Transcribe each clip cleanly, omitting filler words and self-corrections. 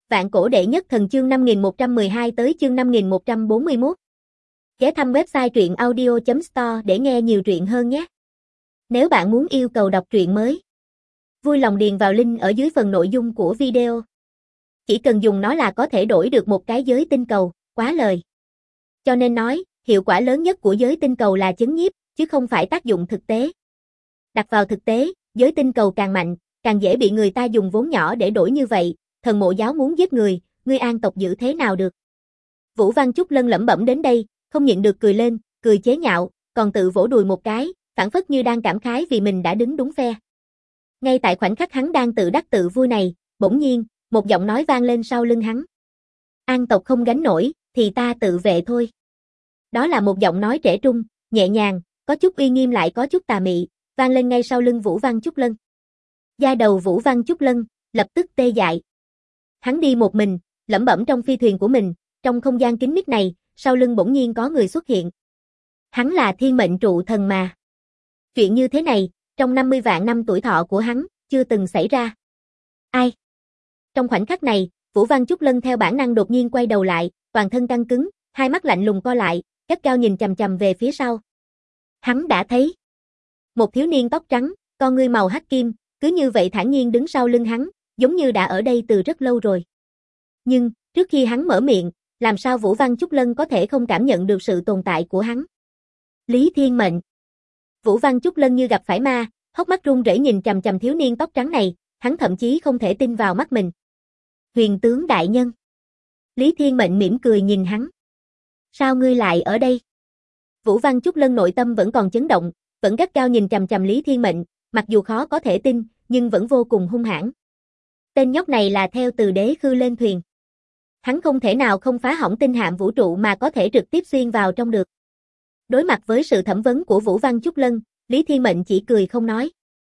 Vạn cổ đệ nhất thần chương 5112 tới chương 5141. Ghé thăm website truyện audio.store để nghe nhiều truyện hơn nhé. Nếu bạn muốn yêu cầu đọc truyện mới, vui lòng điền vào link ở dưới phần nội dung của video. Chỉ cần dùng nó là có thể đổi được một cái giới tinh cầu, quá lời. Cho nên nói, hiệu quả lớn nhất của giới tinh cầu là chấn nhiếp, chứ không phải tác dụng thực tế. Đặt vào thực tế, giới tinh cầu càng mạnh, càng dễ bị người ta dùng vốn nhỏ để đổi như vậy. Thần mộ giáo muốn giết người, ngươi an tộc giữ thế nào được? Vũ Văn Chúc Lân lẩm bẩm đến đây, không nhịn được cười lên, cười chế nhạo, còn tự vỗ đùi một cái, phảng phất như đang cảm khái vì mình đã đứng đúng phe. Ngay tại khoảnh khắc hắn đang tự đắc tự vui này, bỗng nhiên, một giọng nói vang lên sau lưng hắn. An tộc không gánh nổi, thì ta tự vệ thôi. Đó là một giọng nói trẻ trung, nhẹ nhàng, có chút uy nghiêm lại có chút tà mị, vang lên ngay sau lưng Vũ Văn Chúc Lân. Da đầu Vũ Văn Chúc Lân lập tức tê dại. Hắn đi một mình, lẩm bẩm trong phi thuyền của mình, trong không gian kín mít này, sau lưng bỗng nhiên có người xuất hiện. Hắn là thiên mệnh trụ thần mà. Chuyện như thế này, trong 50 vạn năm tuổi thọ của hắn, chưa từng xảy ra. Ai? Trong khoảnh khắc này, Vũ Văn Chúc Lân theo bản năng đột nhiên quay đầu lại, toàn thân căng cứng, hai mắt lạnh lùng co lại, gắt gao nhìn chằm chằm về phía sau. Hắn đã thấy một thiếu niên tóc trắng, con ngươi màu hắc kim, cứ như vậy thản nhiên đứng sau lưng hắn, giống như đã ở đây từ rất lâu rồi. Nhưng, trước khi hắn mở miệng, làm sao Vũ Văn Chúc Lân có thể không cảm nhận được sự tồn tại của hắn? Lý Thiên Mệnh. Vũ Văn Chúc Lân như gặp phải ma, hốc mắt run rẩy nhìn chằm chằm thiếu niên tóc trắng này, hắn thậm chí không thể tin vào mắt mình. Huyền tướng đại nhân. Lý Thiên Mệnh mỉm cười nhìn hắn. Sao ngươi lại ở đây? Vũ Văn Chúc Lân nội tâm vẫn còn chấn động, vẫn gắt gao nhìn chằm chằm Lý Thiên Mệnh, mặc dù khó có thể tin, nhưng vẫn vô cùng hung hãn. Tên nhóc này là theo từ đế khư lên thuyền. Hắn không thể nào không phá hỏng tinh hạm vũ trụ mà có thể trực tiếp xuyên vào trong được. Đối mặt với sự thẩm vấn của Vũ Văn Chúc Lân, Lý Thiên Mệnh chỉ cười không nói.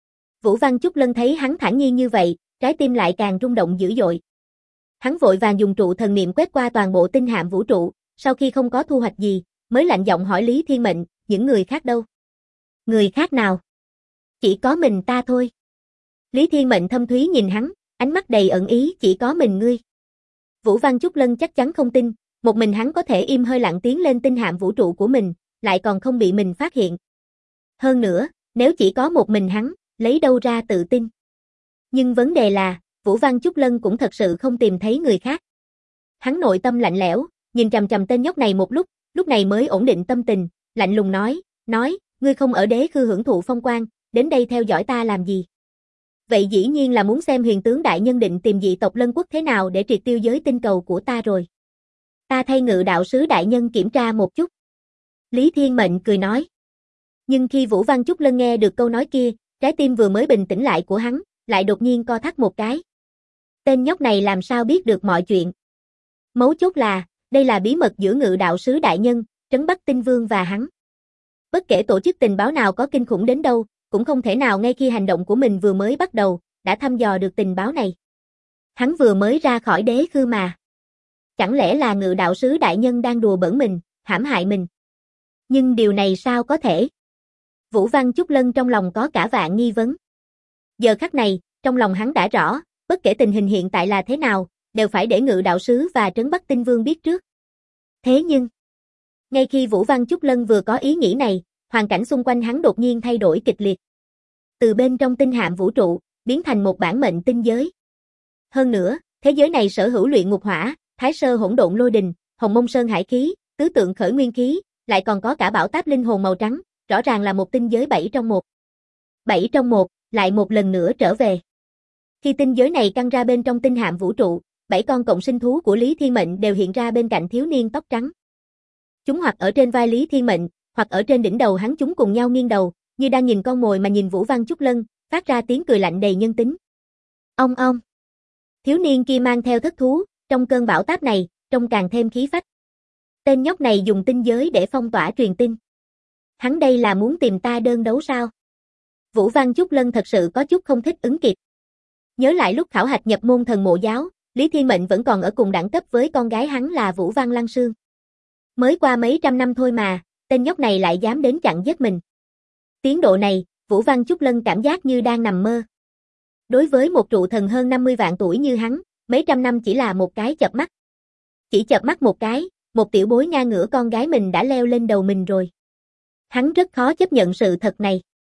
Vũ Văn Chúc Lân thấy hắn thản nhiên như vậy, trái tim lại càng rung động dữ dội. Hắn vội vàng dùng trụ thần niệm quét qua toàn bộ tinh hạm vũ trụ, sau khi không có thu hoạch gì, mới lạnh giọng hỏi Lý Thiên Mệnh, những người khác đâu? Người khác nào? Chỉ có mình ta thôi. Lý Thiên Mệnh thâm thúy nhìn hắn, ánh mắt đầy ẩn ý, chỉ có mình ngươi. Vũ Văn Chúc Lân chắc chắn không tin, một mình hắn có thể im hơi lặng tiếng lên tinh hạm vũ trụ của mình, lại còn không bị mình phát hiện. Hơn nữa, nếu chỉ có một mình hắn, lấy đâu ra tự tin? Nhưng vấn đề là, Vũ Văn Chúc Lân cũng thật sự không tìm thấy người khác. Hắn nội tâm lạnh lẽo, nhìn chằm chằm tên nhóc này một lúc này mới ổn định tâm tình, lạnh lùng nói, ngươi không ở đế khư hưởng thụ phong quang, đến đây theo dõi ta làm gì? Vậy dĩ nhiên là muốn xem huyền tướng đại nhân định tìm dị tộc Lân Quốc thế nào để triệt tiêu giới tinh cầu của ta rồi. Ta thay Ngự đạo sứ đại nhân kiểm tra một chút. Lý Thiên Mệnh cười nói. Nhưng khi Vũ Văn Chúc Lân nghe được câu nói kia, trái tim vừa mới bình tĩnh lại của hắn, lại đột nhiên co thắt một cái. Tên nhóc này làm sao biết được mọi chuyện? Mấu chốt là, đây là bí mật giữa Ngự đạo sứ đại nhân, Trấn Bắc Tinh Vương và hắn. Bất kể tổ chức tình báo nào có kinh khủng đến đâu, cũng không thể nào ngay khi hành động của mình vừa mới bắt đầu, đã thăm dò được tình báo này. Hắn vừa mới ra khỏi đế khư mà. Chẳng lẽ là Ngự đạo sứ đại nhân đang đùa bỡn mình, hãm hại mình? Nhưng điều này sao có thể? Vũ Văn Chúc Lân trong lòng có cả vạn nghi vấn. Giờ khắc này, trong lòng hắn đã rõ, bất kể tình hình hiện tại là thế nào, đều phải để Ngự đạo sứ và Trấn Bắc Tinh Vương biết trước. Thế nhưng, ngay khi Vũ Văn Chúc Lân vừa có ý nghĩ này, hoàn cảnh xung quanh hắn đột nhiên thay đổi kịch liệt. Từ bên trong tinh hạm vũ trụ, biến thành một bản mệnh tinh giới. Hơn nữa, thế giới này sở hữu luyện ngục hỏa, thái sơ hỗn độn lôi đình, hồng mông sơn hải khí, tứ tượng khởi nguyên khí, lại còn có cả bảo táp linh hồn màu trắng, rõ ràng là một tinh giới 7 trong 1. 7 trong 1, lại một lần nữa trở về. Khi tinh giới này căng ra bên trong tinh hạm vũ trụ, 7 con cộng sinh thú của Lý Thiên Mệnh đều hiện ra bên cạnh thiếu niên tóc trắng. Chúng hoặc ở trên vai Lý Thiên Mệnh, hoặc ở trên đỉnh đầu hắn, chúng cùng nhau nghiêng đầu, như đang nhìn con mồi mà nhìn Vũ Văn Chúc Lân, phát ra tiếng cười lạnh đầy nhân tính. Ong ong. Thiếu niên kia mang theo thất thú, trong cơn bão táp này, trông càng thêm khí phách. Tên nhóc này dùng tinh giới để phong tỏa truyền tin. Hắn đây là muốn tìm ta đơn đấu sao? Vũ Văn Chúc Lân thật sự có chút không thích ứng kịp. Nhớ lại lúc khảo hạch nhập môn thần mộ giáo, Lý Thiên Mệnh vẫn còn ở cùng đẳng cấp với con gái hắn là Vũ Văn Lăng Sương. Mới qua mấy trăm năm thôi mà, tên nhóc này lại dám đến chặn giết mình. Tiến độ này, Vũ Văn Chúc Lân cảm giác như đang nằm mơ. Đối với một trụ thần hơn 50 vạn tuổi như hắn, mấy trăm năm chỉ là một cái chợp mắt. Chỉ chợp mắt một cái, một tiểu bối ngang ngửa con gái mình đã leo lên đầu mình rồi. Hắn rất khó chấp nhận sự thật này.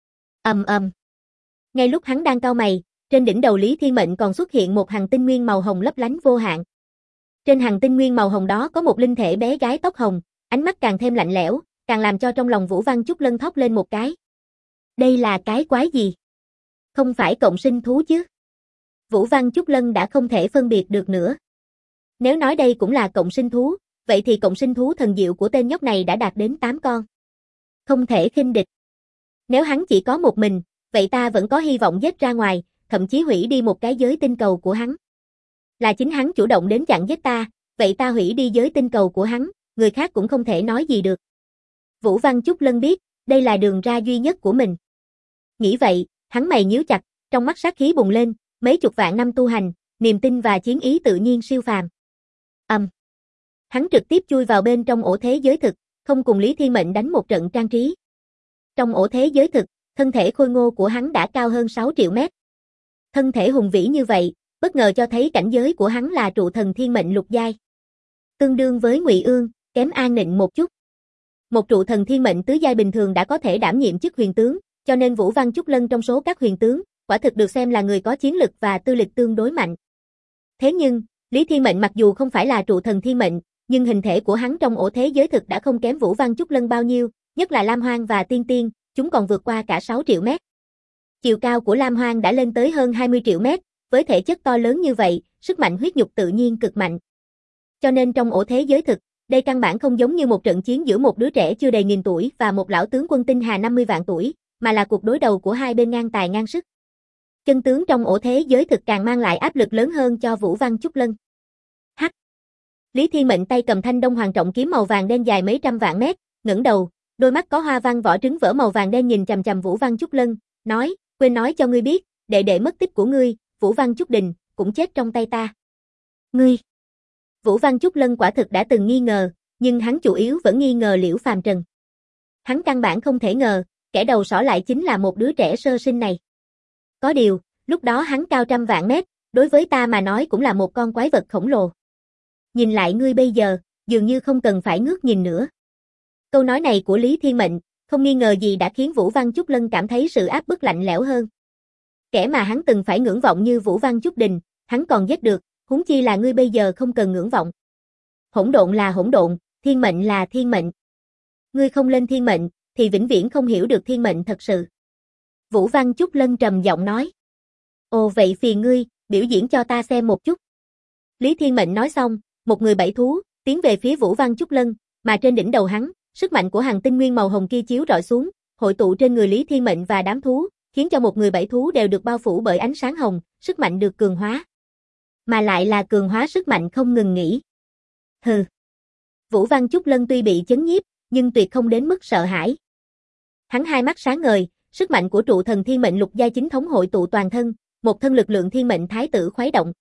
Ngay lúc hắn đang cau mày, trên đỉnh đầu Lý Thiên Mệnh còn xuất hiện một hằng tinh nguyên màu hồng lấp lánh vô hạn. Trên hằng tinh nguyên màu hồng đó có một linh thể bé gái tóc hồng, ánh mắt càng thêm lạnh lẽo, càng làm cho trong lòng Vũ Văn Chúc Lân thốt lên một cái. Đây là cái quái gì? Không phải cộng sinh thú chứ? Vũ Văn Chúc Lân đã không thể phân biệt được nữa. Nếu nói đây cũng là cộng sinh thú, vậy thì cộng sinh thú thần diệu của tên nhóc này đã đạt đến 8 con. Không thể khinh địch. Nếu hắn chỉ có một mình, vậy ta vẫn có hy vọng giết ra ngoài, thậm chí hủy đi một cái giới tinh cầu của hắn. Là chính hắn chủ động đến chặn giết ta, vậy ta hủy đi giới tinh cầu của hắn, người khác cũng không thể nói gì được. Vũ Văn Chúc Lân biết, đây là đường ra duy nhất của mình. Nghĩ vậy, hắn mày nhíu chặt, trong mắt sát khí bùng lên, mấy chục vạn năm tu hành, niềm tin và chiến ý tự nhiên siêu phàm. Hắn trực tiếp chui vào bên trong ổ thế giới thực, không cùng Lý Thiên Mệnh đánh một trận trang trí. Trong ổ thế giới thực, thân thể khôi ngô của hắn đã cao hơn 6 triệu mét. Thân thể hùng vĩ như vậy, bất ngờ cho thấy cảnh giới của hắn là trụ thần thiên mệnh lục giai. Tương đương với Ngụy Ương, kém An Nịnh một chút. Một trụ thần thiên mệnh tứ giai bình thường đã có thể đảm nhiệm chức huyền tướng, cho nên Vũ Văn Chúc Lân trong số các huyền tướng, quả thực được xem là người có chiến lực và tư lịch tương đối mạnh. Thế nhưng, Lý Thiên Mệnh mặc dù không phải là trụ thần thiên mệnh, nhưng hình thể của hắn trong ổ thế giới thực đã không kém Vũ Văn Chúc Lân bao nhiêu, nhất là Lam Hoang và Tiên Tiên, chúng còn vượt qua cả 6 triệu mét. Chiều cao của Lam Hoang đã lên tới hơn 20 triệu mét, với thể chất to lớn như vậy, sức mạnh huyết nhục tự nhiên cực mạnh. Cho nên trong ổ thế giới thực, đây căn bản không giống như một trận chiến giữa một đứa trẻ chưa đầy nghìn tuổi và một lão tướng quân tinh hà 50 vạn tuổi, mà là cuộc đối đầu của hai bên ngang tài ngang sức. Chân tướng trong ổ thế giới thực càng mang lại áp lực lớn hơn cho Vũ Văn Chúc Lân. Lý Thiên Mệnh tay cầm thanh Đông Hoàng trọng kiếm màu vàng đen dài mấy trăm vạn mét, ngẩng đầu, đôi mắt có hoa văn vỏ trứng vỡ màu vàng đen nhìn chằm chằm Vũ Văn Chúc Lân, nói, quên nói cho ngươi biết, đệ đệ mất tích của ngươi, Vũ Văn Chúc Đình, cũng chết trong tay ta. Ngươi! Vũ Văn Chúc Lân quả thực đã từng nghi ngờ, nhưng hắn chủ yếu vẫn nghi ngờ Liễu Phàm Trần. Hắn căn bản không thể ngờ, kẻ đầu sỏ lại chính là một đứa trẻ sơ sinh này. Có điều, lúc đó hắn cao trăm vạn mét, đối với ta mà nói cũng là một con quái vật khổng lồ. Nhìn lại ngươi bây giờ, dường như không cần phải ngước nhìn nữa. Câu nói này của Lý Thiên Mệnh, không nghi ngờ gì đã khiến Vũ Văn Chúc Lân cảm thấy sự áp bức lạnh lẽo hơn. Kẻ mà hắn từng phải ngưỡng vọng như Vũ Văn Chúc Đình, hắn còn giết được, huống chi là ngươi bây giờ không cần ngưỡng vọng. Hỗn độn là hỗn độn, thiên mệnh là thiên mệnh. Ngươi không lên thiên mệnh, thì vĩnh viễn không hiểu được thiên mệnh thật sự. Vũ Văn Chúc Lân trầm giọng nói. Ồ vậy phiền ngươi, biểu diễn cho ta xem một chút. Lý Thiên Mệnh nói xong, một người bảy thú, tiến về phía Vũ Văn Chúc Lân, mà trên đỉnh đầu hắn, sức mạnh của hằng tinh nguyên màu hồng kia chiếu rọi xuống, hội tụ trên người Lý Thiên Mệnh và đám thú, khiến cho một người bảy thú đều được bao phủ bởi ánh sáng hồng, sức mạnh được cường hóa. Mà lại là cường hóa sức mạnh không ngừng nghỉ. Hừ. Vũ Văn Chúc Lân tuy bị chấn nhiếp, nhưng tuyệt không đến mức sợ hãi. Hắn hai mắt sáng ngời, sức mạnh của trụ thần thiên mệnh lục giai chính thống hội tụ toàn thân, một thân lực lượng thiên mệnh thái tử khuấy động.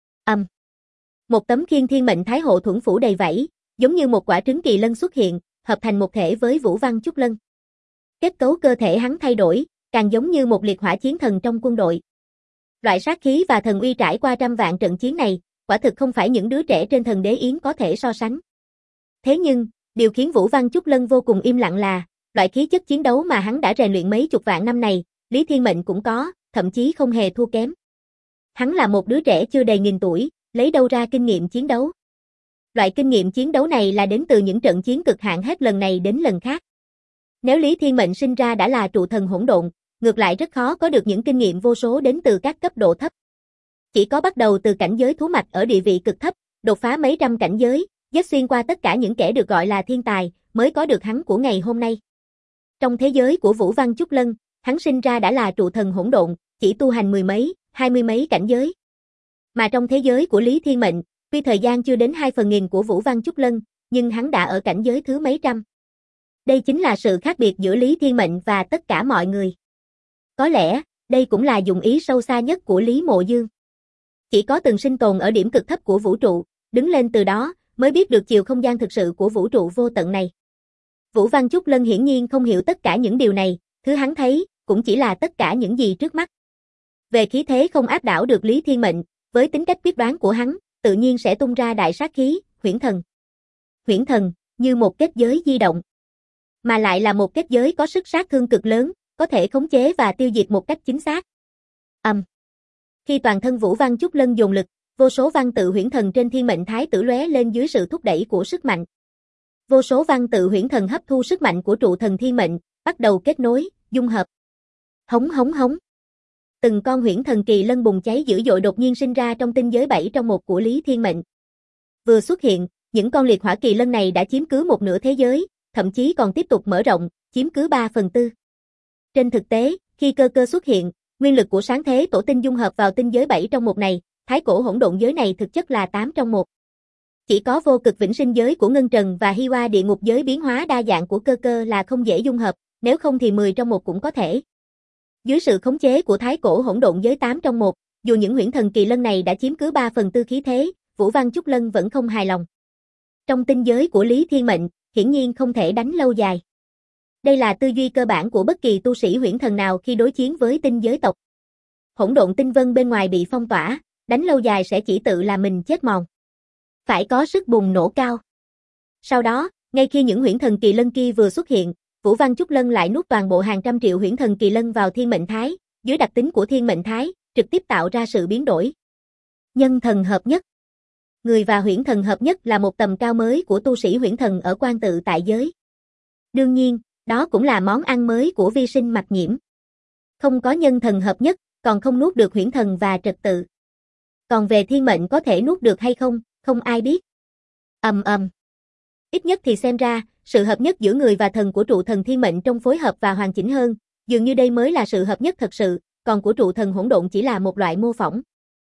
Một tấm khiên thiên mệnh thái hộ thuẫn phủ đầy vảy, giống như một quả trứng kỳ lân xuất hiện, hợp thành một thể với Vũ Văn Chúc Lân. Kết cấu cơ thể hắn thay đổi, càng giống như một liệt hỏa chiến thần trong quân đội. Loại sát khí và thần uy trải qua trăm vạn trận chiến này, quả thực không phải những đứa trẻ trên thần đế yến có thể so sánh. Thế nhưng, điều khiến Vũ Văn Chúc Lân vô cùng im lặng là, loại khí chất chiến đấu mà hắn đã rèn luyện mấy chục vạn năm này, Lý Thiên Mệnh cũng có, thậm chí không hề thua kém. Hắn là một đứa trẻ chưa đầy nghìn tuổi, lấy đâu ra kinh nghiệm chiến đấu. Loại kinh nghiệm chiến đấu này là đến từ những trận chiến cực hạn hết lần này đến lần khác. Nếu Lý Thiên Mệnh sinh ra đã là trụ thần hỗn độn, ngược lại rất khó có được những kinh nghiệm vô số đến từ các cấp độ thấp. Chỉ có bắt đầu từ cảnh giới thú mạch ở địa vị cực thấp, đột phá mấy trăm cảnh giới, giết xuyên qua tất cả những kẻ được gọi là thiên tài, mới có được hắn của ngày hôm nay. Trong thế giới của Vũ Văn Chúc Lân, hắn sinh ra đã là trụ thần hỗn độn, chỉ tu hành mười mấy, 20 mấy cảnh giới. Mà trong thế giới của Lý Thiên Mệnh, tuy thời gian chưa đến 2/1000 của Vũ Văn Chúc Lân, nhưng hắn đã ở cảnh giới thứ mấy trăm. Đây chính là sự khác biệt giữa Lý Thiên Mệnh và tất cả mọi người. Có lẽ, đây cũng là dụng ý sâu xa nhất của Lý Mộ Dương. Chỉ có từng sinh tồn ở điểm cực thấp của vũ trụ, đứng lên từ đó, mới biết được chiều không gian thực sự của vũ trụ vô tận này. Vũ Văn Chúc Lân hiển nhiên không hiểu tất cả những điều này, thứ hắn thấy, cũng chỉ là tất cả những gì trước mắt. Về khí thế không áp đảo được Lý Thiên Mệnh, Với tính cách quyết đoán của hắn, tự nhiên sẽ tung ra đại sát khí, huyễn thần. Huyễn thần, như một kết giới di động. Mà lại là một kết giới có sức sát thương cực lớn, có thể khống chế và tiêu diệt một cách chính xác. Khi toàn thân Vũ Văn Chúc Lân dồn lực, vô số văn tự huyễn thần trên thiên mệnh thái tử lóe lên dưới sự thúc đẩy của sức mạnh. Vô số văn tự huyễn thần hấp thu sức mạnh của trụ thần thiên mệnh, bắt đầu kết nối, dung hợp. Hống hống hống. Từng con huyễn thần kỳ lân bùng cháy dữ dội đột nhiên sinh ra trong tinh giới 7 trong 1 của Lý Thiên Mệnh. Vừa xuất hiện, những con liệt hỏa kỳ lân này đã chiếm cứ một nửa thế giới, thậm chí còn tiếp tục mở rộng, chiếm cứ 3/4. Trên thực tế, khi cơ cơ xuất hiện, nguyên lực của sáng thế tổ tinh dung hợp vào tinh giới 7 trong 1 này, thái cổ hỗn độn giới này thực chất là 8 trong 1. Chỉ có vô cực vĩnh sinh giới của Ngân Trần và Hi Hoa địa ngục giới biến hóa đa dạng của cơ cơ là không dễ dung hợp, nếu không thì 10 trong 1 cũng có thể. Dưới sự khống chế của thái cổ hỗn độn giới 8 trong 1, dù những huyễn thần kỳ lân này đã chiếm cứ 3/4 khí thế, Vũ Văn Chúc Lân vẫn không hài lòng. Trong tinh giới của Lý Thiên Mệnh, hiển nhiên không thể đánh lâu dài. Đây là tư duy cơ bản của bất kỳ tu sĩ huyễn thần nào khi đối chiến với tinh giới tộc. Hỗn độn tinh vân bên ngoài bị phong tỏa, đánh lâu dài sẽ chỉ tự làm mình chết mòn. Phải có sức bùng nổ cao. Sau đó, ngay khi những huyễn thần kỳ lân kia vừa xuất hiện, Vũ Văn Chúc Lân lại nuốt toàn bộ hàng trăm triệu huyễn thần kỳ lân vào thiên mệnh thái, dưới đặc tính của thiên mệnh thái, trực tiếp tạo ra sự biến đổi. Nhân thần hợp nhất. Người và huyễn thần hợp nhất là một tầm cao mới của tu sĩ huyễn thần ở quan tự tại giới. Đương nhiên, đó cũng là món ăn mới của vi sinh Mặc Nhiễm. Không có nhân thần hợp nhất, còn không nuốt được huyễn thần và trật tự. Còn về thiên mệnh có thể nuốt được hay không, không ai biết. Ít nhất thì xem ra, sự hợp nhất giữa người và thần của trụ thần thiên mệnh trông phối hợp và hoàn chỉnh hơn, dường như đây mới là sự hợp nhất thật sự, còn của trụ thần hỗn độn chỉ là một loại mô phỏng.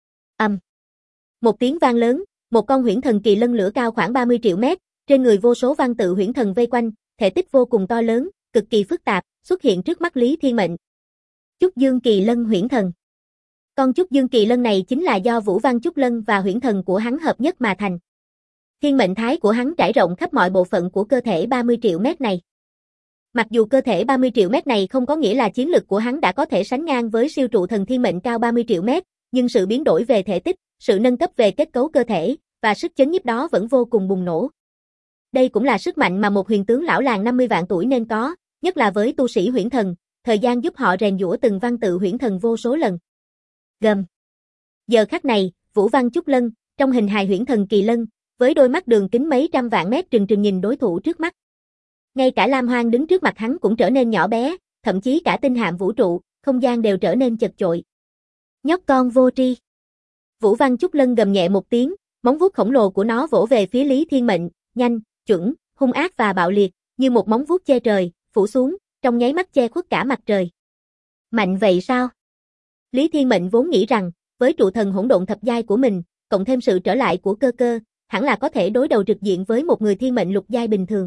Một tiếng vang lớn, một con huyễn thần kỳ lân lửa cao khoảng 30 triệu mét, trên người vô số văn tự huyễn thần vây quanh, thể tích vô cùng to lớn, cực kỳ phức tạp, xuất hiện trước mắt Lý Thiên Mệnh. Trúc Dương Kỳ Lân huyễn thần. Con Trúc Dương Kỳ Lân này chính là do Vũ Văn Chúc Lân và huyễn thần của hắn hợp nhất mà thành. Thiên mệnh thái của hắn trải rộng khắp mọi bộ phận của cơ thể 30 triệu mét này. Mặc dù cơ thể 30 triệu mét này không có nghĩa là chiến lực của hắn đã có thể sánh ngang với siêu trụ thần thiên mệnh cao 30 triệu mét, nhưng sự biến đổi về thể tích, sự nâng cấp về kết cấu cơ thể, và sức chấn nhiếp đó vẫn vô cùng bùng nổ. Đây cũng là sức mạnh mà một huyền tướng lão làng 50 vạn tuổi nên có, nhất là với tu sĩ huyễn thần, thời gian giúp họ rèn giũa từng văn tự huyễn thần vô số lần. Gầm. Giờ khắc này, Vũ Văn Chúc Lân, trong hình hài huyễn thần kỳ lân, với đôi mắt đường kính mấy trăm vạn mét trừng trừng nhìn đối thủ trước mắt. Ngay cả Lam Hoang đứng trước mặt hắn cũng trở nên nhỏ bé, thậm chí cả tinh hạm vũ trụ, không gian đều trở nên chật chội. Nhóc con vô tri. Vũ Văn Chúc Lân gầm nhẹ một tiếng, móng vuốt khổng lồ của nó vỗ về phía Lý Thiên Mệnh, nhanh, chuẩn, hung ác và bạo liệt, như một móng vuốt che trời, phủ xuống, trong nháy mắt che khuất cả mặt trời. Mạnh vậy sao? Lý Thiên Mệnh vốn nghĩ rằng, với trụ thần hỗn độn thập giai của mình, cộng thêm sự trở lại của cơ cơ, hẳn là có thể đối đầu trực diện với một người thiên mệnh lục giai bình thường.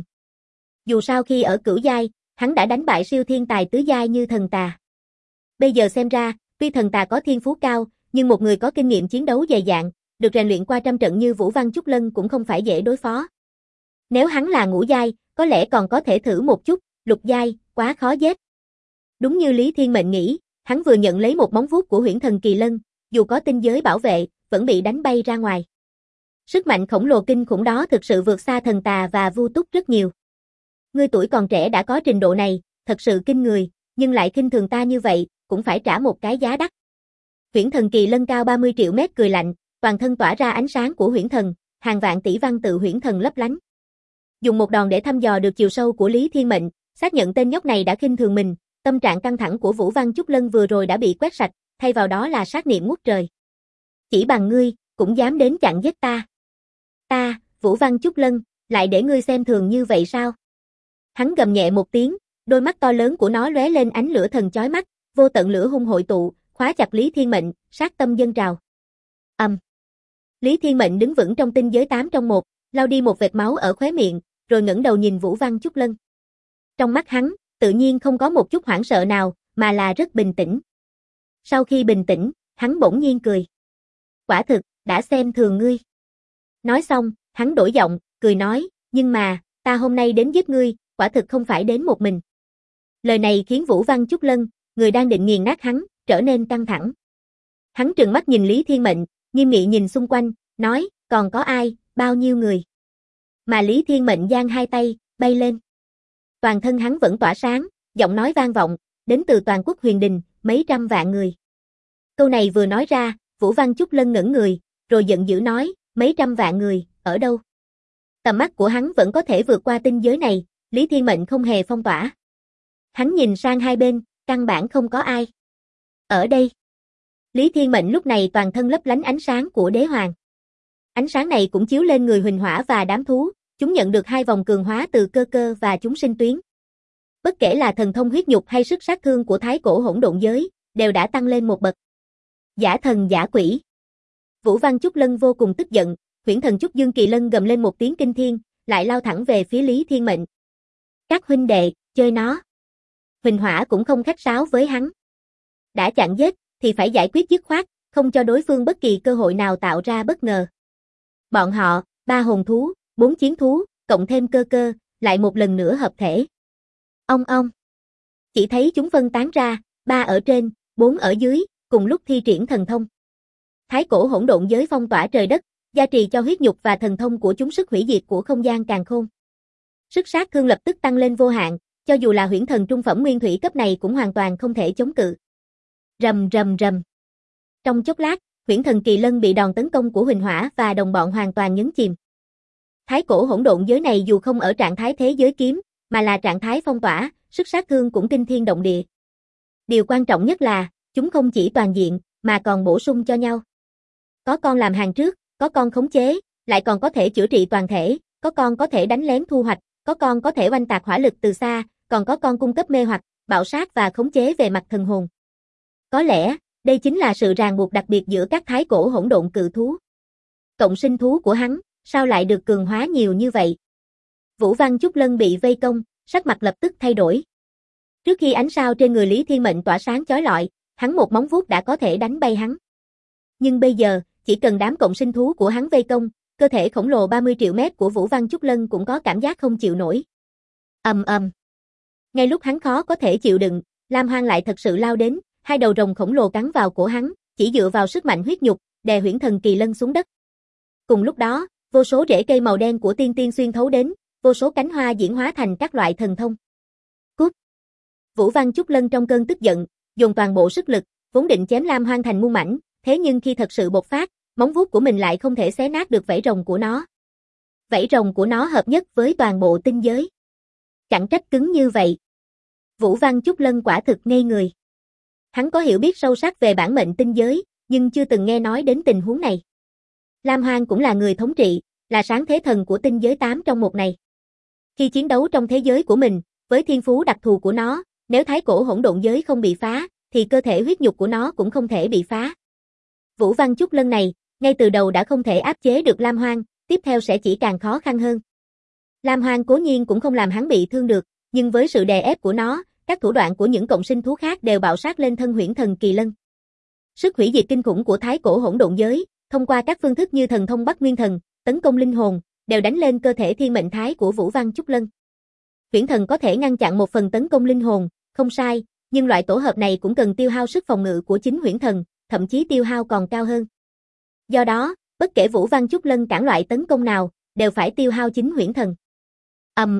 Dù sao khi ở cửu giai, hắn đã đánh bại siêu thiên tài tứ giai như thần tà. Bây giờ xem ra, tuy thần tà có thiên phú cao, nhưng một người có kinh nghiệm chiến đấu dày dạn, được rèn luyện qua trăm trận như Vũ Văn Chúc Lân cũng không phải dễ đối phó. Nếu hắn là ngũ giai, có lẽ còn có thể thử một chút, lục giai, quá khó giết. Đúng như Lý Thiên Mệnh nghĩ, hắn vừa nhận lấy một móng vuốt của huyễn thần kỳ lân, dù có tinh giới bảo vệ, vẫn bị đánh bay ra ngoài. Sức mạnh khổng lồ kinh khủng đó thực sự vượt xa thần tà và Vu Túc rất nhiều. Ngươi tuổi còn trẻ đã có trình độ này, thật sự kinh người, nhưng lại khinh thường ta như vậy, cũng phải trả một cái giá đắt. Huyễn thần kỳ lân cao 30 triệu mét cười lạnh, toàn thân tỏa ra ánh sáng của huyễn thần, hàng vạn tỷ văn tự huyễn thần lấp lánh. Dùng một đòn để thăm dò được chiều sâu của Lý Thiên Mệnh, xác nhận tên nhóc này đã khinh thường mình, tâm trạng căng thẳng của Vũ Văn Chúc Lân vừa rồi đã bị quét sạch, thay vào đó là sát niệm ngút trời. Chỉ bằng ngươi, cũng dám đến chặn giết ta. Ta, Vũ Văn Chúc Lân, lại để ngươi xem thường như vậy sao? Hắn gầm nhẹ một tiếng, đôi mắt to lớn của nó lóe lên ánh lửa thần chói mắt, vô tận lửa hung hội tụ, khóa chặt Lý Thiên Mệnh, sát tâm dâng trào. Lý Thiên Mệnh đứng vững trong tinh giới 8 trong 1, lau đi một vệt máu ở khóe miệng, rồi ngẩng đầu nhìn Vũ Văn Chúc Lân. Trong mắt hắn, tự nhiên không có một chút hoảng sợ nào, mà là rất bình tĩnh. Sau khi bình tĩnh, hắn bỗng nhiên cười. Quả thực, đã xem thường ngươi. Nói xong, hắn đổi giọng, cười nói, nhưng mà, ta hôm nay đến giết ngươi, quả thực không phải đến một mình. Lời này khiến Vũ Văn Chúc Lân, người đang định nghiền nát hắn, trở nên căng thẳng. Hắn trừng mắt nhìn Lý Thiên Mệnh, nghiêm nghị nhìn xung quanh, nói, còn có ai, bao nhiêu người. Mà Lý Thiên Mệnh giang hai tay, bay lên. Toàn thân hắn vẫn tỏa sáng, giọng nói vang vọng, đến từ toàn quốc Huyền Đình, mấy trăm vạn người. Câu này vừa nói ra, Vũ Văn Chúc Lân ngẩn người, rồi giận dữ nói, mấy trăm vạn người, ở đâu? Tầm mắt của hắn vẫn có thể vượt qua tinh giới này, Lý Thiên Mệnh không hề phong tỏa. Hắn nhìn sang hai bên, căn bản không có ai. Ở đây. Lý Thiên Mệnh lúc này toàn thân lấp lánh ánh sáng của đế hoàng. Ánh sáng này cũng chiếu lên người Huỳnh Hỏa và đám thú, chúng nhận được 2 vòng cường hóa từ cơ cơ và chúng sinh tuyến. Bất kể là thần thông huyết nhục hay sức sát thương của thái cổ hỗn độn giới, đều đã tăng lên một bậc. Giả thần giả quỷ. Vũ Văn Chúc Lân vô cùng tức giận, Huyễn Thần Chúc Dương Kỳ Lân gầm lên một tiếng kinh thiên, lại lao thẳng về phía Lý Thiên Mệnh. Các huynh đệ, chơi nó. Huỳnh Hỏa cũng không khách sáo với hắn. Đã chặn giết, thì phải giải quyết dứt khoát, không cho đối phương bất kỳ cơ hội nào tạo ra bất ngờ. Bọn họ, 3 hồn thú, 4 chiến thú, cộng thêm cơ cơ, lại một lần nữa hợp thể. Ong. Chỉ thấy chúng phân tán ra, 3 ở trên, 4 ở dưới, cùng lúc thi triển thần thông. Thái cổ hỗn độn giới phong tỏa trời đất, gia trì cho huyết nhục và thần thông của chúng sức hủy diệt của không gian càn khôn. Sức sát thương lập tức tăng lên vô hạn, cho dù là huyễn thần trung phẩm nguyên thủy cấp này cũng hoàn toàn không thể chống cự. Rầm. Trong chốc lát, Huyễn Thần Kỳ Lân bị đòn tấn công của Huỳnh Hỏa và đồng bọn hoàn toàn nhấn chìm. Thái cổ hỗn độn giới này dù không ở trạng thái thế giới kiếm, mà là trạng thái phong tỏa, sức sát thương cũng kinh thiên động địa. Điều quan trọng nhất là, chúng không chỉ toàn diện, mà còn bổ sung cho nhau. Có con làm hàng trước, có con khống chế, lại còn có thể chữa trị toàn thể, có con có thể đánh lén thu hoạch, có con có thể oanh tạc hỏa lực từ xa, còn có con cung cấp mê hoặc, bạo sát và khống chế về mặt thần hồn. Có lẽ, đây chính là sự ràng buộc đặc biệt giữa các thái cổ hỗn độn cự thú. Cộng sinh thú của hắn, sao lại được cường hóa nhiều như vậy? Vũ Văn Chúc Lân bị vây công, sắc mặt lập tức thay đổi. Trước khi ánh sao trên người Lý Thiên Mệnh tỏa sáng chói lọi, hắn một móng vuốt đã có thể đánh bay hắn. Nhưng bây giờ, chỉ cần đám cộng sinh thú của hắn vây công, cơ thể khổng lồ 30 triệu mét của Vũ Văn Chúc Lân cũng có cảm giác không chịu nổi. Ầm. Ngay lúc hắn khó có thể chịu đựng, Lam Hoang lại thật sự lao đến, 2 đầu rồng khổng lồ cắn vào cổ hắn, chỉ dựa vào sức mạnh huyết nhục, đè Huyễn Thần Kỳ Lân xuống đất. Cùng lúc đó, vô số rễ cây màu đen của tiên tiên xuyên thấu đến, vô số cánh hoa diễn hóa thành các loại thần thông. Cút! Vũ Văn Chúc Lân trong cơn tức giận, dùng toàn bộ sức lực, vốn định chém Lam Hoang thành muôn mảnh, thế nhưng khi thật sự bộc phát, móng vuốt của mình lại không thể xé nát được vảy rồng của nó. Vảy rồng của nó hợp nhất với toàn bộ tinh giới. Chẳng trách cứng như vậy. Vũ Văn Chúc Lân quả thực ngây người. Hắn có hiểu biết sâu sắc về bản mệnh tinh giới, nhưng chưa từng nghe nói đến tình huống này. Lam Hoang cũng là người thống trị, là sáng thế thần của tinh giới 8 trong một này. Khi chiến đấu trong thế giới của mình, với thiên phú đặc thù của nó, nếu thái cổ hỗn độn giới không bị phá, thì cơ thể huyết nhục của nó cũng không thể bị phá. Vũ Văn Chúc Lân này, ngay từ đầu đã không thể áp chế được Lam Hoang, tiếp theo sẽ chỉ càng khó khăn hơn. Lam Hoang cố nhiên cũng không làm hắn bị thương được, nhưng với sự đè ép của nó, các thủ đoạn của những cộng sinh thú khác đều bạo sát lên thân Huyễn Thần Kỳ Lân. Sức hủy diệt kinh khủng của thái cổ hỗn độn giới, thông qua các phương thức như thần thông Bắc Nguyên Thần, tấn công linh hồn, đều đánh lên cơ thể thiên mệnh thái của Vũ Văn Chúc Lân. Huyễn Thần có thể ngăn chặn một phần tấn công linh hồn, không sai, nhưng loại tổ hợp này cũng cần tiêu hao sức phòng ngự của chính Huyễn Thần, thậm chí tiêu hao còn cao hơn. Do đó, bất kể Vũ Văn Chúc Lân cản loại tấn công nào, đều phải tiêu hao chính Huyễn Thần. Ầm.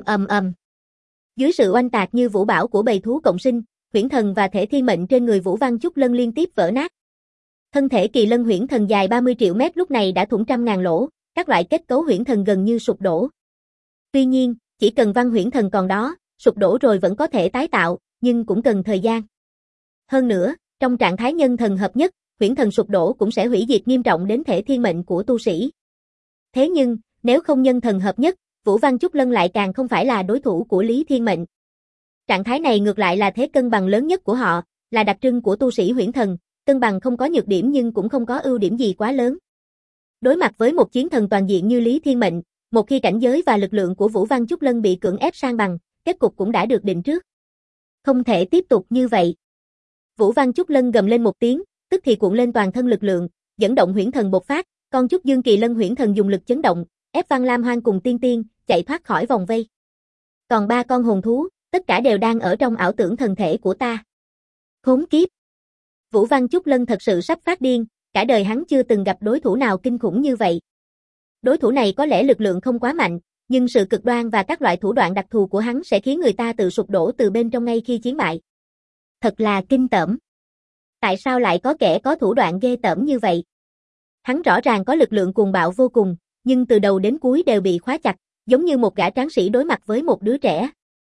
Dưới sự oanh tạc như vũ bão của bầy thú cộng sinh, Huyễn Thần và thể thiên mệnh trên người Vũ Văn Chúc Lân liên tiếp vỡ nát. Thân thể Kỳ Lân Huyễn Thần dài 30 triệu mét lúc này đã thủng trăm ngàn lỗ, các loại kết cấu Huyễn Thần gần như sụp đổ. Tuy nhiên, chỉ cần văn Huyễn Thần còn đó, sụp đổ rồi vẫn có thể tái tạo, nhưng cũng cần thời gian. Hơn nữa, trong trạng thái nhân thần hợp nhất, Huyễn Thần sụp đổ cũng sẽ hủy diệt nghiêm trọng đến thể thiên mệnh của tu sĩ. Thế nhưng, nếu không nhân thần hợp nhất, Vũ Văn Chúc Lân lại càng không phải là đối thủ của Lý Thiên Mệnh. Trạng thái này ngược lại là thế cân bằng lớn nhất của họ, là đặc trưng của tu sĩ Huyễn Thần, cân bằng không có nhược điểm nhưng cũng không có ưu điểm gì quá lớn. Đối mặt với một chiến thần toàn diện như Lý Thiên Mệnh, một khi cảnh giới và lực lượng của Vũ Văn Chúc Lân bị cưỡng ép san bằng, kết cục cũng đã được định trước. Không thể tiếp tục như vậy. Vũ Văn Chúc Lân gầm lên một tiếng, tức thì cuộn lên toàn thân lực lượng, dẫn động Huyễn Thần bộc phát, con Trúc Dương Kỳ Lân Huyễn Thần dùng lực chấn động, ép Văn Lam Hoang cùng Tiên Tiên chạy thoát khỏi vòng vây. Còn 3 con hồn thú, tất cả đều đang ở trong ảo tưởng thần thể của ta. Khốn kiếp. Vũ Văn Chúc Lân thật sự sắp phát điên, cả đời hắn chưa từng gặp đối thủ nào kinh khủng như vậy. Đối thủ này có lẽ lực lượng không quá mạnh, nhưng sự cực đoan và các loại thủ đoạn đặc thù của hắn sẽ khiến người ta tự sụp đổ từ bên trong ngay khi chiến bại. Thật là kinh tởm. Tại sao lại có kẻ có thủ đoạn ghê tởm như vậy? Hắn rõ ràng có lực lượng cuồng bạo vô cùng, nhưng từ đầu đến cuối đều bị khóa chặt, giống như một gã tráng sĩ đối mặt với một đứa trẻ.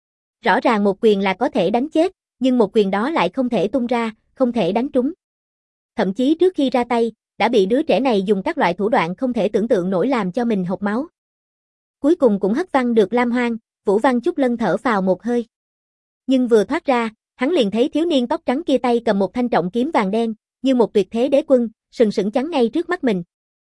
Rõ ràng một quyền là có thể đánh chết, nhưng một quyền đó lại không thể tung ra, không thể đánh trúng. Thậm chí trước khi ra tay, đã bị đứa trẻ này dùng các loại thủ đoạn không thể tưởng tượng nổi làm cho mình hộc máu. Cuối cùng cũng hất văng được Lam Hoang, Vũ Văn Chúc Lân thở phào một hơi. Nhưng vừa thoát ra, hắn liền thấy thiếu niên tóc trắng kia tay cầm một thanh trọng kiếm vàng đen, như một tuyệt thế đế quân, sừng sững chắn ngay trước mắt mình.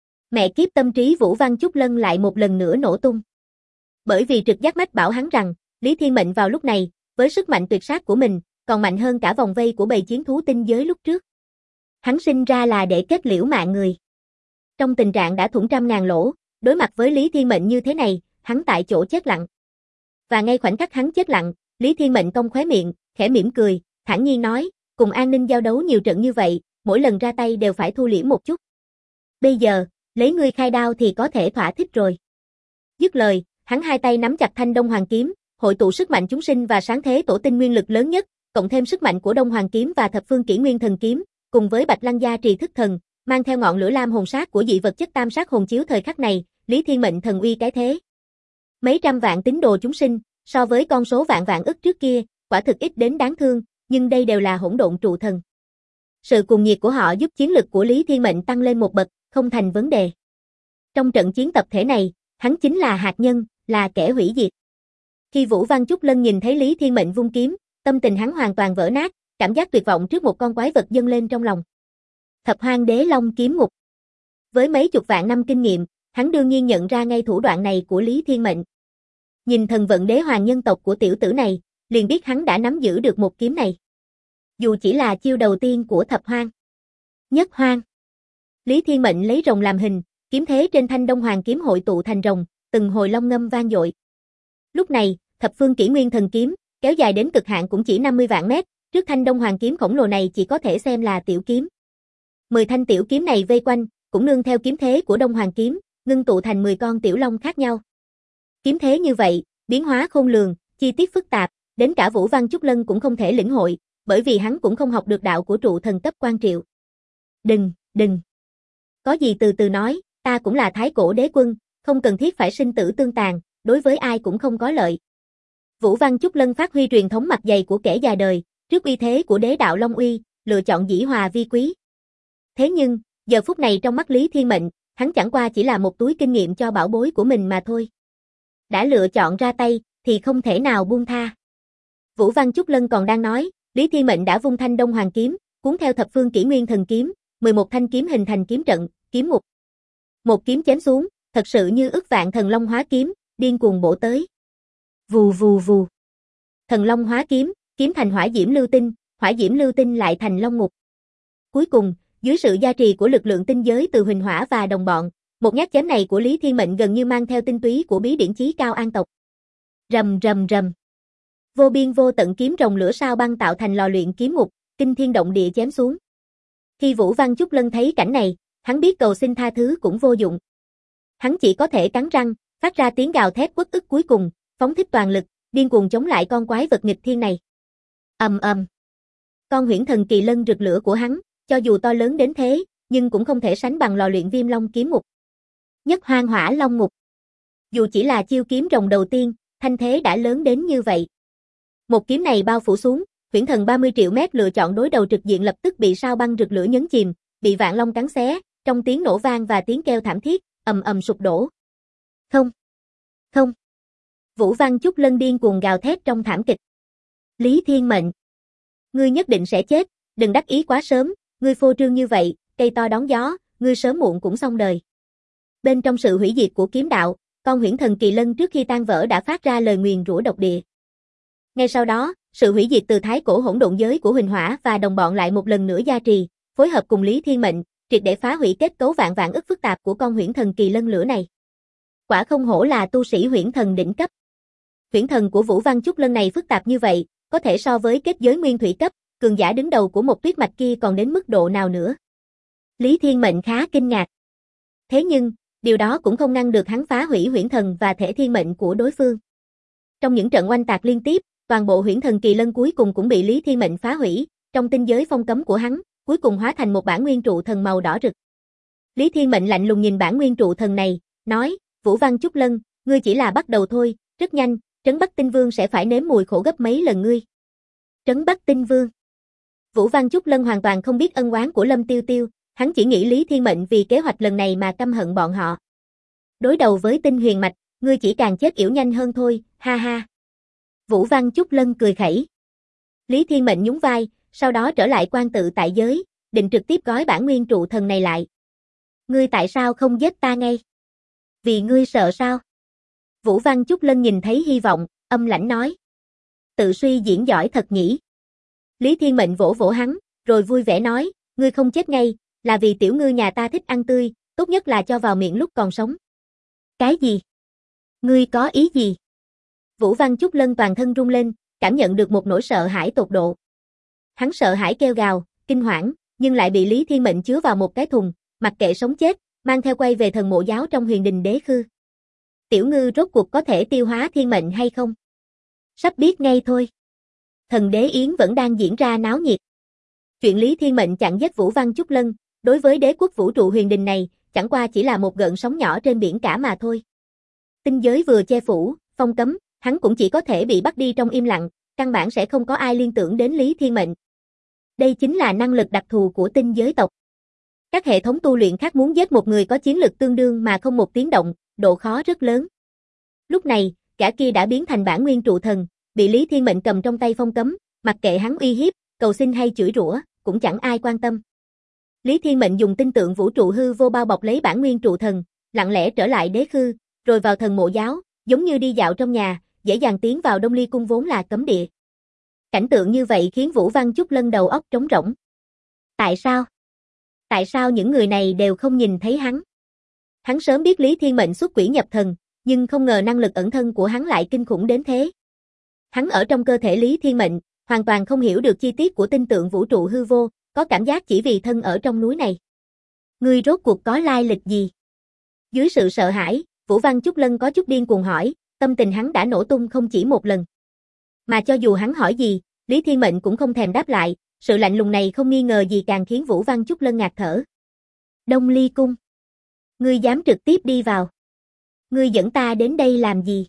Mẹ kiếp, tâm trí Vũ Văn Chúc Lân lại một lần nữa nổ tung. Bởi vì trực giác mách bảo hắn rằng, Lý Thiên Mệnh vào lúc này, với sức mạnh tuyệt sát của mình, còn mạnh hơn cả vòng vây của bầy chiến thú tinh giới lúc trước. Hắn sinh ra là để kết liễu mạng người. Trong tình trạng đã thủng trăm ngàn lỗ, đối mặt với Lý Thiên Mệnh như thế này, hắn tại chỗ chết lặng. Và ngay khoảnh khắc hắn chết lặng, Lý Thiên Mệnh cong khóe miệng, khẽ mỉm cười, thản nhiên nói, cùng An Ninh giao đấu nhiều trận như vậy, mỗi lần ra tay đều phải thu liễm một chút. Bây giờ, lấy ngươi khai đao thì có thể thỏa thích rồi. Dứt lời, hắn hai tay nắm chặt thanh Đông Hoàng kiếm, hội tụ sức mạnh chúng sinh và sáng thế tổ tinh nguyên lực lớn nhất, cộng thêm sức mạnh của Đông Hoàng kiếm và Thập Phương Kỷ Nguyên Thần kiếm, cùng với Bạch Lăng gia trì thức thần, mang theo ngọn lửa lam hồn sát của dị vật chất tam sát hồn chiếu thời khắc này, Lý Thiên Mệnh thần uy cái thế. Mấy trăm vạn tín đồ chúng sinh, so với con số vạn vạn ức trước kia, quả thực ít đến đáng thương, nhưng đây đều là hỗn độn trụ thần. Sự cuồng nhiệt của họ giúp chiến lực của Lý Thiên Mệnh tăng lên một bậc, không thành vấn đề. Trong trận chiến tập thể này, hắn chính là hạt nhân, là kẻ hủy diệt. Khi Vũ Văn Chúc Lân nhìn thấy Lý Thiên Mệnh vung kiếm, tâm tình hắn hoàn toàn vỡ nát, cảm giác tuyệt vọng trước một con quái vật dâng lên trong lòng. Thập Hoang Đế Long kiếm ngục. Với mấy chục vạn năm kinh nghiệm, hắn đương nhiên nhận ra ngay thủ đoạn này của Lý Thiên Mệnh. Nhìn thần vận đế hoàng nhân tộc của tiểu tử này, liền biết hắn đã nắm giữ được một kiếm này. Dù chỉ là chiêu đầu tiên của Thập Hoang. Nhất Hoang. Lý Thiên Mệnh lấy rồng làm hình, kiếm thế trên thanh Đông Hoàng kiếm hội tụ thành rồng, từng hồi long ngâm vang dội. Lúc này, Thập Phương Kỷ Nguyên Thần kiếm, kéo dài đến cực hạn cũng chỉ 50 vạn mét, trước thanh Đông Hoàng kiếm khổng lồ này chỉ có thể xem là tiểu kiếm. 10 thanh tiểu kiếm này vây quanh, cũng nương theo kiếm thế của Đông Hoàng kiếm, ngưng tụ thành 10 con tiểu long khác nhau. Kiếm thế như vậy, biến hóa khôn lường, chi tiết phức tạp, đến cả Vũ Văn Chúc Lân cũng không thể lĩnh hội, bởi vì hắn cũng không học được đạo của trụ thần cấp Quan Triệu. Đừng. Có gì từ từ nói, ta cũng là thái cổ đế quân, không cần thiết phải sinh tử tương tàn, đối với ai cũng không có lợi. Vũ Văn Chúc Lân phát huy truyền thống mặt dày của kẻ già đời, trước uy thế của đế đạo Long Uy, lựa chọn dĩ hòa vi quý. Thế nhưng, giờ phút này trong mắt Lý Thiên Mệnh, hắn chẳng qua chỉ là một túi kinh nghiệm cho bảo bối của mình mà thôi. Đã lựa chọn ra tay, thì không thể nào buông tha. Vũ Văn Chúc Lân còn đang nói, Lý Thiên Mệnh đã vung thanh Đông Hoàng kiếm, cuốn theo Thập Phương Kỷ Nguyên Thần kiếm, 11 thanh kiếm hình thành kiếm trận, kiếm ngục. Một kiếm chém xuống, thật sự như ức vạn thần long hóa kiếm, điên cuồng bổ tới. Vù vù vù. Thần long hóa kiếm, kiếm thành hỏa diễm lưu tinh lại thành long ngục. Cuối cùng, dưới sự gia trì của lực lượng tinh giới từ Huỳnh Hỏa và đồng bọn, một nhát chém này của Lý Thiên Mệnh gần như mang theo tinh túy của bí điển chí cao an tộc. Rầm rầm rầm. Vô biên vô tận kiếm rồng lửa sao băng tạo thành lò luyện kiếm ngục, kinh thiên động địa chém xuống. Khi Vũ Văn Chúc Lân thấy cảnh này, hắn biết cầu xin tha thứ cũng vô dụng. Hắn chỉ có thể cắn răng, phát ra tiếng gào thét uất ức cuối cùng, phóng thích toàn lực, điên cuồng chống lại con quái vật nghịch thiên này. Ầm ầm. Con huyễn thần kỳ lân rực lửa của hắn, cho dù to lớn đến thế, nhưng cũng không thể sánh bằng lò luyện Viêm Long kiếm ngục. Nhất Hoang Hỏa Long ngục. Dù chỉ là chiêu kiếm rồng đầu tiên, thanh thế đã lớn đến như vậy. Một kiếm này bao phủ xuống, huyễn thần 30 triệu mét lựa chọn đối đầu trực diện lập tức bị sao băng rực lửa nhấn chìm, bị vạn long cắn xé, trong tiếng nổ vang và tiếng kêu thảm thiết, ầm ầm sụp đổ. Không. Vũ Văn Chúc Lân điên cuồng gào thét trong thảm kịch. Lý Thiên Mệnh, ngươi nhất định sẽ chết, đừng đắc ý quá sớm, ngươi phô trương như vậy, cây to đón gió, ngươi sớm muộn cũng xong đời. Bên trong sự hủy diệt của kiếm đạo, con huyễn thần kỳ lân trước khi tan vỡ đã phát ra lời nguyền rủa độc địa. Ngay sau đó, sự hủy diệt từ thái cổ hỗn độn giới của Huỳnh Hỏa và đồng bọn lại một lần nữa gia trì, phối hợp cùng Lý Thiên Mệnh, triệt để phá hủy kết cấu vạn vạn ức phức tạp của con huyễn thần kỳ lân lửa này. Quả không hổ là tu sĩ huyễn thần đỉnh cấp. Huyễn thần của Vũ Văn Chúc Lân này phức tạp như vậy, có thể so với kết giới nguyên thủy cấp, cường giả đứng đầu của một tuyết mạch kia còn đến mức độ nào nữa. Lý Thiên Mệnh khá kinh ngạc. Thế nhưng, điều đó cũng không ngăn được hắn phá hủy huyễn thần và thể thiên mệnh của đối phương. Trong những trận oanh tạc liên tiếp, toàn bộ huyễn thần kỳ lân cuối cùng cũng bị Lý Thiên Mệnh phá hủy, trong tinh giới phong cấm của hắn, cuối cùng hóa thành một bản nguyên trụ thần màu đỏ rực. Lý Thiên Mệnh lạnh lùng nhìn bản nguyên trụ thần này, nói, Vũ Văn Chúc Lân, ngươi chỉ là bắt đầu thôi, rất nhanh, Trấn Bắc Tinh Vương sẽ phải nếm mùi khổ gấp mấy lần ngươi. Trấn Bắc Tinh Vương. Vũ Văn Chúc Lân hoàn toàn không biết ân oán của Lâm Tiêu Tiêu, hắn chỉ nghĩ Lý Thiên Mệnh vì kế hoạch lần này mà căm hận bọn họ. Đối đầu với Tinh Huyền Mạch, ngươi chỉ càng chết yểu nhanh hơn thôi, ha ha. Vũ Văn Chúc Lân cười khẩy. Lý Thiên Mệnh nhún vai, sau đó trở lại quan tự tại giới, định trực tiếp gói bản nguyên trụ thần này lại. Ngươi tại sao không giết ta ngay? Vì ngươi sợ sao? Vũ Văn Chúc Lân nhìn thấy hy vọng, âm lãnh nói. Tự suy diễn giỏi thật nhỉ. Lý Thiên Mệnh vỗ vỗ hắn, rồi vui vẻ nói, ngươi không chết ngay, là vì tiểu ngư nhà ta thích ăn tươi, tốt nhất là cho vào miệng lúc còn sống. Cái gì? Ngươi có ý gì? Vũ Văn Chúc Lân toàn thân rung lên, cảm nhận được một nỗi sợ hãi tột độ. Hắn sợ hãi kêu gào, kinh hoảng, nhưng lại bị Lý Thiên Mệnh chứa vào một cái thùng, mặc kệ sống chết, mang theo quay về thần mộ giáo trong huyền đình đế khư. Tiểu ngư rốt cuộc có thể tiêu hóa thiên mệnh hay không? Sắp biết ngay thôi. Thần đế yến vẫn đang diễn ra náo nhiệt. Chuyện Lý Thiên Mệnh chặn giết Vũ Văn Chúc Lân, đối với đế quốc vũ trụ huyền đình này, chẳng qua chỉ là một gợn sóng nhỏ trên biển cả mà thôi. Tinh giới vừa che phủ, phong cấm, hắn cũng chỉ có thể bị bắt đi trong im lặng, căn bản sẽ không có ai liên tưởng đến Lý Thiên Mệnh. Đây chính là năng lực đặc thù của tinh giới tộc. Các hệ thống tu luyện khác muốn giết một người có chiến lực tương đương mà không một tiếng động, độ khó rất lớn. Lúc này, gã kia đã biến thành bản nguyên trụ thần, bị Lý Thiên Mệnh cầm trong tay phong cấm, mặc kệ hắn uy hiếp, cầu xin hay chửi rủa, cũng chẳng ai quan tâm. Lý Thiên Mệnh dùng tinh tượng vũ trụ hư vô bao bọc lấy bản nguyên trụ thần, lặng lẽ trở lại đế khư, rồi vào thần mộ giáo, giống như đi dạo trong nhà, dễ dàng tiến vào Đông Ly cung vốn là cấm địa. Cảnh tượng như vậy khiến Vũ Văn Chúc Lân đầu óc trống rỗng. Tại sao? Tại sao những người này đều không nhìn thấy hắn? Hắn sớm biết Lý Thiên Mệnh xuất quỷ nhập thần, nhưng không ngờ năng lực ẩn thân của hắn lại kinh khủng đến thế. Hắn ở trong cơ thể Lý Thiên Mệnh, hoàn toàn không hiểu được chi tiết của tinh tượng vũ trụ hư vô, có cảm giác chỉ vì thân ở trong núi này. Ngươi rốt cuộc có lai lịch gì? Dưới sự sợ hãi, Vũ Văn Chúc Lân có chút điên cuồng hỏi, tâm tình hắn đã nổ tung không chỉ một lần. Mà cho dù hắn hỏi gì, Lý Thiên Mệnh cũng không thèm đáp lại, sự lạnh lùng này không nghi ngờ gì càng khiến Vũ Văn Chúc Lân ngạt thở. Đông Ly cung. Ngươi dám trực tiếp đi vào. Ngươi dẫn ta đến đây làm gì?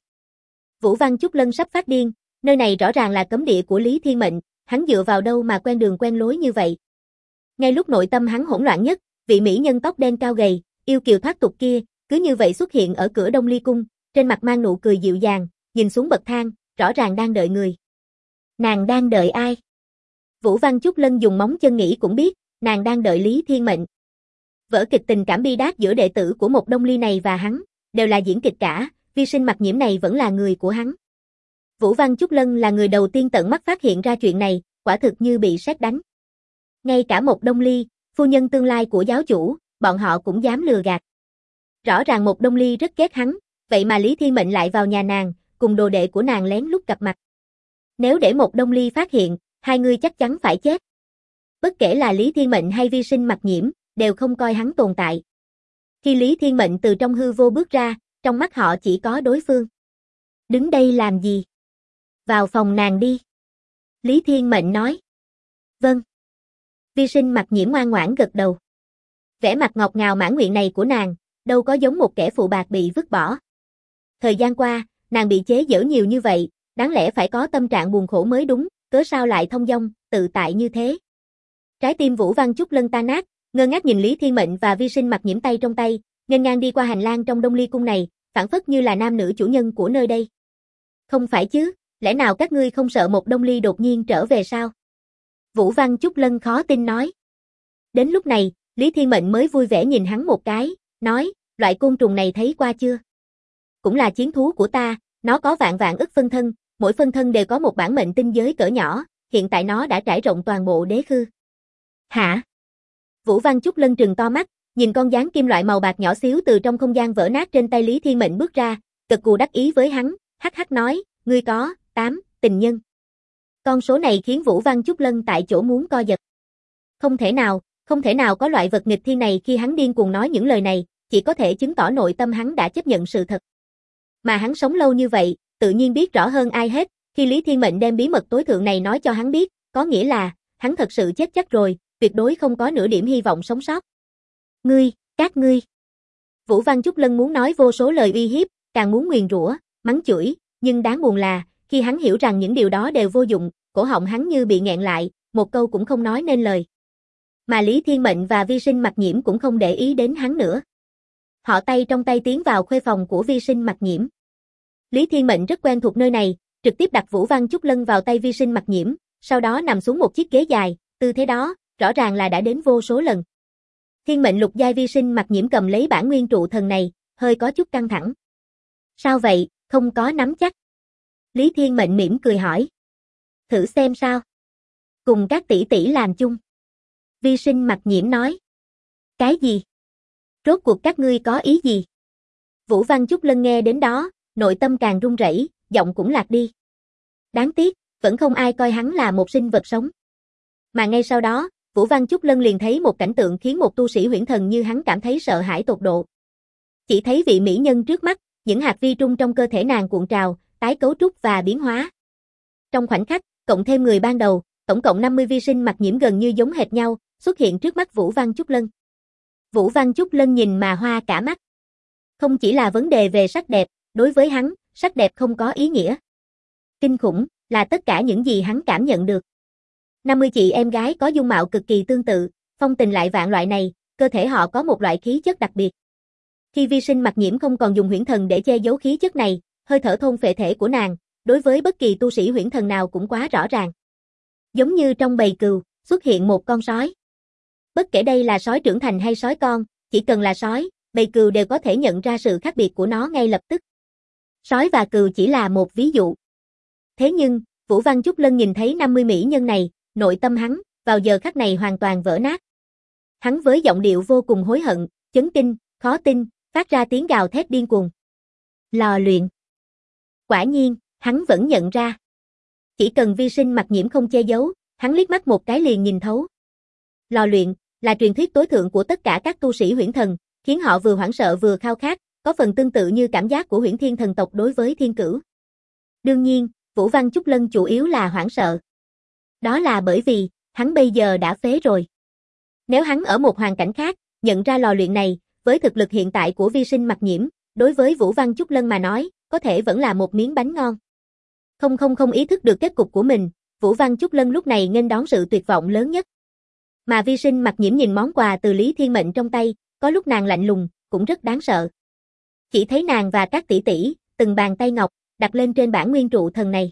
Vũ Văn Chúc Lân sắp phát điên, nơi này rõ ràng là cấm địa của Lý Thiên Mệnh, hắn dựa vào đâu mà quen đường quen lối như vậy. Ngay lúc nội tâm hắn hỗn loạn nhất, vị mỹ nhân tóc đen cao gầy, yêu kiều thoát tục kia, cứ như vậy xuất hiện ở cửa Đông Ly cung, trên mặt mang nụ cười dịu dàng, nhìn xuống bậc thang, rõ ràng đang đợi người. Nàng đang đợi ai? Vũ Văn Chúc Lân dùng móng chân nghĩ cũng biết, nàng đang đợi Lý Thiên Mệnh. Vở kịch tình cảm bi đát giữa đệ tử của một Đông Ly này và hắn, đều là diễn kịch cả, vi sinh Mặc Nhiễm này vẫn là người của hắn. Vũ Văn Chúc Lân là người đầu tiên tận mắt phát hiện ra chuyện này, quả thực như bị sét đánh. Ngay cả một Đông Ly, phu nhân tương lai của giáo chủ, bọn họ cũng dám lừa gạt. Rõ ràng một Đông Ly rất ghét hắn, vậy mà Lý Thiên Mệnh lại vào nhà nàng, cùng đồ đệ của nàng lén lút gặp mặt. Nếu để một Đông Ly phát hiện, hai người chắc chắn phải chết. Bất kể là Lý Thiên Mệnh hay vi sinh Mặc Nhiễm, đều không coi hắn tồn tại. Khi Lý Thiên Mệnh từ trong hư vô bước ra, trong mắt họ chỉ có đối phương. Đứng đây làm gì? Vào phòng nàng đi. Lý Thiên Mệnh nói. Vâng. Vi sinh Mặc Nhiễm ngoan ngoãn gật đầu. Vẻ mặt ngọt ngào mãn nguyện này của nàng, đâu có giống một kẻ phụ bạc bị vứt bỏ. Thời gian qua, nàng bị chế giễu nhiều như vậy, đáng lẽ phải có tâm trạng buồn khổ mới đúng, cớ sao lại thông dong, tự tại như thế. Trái tim Vũ Văn Chúc Lân tan nát, ngơ ngác nhìn Lý Thiên Mệnh và vi sinh Mặc Nhiễm tay trong tay, nghênh ngang đi qua hành lang trong Đông Ly cung này, phảng phất như là nam nữ chủ nhân của nơi đây. Không phải chứ, lẽ nào các ngươi không sợ một Đông Ly đột nhiên trở về sao? Vũ Văn Chúc Lân khó tin nói. Đến lúc này, Lý Thiên Mệnh mới vui vẻ nhìn hắn một cái, nói, loại côn trùng này thấy qua chưa? Cũng là chiến thú của ta, nó có vạn vạn ức phân thân, mỗi phân thân đều có một bản mệnh tinh giới cỡ nhỏ, hiện tại nó đã trải rộng toàn bộ đế khư. Hả? Vũ Văn Chúc Lân trừng to mắt, nhìn con gián kim loại màu bạc nhỏ xíu từ trong không gian vỡ nát trên tay Lý Thiên Mệnh bước ra, cực cù đắc ý với hắn, hắc hắc nói, ngươi có 8 tình nhân. Con số này khiến Vũ Văn Chúc Lân tại chỗ muốn co giật. Không thể nào có loại vật nghịch thiên này khi hắn điên cuồng nói những lời này, chỉ có thể chứng tỏ nội tâm hắn đã chấp nhận sự thật. Mà hắn sống lâu như vậy, tự nhiên biết rõ hơn ai hết, khi Lý Thiên Mệnh đem bí mật tối thượng này nói cho hắn biết, có nghĩa là, hắn thật sự chết chắc rồi, tuyệt đối không có nửa điểm hy vọng sống sót. Các ngươi. Vũ Văn Chúc Lân muốn nói vô số lời uy hiếp, càng muốn nguyền rủa, mắng chửi, nhưng đáng buồn là, khi hắn hiểu rằng những điều đó đều vô dụng, cổ họng hắn như bị nghẹn lại, một câu cũng không nói nên lời. Mà Lý Thiên Mệnh và Vi Sinh Mặc Nhiễm cũng không để ý đến hắn nữa. Họ tay trong tay tiến vào khuê phòng của Vi Sinh Mặc Nhiễm. Lý Thiên Mệnh rất quen thuộc nơi này, trực tiếp đặt Vũ Văn Chúc Lân vào tay Vi Sinh Mặc Nhiễm, sau đó nằm xuống một chiếc ghế dài, tư thế đó, rõ ràng là đã đến vô số lần. Thiên mệnh lục giai Vi Sinh Mặc Nhiễm cầm lấy bản nguyên trụ thần này, hơi có chút căng thẳng. Sao vậy, không có nắm chắc? Lý Thiên Mệnh mỉm cười hỏi. Thử xem sao. Cùng các tỷ tỷ làm chung. Vi Sinh Mặc Nhiễm nói. Cái gì? Rốt cuộc các ngươi có ý gì? Vũ Văn Chúc Lân nghe đến đó, nội tâm càng run rẩy, giọng cũng lạc đi. Đáng tiếc, vẫn không ai coi hắn là một sinh vật sống. Mà ngay sau đó, Vũ Văn Chúc Lân liền thấy một cảnh tượng khiến một tu sĩ huyễn thần như hắn cảm thấy sợ hãi tột độ. Chỉ thấy vị mỹ nhân trước mắt, những hạt vi trung trong cơ thể nàng cuộn trào, tái cấu trúc và biến hóa. Trong khoảnh khắc, cộng thêm người ban đầu, tổng cộng 50 Vi Sinh Mặc Nhiễm gần như giống hệt nhau, xuất hiện trước mắt Vũ Văn Chúc Lân. Vũ Văn Chúc Lân nhìn mà hoa cả mắt. Không chỉ là vấn đề về sắc đẹp, đối với hắn, sắc đẹp không có ý nghĩa. Kinh khủng, là tất cả những gì hắn cảm nhận được. 50 chị em gái có dung mạo cực kỳ tương tự, phong tình lại vạn loại này, cơ thể họ có một loại khí chất đặc biệt. Khi Vi Sinh Mặc Nhiễm không còn dùng huyễn thần để che giấu khí chất này, hơi thở thôn phệ thể của nàng, đối với bất kỳ tu sĩ huyễn thần nào cũng quá rõ ràng. Giống như trong bầy cừu, xuất hiện một con sói. Bất kể đây là sói trưởng thành hay sói con, chỉ cần là sói, bầy cừu đều có thể nhận ra sự khác biệt của nó ngay lập tức. Sói và cừu chỉ là một ví dụ. Thế nhưng, Vũ Văn Chúc Lân nhìn thấy 50 mỹ nhân này, nội tâm hắn, vào giờ khắc này hoàn toàn vỡ nát. Hắn với giọng điệu vô cùng hối hận, chấn kinh, khó tin, phát ra tiếng gào thét điên cuồng. Lò luyện. Quả nhiên, hắn vẫn nhận ra. Chỉ cần Vi Sinh Mặc Nhiễm không che giấu, hắn liếc mắt một cái liền nhìn thấu. Lò luyện, là truyền thuyết tối thượng của tất cả các tu sĩ huyễn thần, khiến họ vừa hoảng sợ vừa khao khát, có phần tương tự như cảm giác của huyễn thiên thần tộc đối với thiên cửu. Đương nhiên, Vũ Văn Chúc Lân chủ yếu là hoảng sợ. Đó là bởi vì, hắn bây giờ đã phế rồi. Nếu hắn ở một hoàn cảnh khác, nhận ra lò luyện này, với thực lực hiện tại của Vi Sinh Mặc Nhiễm, đối với Vũ Văn Chúc Lân mà nói, có thể vẫn là một miếng bánh ngon. Không ý thức được kết cục của mình, Vũ Văn Chúc Lân lúc này nghênh đón sự tuyệt vọng lớn nhất. Mà Vi Sinh Mặc Nhiễm nhìn món quà từ Lý Thiên Mệnh trong tay, có lúc nàng lạnh lùng, cũng rất đáng sợ. Chỉ thấy nàng và các tỷ tỷ, từng bàn tay ngọc, đặt lên trên bản nguyên trụ thần này.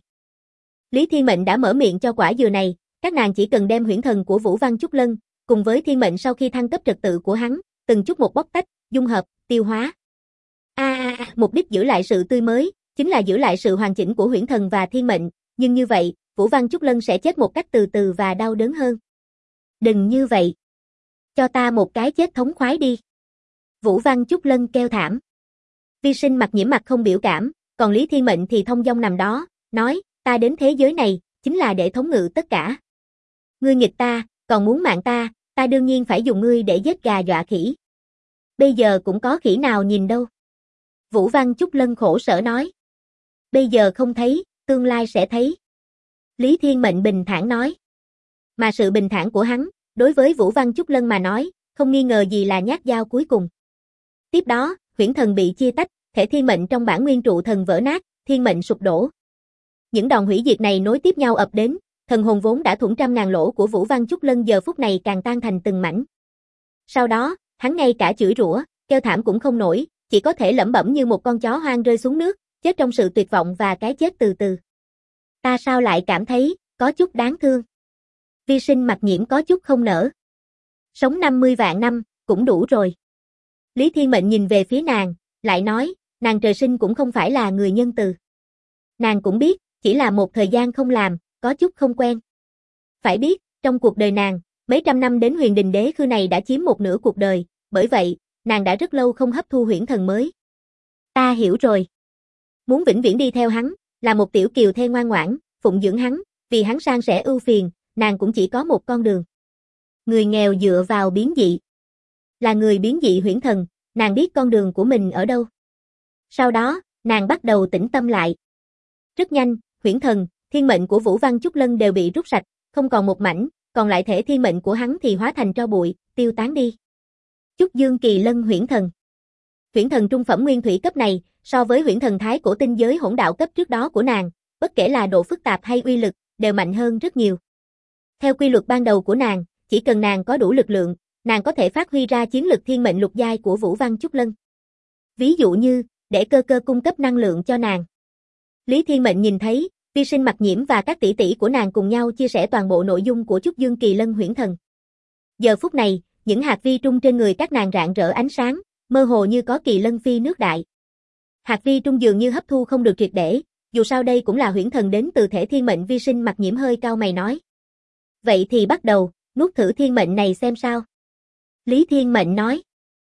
Lý Thiên Mệnh đã mở miệng cho quả dừa này, các nàng chỉ cần đem huyễn thần của Vũ Văn Chúc Lân, cùng với Thiên Mệnh sau khi thăng cấp trật tự của hắn, từng chút một bóc tách, dung hợp, tiêu hóa. Mục đích giữ lại sự tươi mới, chính là giữ lại sự hoàn chỉnh của huyễn thần và Thiên Mệnh, nhưng như vậy, Vũ Văn Chúc Lân sẽ chết một cách từ từ và đau đớn hơn. Đừng như vậy. Cho ta một cái chết thống khoái đi. Vũ Văn Chúc Lân kêu thảm. Vi Sinh Mặc Nhiễm mặt không biểu cảm, còn Lý Thiên Mệnh thì thông dong nằm đó, nói, ta đến thế giới này, chính là để thống ngự tất cả. Ngươi nghịch ta, còn muốn mạng ta đương nhiên phải dùng ngươi để giết gà dọa khỉ. Bây giờ cũng có khỉ nào nhìn đâu. Vũ Văn Chúc Lân khổ sở nói. Bây giờ không thấy, tương lai sẽ thấy. Lý Thiên Mệnh bình thản nói. Mà sự bình thản của hắn, đối với Vũ Văn Chúc Lân mà nói, không nghi ngờ gì là nhát dao cuối cùng. Tiếp đó, huyễn thần bị chia tách, thể Thiên Mệnh trong bản nguyên trụ thần vỡ nát, Thiên Mệnh sụp đổ. Những đòn hủy diệt này nối tiếp nhau ập đến, thần hồn vốn đã thủng trăm ngàn lỗ của Vũ Văn Chúc Lân giờ phút này càng tan thành từng mảnh. Sau đó, hắn ngay cả chửi rủa, kêu thảm cũng không nổi, chỉ có thể lẩm bẩm như một con chó hoang rơi xuống nước, chết trong sự tuyệt vọng và cái chết từ từ. Ta sao lại cảm thấy, có chút đáng thương. Vi Sinh Mặc Nhiễm có chút không nỡ. Sống 50 vạn năm, cũng đủ rồi. Lý Thiên Mệnh nhìn về phía nàng, lại nói, nàng trời sinh cũng không phải là người nhân từ. Nàng cũng biết, chỉ là một thời gian không làm, có chút không quen. Phải biết, trong cuộc đời nàng, mấy trăm năm đến Huyền Đình Đế Khư này đã chiếm một nửa cuộc đời, bởi vậy, nàng đã rất lâu không hấp thu huyễn thần mới. Ta hiểu rồi. Muốn vĩnh viễn đi theo hắn, là một tiểu kiều thê ngoan ngoãn, phụng dưỡng hắn, vì hắn san sẻ ưu phiền, nàng cũng chỉ có một con đường. Người nghèo dựa vào biến dị. Là người biến dị huyễn thần, nàng biết con đường của mình ở đâu. Sau đó, nàng bắt đầu tĩnh tâm lại. Rất nhanh, huyễn thần, thiên mệnh của Vũ Văn Chúc Lân đều bị rút sạch, không còn một mảnh, còn lại thể thiên mệnh của hắn thì hóa thành tro bụi, tiêu tán đi. Chúc Dương Kỳ Lân huyễn thần. Huyễn thần trung phẩm nguyên thủy cấp này, so với huyễn thần thái cổ tinh giới hỗn đạo cấp trước đó của nàng, bất kể là độ phức tạp hay uy lực, đều mạnh hơn rất nhiều. Theo quy luật ban đầu của nàng, chỉ cần nàng có đủ lực lượng, nàng có thể phát huy ra chiến lực thiên mệnh lục giai của Vũ Văn Chúc Lân. Ví dụ như, để cơ cơ cung cấp năng lượng cho nàng. Lý Thiên Mệnh nhìn thấy, Vi Sinh Mặc Nhiễm và các tỷ tỷ của nàng cùng nhau chia sẻ toàn bộ nội dung của Chúc Dương Kỳ Lân huyễn thần. Giờ phút này, những hạt vi trung trên người các nàng rạng rỡ ánh sáng, mơ hồ như có kỳ lân phi nước đại. Hạt vi trung dường như hấp thu không được triệt để, dù sao đây cũng là huyễn thần đến từ thể thiên mệnh. Vi Sinh Mặc Nhiễm hơi cau mày nói. Vậy thì bắt đầu, nuốt thử thiên mệnh này xem sao. Lý Thiên Mệnh nói.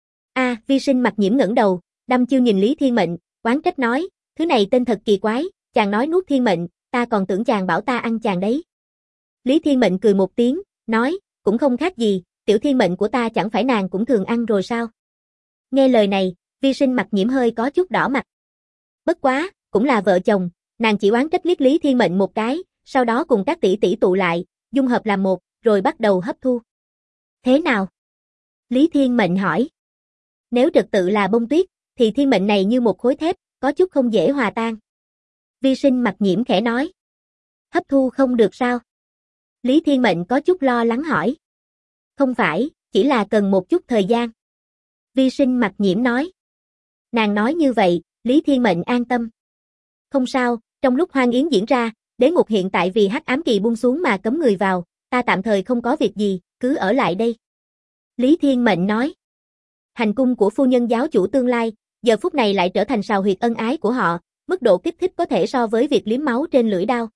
Vi Sinh Mặc Nhiễm ngẩng đầu, đăm chiêu nhìn Lý Thiên Mệnh, oán trách nói, thứ này tên thật kỳ quái, chàng nói nuốt thiên mệnh, ta còn tưởng chàng bảo ta ăn chàng đấy. Lý Thiên Mệnh cười một tiếng, nói, cũng không khác gì, tiểu thiên mệnh của ta chẳng phải nàng cũng thường ăn rồi sao. Nghe lời này, Vi Sinh Mặc Nhiễm hơi có chút đỏ mặt. Bất quá, cũng là vợ chồng, nàng chỉ oán trách liếc Lý Thiên Mệnh một cái, sau đó cùng các tỷ tỷ tụ lại, dung hợp làm một, rồi bắt đầu hấp thu. Thế nào? Lý Thiên Mệnh hỏi. Nếu trật tự là bông tuyết, thì thiên mệnh này như một khối thép, có chút không dễ hòa tan. Vi Sinh Mặc Nhiễm khẽ nói. Hấp thu không được sao? Lý Thiên Mệnh có chút lo lắng hỏi. Không phải, chỉ là cần một chút thời gian. Vi Sinh Mặc Nhiễm nói. Nàng nói như vậy, Lý Thiên Mệnh an tâm. Không sao, trong lúc hoang yến diễn ra, đế ngục hiện tại vì hắc ám kỳ buông xuống mà cấm người vào, ta tạm thời không có việc gì, cứ ở lại đây. Lý Thiên Mệnh nói. Hành cung của phu nhân giáo chủ tương lai, giờ phút này lại trở thành sào huyệt ân ái của họ, mức độ kích thích có thể so với việc liếm máu trên lưỡi đao.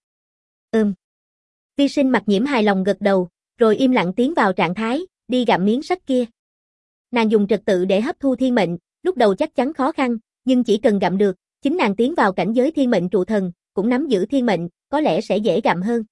Vi Sinh Mặc Nhiễm hài lòng gật đầu, rồi im lặng tiến vào trạng thái, đi gặm miếng sắt kia. Nàng dùng trật tự để hấp thu thiên mệnh, lúc đầu chắc chắn khó khăn, nhưng chỉ cần gặm được, chính nàng tiến vào cảnh giới thiên mệnh trụ thần, cũng nắm giữ thiên mệnh, có lẽ sẽ dễ gặm hơn.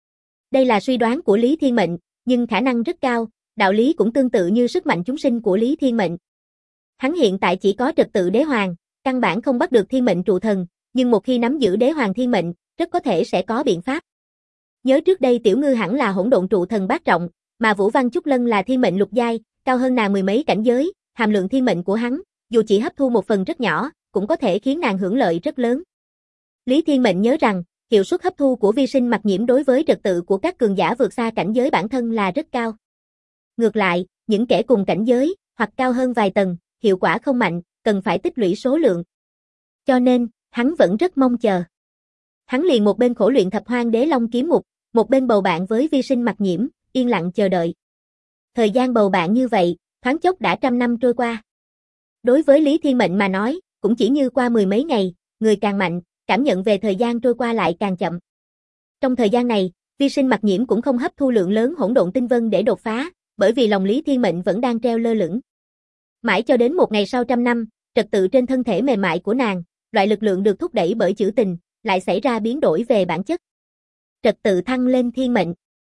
Đây là suy đoán của Lý Thiên Mệnh, nhưng khả năng rất cao, đạo lý cũng tương tự như sức mạnh chúng sinh của Lý Thiên Mệnh. Hắn hiện tại chỉ có trật tự đế hoàng, căn bản không bắt được thiên mệnh trụ thần, nhưng một khi nắm giữ đế hoàng thiên mệnh, rất có thể sẽ có biện pháp. Nhớ trước đây Tiểu Ngư hẳn là hỗn độn trụ thần bát trọng, mà Vũ Văn Chúc Lân là thiên mệnh lục giai, cao hơn nàng mười mấy cảnh giới, hàm lượng thiên mệnh của hắn, dù chỉ hấp thu một phần rất nhỏ, cũng có thể khiến nàng hưởng lợi rất lớn. Lý Thiên Mệnh nhớ rằng, hiệu suất hấp thu của Vi Sinh Mặc Nhiễm đối với trật tự của các cường giả vượt xa cảnh giới bản thân là rất cao. Ngược lại, những kẻ cùng cảnh giới, hoặc cao hơn vài tầng, hiệu quả không mạnh, cần phải tích lũy số lượng. Cho nên, hắn vẫn rất mong chờ. Hắn liền một bên khổ luyện Thập Hoang Đế Long kiếm mục, một bên bầu bạn với Vi Sinh Mặc Nhiễm, yên lặng chờ đợi. Thời gian bầu bạn như vậy, thoáng chốc đã 100 năm trôi qua. Đối với Lý Thiên Mệnh mà nói, cũng chỉ như qua mười mấy ngày, người càng mạnh, cảm nhận về thời gian trôi qua lại càng chậm. Trong thời gian này, Vi Sinh Mặc Nhiễm cũng không hấp thu lượng lớn hỗn độn tinh vân để đột phá, bởi vì lòng Lý Thiên Mệnh vẫn đang treo lơ lửng. Mãi cho đến một ngày sau 100 năm, trật tự trên thân thể mềm mại của nàng, loại lực lượng được thúc đẩy bởi chữ tình, lại xảy ra biến đổi về bản chất. Trật tự thăng lên thiên mệnh.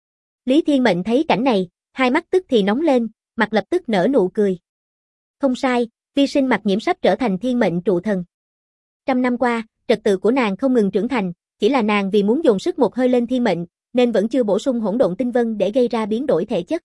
Lý Thiên Mệnh thấy cảnh này, hai mắt tức thì nóng lên, mặt lập tức nở nụ cười. Không sai, Vi Sinh Mặc Nhiễm sắp trở thành thiên mệnh trụ thần. 100 năm qua, trật tự của nàng không ngừng trưởng thành, chỉ là nàng vì muốn dồn sức một hơi lên thiên mệnh, nên vẫn chưa bổ sung hỗn độn tinh vân để gây ra biến đổi thể chất.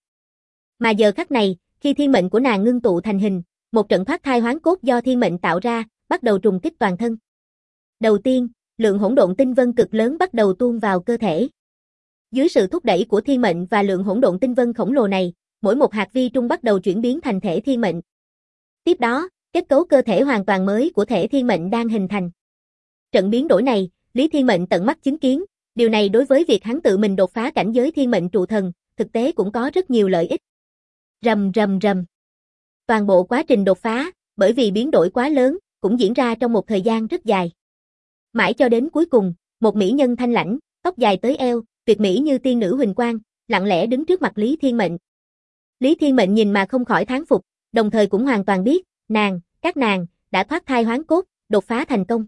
Mà giờ khắc này, khi thiên mệnh của nàng ngưng tụ thành hình, một trận thoát thai hoán cốt do thiên mệnh tạo ra, bắt đầu trùng kích toàn thân. Đầu tiên, lượng hỗn độn tinh vân cực lớn bắt đầu tuôn vào cơ thể. Dưới sự thúc đẩy của thiên mệnh và lượng hỗn độn tinh vân khổng lồ này, mỗi một hạt vi trung bắt đầu chuyển biến thành thể thiên mệnh. Tiếp đó, kết cấu cơ thể hoàn toàn mới của thể thiên mệnh đang hình thành. Trận biến đổi này, Lý Thiên Mệnh tận mắt chứng kiến, điều này đối với việc hắn tự mình đột phá cảnh giới thiên mệnh trụ thần, thực tế cũng có rất nhiều lợi ích. Rầm rầm rầm. Toàn bộ quá trình đột phá, bởi vì biến đổi quá lớn, cũng diễn ra trong một thời gian rất dài. Mãi cho đến cuối cùng, một mỹ nhân thanh lãnh, tóc dài tới eo, tuyệt mỹ như tiên nữ huỳnh quang, lặng lẽ đứng trước mặt Lý Thiên Mệnh. Lý Thiên Mệnh nhìn mà không khỏi thán phục, đồng thời cũng hoàn toàn biết, các nàng, đã thoát thai hoán cốt, đột phá thành công.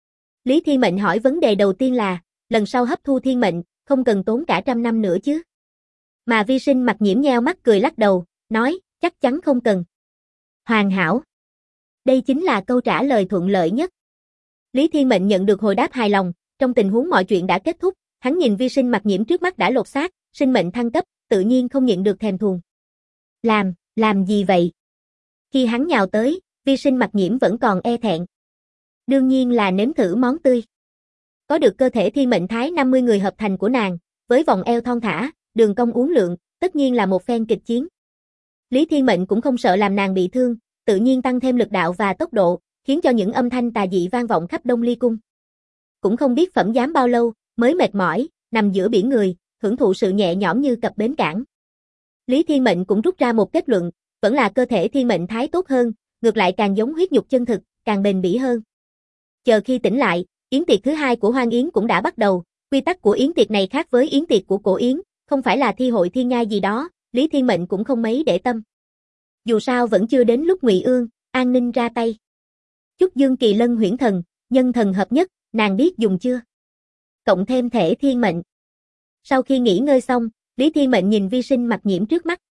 Lý Thiên Mệnh hỏi vấn đề đầu tiên là, lần sau hấp thu thiên mệnh, không cần tốn cả 100 năm nữa chứ? Mà Vi Sinh Mặc Nhiễm nheo mắt cười lắc đầu, nói, chắc chắn không cần. Hoàn hảo. Đây chính là câu trả lời thuận lợi nhất. Lý Thiên Mệnh nhận được hồi đáp hài lòng, trong tình huống mọi chuyện đã kết thúc, hắn nhìn Vi Sinh Mặc Nhiễm trước mắt đã lột xác, sinh mệnh thăng cấp, tự nhiên không nhịn được thèm thuồng. Làm gì vậy? Khi hắn nhào tới, Vi Sinh Mặc Nhiễm vẫn còn e thẹn. Đương nhiên là nếm thử món tươi. Có được cơ thể thiên mệnh thái 50 người hợp thành của nàng, với vòng eo thon thả, đường cong uốn lượn, tất nhiên là một phen kịch chiến. Lý Thiên Mệnh cũng không sợ làm nàng bị thương, tự nhiên tăng thêm lực đạo và tốc độ, khiến cho những âm thanh tà dị vang vọng khắp Đông Ly cung. Cũng không biết phẩm giám bao lâu, mới mệt mỏi, nằm giữa biển người, hưởng thụ sự nhẹ nhõm như cập bến cảng. Lý Thiên Mệnh cũng rút ra một kết luận, vẫn là cơ thể thiên mệnh thái tốt hơn, ngược lại càng giống huyết nhục chân thực, càng bền bỉ hơn. Chờ khi tỉnh lại, yến tiệc thứ hai của Hoang Yến cũng đã bắt đầu, quy tắc của yến tiệc này khác với yến tiệc của Cổ Yến, không phải là thi hội thiên nhai gì đó, Lý Thiên Mệnh cũng không mấy để tâm. Dù sao vẫn chưa đến lúc Ngụy Ương, An Ninh ra tay. Chúc Dương Kỳ Lân huyễn thần, nhân thần hợp nhất, nàng biết dùng chưa? Cộng thêm thể thiên mệnh. Sau khi nghỉ ngơi xong, Lý Thiên Mệnh nhìn Vi Sinh Mặc Nhiễm trước mắt.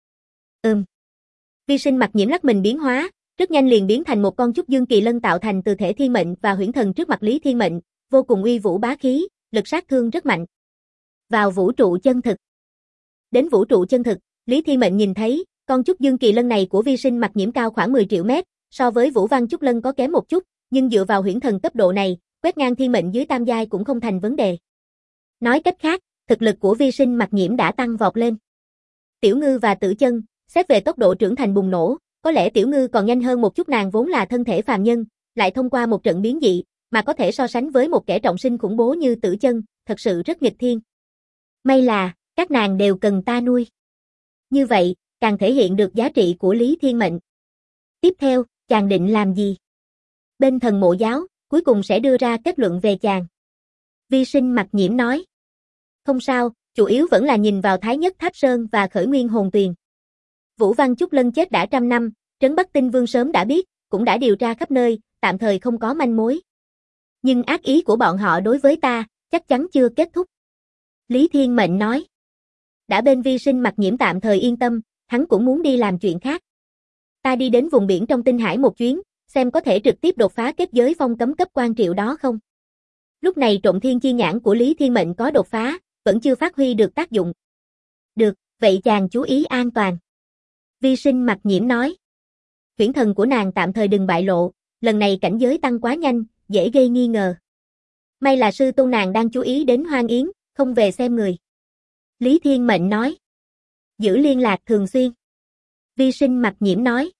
Vi Sinh Mặc Nhiễm lắc mình biến hóa, rất nhanh liền biến thành một con Chúc Dương Kỳ Lân tạo thành từ thể thiên mệnh và huyễn thần trước mặt Lý Thiên Mệnh, vô cùng uy vũ bá khí, lực sát thương rất mạnh. Vào vũ trụ chân thực. Đến vũ trụ chân thực, Lý Thiên Mệnh nhìn thấy, con Chúc Dương Kỳ Lân này của Vi Sinh Mặc Nhiễm cao khoảng 10 triệu mét, so với Vũ Văn Chúc Lân có kém một chút, nhưng dựa vào huyễn thần cấp độ này, quét ngang thiên mệnh dưới tam giai cũng không thành vấn đề. Nói cách khác, thực lực của Vi Sinh Mặc Nhiễm đã tăng vọt lên. Tiểu Ngư và Tử Chân, xét về tốc độ trưởng thành bùng nổ, có lẽ Tiểu Ngư còn nhanh hơn một chút, nàng vốn là thân thể phàm nhân, lại thông qua một trận biến dị, mà có thể so sánh với một kẻ trọng sinh khủng bố như Tử Chân, thật sự rất nghịch thiên. May là, các nàng đều cần ta nuôi. Như vậy, càng thể hiện được giá trị của Lý Thiên Mệnh. Tiếp theo, chàng định làm gì? Bên Thần Mộ Giáo, cuối cùng sẽ đưa ra kết luận về chàng. Vi Sinh Mặc Nhiễm nói. Không sao, chủ yếu vẫn là nhìn vào Thái Nhất Tháp Sơn và Khởi Nguyên Hồn Tuyền. Vũ Văn Chúc Lân chết đã 100 năm, Trấn Bắc Tinh Vương sớm đã biết, cũng đã điều tra khắp nơi, tạm thời không có manh mối. Nhưng ác ý của bọn họ đối với ta, chắc chắn chưa kết thúc. Lý Thiên Mệnh nói. Đã bên Vi Sinh Mặc Nhiễm tạm thời yên tâm, hắn cũng muốn đi làm chuyện khác. Ta đi đến vùng biển trong Tinh Hải một chuyến, xem có thể trực tiếp đột phá kết giới phong cấm cấp quan triệu đó không. Lúc này Trộm Thiên Chi Nhãn của Lý Thiên Mệnh có đột phá, vẫn chưa phát huy được tác dụng. Được, vậy chàng chú ý an toàn. Vi Sinh Mặc Nhiễm nói. Huyễn thần của nàng tạm thời đừng bại lộ, lần này cảnh giới tăng quá nhanh, dễ gây nghi ngờ. May là sư tôn nàng đang chú ý đến Hoang Yến, không về xem người. Lý Thiên Mệnh nói. Giữ liên lạc thường xuyên. Vi Sinh Mặc Nhiễm nói.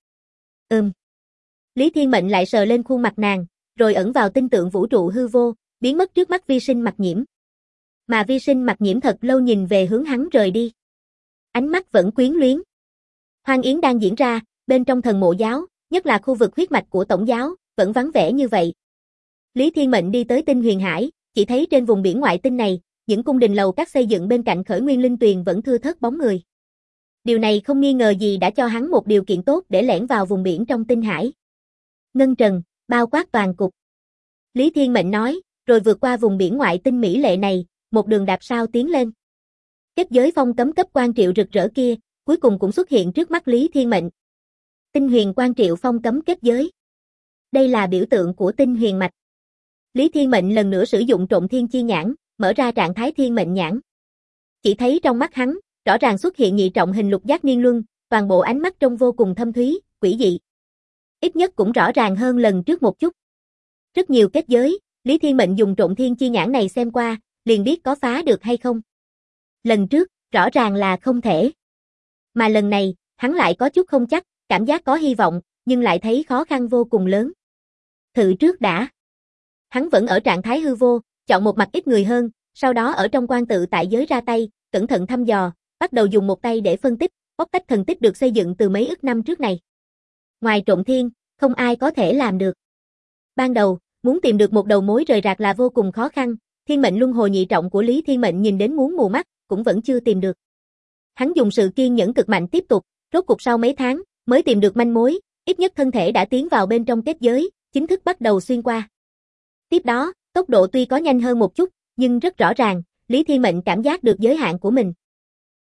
Lý Thiên Mệnh lại sờ lên khuôn mặt nàng, rồi ẩn vào tinh tượng vũ trụ hư vô, biến mất trước mắt Vi Sinh Mặc Nhiễm. Mà Vi Sinh Mặc Nhiễm thật lâu nhìn về hướng hắn rời đi. Ánh mắt vẫn quyến luyến. Hoang Yến đang diễn ra, bên trong Thần Mộ Giáo, nhất là khu vực huyết mạch của Tổng giáo, vẫn vắng vẻ như vậy. Lý Thiên Mệnh đi tới Tinh Huyền Hải, chỉ thấy trên vùng biển ngoại tinh này, những cung đình lầu các xây dựng bên cạnh Khởi Nguyên Linh Tuyền vẫn thưa thớt bóng người. Điều này không nghi ngờ gì đã cho hắn một điều kiện tốt để lẻn vào vùng biển trong Tinh Hải. Ngân trần, bao quát toàn cục. Lý Thiên Mệnh nói, rồi vượt qua vùng biển ngoại tinh mỹ lệ này, một đường đạp sao tiến lên. Kết giới phong cấm cấp quan triệu rực rỡ kia, cuối cùng cũng xuất hiện trước mắt Lý Thiên Mệnh. Tinh huyền quan triệu phong cấm kết giới. Đây là biểu tượng của tinh huyền mạch. Lý Thiên Mệnh lần nữa sử dụng Trộm Thiên Chi Nhãn, mở ra trạng thái thiên mệnh nhãn. Chỉ thấy trong mắt hắn, rõ ràng xuất hiện nhị trọng hình lục giác niên luân, toàn bộ ánh mắt trông vô cùng thâm thúy, quỷ dị. Ít nhất cũng rõ ràng hơn lần trước một chút. Rất nhiều kết giới, Lý Thiên Mệnh dùng Trộm Thiên Chi Nhãn này xem qua, liền biết có phá được hay không. Lần trước, rõ ràng là không thể. Mà lần này, hắn lại có chút không chắc, cảm giác có hy vọng, nhưng lại thấy khó khăn vô cùng lớn. Thử trước đã. Hắn vẫn ở trạng thái hư vô, chọn một mặt ít người hơn, sau đó ở trong quan tự tại giới ra tay, cẩn thận thăm dò, bắt đầu dùng một tay để phân tích, bóc tách thần tích được xây dựng từ mấy ức năm trước này. Ngoài Trộm Thiên, không ai có thể làm được. Ban đầu, muốn tìm được một đầu mối rời rạc là vô cùng khó khăn, thiên mệnh luân hồi nhị trọng của Lý Thiên Mệnh nhìn đến muốn mù mắt, cũng vẫn chưa tìm được. Hắn dùng sự kiên nhẫn cực mạnh tiếp tục, rốt cuộc sau mấy tháng, mới tìm được manh mối, ít nhất thân thể đã tiến vào bên trong kết giới, chính thức bắt đầu xuyên qua. Tiếp đó, tốc độ tuy có nhanh hơn một chút, nhưng rất rõ ràng, Lý Thiên Mệnh cảm giác được giới hạn của mình.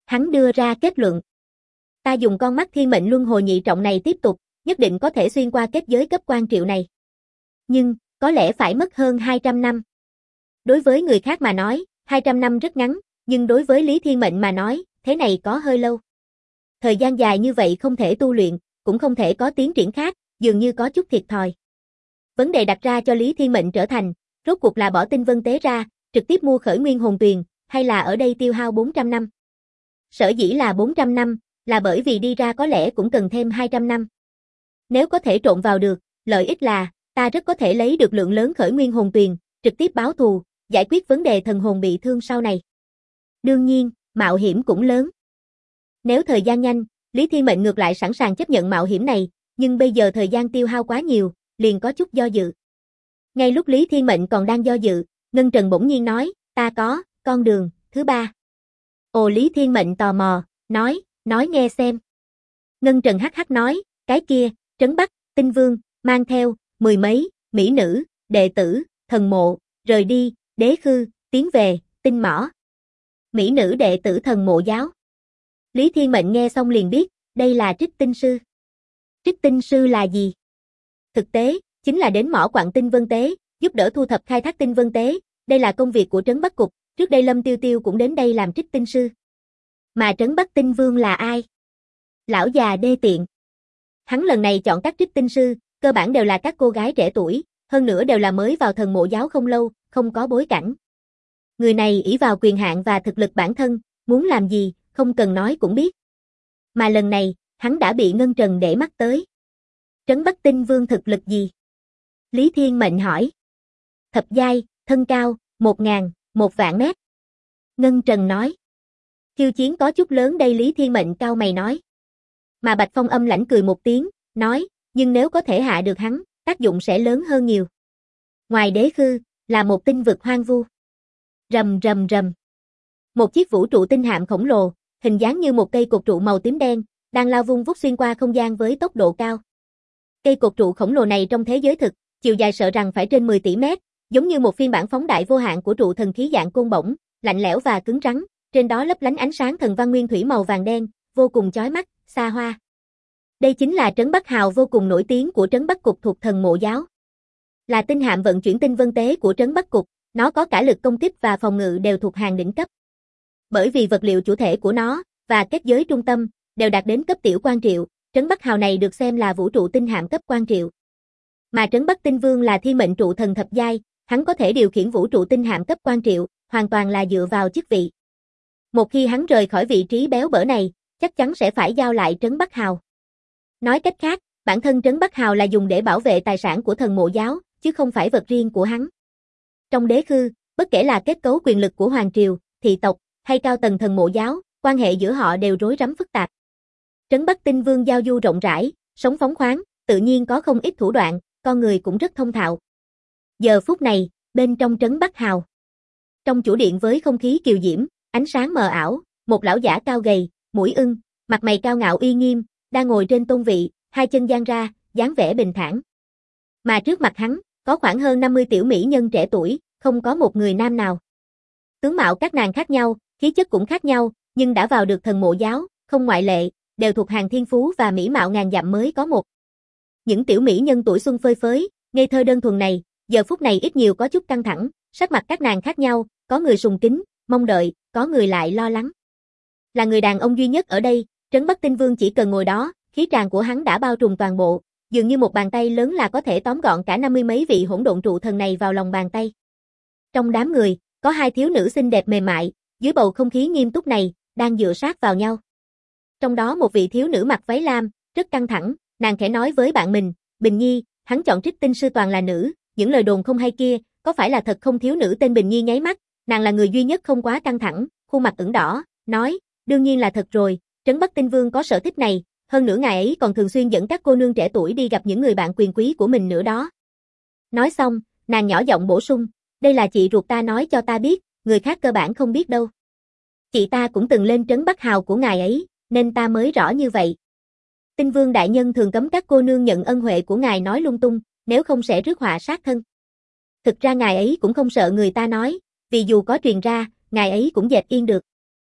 Hắn đưa ra kết luận. Ta dùng con mắt thiên mệnh luân hồi nhị trọng này tiếp tục, nhất định có thể xuyên qua kết giới cấp quan triệu này. Nhưng, có lẽ phải mất hơn 200 năm. Đối với người khác mà nói, 200 năm rất ngắn, nhưng đối với Lý Thiên Mệnh mà nói, thế này có hơi lâu. Thời gian dài như vậy không thể tu luyện, cũng không thể có tiến triển khác, dường như có chút thiệt thòi. Vấn đề đặt ra cho Lý Thiên Mệnh trở thành, rốt cuộc là bỏ tinh vân tế ra, trực tiếp mua khởi nguyên hồn tuyền, hay là ở đây tiêu hao 400 năm. Sở dĩ là 400 năm, là bởi vì đi ra có lẽ cũng cần thêm 200 năm. Nếu có thể trộn vào được, lợi ích là, ta rất có thể lấy được lượng lớn khởi nguyên hồn tuyền, trực tiếp báo thù, giải quyết vấn đề thần hồn bị thương sau này. Đương nhiên, mạo hiểm cũng lớn. Nếu thời gian nhanh, Lý Thiên Mệnh ngược lại sẵn sàng chấp nhận mạo hiểm này, nhưng bây giờ thời gian tiêu hao quá nhiều, liền có chút do dự. Ngay lúc Lý Thiên Mệnh còn đang do dự, Ngân Trần bỗng nhiên nói, ta có, con đường, thứ ba. Ồ, Lý Thiên Mệnh tò mò, nói nghe xem. Ngân Trần hắc hắc nói, cái kia, Trấn Bắc, Tinh Vương, mang theo, 10 mấy, mỹ nữ, đệ tử, thần mộ, rời đi, Đế Khư, tiến về, Tinh Mỏ. Mỹ nữ đệ tử thần mộ giáo. Lý Thiên Mệnh nghe xong liền biết, đây là trích tinh sư. Trích tinh sư là gì? Thực tế, chính là đến mỏ quặng tinh vân tế, giúp đỡ thu thập khai thác tinh vân tế, đây là công việc của Trấn Bắc Cục, trước đây Lâm Tiêu Tiêu cũng đến đây làm trích tinh sư. Mà Trấn Bắc Tinh Vương là ai? Lão già đê tiện. Hắn lần này chọn các trích tinh sư, cơ bản đều là các cô gái trẻ tuổi, hơn nữa đều là mới vào thần mộ giáo không lâu, không có bối cảnh. Người này ỷ vào quyền hạn và thực lực bản thân, muốn làm gì, không cần nói cũng biết. Mà lần này, hắn đã bị Ngân Trần để mắt tới. Trấn Bắc Tinh Vương thực lực gì? Lý Thiên Mệnh hỏi. Thập giai, thân cao, 1.000 mét. Ngân Trần nói. Khiêu chiến có chút lớn đây, Lý Thiên Mệnh cau mày nói. Mà Bạch Phong âm lãnh cười một tiếng, nói, nhưng nếu có thể hạ được hắn, tác dụng sẽ lớn hơn nhiều. Ngoài Đế Khư, là một tinh vực hoang vu. Rầm rầm rầm. Một chiếc vũ trụ tinh hạm khổng lồ, hình dáng như một cây cột trụ màu tím đen, đang lao vung vút xuyên qua không gian với tốc độ cao. Cây cột trụ khổng lồ này trong thế giới thực, chiều dài sợ rằng phải trên 10 tỷ mét, giống như một phiên bản phóng đại vô hạn của trụ thần khí dạng côn bổng, lạnh lẽo và cứng rắn, trên đó lấp lánh ánh sáng thần văn nguyên thủy màu vàng đen, vô cùng chói mắt, xa hoa. Đây chính là trấn Bắc Hào vô cùng nổi tiếng của trấn Bắc Cục thuộc thần mộ giáo. Là tinh hạm vận chuyển tinh vân tế của trấn Bắc Cục, nó có cả lực công kích và phòng ngự đều thuộc hàng đỉnh cấp. Bởi vì vật liệu chủ thể của nó và kết giới trung tâm đều đạt đến cấp tiểu quan triệu, trấn Bắc Hào này được xem là vũ trụ tinh hạm cấp quan triệu. Mà trấn Bắc Tinh Vương là thiên mệnh trụ thần thập giai, hắn có thể điều khiển vũ trụ tinh hạm cấp quan triệu, hoàn toàn là dựa vào chức vị. Một khi hắn rời khỏi vị trí béo bở này, chắc chắn sẽ phải giao lại trấn Bắc Hào. Nói cách khác, bản thân trấn Bắc Hào là dùng để bảo vệ tài sản của thần mộ giáo, chứ không phải vật riêng của hắn. Trong Đế Khư, bất kể là kết cấu quyền lực của hoàng triều, thị tộc hay cao tầng thần mộ giáo, quan hệ giữa họ đều rối rắm phức tạp. Trấn Bắc Tinh Vương giao du rộng rãi, sống phóng khoáng, tự nhiên có không ít thủ đoạn, con người cũng rất thông thạo. Giờ phút này, bên trong trấn Bắc Hào, trong chủ điện với không khí kiều diễm, ánh sáng mờ ảo, một lão giả cao gầy, mũi ưng, mặt mày cao ngạo uy nghiêm, đang ngồi trên tôn vị, hai chân dang ra, dáng vẻ bình thản. Mà trước mặt hắn, có khoảng hơn 50 tiểu mỹ nhân trẻ tuổi, không có một người nam nào. Tướng mạo các nàng khác nhau, khí chất cũng khác nhau, nhưng đã vào được thần mộ giáo, không ngoại lệ, đều thuộc hàng thiên phú và mỹ mạo ngàn dặm mới có một. Những tiểu mỹ nhân tuổi xuân phơi phới, ngây thơ đơn thuần này, giờ phút này ít nhiều có chút căng thẳng, sắc mặt các nàng khác nhau, có người sùng kính, mong đợi, có người lại lo lắng. Là người đàn ông duy nhất ở đây, trấn Bắc Tinh Vương chỉ cần ngồi đó, khí tràng của hắn đã bao trùm toàn bộ, dường như một bàn tay lớn là có thể tóm gọn cả 50 mấy vị hỗn độn trụ thần này vào lòng bàn tay. Trong đám người, có hai thiếu nữ xinh đẹp mềm mại, dưới bầu không khí nghiêm túc này, đang dựa sát vào nhau. Trong đó một vị thiếu nữ mặc váy lam, rất căng thẳng, nàng khẽ nói với bạn mình, Bình Nhi, hắn chọn trích tinh sư toàn là nữ, những lời đồn không hay kia, có phải là thật không? Thiếu nữ tên Bình Nhi nháy mắt, nàng là người duy nhất không quá căng thẳng, khuôn mặt ửng đỏ, nói, đương nhiên là thật rồi, trấn Bắc Tinh Vương có sở thích này, hơn nữa ngài ấy còn thường xuyên dẫn các cô nương trẻ tuổi đi gặp những người bạn quyền quý của mình nữa đó. Nói xong, nàng nhỏ giọng bổ sung, đây là chị ruột ta nói cho ta biết, người khác cơ bản không biết đâu. Chị ta cũng từng lên trấn Bắc Hào của ngài ấy, nên ta mới rõ như vậy. Tinh Vương đại nhân thường cấm các cô nương nhận ân huệ của ngài nói lung tung, nếu không sẽ rước họa sát thân. Thực ra ngài ấy cũng không sợ người ta nói, vì dù có truyền ra, ngài ấy cũng dẹp yên được.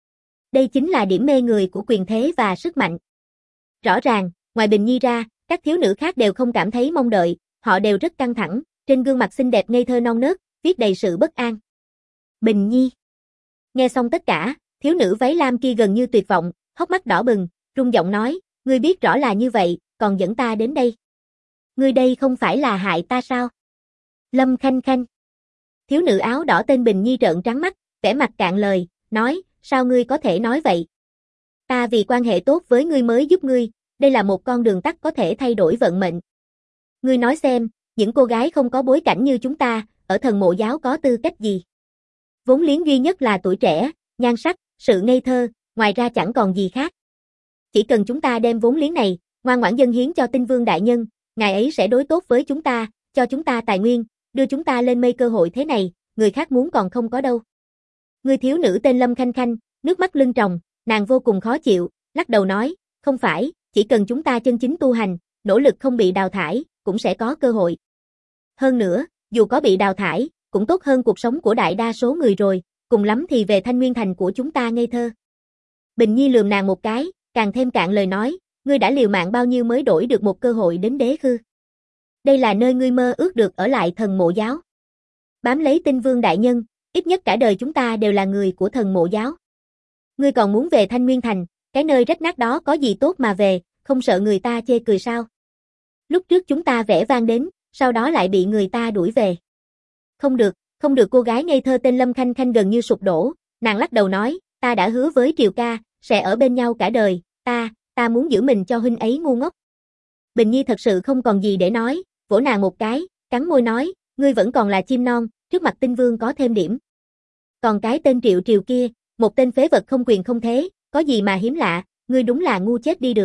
Đây chính là điểm mê người của quyền thế và sức mạnh. Rõ ràng, ngoài Bình Nhi ra, các thiếu nữ khác đều không cảm thấy mong đợi, họ đều rất căng thẳng, trên gương mặt xinh đẹp ngây thơ non nớt, viết đầy sự bất an. Bình Nhi. Nghe xong tất cả, thiếu nữ váy lam kia gần như tuyệt vọng, hốc mắt đỏ bừng, run giọng nói, ngươi biết rõ là như vậy, còn dẫn ta đến đây. Ngươi đây không phải là hại ta sao? Lâm Khanh Khanh. Thiếu nữ áo đỏ tên Bình Nhi trợn trắng mắt, vẻ mặt cạn lời, nói, sao ngươi có thể nói vậy? Ta vì quan hệ tốt với ngươi mới giúp ngươi, đây là một con đường tắt có thể thay đổi vận mệnh. Ngươi nói xem, những cô gái không có bối cảnh như chúng ta, ở thần mộ giáo có tư cách gì? Vốn liếng duy nhất là tuổi trẻ, nhan sắc, sự ngây thơ, ngoài ra chẳng còn gì khác. Chỉ cần chúng ta đem vốn liếng này, ngoan ngoãn dâng hiến cho Tinh Vương đại nhân, ngài ấy sẽ đối tốt với chúng ta, cho chúng ta tài nguyên, đưa chúng ta lên mây cơ hội thế này, người khác muốn còn không có đâu. Người thiếu nữ tên Lâm Khanh Khanh, nước mắt lưng tròng, nàng vô cùng khó chịu, lắc đầu nói, không phải, chỉ cần chúng ta chân chính tu hành, nỗ lực không bị đào thải, cũng sẽ có cơ hội. Hơn nữa, dù có bị đào thải, cũng tốt hơn cuộc sống của đại đa số người rồi, cùng lắm thì về Thanh Nguyên Thành của chúng ta ngây thơ. Bình Nhi lườm nàng một cái, càng thêm cạn lời nói, ngươi đã liều mạng bao nhiêu mới đổi được một cơ hội đến đế khư. Đây là nơi ngươi mơ ước được ở lại thần mộ giáo. Bám lấy Tinh Vương đại nhân, ít nhất cả đời chúng ta đều là người của thần mộ giáo. Ngươi còn muốn về Thanh Nguyên Thành, cái nơi rách nát đó có gì tốt mà về, không sợ người ta chê cười sao? Lúc trước chúng ta vẽ vang đến, sau đó lại bị người ta đuổi về. Không được cô gái ngây thơ tên Lâm Khanh Khanh gần như sụp đổ, nàng lắc đầu nói, ta đã hứa với Triều ca, sẽ ở bên nhau cả đời, ta muốn giữ mình cho huynh ấy ngu ngốc. Bình Nhi thật sự không còn gì để nói, vỗ nàng một cái, cắn môi nói, ngươi vẫn còn là chim non, trước mặt Tinh Vương có thêm điểm. Còn cái tên Triều kia, một tên phế vật không quyền không thế, có gì mà hiếm lạ, ngươi đúng là ngu chết đi được.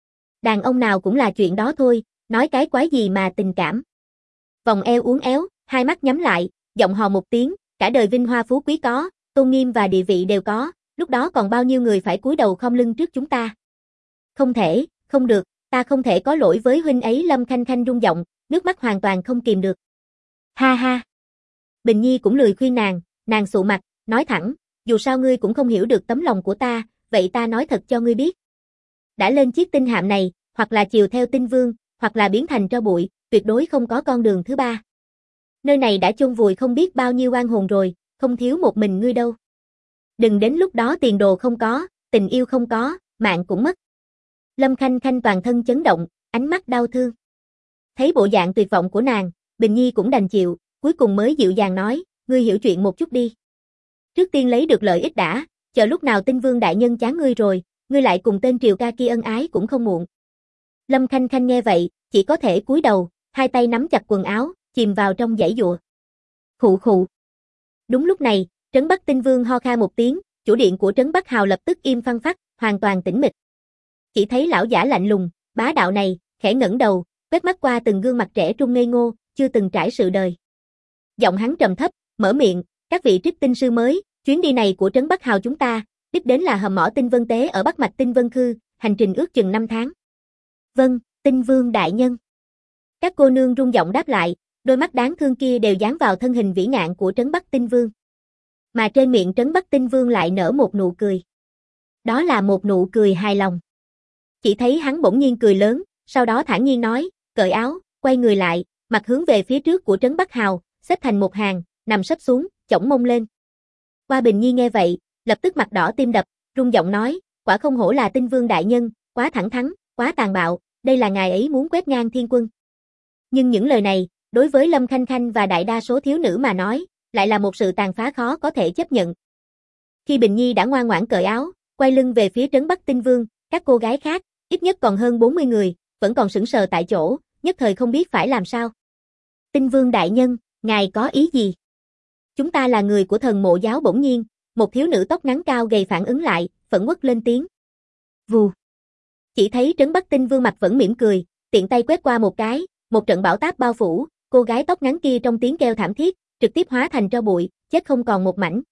Đàn ông nào cũng là chuyện đó thôi, nói cái quái gì mà tình cảm. Vòng eo uốn éo, hai mắt nhắm lại, giọng hò một tiếng, cả đời vinh hoa phú quý có, tôn nghiêm và địa vị đều có, lúc đó còn bao nhiêu người phải cúi đầu khom lưng trước chúng ta. Không thể, không được, ta không thể có lỗi với huynh ấy. Lâm Khanh Khanh rung giọng, nước mắt hoàn toàn không kìm được. Ha ha. Bình Nhi cũng lười khuyên nàng sụ mặt, nói thẳng, dù sao ngươi cũng không hiểu được tấm lòng của ta, vậy ta nói thật cho ngươi biết. Đã lên chiếc tinh hạm này, hoặc là chiều theo Tinh Vương, hoặc là biến thành tro bụi, tuyệt đối không có con đường thứ ba. Nơi này đã chôn vùi không biết bao nhiêu oan hồn rồi, không thiếu một mình ngươi đâu. Đừng đến lúc đó tiền đồ không có, tình yêu không có, mạng cũng mất. Lâm Khanh Khanh toàn thân chấn động, ánh mắt đau thương. Thấy bộ dạng tuyệt vọng của nàng, Bình Nhi cũng đành chịu, cuối cùng mới dịu dàng nói, ngươi hiểu chuyện một chút đi. Trước tiên lấy được lợi ích đã, chờ lúc nào Tinh Vương đại nhân chán ngươi rồi, ngươi lại cùng tên Triều ca kia ân ái cũng không muộn. Lâm Khanh Khanh nghe vậy, chỉ có thể cúi đầu, hai tay nắm chặt quần áo, chìm vào trong giãy giụa. Khụ khụ. Đúng lúc này, Trấn Bắc Tinh Vương ho kha một tiếng, chủ điện của Trấn Bắc Hào lập tức im phăng phắc, hoàn toàn tĩnh mịch. Chỉ thấy lão giả lạnh lùng, bá đạo này, khẽ ngẩng đầu, quét mắt qua từng gương mặt trẻ trung ngây ngô, chưa từng trải sự đời. Giọng hắn trầm thấp, mở miệng, các vị trích tinh sư mới, chuyến đi này của Trấn Bắc Hào chúng ta, đích đến là hầm mỏ Tinh Vân Tế ở Bắc Mạch Tinh Vân Khư, hành trình ước chừng 5 tháng. Vâng, Tinh Vương đại nhân. Các cô nương rung giọng đáp lại, đôi mắt đáng thương kia đều dán vào thân hình vĩ ngạn của Trấn Bắc Tinh Vương. Mà trên miệng Trấn Bắc Tinh Vương lại nở một nụ cười. Đó là một nụ cười hài lòng. Chỉ thấy hắn bỗng nhiên cười lớn, sau đó thản nhiên nói, cởi áo, quay người lại, mặt hướng về phía trước của Trấn Bắc Hào, xếp thành một hàng, nằm sấp xuống, chổng mông lên. Hoa Bình Nhi nghe vậy, lập tức mặt đỏ tim đập, rung giọng nói, quả không hổ là Tinh Vương đại nhân, quá thẳng thắn, quá tàn bạo, đây là ngài ấy muốn quét ngang thiên quân. Nhưng những lời này, đối với Lâm Khanh Khanh và đại đa số thiếu nữ mà nói, lại là một sự tàn phá khó có thể chấp nhận. Khi Bình Nhi đã ngoan ngoãn cởi áo, quay lưng về phía Trấn Bắc Tinh Vương, các cô gái khác, ít nhất còn hơn 40 người, vẫn còn sững sờ tại chỗ, nhất thời không biết phải làm sao. Tinh Vương đại nhân, ngài có ý gì? Chúng ta là người của thần mộ giáo. Bỗng nhiên, một thiếu nữ tóc ngắn cao gầy phản ứng lại, phẫn uất lên tiếng. Vù. Chỉ thấy Trấn Bắc Tinh Vương mặt vẫn mỉm cười, tiện tay quét qua một cái, một trận bão táp bao phủ, cô gái tóc ngắn kia trong tiếng kêu thảm thiết, trực tiếp hóa thành tro bụi, chết không còn một mảnh.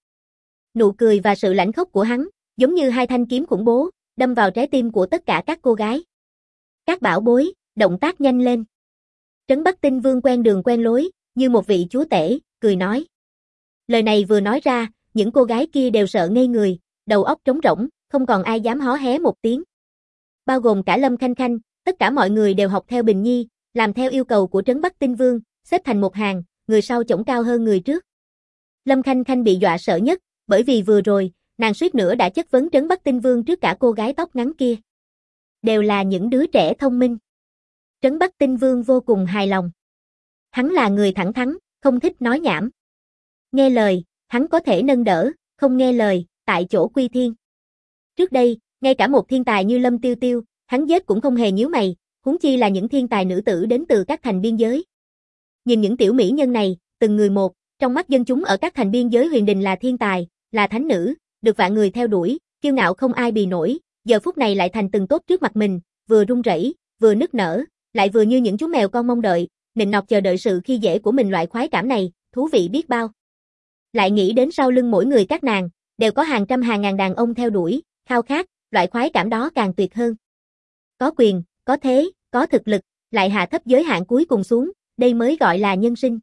Nụ cười và sự lãnh khốc của hắn, giống như hai thanh kiếm khủng bố, đâm vào trái tim của tất cả các cô gái. Các bảo bối, động tác nhanh lên. Trấn Bắc Tinh Vương quen đường quen lối, như một vị chúa tể, cười nói. Lời này vừa nói ra, những cô gái kia đều sợ ngây người, đầu óc trống rỗng, không còn ai dám hó hé một tiếng. Bao gồm cả Lâm Khanh Khanh, tất cả mọi người đều học theo Bình Nhi, làm theo yêu cầu của Trấn Bắc Tinh Vương, xếp thành một hàng, người sau chổng cao hơn người trước. Lâm Khanh Khanh bị dọa sợ nhất, bởi vì vừa rồi, nàng suýt nữa đã chất vấn Trấn Bắc Tinh Vương trước cả cô gái tóc ngắn kia. Đều là những đứa trẻ thông minh. Trấn Bắc Tinh Vương vô cùng hài lòng. Hắn là người thẳng thắn, không thích nói nhảm. Nghe lời, hắn có thể nâng đỡ, không nghe lời, tại chỗ quy thiên. Trước đây, ngay cả một thiên tài như Lâm Tiêu Tiêu, hắn giết cũng không hề nhíu mày, huống chi là những thiên tài nữ tử đến từ các thành biên giới. Nhìn những tiểu mỹ nhân này, từng người một, trong mắt dân chúng ở các thành biên giới Huyền Đình là thiên tài, là thánh nữ, được vạn người theo đuổi, kiêu ngạo không ai bì nổi, giờ phút này lại thành từng tốt trước mặt mình, vừa run rẩy, vừa nức nở, lại vừa như những chú mèo con mong đợi, nịnh nọt chờ đợi sự khi dễ của mình. Loại khoái cảm này, thú vị biết bao. Lại nghĩ đến sau lưng mỗi người các nàng, đều có hàng trăm hàng ngàn đàn ông theo đuổi, khao khát, loại khoái cảm đó càng tuyệt hơn. Có quyền, có thế, có thực lực, lại hạ thấp giới hạn cuối cùng xuống, đây mới gọi là nhân sinh.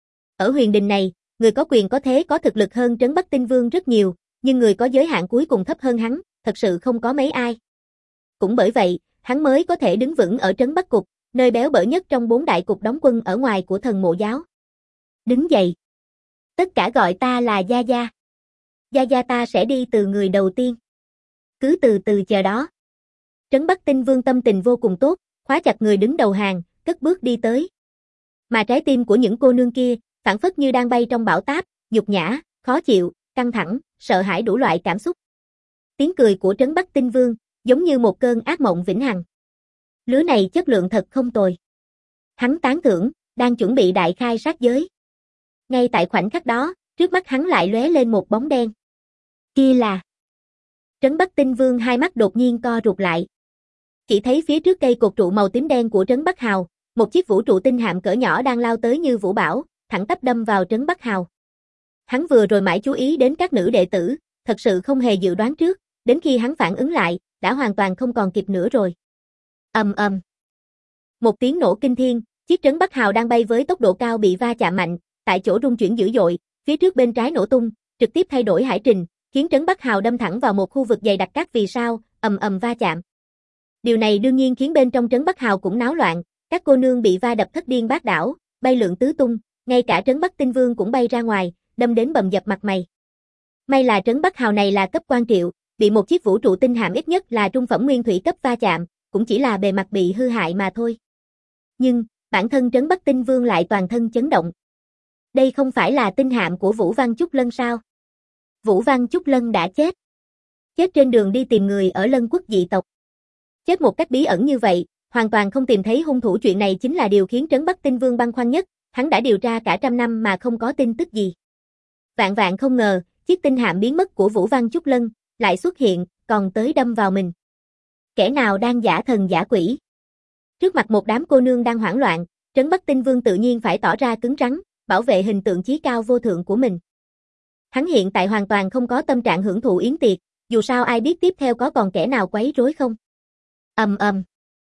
Ở Huyền Đình này, người có quyền có thế có thực lực hơn Trấn Bắc Tinh Vương rất nhiều, nhưng người có giới hạn cuối cùng thấp hơn hắn, thật sự không có mấy ai. Cũng bởi vậy, hắn mới có thể đứng vững ở Trấn Bắc Cục, nơi béo bở nhất trong 4 đại cục đóng quân ở ngoài của Thần Mộ Giáo. Đứng dậy. Tất cả gọi ta là Gia Gia. Gia Gia ta sẽ đi từ người đầu tiên. Cứ từ từ chờ đó. Trấn Bắc Tinh Vương tâm tình vô cùng tốt, khóa chặt người đứng đầu hàng, cất bước đi tới. Mà trái tim của những cô nương kia, phảng phất như đang bay trong bão táp, nhục nhã, khó chịu, căng thẳng, sợ hãi đủ loại cảm xúc. Tiếng cười của Trấn Bắc Tinh Vương, giống như một cơn ác mộng vĩnh hằng. Lứa này chất lượng thật không tồi. Hắn tán thưởng, đang chuẩn bị đại khai sát giới. Ngay tại khoảnh khắc đó, trước mắt hắn lại lóe lên một bóng đen. Kia là... Trấn Bắc Tinh Vương hai mắt đột nhiên co rụt lại. Chỉ thấy phía trước cây cột trụ màu tím đen của Trấn Bắc Hào, một chiếc vũ trụ tinh hạm cỡ nhỏ đang lao tới như vũ bão, thẳng tắp đâm vào Trấn Bắc Hào. Hắn vừa rồi mãi chú ý đến các nữ đệ tử, thật sự không hề dự đoán trước, đến khi hắn phản ứng lại, đã hoàn toàn không còn kịp nữa rồi. Ầm ầm. Một tiếng nổ kinh thiên, chiếc Trấn Bắc Hào đang bay với tốc độ cao bị va chạm mạnh, tại chỗ rung chuyển dữ dội, phía trước bên trái nổ tung, trực tiếp thay đổi hải trình, khiến Trấn Bắc Hào đâm thẳng vào một khu vực dày đặc cát vì sao, ầm ầm va chạm. Điều này đương nhiên khiến bên trong Trấn Bắc Hào cũng náo loạn, các cô nương bị va đập thất điên bát đảo, bay lượn tứ tung, ngay cả Trấn Bắc Tinh Vương cũng bay ra ngoài, đâm đến bầm dập mặt mày. May là Trấn Bắc Hào này là cấp quan triệu, bị một chiếc vũ trụ tinh hạm ít nhất là trung phẩm nguyên thủy cấp va chạm, cũng chỉ là bề mặt bị hư hại mà thôi. Nhưng, bản thân Trấn Bắc Tinh Vương lại toàn thân chấn động. Đây không phải là tinh hạm của Vũ Văn Chúc Lân sao? Vũ Văn Chúc Lân đã chết. Chết trên đường đi tìm người ở Lân Quốc dị tộc. Chết một cách bí ẩn như vậy, hoàn toàn không tìm thấy hung thủ, chuyện này chính là điều khiến Trấn Bắc Tinh Vương băn khoăn nhất, hắn đã điều tra cả trăm năm mà không có tin tức gì. Vạn vạn không ngờ, chiếc tinh hạm biến mất của Vũ Văn Chúc Lân lại xuất hiện, còn tới đâm vào mình. Kẻ nào đang giả thần giả quỷ? Trước mặt một đám cô nương đang hoảng loạn, Trấn Bắc Tinh Vương tự nhiên phải tỏ ra cứng rắn, bảo vệ hình tượng chí cao vô thượng của mình. Hắn hiện tại hoàn toàn không có tâm trạng hưởng thụ yến tiệc, dù sao ai biết tiếp theo có còn kẻ nào quấy rối không. Ầm ầm.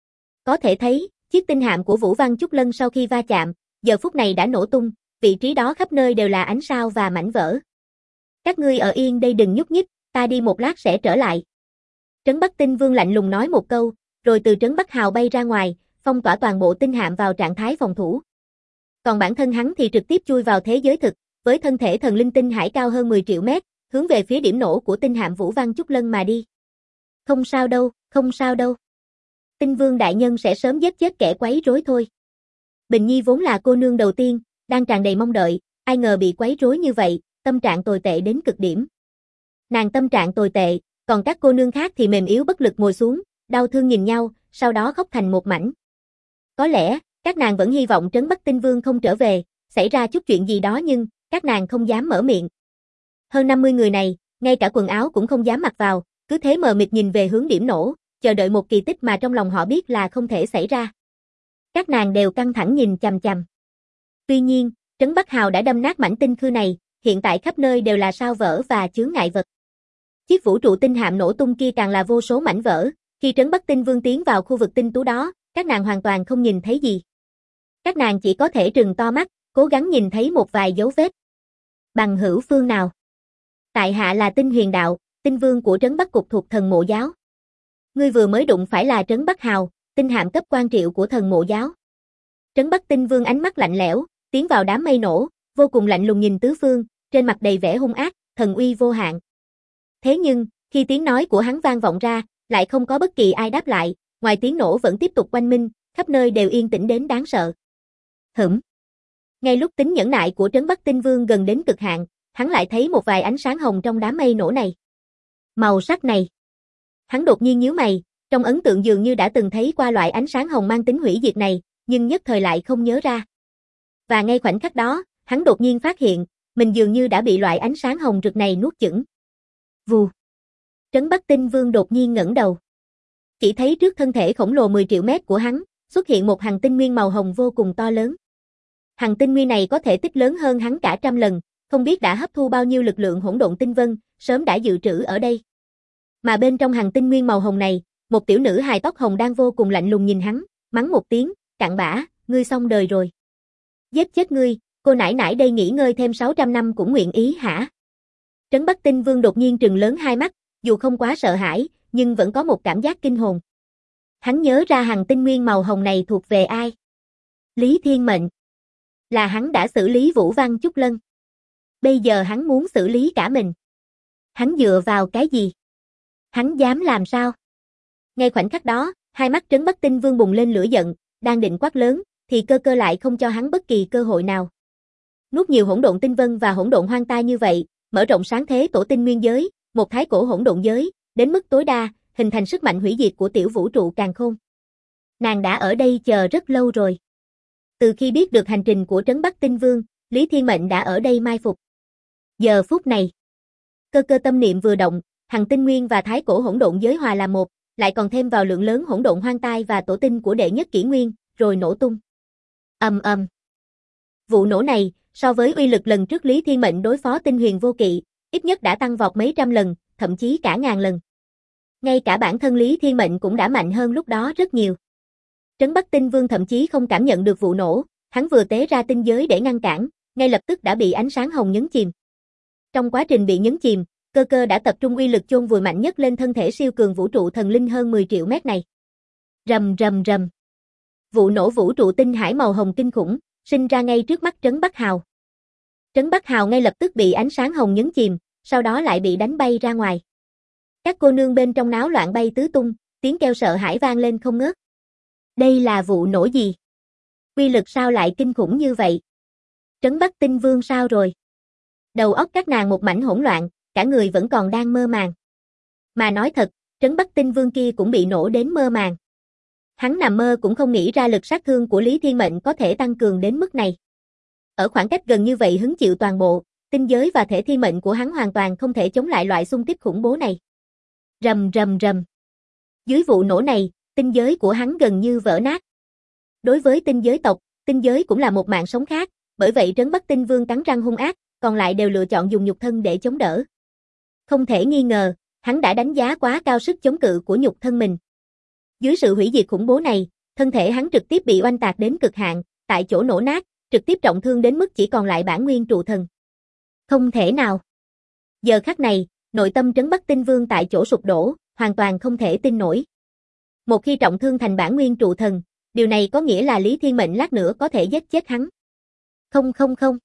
Có thể thấy, chiếc tinh hạm của Vũ Văn Chúc Lân sau khi va chạm, giờ phút này đã nổ tung, vị trí đó khắp nơi đều là ánh sao và mảnh vỡ. Các ngươi ở yên đây đừng nhúc nhích, ta đi một lát sẽ trở lại. Trấn Bắc Tinh Vương lạnh lùng nói một câu, rồi từ Trấn Bắc Hào bay ra ngoài, phong tỏa toàn bộ tinh hạm vào trạng thái phòng thủ. Còn bản thân hắn thì trực tiếp chui vào thế giới thực, với thân thể thần linh tinh hải cao hơn 10 triệu mét, hướng về phía điểm nổ của tinh hạm Vũ Văn Chúc Lân mà đi. Không sao đâu, không sao đâu. Tinh Vương đại nhân sẽ sớm giết chết kẻ quấy rối thôi. Bình Nhi vốn là cô nương đầu tiên, đang tràn đầy mong đợi, ai ngờ bị quấy rối như vậy, tâm trạng tồi tệ đến cực điểm. Nàng tâm trạng tồi tệ, còn các cô nương khác thì mềm yếu bất lực ngồi xuống, đau thương nhìn nhau, sau đó khóc thành một mảnh. Có lẽ, các nàng vẫn hy vọng Trấn Bắc Tinh Vương không trở về, xảy ra chút chuyện gì đó nhưng, các nàng không dám mở miệng. Hơn 50 người này, ngay cả quần áo cũng không dám mặc vào, cứ thế mờ mịt nhìn về hướng điểm nổ, chờ đợi một kỳ tích mà trong lòng họ biết là không thể xảy ra. Các nàng đều căng thẳng nhìn chằm chằm. Tuy nhiên, Trấn Bắc Hào đã đâm nát mảnh tinh khư này, hiện tại khắp nơi đều là sao vỡ và chướng ngại vật. Chiếc vũ trụ tinh hạm nổ tung kia càng là vô số mảnh vỡ, khi Trấn Bắc Tinh Vương tiến vào khu vực tinh tú đó, các nàng hoàn toàn không nhìn thấy gì. Các nàng chỉ có thể trừng to mắt, cố gắng nhìn thấy một vài dấu vết. Bằng hữu phương nào? Tại hạ là Tinh Huyền Đạo, tinh vương của trấn Bắc Cục thuộc thần mộ giáo. Ngươi vừa mới đụng phải là trấn Bắc Hào, tinh hạm cấp quan triệu của thần mộ giáo. Trấn Bắc Tinh Vương ánh mắt lạnh lẽo, tiến vào đám mây nổ, vô cùng lạnh lùng nhìn tứ phương, trên mặt đầy vẻ hung ác, thần uy vô hạn. Thế nhưng, khi tiếng nói của hắn vang vọng ra, lại không có bất kỳ ai đáp lại, ngoài tiếng nổ vẫn tiếp tục oanh minh, khắp nơi đều yên tĩnh đến đáng sợ. Ngay lúc tính nhẫn nại của trấn Bắc Tinh Vương gần đến cực hạn, hắn lại thấy một vài ánh sáng hồng trong đám mây nổ này. Màu sắc này. Hắn đột nhiên nhíu mày, trong ấn tượng dường như đã từng thấy qua loại ánh sáng hồng mang tính hủy diệt này, nhưng nhất thời lại không nhớ ra. Và ngay khoảnh khắc đó, hắn đột nhiên phát hiện, mình dường như đã bị loại ánh sáng hồng rực này nuốt chửng. Vù. Trấn Bắc Tinh Vương đột nhiên ngẩng đầu. Chỉ thấy trước thân thể khổng lồ 10 triệu mét của hắn, xuất hiện một hằng tinh nguyên màu hồng vô cùng to lớn. Hằng tinh nguyên này có thể tích lớn hơn hắn cả 100 lần, không biết đã hấp thu bao nhiêu lực lượng hỗn độn tinh vân, sớm đã dự trữ ở đây. Mà bên trong hằng tinh nguyên màu hồng này, một tiểu nữ hài tóc hồng đang vô cùng lạnh lùng nhìn hắn, mắng một tiếng, cặn bã, ngươi xong đời rồi. Giết chết ngươi, cô nãi nãi đây nghỉ ngơi thêm 600 năm cũng nguyện ý hả? Trấn Bắc Tinh Vương đột nhiên trừng lớn hai mắt, dù không quá sợ hãi, nhưng vẫn có một cảm giác kinh hồn. Hắn nhớ ra hằng tinh nguyên màu hồng này thuộc về ai? Lý Thiên Mệnh. Là hắn đã xử lý Vũ Văn Chúc Lân. Bây giờ hắn muốn xử lý cả mình. Hắn dựa vào cái gì? Hắn dám làm sao? Ngay khoảnh khắc đó, hai mắt Trấn Bắc Tinh Vương bùng lên lửa giận, đang định quát lớn, thì cơ cơ lại không cho hắn bất kỳ cơ hội nào. Nuốt nhiều hỗn độn tinh vân và hỗn độn hoang tai như vậy, mở rộng sáng thế tổ tinh nguyên giới, một thái cổ hỗn độn giới, đến mức tối đa, hình thành sức mạnh hủy diệt của tiểu vũ trụ càn khôn. Nàng đã ở đây chờ rất lâu rồi. Từ khi biết được hành trình của Trấn Bắc Tinh Vương, Lý Thiên Mệnh đã ở đây mai phục. Giờ phút này, cơ cơ tâm niệm vừa động, hằng tinh nguyên và thái cổ hỗn độn giới hòa làm một, lại còn thêm vào lượng lớn hỗn độn hoang tai và tổ tinh của đệ nhất kỷ nguyên, rồi nổ tung. Ầm ầm. Vụ nổ này, so với uy lực lần trước Lý Thiên Mệnh đối phó Tinh Huyền Vô Kỵ, ít nhất đã tăng vọt mấy trăm lần, thậm chí cả ngàn lần. Ngay cả bản thân Lý Thiên Mệnh cũng đã mạnh hơn lúc đó rất nhiều. Trấn Bắc Tinh Vương thậm chí không cảm nhận được vụ nổ, hắn vừa tế ra tinh giới để ngăn cản, ngay lập tức đã bị ánh sáng hồng nhấn chìm. Trong quá trình bị nhấn chìm, cơ cơ đã tập trung uy lực chôn vùi mạnh nhất lên thân thể siêu cường vũ trụ thần linh hơn 10 triệu mét này. Rầm rầm rầm. Vụ nổ vũ trụ tinh hải màu hồng kinh khủng, sinh ra ngay trước mắt Trấn Bắc Hào. Trấn Bắc Hào ngay lập tức bị ánh sáng hồng nhấn chìm, sau đó lại bị đánh bay ra ngoài. Các cô nương bên trong náo loạn bay tứ tung, tiếng kêu sợ hãi vang lên không ngớt. Đây là vụ nổ gì? Uy lực sao lại kinh khủng như vậy? Trấn Bắc Tinh Vương sao rồi? Đầu óc các nàng một mảnh hỗn loạn, cả người vẫn còn đang mơ màng. Mà nói thật, Trấn Bắc Tinh Vương kia cũng bị nổ đến mơ màng. Hắn nằm mơ cũng không nghĩ ra lực sát thương của Lý Thiên Mệnh có thể tăng cường đến mức này. Ở khoảng cách gần như vậy hứng chịu toàn bộ, tinh giới và thể thiên mệnh của hắn hoàn toàn không thể chống lại loại xung kích khủng bố này. Rầm rầm rầm. Dưới vụ nổ này, tinh giới của hắn gần như vỡ nát. Đối với tinh giới tộc, tinh giới cũng là một mạng sống khác, bởi vậy Trấn Bắc Tinh Vương cắn răng hung ác, còn lại đều lựa chọn dùng nhục thân để chống đỡ. Không thể nghi ngờ, hắn đã đánh giá quá cao sức chống cự của nhục thân mình. Dưới sự hủy diệt khủng bố này, thân thể hắn trực tiếp bị oanh tạc đến cực hạn, tại chỗ nổ nát, trực tiếp trọng thương đến mức chỉ còn lại bản nguyên trụ thần. Không thể nào. Giờ khắc này, nội tâm Trấn Bắc Tinh Vương tại chỗ sụp đổ, hoàn toàn không thể tin nổi. Một khi trọng thương thành bản nguyên trụ thần, điều này có nghĩa là Lý Thiên Mệnh lát nữa có thể giết chết hắn. Không không không.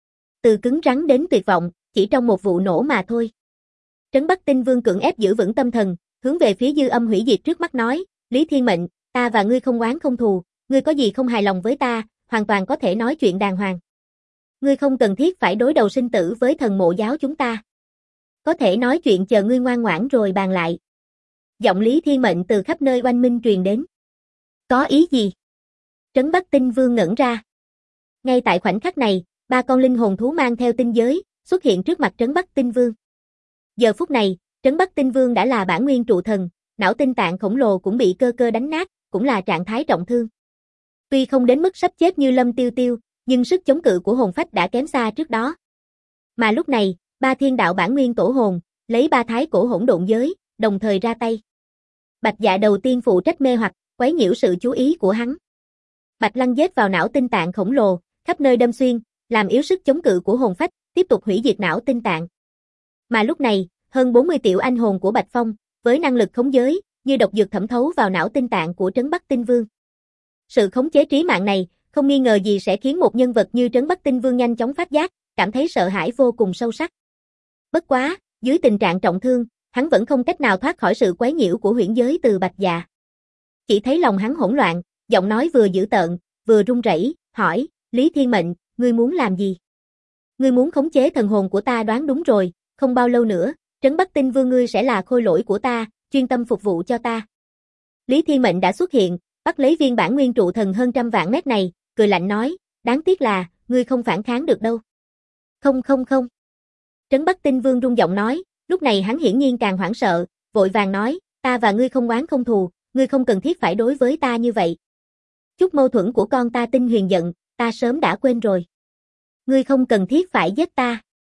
Từ cứng rắn đến tuyệt vọng, chỉ trong một vụ nổ mà thôi. Trấn Bắc Tinh Vương cưỡng ép giữ vững tâm thần, hướng về phía dư âm hủy diệt trước mắt nói, Lý Thiên Mệnh, ta và ngươi không oán không thù, ngươi có gì không hài lòng với ta, hoàn toàn có thể nói chuyện đàng hoàng. Ngươi không cần thiết phải đối đầu sinh tử với thần mộ giáo chúng ta. Có thể nói chuyện chờ ngươi ngoan ngoãn rồi bàn lại. Giọng Lý Thiên Mệnh từ khắp nơi oanh minh truyền đến. Có ý gì? Trấn Bắc Tinh Vương ngẩn ra. Ngay tại khoảnh khắc này, ba con linh hồn thú mang theo tinh giới, xuất hiện trước mặt Trấn Bắc Tinh Vương. Giờ phút này, Trấn Bắc Tinh Vương đã là bản nguyên trụ thần, não tinh tạng khổng lồ cũng bị cơ cơ đánh nát, cũng là trạng thái trọng thương. Tuy không đến mức sắp chết như Lâm Tiêu Tiêu, nhưng sức chống cự của hồn phách đã kém xa trước đó. Mà lúc này, ba thiên đạo bản nguyên tổ hồn, lấy ba thái cổ hỗn độn giới, đồng thời ra tay. Bạch Dạ đầu tiên phụ trách mê hoặc, quấy nhiễu sự chú ý của hắn. Bạch Lăng giết vào não tinh tạng khổng lồ, khắp nơi đâm xuyên, làm yếu sức chống cự của hồn phách, tiếp tục hủy diệt não tinh tạng. Mà lúc này, Hơn 40 tiểu anh hồn của Bạch Phong, với năng lực khống giới, như độc dược thẩm thấu vào não tinh tạng của Trấn Bắc Tinh Vương. Sự khống chế trí mạng này, không nghi ngờ gì sẽ khiến một nhân vật như Trấn Bắc Tinh Vương nhanh chóng phát giác, cảm thấy sợ hãi vô cùng sâu sắc. Bất quá, dưới tình trạng trọng thương, hắn vẫn không cách nào thoát khỏi sự quấy nhiễu của huyễn giới từ Bạch Dạ. Chỉ thấy lòng hắn hỗn loạn, giọng nói vừa dữ tợn, vừa run rẩy, hỏi, Lý Thiên Mệnh, ngươi muốn làm gì? Ngươi muốn khống chế thần hồn của ta, đoán đúng rồi, không bao lâu nữa, Trấn Bắc Tinh Vương ngươi sẽ là khôi lỗi của ta, chuyên tâm phục vụ cho ta. Lý Thiên Mệnh đã xuất hiện, bắt lấy viên bản nguyên trụ thần hơn 100 vạn mét này, cười lạnh nói, đáng tiếc là, ngươi không phản kháng được đâu. Không. Trấn Bắc Tinh Vương rung giọng nói, lúc này hắn hiển nhiên càng hoảng sợ, vội vàng nói, ta và ngươi không oán không thù, ngươi không cần thiết phải đối với ta như vậy. Chút mâu thuẫn của con ta Tinh Huyền giận, ta sớm đã quên rồi. Ngươi không cần thiết phải giết ta.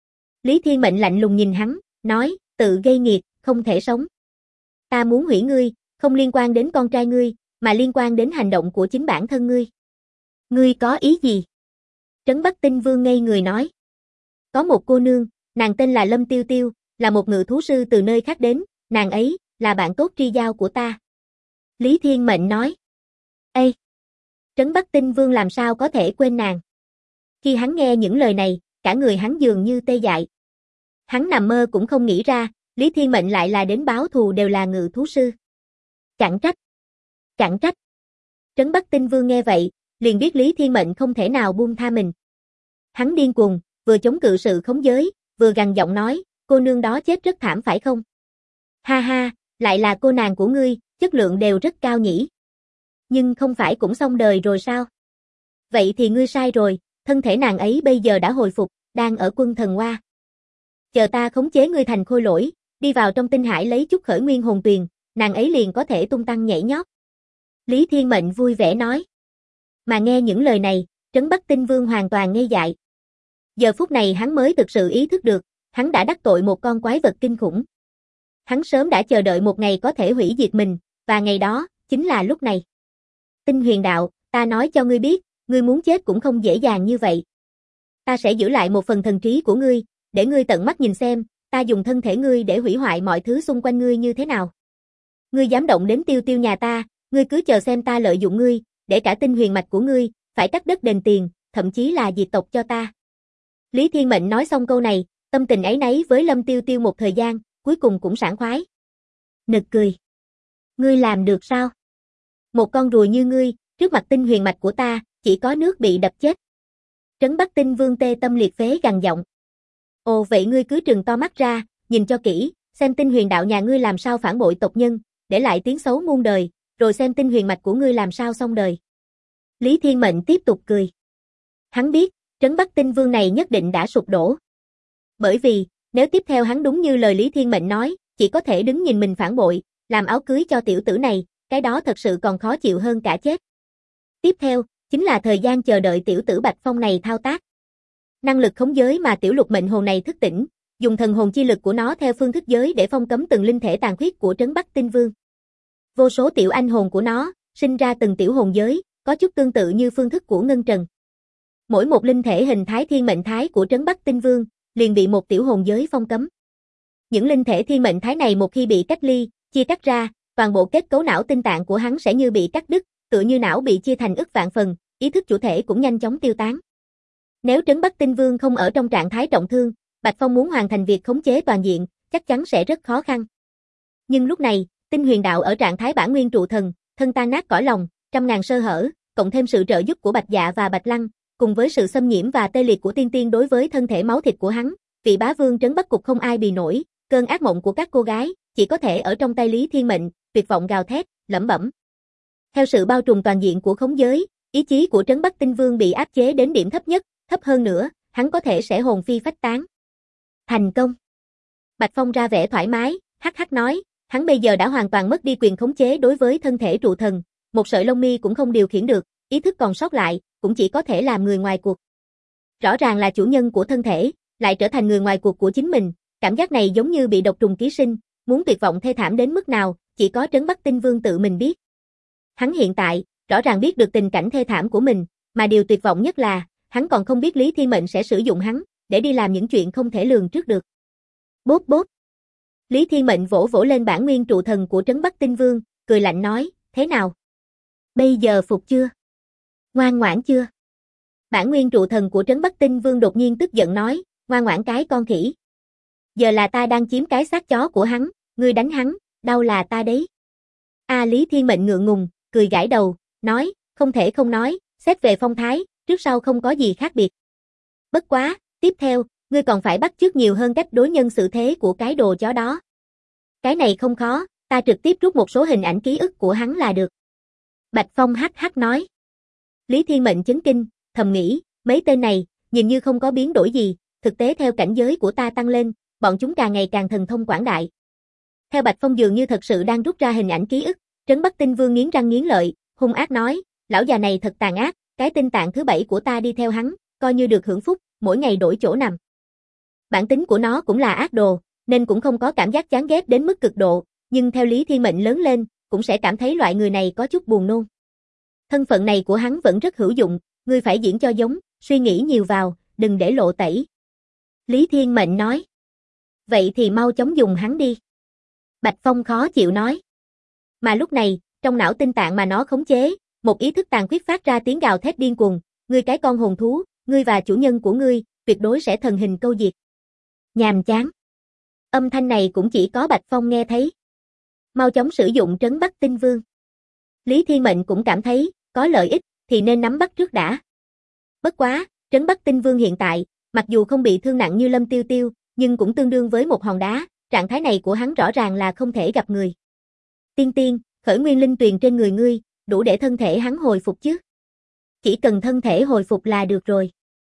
Lý Thiên Mệnh lạnh lùng nhìn hắn, nói, tự gây nghiệt, không thể sống. Ta muốn hủy ngươi, không liên quan đến con trai ngươi, mà liên quan đến hành động của chính bản thân ngươi. Ngươi có ý gì? Trấn Bắc Tinh Vương ngây người nói. Có một cô nương, nàng tên là Lâm Tiêu Tiêu, là một ngự thú sư từ nơi khác đến, nàng ấy, là bạn tốt tri giao của ta. Lý Thiên Mệnh nói. Ê! Trấn Bắc Tinh Vương làm sao có thể quên nàng? Khi hắn nghe những lời này, cả người hắn dường như tê dại. Hắn nằm mơ cũng không nghĩ ra, Lý Thiên Mệnh lại là đến báo thù đều là ngự thú sư. Chẳng trách. Trấn Bắc Tinh Vương nghe vậy, liền biết Lý Thiên Mệnh không thể nào buông tha mình. Hắn điên cuồng, vừa chống cự sự khống giới, vừa gằn giọng nói, cô nương đó chết rất thảm phải không? Ha ha, lại là cô nàng của ngươi, chất lượng đều rất cao nhỉ. Nhưng không phải cũng xong đời rồi sao? Vậy thì ngươi sai rồi, thân thể nàng ấy bây giờ đã hồi phục, đang ở Quân Thần Hoa. Chờ ta khống chế ngươi thành khôi lỗi, đi vào trong tinh hải lấy chút khởi nguyên hồn tuyền, nàng ấy liền có thể tung tăng nhảy nhót. Lý Thiên Mệnh vui vẻ nói. Mà nghe những lời này, Trấn Bắc Tinh Vương hoàn toàn ngây dại. Giờ phút này hắn mới thực sự ý thức được, hắn đã đắc tội một con quái vật kinh khủng. Hắn sớm đã chờ đợi một ngày có thể hủy diệt mình, và ngày đó, chính là lúc này. Tinh Huyền Đạo, ta nói cho ngươi biết, ngươi muốn chết cũng không dễ dàng như vậy. Ta sẽ giữ lại một phần thần trí của ngươi, để ngươi tận mắt nhìn xem, ta dùng thân thể ngươi để hủy hoại mọi thứ xung quanh ngươi như thế nào. Ngươi dám động đến Tiêu Tiêu nhà ta, ngươi cứ chờ xem ta lợi dụng ngươi, để cả tinh huyền mạch của ngươi, phải cắt đất đền tiền, thậm chí là diệt tộc cho ta. Lý Thiên Mệnh nói xong câu này, tâm tình áy náy với Lâm Tiêu Tiêu một thời gian, cuối cùng cũng sảng khoái. Nực cười. Ngươi làm được sao? Một con rùa như ngươi, trước mặt tinh huyền mạch của ta, chỉ có nước bị đập chết. Trấn Bắc Tinh Vương tê tâm liệt phế gằn giọng. Ồ vậy ngươi cứ trừng to mắt ra, nhìn cho kỹ, xem tinh huyền đạo nhà ngươi làm sao phản bội tộc nhân, để lại tiếng xấu muôn đời, rồi xem tinh huyền mạch của ngươi làm sao xong đời. Lý Thiên Mệnh tiếp tục cười. Hắn biết, Trấn Bắc Tinh Vương này nhất định đã sụp đổ. Bởi vì, nếu tiếp theo hắn đúng như lời Lý Thiên Mệnh nói, chỉ có thể đứng nhìn mình phản bội, làm áo cưới cho tiểu tử này, cái đó thật sự còn khó chịu hơn cả chết. Tiếp theo, chính là thời gian chờ đợi tiểu tử Bạch Phong này thao tác. Năng lực khống giới mà tiểu lục mệnh hồn này thức tỉnh, dùng thần hồn chi lực của nó theo phương thức giới để phong cấm từng linh thể tàn khuyết của Trấn Bắc Tinh Vương. Vô số tiểu anh hồn của nó, sinh ra từng tiểu hồn giới, có chút tương tự như phương thức của Ngân Trần. Mỗi một linh thể hình thái thiên mệnh thái của Trấn Bắc Tinh Vương, liền bị một tiểu hồn giới phong cấm. Những linh thể thiên mệnh thái này một khi bị cách ly, chia cắt ra, toàn bộ kết cấu não tinh tạng của hắn sẽ như bị cắt đứt, tựa như não bị chia thành ức vạn phần, ý thức chủ thể cũng nhanh chóng tiêu tán. Nếu Trấn Bắc Tinh Vương không ở trong trạng thái trọng thương, Bạch Phong muốn hoàn thành việc khống chế toàn diện, chắc chắn sẽ rất khó khăn. Nhưng lúc này, Tinh Huyền Đạo ở trạng thái bản nguyên trụ thần, thân tan nát cõi lòng, trăm ngàn sơ hở, cộng thêm sự trợ giúp của Bạch Dạ và Bạch Lăng, cùng với sự xâm nhiễm và tê liệt của tiên tiên đối với thân thể máu thịt của hắn, vị bá vương Trấn Bắc Cục không ai bì nổi, cơn ác mộng của các cô gái, chỉ có thể ở trong tay Lý Thiên Mệnh, tuyệt vọng gào thét, lẩm bẩm. Theo sự bao trùm toàn diện của khống giới, ý chí của Trấn Bắc Tinh Vương bị áp chế đến điểm thấp nhất, thấp hơn nữa, hắn có thể sẽ hồn phi phách tán. Thành công. Bạch Phong ra vẻ thoải mái, hắc hắc nói, hắn bây giờ đã hoàn toàn mất đi quyền khống chế đối với thân thể trụ thần, một sợi lông mi cũng không điều khiển được, ý thức còn sót lại, cũng chỉ có thể làm người ngoài cuộc. Rõ ràng là chủ nhân của thân thể, lại trở thành người ngoài cuộc của chính mình, cảm giác này giống như bị độc trùng ký sinh, muốn tuyệt vọng thê thảm đến mức nào, chỉ có Trấn Bắc Tinh Vương tự mình biết. Hắn hiện tại, rõ ràng biết được tình cảnh thê thảm của mình, mà điều tuyệt vọng nhất là, hắn còn không biết Lý Thiên Mệnh sẽ sử dụng hắn, để đi làm những chuyện không thể lường trước được. Bốp bốp. Lý Thiên Mệnh vỗ vỗ lên bản nguyên trụ thần của Trấn Bắc Tinh Vương, cười lạnh nói, thế nào? Bây giờ phục chưa? Ngoan ngoãn chưa? Bản nguyên trụ thần của Trấn Bắc Tinh Vương đột nhiên tức giận nói, ngoan ngoãn cái con khỉ. Giờ là ta đang chiếm cái xác chó của hắn, ngươi đánh hắn, đau là ta đấy. Lý Thiên Mệnh ngượng ngùng, cười gãi đầu, nói, không thể không nói, xét về phong thái, trước sau không có gì khác biệt. Bất quá, tiếp theo, ngươi còn phải bắt chước nhiều hơn cách đối nhân xử thế của cái đồ chó đó. Cái này không khó, ta trực tiếp rút một số hình ảnh ký ức của hắn là được. Bạch Phong hắc hắc nói. Lý Thiên Mệnh chấn kinh, thầm nghĩ, mấy tên này, nhìn như không có biến đổi gì, thực tế theo cảnh giới của ta tăng lên, bọn chúng càng ngày càng thần thông quảng đại. Theo Bạch Phong dường như thật sự đang rút ra hình ảnh ký ức, Trấn Bắc Tinh Vương nghiến răng nghiến lợi, hung ác nói, lão già này thật tàn ác, cái tinh tạng thứ 7 của ta đi theo hắn, coi như được hưởng phúc, mỗi ngày đổi chỗ nằm. Bản tính của nó cũng là ác đồ, nên cũng không có cảm giác chán ghét đến mức cực độ, nhưng theo Lý Thiên Mệnh lớn lên, cũng sẽ cảm thấy loại người này có chút buồn nôn. Thân phận này của hắn vẫn rất hữu dụng, ngươi phải diễn cho giống, suy nghĩ nhiều vào, đừng để lộ tẩy. Lý Thiên Mệnh nói. Vậy thì mau chóng dùng hắn đi. Bạch Phong khó chịu nói. Mà lúc này, trong não tinh tạng mà nó khống chế, một ý thức tàn khuyết phát ra tiếng gào thét điên cuồng, ngươi cái con hồn thú, ngươi và chủ nhân của ngươi, tuyệt đối sẽ thần hình câu diệt. Nhàm chán. Âm thanh này cũng chỉ có Bạch Phong nghe thấy. Mau chóng sử dụng Trấn Bắc Tinh Vương. Lý Thiên Mệnh cũng cảm thấy, có lợi ích, thì nên nắm bắt trước đã. Bất quá, Trấn Bắc Tinh Vương hiện tại, mặc dù không bị thương nặng như Lâm Tiêu Tiêu, nhưng cũng tương đương với một hòn đá, trạng thái này của hắn rõ ràng là không thể gặp người. Tiên tiên, khởi nguyên linh tuyền trên người ngươi, đủ để thân thể hắn hồi phục chứ? Chỉ cần thân thể hồi phục là được rồi.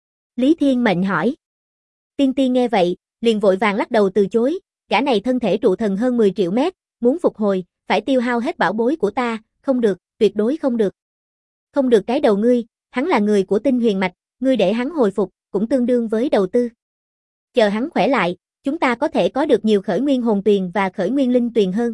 Lý Thiên Mệnh hỏi. Tiên tiên nghe vậy, liền vội vàng lắc đầu từ chối, gã này thân thể trụ thần hơn 10 triệu mét, muốn phục hồi, phải tiêu hao hết bảo bối của ta, không được, tuyệt đối không được. Không được cái đầu ngươi, hắn là người của tinh huyền mạch, ngươi để hắn hồi phục, cũng tương đương với đầu tư. Chờ hắn khỏe lại, chúng ta có thể có được nhiều khởi nguyên hồn tuyền và khởi nguyên linh tuyền hơn.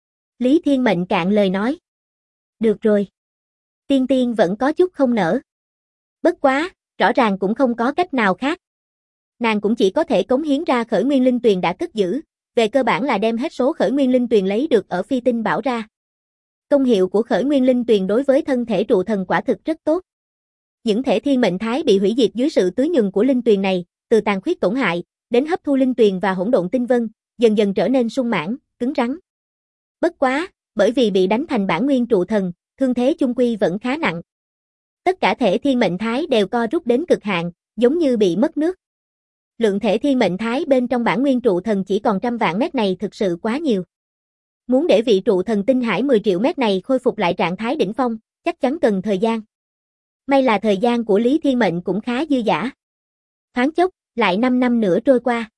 Lý Thiên Mệnh cạn lời nói. Được rồi. Tiên tiên vẫn có chút không nỡ. Bất quá, rõ ràng cũng không có cách nào khác. Nàng cũng chỉ có thể cống hiến ra khởi nguyên linh tuyền đã cất giữ, về cơ bản là đem hết số khởi nguyên linh tuyền lấy được ở phi tinh bảo ra. Công hiệu của khởi nguyên linh tuyền đối với thân thể trụ thần quả thực rất tốt. Những thể thiên mệnh thái bị hủy diệt dưới sự tưới nhường của linh tuyền này, từ tàn khuyết tổn hại, đến hấp thu linh tuyền và hỗn độn tinh vân, dần dần trở nên sung mãn, cứng rắn. Bất quá, bởi vì bị đánh thành bản nguyên trụ thần, thương thế chung quy vẫn khá nặng. Tất cả thể thiên mệnh thái đều co rút đến cực hạn, giống như bị mất nước. Lượng thể thiên mệnh thái bên trong bản nguyên trụ thần chỉ còn trăm vạn mét này thực sự quá nhiều. Muốn để vị trụ thần tinh hải 10 triệu mét này khôi phục lại trạng thái đỉnh phong, chắc chắn cần thời gian. May là thời gian của Lý Thiên Mệnh cũng khá dư dả. Thoáng chốc, lại 5 năm nữa trôi qua.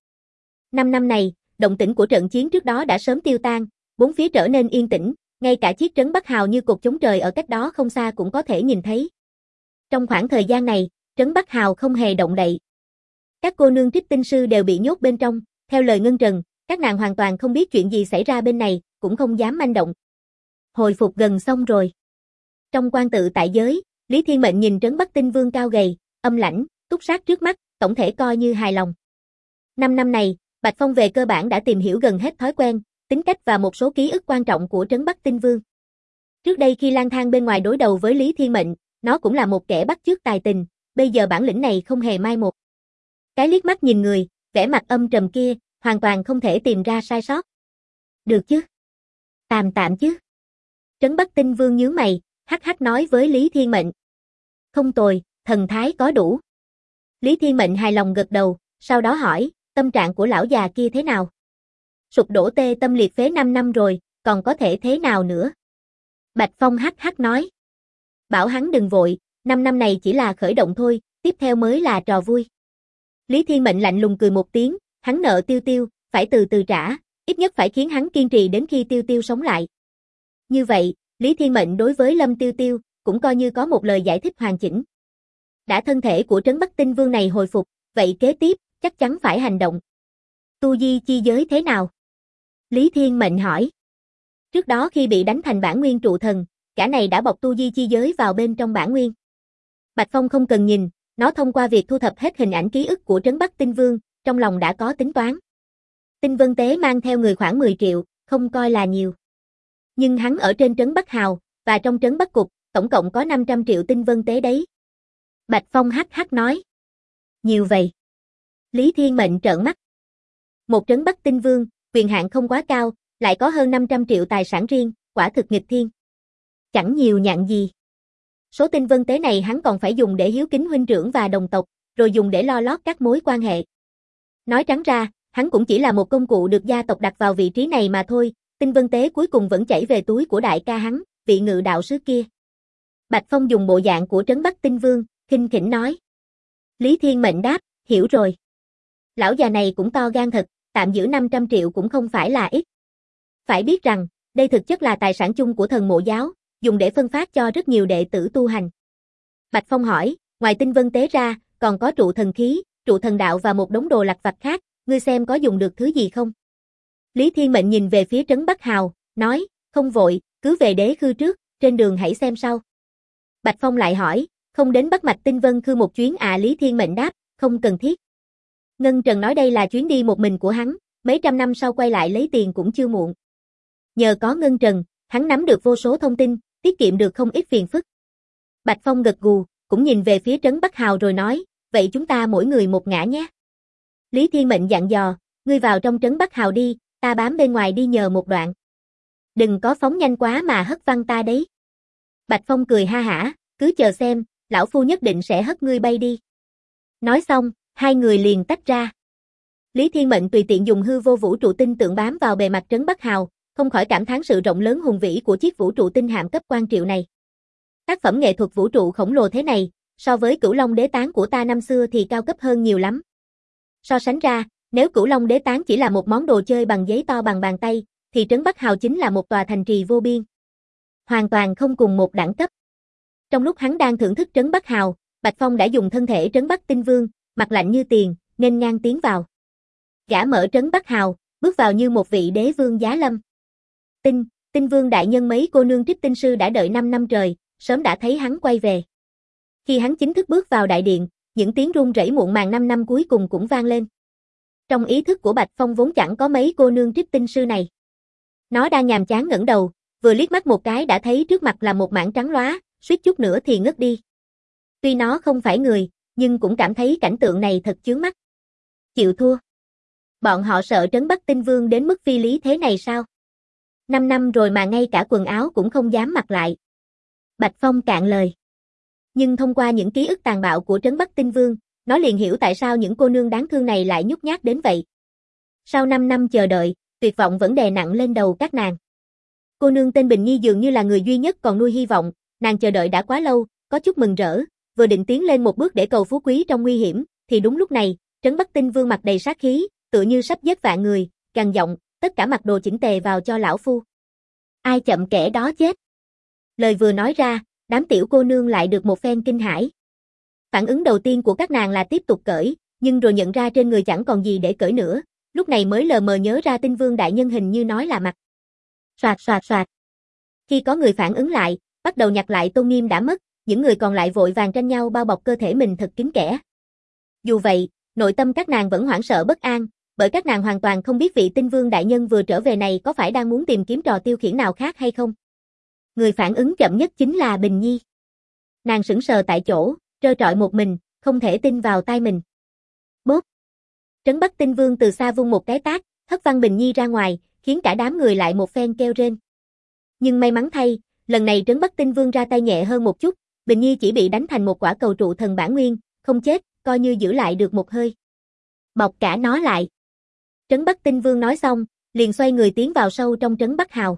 5 năm này, động tĩnh của trận chiến trước đó đã sớm tiêu tan, bốn phía trở nên yên tĩnh, ngay cả chiếc trấn Bắc Hào như cột chống trời ở cách đó không xa cũng có thể nhìn thấy. Trong khoảng thời gian này, trấn Bắc Hào không hề động đậy. Các cô nương trích tinh sư đều bị nhốt bên trong, theo lời Ngân Trần, các nàng hoàn toàn không biết chuyện gì xảy ra bên này, cũng không dám manh động. Hồi phục gần xong rồi. Trong quan tự tại giới, Lý Thiên Mệnh nhìn trấn Bắc Tinh Vương cao gầy, âm lãnh, túc sát trước mắt, tổng thể coi như hài lòng. 5 năm này, Bạch Phong về cơ bản đã tìm hiểu gần hết thói quen, tính cách và một số ký ức quan trọng của trấn Bắc Tinh Vương. Trước đây khi lang thang bên ngoài đối đầu với Lý Thiên Mệnh, nó cũng là một kẻ bắt chước tài tình, bây giờ bản lĩnh này không hề mai một. Cái liếc mắt nhìn người, vẻ mặt âm trầm kia, hoàn toàn không thể tìm ra sai sót. Được chứ? Tạm tạm chứ? Trấn Bắc Tinh Vương nhướng mày, hắc hắc nói với Lý Thiên Mệnh. Không tồi, thần thái có đủ. Lý Thiên Mệnh hài lòng gật đầu, sau đó hỏi, tâm trạng của lão già kia thế nào? Sụp đổ tê tâm liệt phế 5 năm rồi, còn có thể thế nào nữa? Bạch Phong hắc hắc nói. Bảo hắn đừng vội, 5 năm này chỉ là khởi động thôi, tiếp theo mới là trò vui. Lý Thiên Mệnh lạnh lùng cười một tiếng, hắn nợ Tiêu Tiêu, phải từ từ trả, ít nhất phải khiến hắn kiên trì đến khi Tiêu Tiêu sống lại. Như vậy, Lý Thiên Mệnh đối với Lâm Tiêu Tiêu, cũng coi như có một lời giải thích hoàn chỉnh. Đã thân thể của trấn Bắc Tinh Vương này hồi phục, vậy kế tiếp, chắc chắn phải hành động. Tu di chi giới thế nào? Lý Thiên Mệnh hỏi. Trước đó khi bị đánh thành bản nguyên trụ thần, cả này đã bọc tu di chi giới vào bên trong bản nguyên. Bạch Phong không cần nhìn, nó thông qua việc thu thập hết hình ảnh ký ức của trấn Bắc Tinh Vương, trong lòng đã có tính toán. Tinh Vân Tế mang theo người khoảng 10 triệu, không coi là nhiều. Nhưng hắn ở trên trấn Bắc Hào, và trong trấn Bắc Cục, tổng cộng có 500 triệu Tinh Vân Tế đấy. Bạch Phong hắc hắc nói. Nhiều vậy. Lý Thiên Mệnh trợn mắt. Một trấn Bắc Tinh Vương, quyền hạn không quá cao, lại có hơn 500 triệu tài sản riêng, quả thực nghịch thiên. Chẳng nhiều nhạn gì. Số Tinh Vân Tế này hắn còn phải dùng để hiếu kính huynh trưởng và đồng tộc, rồi dùng để lo lót các mối quan hệ. Nói trắng ra, hắn cũng chỉ là một công cụ được gia tộc đặt vào vị trí này mà thôi, Tinh Vân Tế cuối cùng vẫn chảy về túi của đại ca hắn, vị ngự đạo sứ kia. Bạch Phong dùng bộ dạng của trấn Bắc Tinh Vương, khinh khỉnh nói. Lý Thiên Mệnh đáp, hiểu rồi. Lão già này cũng to gan thật, tạm giữ 500 triệu cũng không phải là ít. Phải biết rằng, đây thực chất là tài sản chung của thần mộ giáo, dùng để phân phát cho rất nhiều đệ tử tu hành. Bạch Phong hỏi, ngoài Tinh Vân Tế ra, còn có trụ thần khí, trụ thần đạo và một đống đồ lặt vặt khác, ngươi xem có dùng được thứ gì không? Lý Thiên Mệnh nhìn về phía trấn Bắc Hào, nói, không vội, cứ về đế khư trước, trên đường hãy xem sau. Bạch Phong lại hỏi, không đến Bắc Mạch Tinh Vân Khư một chuyến à? Lý Thiên Mệnh đáp, không cần thiết. Ngân Trần nói đây là chuyến đi một mình của hắn, mấy trăm năm sau quay lại lấy tiền cũng chưa muộn. Nhờ có Ngân Trần, hắn nắm được vô số thông tin, tiết kiệm được không ít phiền phức. Bạch Phong gật gù, cũng nhìn về phía trấn Bắc Hào rồi nói, vậy chúng ta mỗi người một ngã nhé. Lý Thiên Mệnh dặn dò, ngươi vào trong trấn Bắc Hào đi, ta bám bên ngoài đi nhờ một đoạn. Đừng có phóng nhanh quá mà hất văng ta đấy. Bạch Phong cười ha hả, cứ chờ xem, lão phu nhất định sẽ hất ngươi bay đi. Nói xong, hai người liền tách ra. Lý Thiên Mệnh tùy tiện dùng hư vô vũ trụ tinh tượng bám vào bề mặt trấn Bắc Hào, không khỏi cảm thán sự rộng lớn hùng vĩ của chiếc vũ trụ tinh hạm cấp quan triệu này. Tác phẩm nghệ thuật vũ trụ khổng lồ thế này, so với Cửu Long Đế Tán của ta năm xưa thì cao cấp hơn nhiều lắm. So sánh ra, nếu Cửu Long Đế Tán chỉ là một món đồ chơi bằng giấy to bằng bàn tay, thì trấn Bắc Hào chính là một tòa thành trì vô biên. Hoàn toàn không cùng một đẳng cấp. Trong lúc hắn đang thưởng thức trấn Bắc Hào, Bạch Phong đã dùng thân thể trấn Bắc Tinh Vương, mặt lạnh như tiền, nên ngang tiến vào. Gã mở trấn Bắc Hào, bước vào như một vị đế vương giá lâm. Tinh Vương đại nhân mấy cô nương Trích Tinh sư đã đợi 5 năm trời, sớm đã thấy hắn quay về. Khi hắn chính thức bước vào đại điện, những tiếng rung rẩy muộn màng 5 năm cuối cùng cũng vang lên. Trong ý thức của Bạch Phong vốn chẳng có mấy cô nương Trích Tinh sư này. Nó đang nhàm chán ngẩng đầu, vừa liếc mắt một cái đã thấy trước mặt là một mảng trắng lóa, suýt chút nữa thì ngất đi. Tuy nó không phải người, nhưng cũng cảm thấy cảnh tượng này thật chướng mắt. Chịu thua. Bọn họ sợ trấn Bắc Tinh Vương đến mức phi lý thế này sao? 5 năm rồi mà ngay cả quần áo cũng không dám mặc lại. Bạch Phong cạn lời. Nhưng thông qua những ký ức tàn bạo của trấn Bắc Tinh Vương, nó liền hiểu tại sao những cô nương đáng thương này lại nhút nhát đến vậy. Sau 5 năm chờ đợi, tuyệt vọng vẫn đè nặng lên đầu các nàng. Cô nương tên Bình Nhi dường như là người duy nhất còn nuôi hy vọng, nàng chờ đợi đã quá lâu, có chút mừng rỡ, vừa định tiến lên một bước để cầu phú quý trong nguy hiểm, thì đúng lúc này, trấn Bắc Tinh Vương mặt đầy sát khí, tựa như sắp giết vạn người, gằn giọng, tất cả mặc đồ chỉnh tề vào cho lão phu. Ai chậm kẻ đó chết. Lời vừa nói ra, đám tiểu cô nương lại được một phen kinh hãi. Phản ứng đầu tiên của các nàng là tiếp tục cởi, nhưng rồi nhận ra trên người chẳng còn gì để cởi nữa, lúc này mới lờ mờ nhớ ra Tinh Vương đại nhân hình như nói là mặc. Soạt soạt soạt. Khi có người phản ứng lại, bắt đầu nhặt lại tôn nghiêm đã mất, những người còn lại vội vàng tranh nhau bao bọc cơ thể mình thật kín kẽ. Dù vậy, nội tâm các nàng vẫn hoảng sợ bất an, bởi các nàng hoàn toàn không biết vị Tinh Vương đại nhân vừa trở về này có phải đang muốn tìm kiếm trò tiêu khiển nào khác hay không. Người phản ứng chậm nhất chính là Bình Nhi. Nàng sững sờ tại chỗ, trơ trọi một mình, không thể tin vào tai mình. Bốp. Trấn Bắc Tinh Vương từ xa vung một cái tát, hất văng Bình Nhi ra ngoài, khiến cả đám người lại một phen kêu rên. Nhưng may mắn thay, lần này Trấn Bắc Tinh Vương ra tay nhẹ hơn một chút, Bình Nhi chỉ bị đánh thành một quả cầu trụ thần bản nguyên, không chết, coi như giữ lại được một hơi. Bọc cả nó lại. Trấn Bắc Tinh Vương nói xong, liền xoay người tiến vào sâu trong trấn Bắc Hào.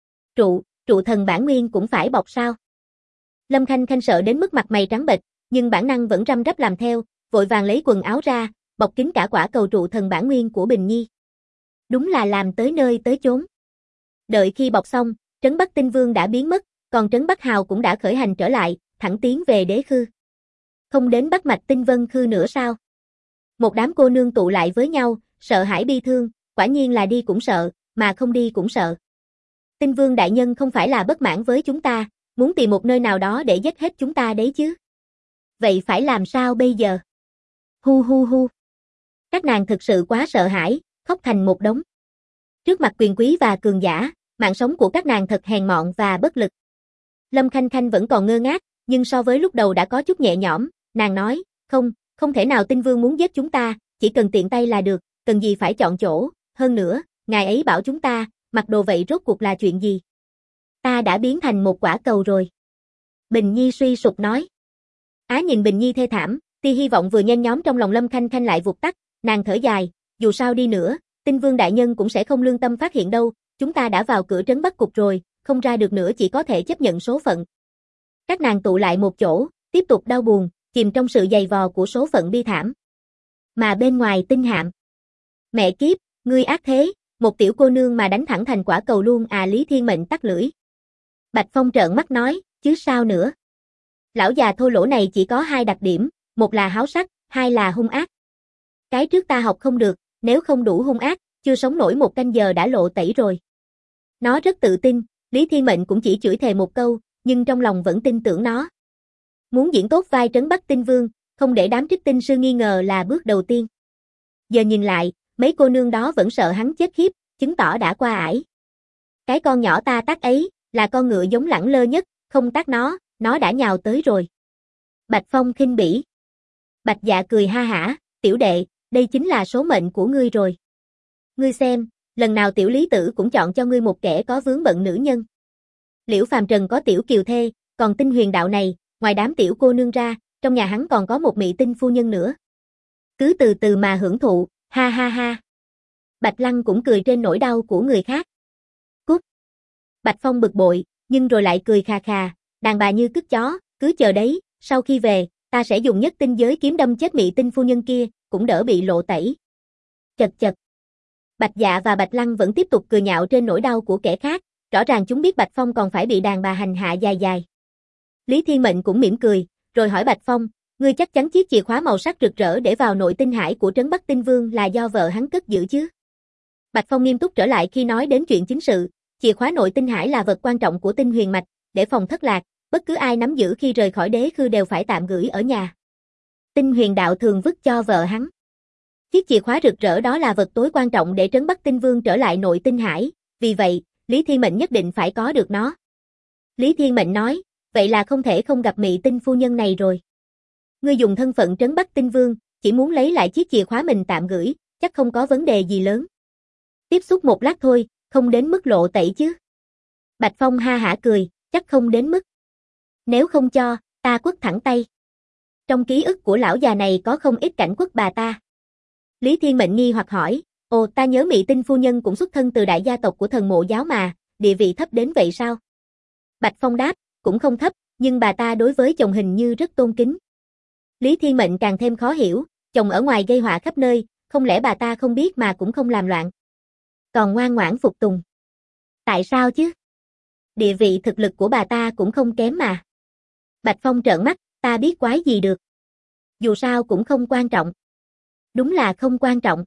Trụ thần bản nguyên cũng phải bọc sao? Lâm Khanh Khanh sợ đến mức mặt mày trắng bệch, nhưng bản năng vẫn răm rắp làm theo, vội vàng lấy quần áo ra, bọc kín cả quả cầu trụ thần bản nguyên của Bình Nhi. Đúng là làm tới nơi tới chốn. Đợi khi bọc xong, trấn Bắc Tinh Vương đã biến mất, còn trấn Bắc Hào cũng đã khởi hành trở lại, thẳng tiến về đế khư. Không đến Bắc Mạch Tinh Vân Khư nữa sao? Một đám cô nương tụ lại với nhau, sợ hãi bi thương, quả nhiên là đi cũng sợ, mà không đi cũng sợ. Tinh Vương đại nhân không phải là bất mãn với chúng ta, muốn tìm một nơi nào đó để giết hết chúng ta đấy chứ. Vậy phải làm sao bây giờ? Hu hu hu. Các nàng thực sự quá sợ hãi, khóc thành một đống. Trước mặt quyền quý và cường giả, mạng sống của các nàng thật hèn mọn và bất lực. Lâm Khanh Khanh vẫn còn ngơ ngác, nhưng so với lúc đầu đã có chút nhẹ nhõm, nàng nói, không thể nào Tinh Vương muốn giết chúng ta, chỉ cần tiện tay là được, cần gì phải chọn chỗ, hơn nữa, ngài ấy bảo chúng ta, mặc đồ vậy rốt cuộc là chuyện gì? Ta đã biến thành một quả cầu rồi. Bình Nhi suy sụp nói. Á nhìn Bình Nhi thê thảm, tia hy vọng vừa nhen nhóm trong lòng Lâm Khanh Khanh lại vụt tắt, nàng thở dài, dù sao đi nữa, Tinh Vương đại nhân cũng sẽ không lương tâm phát hiện đâu, chúng ta đã vào cửa trấn Bắc Cục rồi, không ra được nữa chỉ có thể chấp nhận số phận. Các nàng tụ lại một chỗ, tiếp tục đau buồn, chìm trong sự dày vò của số phận bi thảm. Mà bên ngoài Tinh Hạm. Mẹ kiếp, ngươi ác thế, một tiểu cô nương mà đánh thẳng thành quả cầu luôn à. Lý Thiên Mệnh tắt lưỡi. Bạch Phong trợn mắt nói, chứ sao nữa. Lão già thô lỗ này chỉ có 2 đặc điểm, một là háo sắc, 2 là hung ác. Cái trước ta học không được, nếu không đủ hung ác, chưa sống nổi 1 canh giờ đã lộ tẩy rồi. Nó rất tự tin, Lý Thiên Mệnh cũng chỉ chửi thề một câu, nhưng trong lòng vẫn tin tưởng nó. Muốn diễn tốt vai trấn Bắc Tinh Vương, không để đám trích tinh sư nghi ngờ là bước đầu tiên. Giờ nhìn lại, mấy cô nương đó vẫn sợ hắn chết khiếp, chứng tỏ đã qua ải. Cái con nhỏ ta tát ấy, là con ngựa giống lẳng lơ nhất, không tát nó đã nhào tới rồi. Bạch Phong khinh bỉ. Bạch Dạ cười ha hả, tiểu đệ, đây chính là số mệnh của ngươi rồi. Ngươi xem, lần nào tiểu lý tử cũng chọn cho ngươi một kẻ có vướng bận nữ nhân. Liễu Phàm Trần có tiểu kiều thê, còn Tinh Huyền đạo này, ngoài đám tiểu cô nương ra, trong nhà hắn còn có một mỹ tinh phu nhân nữa. Cứ từ từ mà hưởng thụ, ha ha ha. Bạch Lăng cũng cười trên nỗi đau của người khác. Cút. Bạch Phong bực bội, nhưng rồi lại cười khà khà, đàn bà như cứt chó, cứ chờ đấy, sau khi về, ta sẽ dùng nhất tinh giới kiếm đâm chết mỹ tinh phu nhân kia, cũng đỡ bị lộ tẩy. Chật chật. Bạch Dạ và Bạch Lăng vẫn tiếp tục cười nhạo trên nỗi đau của kẻ khác, rõ ràng chúng biết Bạch Phong còn phải bị đàn bà hành hạ dài dài. Lý Thiên Mệnh cũng mỉm cười, rồi hỏi Bạch Phong, ngươi chắc chắn chiếc chìa khóa màu sắc rực rỡ để vào nội tinh hải của trấn Bắc Tinh Vương là do vợ hắn cất giữ chứ? Bạch Phong nghiêm túc trở lại khi nói đến chuyện chính sự, chìa khóa nội tinh hải là vật quan trọng của Tinh Huyền mạch, để phòng thất lạc, bất cứ ai nắm giữ khi rời khỏi đế khư đều phải tạm gửi ở nhà. Tinh Huyền đạo thường vứt cho vợ hắn. Chiếc chìa khóa rực rỡ đó là vật tối quan trọng để trấn Bắc Tinh Vương trở lại nội tinh hải, vì vậy, Lý Thiên Mệnh nhất định phải có được nó. Lý Thiên Mệnh nói, vậy là không thể không gặp mỹ tinh phu nhân này rồi. Ngươi dùng thân phận trấn Bắc Tinh Vương, chỉ muốn lấy lại chiếc chìa khóa mình tạm gửi, chắc không có vấn đề gì lớn. Tiếp xúc một lát thôi, không đến mức lộ tẩy chứ. Bạch Phong ha hả cười, chắc không đến mức. Nếu không cho, ta quất thẳng tay. Trong ký ức của lão già này có không ít cảnh quất bà ta. Lý Thiên Mệnh nghi hoặc hỏi, ồ ta nhớ mỹ tinh phu nhân cũng xuất thân từ đại gia tộc của thần mộ giáo mà, địa vị thấp đến vậy sao? Bạch Phong đáp, cũng không thấp, nhưng bà ta đối với chồng hình như rất tôn kính. Lý Thiên Mệnh càng thêm khó hiểu, chồng ở ngoài gây họa khắp nơi, không lẽ bà ta không biết mà cũng không làm loạn. Còn ngoan ngoãn phục tùng. Tại sao chứ? Địa vị thực lực của bà ta cũng không kém mà. Bạch Phong trợn mắt, ta biết quái gì được. Dù sao cũng không quan trọng. Đúng là không quan trọng.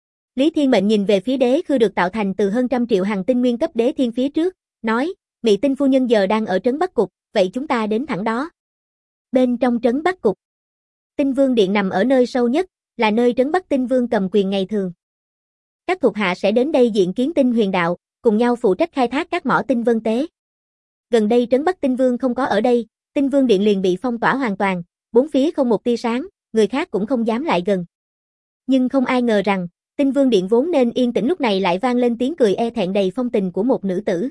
Lý Thiên Mệnh nhìn về phía đế khư được tạo thành từ hơn 100 triệu hành tinh nguyên cấp đế thiên phía trước, nói, mỹ tinh phu nhân giờ đang ở trấn Bắc Cục, vậy chúng ta đến thẳng đó. Bên trong trấn Bắc Cục, Tinh Vương Điện nằm ở nơi sâu nhất, là nơi trấn Bắc Tinh Vương cầm quyền ngày thường. Các thuộc hạ sẽ đến đây diện kiến Tinh Huyền đạo, cùng nhau phụ trách khai thác các mỏ tinh vân tế. Gần đây trấn Bắc Tinh Vương không có ở đây, Tinh Vương Điện liền bị phong tỏa hoàn toàn, bốn phía không một tia sáng, người khác cũng không dám lại gần. Nhưng không ai ngờ rằng, Tinh Vương Điện vốn nên yên tĩnh lúc này lại vang lên tiếng cười e thẹn đầy phong tình của một nữ tử.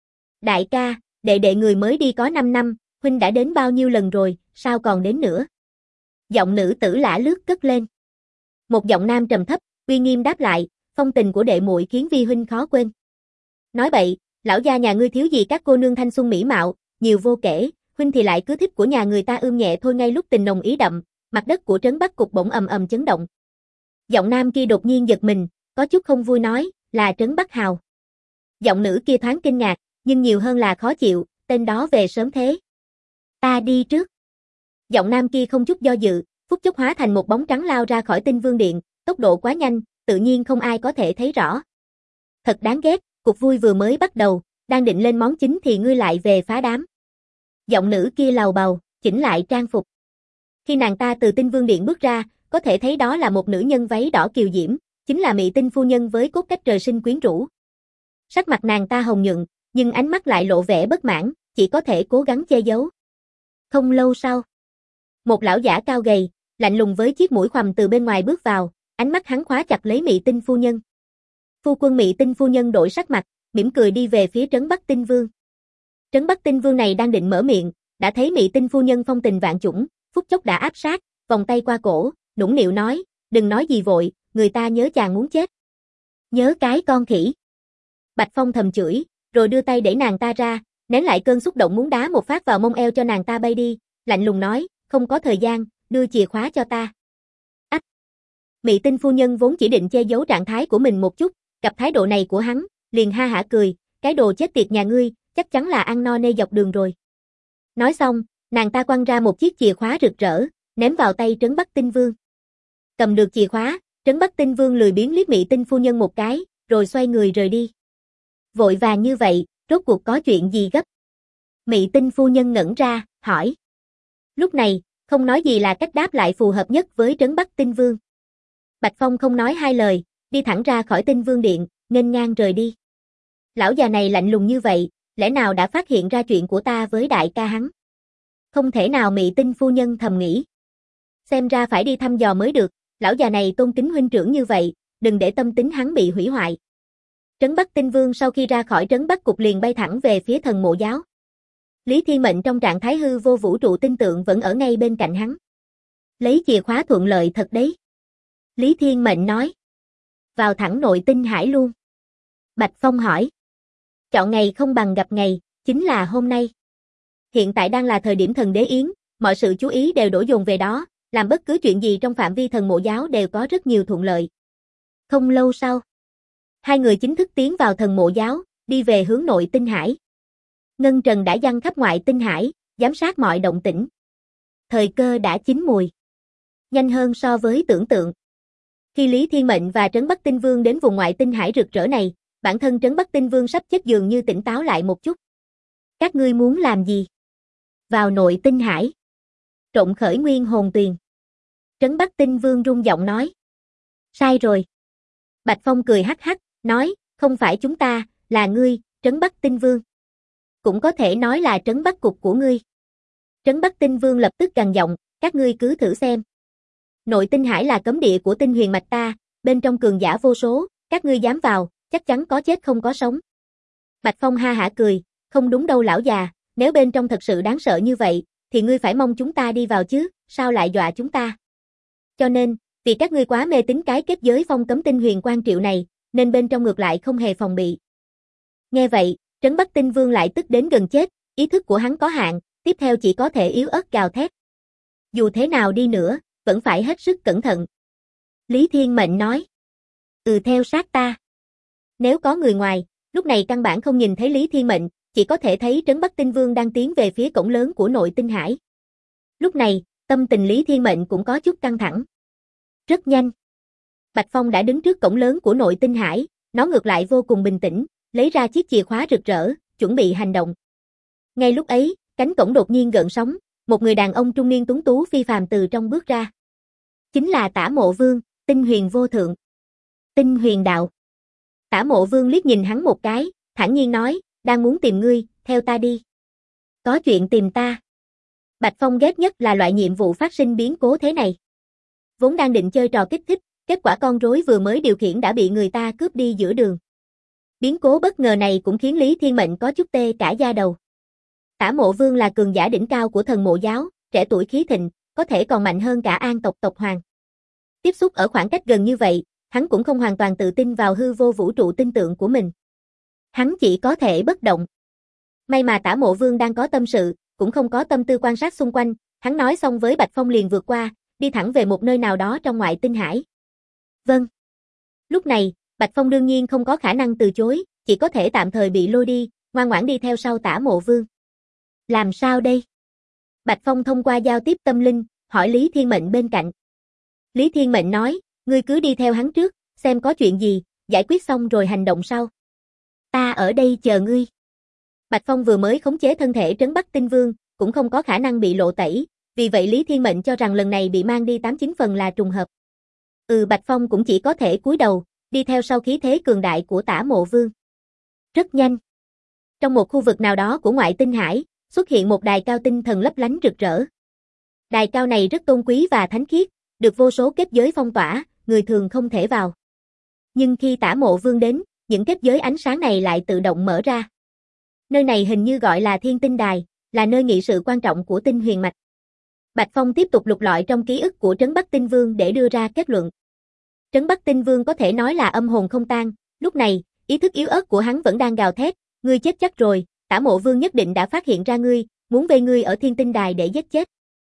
Đại ca, đệ người mới đi có 5 năm, huynh đã đến bao nhiêu lần rồi, sao còn đến nữa? Giọng nữ tử lả lướt cất lên. Một giọng nam trầm thấp, uy nghiêm đáp lại, phong tình của đệ muội khiến vi huynh khó quên. Nói bậy, lão gia nhà ngươi thiếu gì các cô nương thanh xuân mỹ mạo, nhiều vô kể, huynh thì lại cứ thích của nhà người ta ươm nhẹ thôi. Ngay lúc tình nồng ý đậm, mặt đất của trấn Bắc Cục bỗng ầm ầm chấn động. Giọng nam kia đột nhiên giật mình, có chút không vui nói, là trấn Bắc Hào. Giọng nữ kia thoáng kinh ngạc, nhưng nhiều hơn là khó chịu, tên đó về sớm thế. Ta đi trước. Giọng nam kia không chút do dự, phút chốc hóa thành một bóng trắng lao ra khỏi Tinh Vương Điện, tốc độ quá nhanh, tự nhiên không ai có thể thấy rõ. Thật đáng ghét, cuộc vui vừa mới bắt đầu, đang định lên món chính thì ngươi lại về phá đám. Giọng nữ kia lầu bầu, chỉnh lại trang phục. Khi nàng ta từ Tinh Vương Điện bước ra, có thể thấy đó là một nữ nhân váy đỏ kiều diễm, Chính là Mị Tinh phu nhân với cốt cách trời sinh quyến rũ. Sắc mặt nàng ta hồng nhuận, nhưng ánh mắt lại lộ vẻ bất mãn, chỉ có thể cố gắng che giấu. Không lâu sau, một lão giả cao gầy, lạnh lùng với chiếc mũi khoằm từ bên ngoài bước vào, ánh mắt hắn khóa chặt lấy Mị Tinh phu nhân. Phu quân Mị Tinh phu nhân đổi sắc mặt, mỉm cười đi về phía Trấn Bắc Tinh Vương. Trấn Bắc Tinh Vương này đang định mở miệng, đã thấy Mị Tinh phu nhân phong tình vạn chủng, phút chốc đã áp sát, vòng tay qua cổ, nũng nịu nói, đừng nói gì vội, người ta nhớ chàng muốn chết. Nhớ cái con khỉ. Bạch Phong thầm chửi, rồi đưa tay đẩy nàng ta ra, nén lại cơn xúc động muốn đá một phát vào mông eo cho nàng ta bay đi, lạnh lùng nói, không có thời gian, đưa chìa khóa cho ta. Ách! Mị Tinh phu nhân vốn chỉ định che giấu trạng thái của mình một chút, gặp thái độ này của hắn, liền ha hả cười, cái đồ chết tiệt nhà ngươi, chắc chắn là ăn no nê dọc đường rồi. Nói xong, nàng ta quăng ra một chiếc chìa khóa rực rỡ, ném vào tay Trấn Bắc Tinh Vương. Cầm được chìa khóa, Trấn Bắc Tinh Vương lười biếng liếc Mị Tinh phu nhân một cái, rồi xoay người rời đi. Vội vàng như vậy, rốt cuộc có chuyện gì gấp? Mị Tinh phu nhân ngẩn ra, hỏi. Lúc này, không nói gì là cách đáp lại phù hợp nhất với Trấn Bắc Tinh Vương. Bạch Phong không nói hai lời, đi thẳng ra khỏi Tinh Vương Điện, nghênh ngang rời đi. Lão già này lạnh lùng như vậy, lẽ nào đã phát hiện ra chuyện của ta với đại ca hắn? Không thể nào, Mị Tinh phu nhân thầm nghĩ. Xem ra phải đi thăm dò mới được, lão già này tôn kính huynh trưởng như vậy, đừng để tâm tính hắn bị hủy hoại. Trấn Bắc Tinh Vương sau khi ra khỏi Trấn Bắc Cục liền bay thẳng về phía Thần Mộ Giáo. Lý Thiên Mệnh trong trạng thái hư vô vũ trụ tinh tượng vẫn ở ngay bên cạnh hắn. Lấy chìa khóa thuận lợi thật đấy. Lý Thiên Mệnh nói. Vào thẳng nội tinh hải luôn. Bạch Phong hỏi. Chọn ngày không bằng gặp ngày, chính là hôm nay. Hiện tại đang là thời điểm thần đế yến, mọi sự chú ý đều đổ dồn về đó, làm bất cứ chuyện gì trong phạm vi Thần Mộ Giáo đều có rất nhiều thuận lợi. Không lâu sau, hai người chính thức tiến vào Thần Mộ Giáo, đi về hướng nội tinh hải. Ngân Trần đã giăng khắp ngoại tinh hải, giám sát mọi động tĩnh. Thời cơ đã chín mùi. Nhanh hơn so với tưởng tượng. Khi Lý Thiên Mệnh và Trấn Bắc Tinh Vương đến vùng ngoại tinh hải rực rỡ này, bản thân Trấn Bắc Tinh Vương sắp chết dường như tỉnh táo lại một chút. Các ngươi muốn làm gì? Vào nội tinh hải. Trộn khởi nguyên hồn tuyền. Trấn Bắc Tinh Vương rung giọng nói. Sai rồi. Bạch Phong cười hắc hắc, nói, không phải chúng ta, là ngươi, Trấn Bắc Tinh Vương. Cũng có thể nói là Trấn Bắc Cục của ngươi. Trấn Bắc Tinh Vương lập tức gằn giọng, các ngươi cứ thử xem. Nội tinh hải là cấm địa của tinh huyền mạch ta, bên trong cường giả vô số, các ngươi dám vào, chắc chắn có chết không có sống. Bạch Phong ha hả cười, không đúng đâu lão già, nếu bên trong thật sự đáng sợ như vậy, thì ngươi phải mong chúng ta đi vào chứ, sao lại dọa chúng ta? Cho nên, vì các ngươi quá mê tín cái kết giới phong cấm tinh huyền quan triệu này, nên bên trong ngược lại không hề phòng bị. Nghe vậy, Trấn Bắc Tinh Vương lại tức đến gần chết, ý thức của hắn có hạn, tiếp theo chỉ có thể yếu ớt gào thét. Dù thế nào đi nữa, vẫn phải hết sức cẩn thận. Lý Thiên Mệnh nói. Theo sát ta. Nếu có người ngoài, lúc này căn bản không nhìn thấy Lý Thiên Mệnh, chỉ có thể thấy Trấn Bắc Tinh Vương đang tiến về phía cổng lớn của nội tinh hải. Lúc này, tâm tình Lý Thiên Mệnh cũng có chút căng thẳng. Rất nhanh. Bạch Phong đã đứng trước cổng lớn của nội tinh hải, nó ngược lại vô cùng bình tĩnh, lấy ra chiếc chìa khóa rực rỡ, chuẩn bị hành động. Ngay lúc ấy, cánh cổng đột nhiên gợn sóng, một người đàn ông trung niên tuấn tú phi phàm từ trong bước ra. Chính là Tả Mộ Vương, Tinh Huyền vô thượng. Tinh Huyền đạo. Tả Mộ Vương liếc nhìn hắn một cái, thản nhiên nói, đang muốn tìm ngươi, theo ta đi. Có chuyện tìm ta. Bạch Phong ghét nhất là loại nhiệm vụ phát sinh biến cố thế này. Vốn đang định chơi trò kích thích, kết quả con rối vừa mới điều khiển đã bị người ta cướp đi giữa đường. Biến cố bất ngờ này cũng khiến Lý Thiên Mệnh có chút tê cả da đầu. Tả Mộ Vương là cường giả đỉnh cao của Thần Mộ Giáo, trẻ tuổi khí thịnh, có thể còn mạnh hơn cả An tộc tộc hoàng. Tiếp xúc ở khoảng cách gần như vậy, hắn cũng không hoàn toàn tự tin vào hư vô vũ trụ tinh tượng của mình. Hắn chỉ có thể bất động. May mà Tả Mộ Vương đang có tâm sự, cũng không có tâm tư quan sát xung quanh, hắn nói xong với Bạch Phong liền vượt qua, đi thẳng về một nơi nào đó trong ngoại tinh hải. Vâng. Lúc này, Bạch Phong đương nhiên không có khả năng từ chối, chỉ có thể tạm thời bị lôi đi, ngoan ngoãn đi theo sau Tả Mộ Vương. Làm sao đây? Bạch Phong thông qua giao tiếp tâm linh, hỏi Lý Thiên Mệnh bên cạnh. Lý Thiên Mệnh nói, ngươi cứ đi theo hắn trước, xem có chuyện gì, giải quyết xong rồi hành động sau. Ta ở đây chờ ngươi. Bạch Phong vừa mới khống chế thân thể Trấn Bắc Tinh Vương, cũng không có khả năng bị lộ tẩy, vì vậy Lý Thiên Mệnh cho rằng lần này bị mang đi 89 phần là trùng hợp. Bạch Phong cũng chỉ có thể cúi đầu, đi theo sau khí thế cường đại của Tả Mộ Vương. Rất nhanh. Trong một khu vực nào đó của ngoại tinh hải, xuất hiện một đài cao tinh thần lấp lánh rực rỡ. Đài cao này rất tôn quý và thánh khiết, được vô số kết giới phong tỏa, người thường không thể vào. Nhưng khi Tả Mộ Vương đến, những kết giới ánh sáng này lại tự động mở ra. Nơi này hình như gọi là Thiên Tinh Đài, là nơi nghị sự quan trọng của Tinh Huyền Mạch. Bạch Phong tiếp tục lục lọi trong ký ức của Trấn Bắc Tinh Vương để đưa ra kết luận. Trấn Bắc Tinh Vương có thể nói là âm hồn không tan, lúc này, ý thức yếu ớt của hắn vẫn đang gào thét, ngươi chết chắc rồi, Tả Mộ Vương nhất định đã phát hiện ra ngươi, muốn vây ngươi ở Thiên Tinh Đài để giết chết.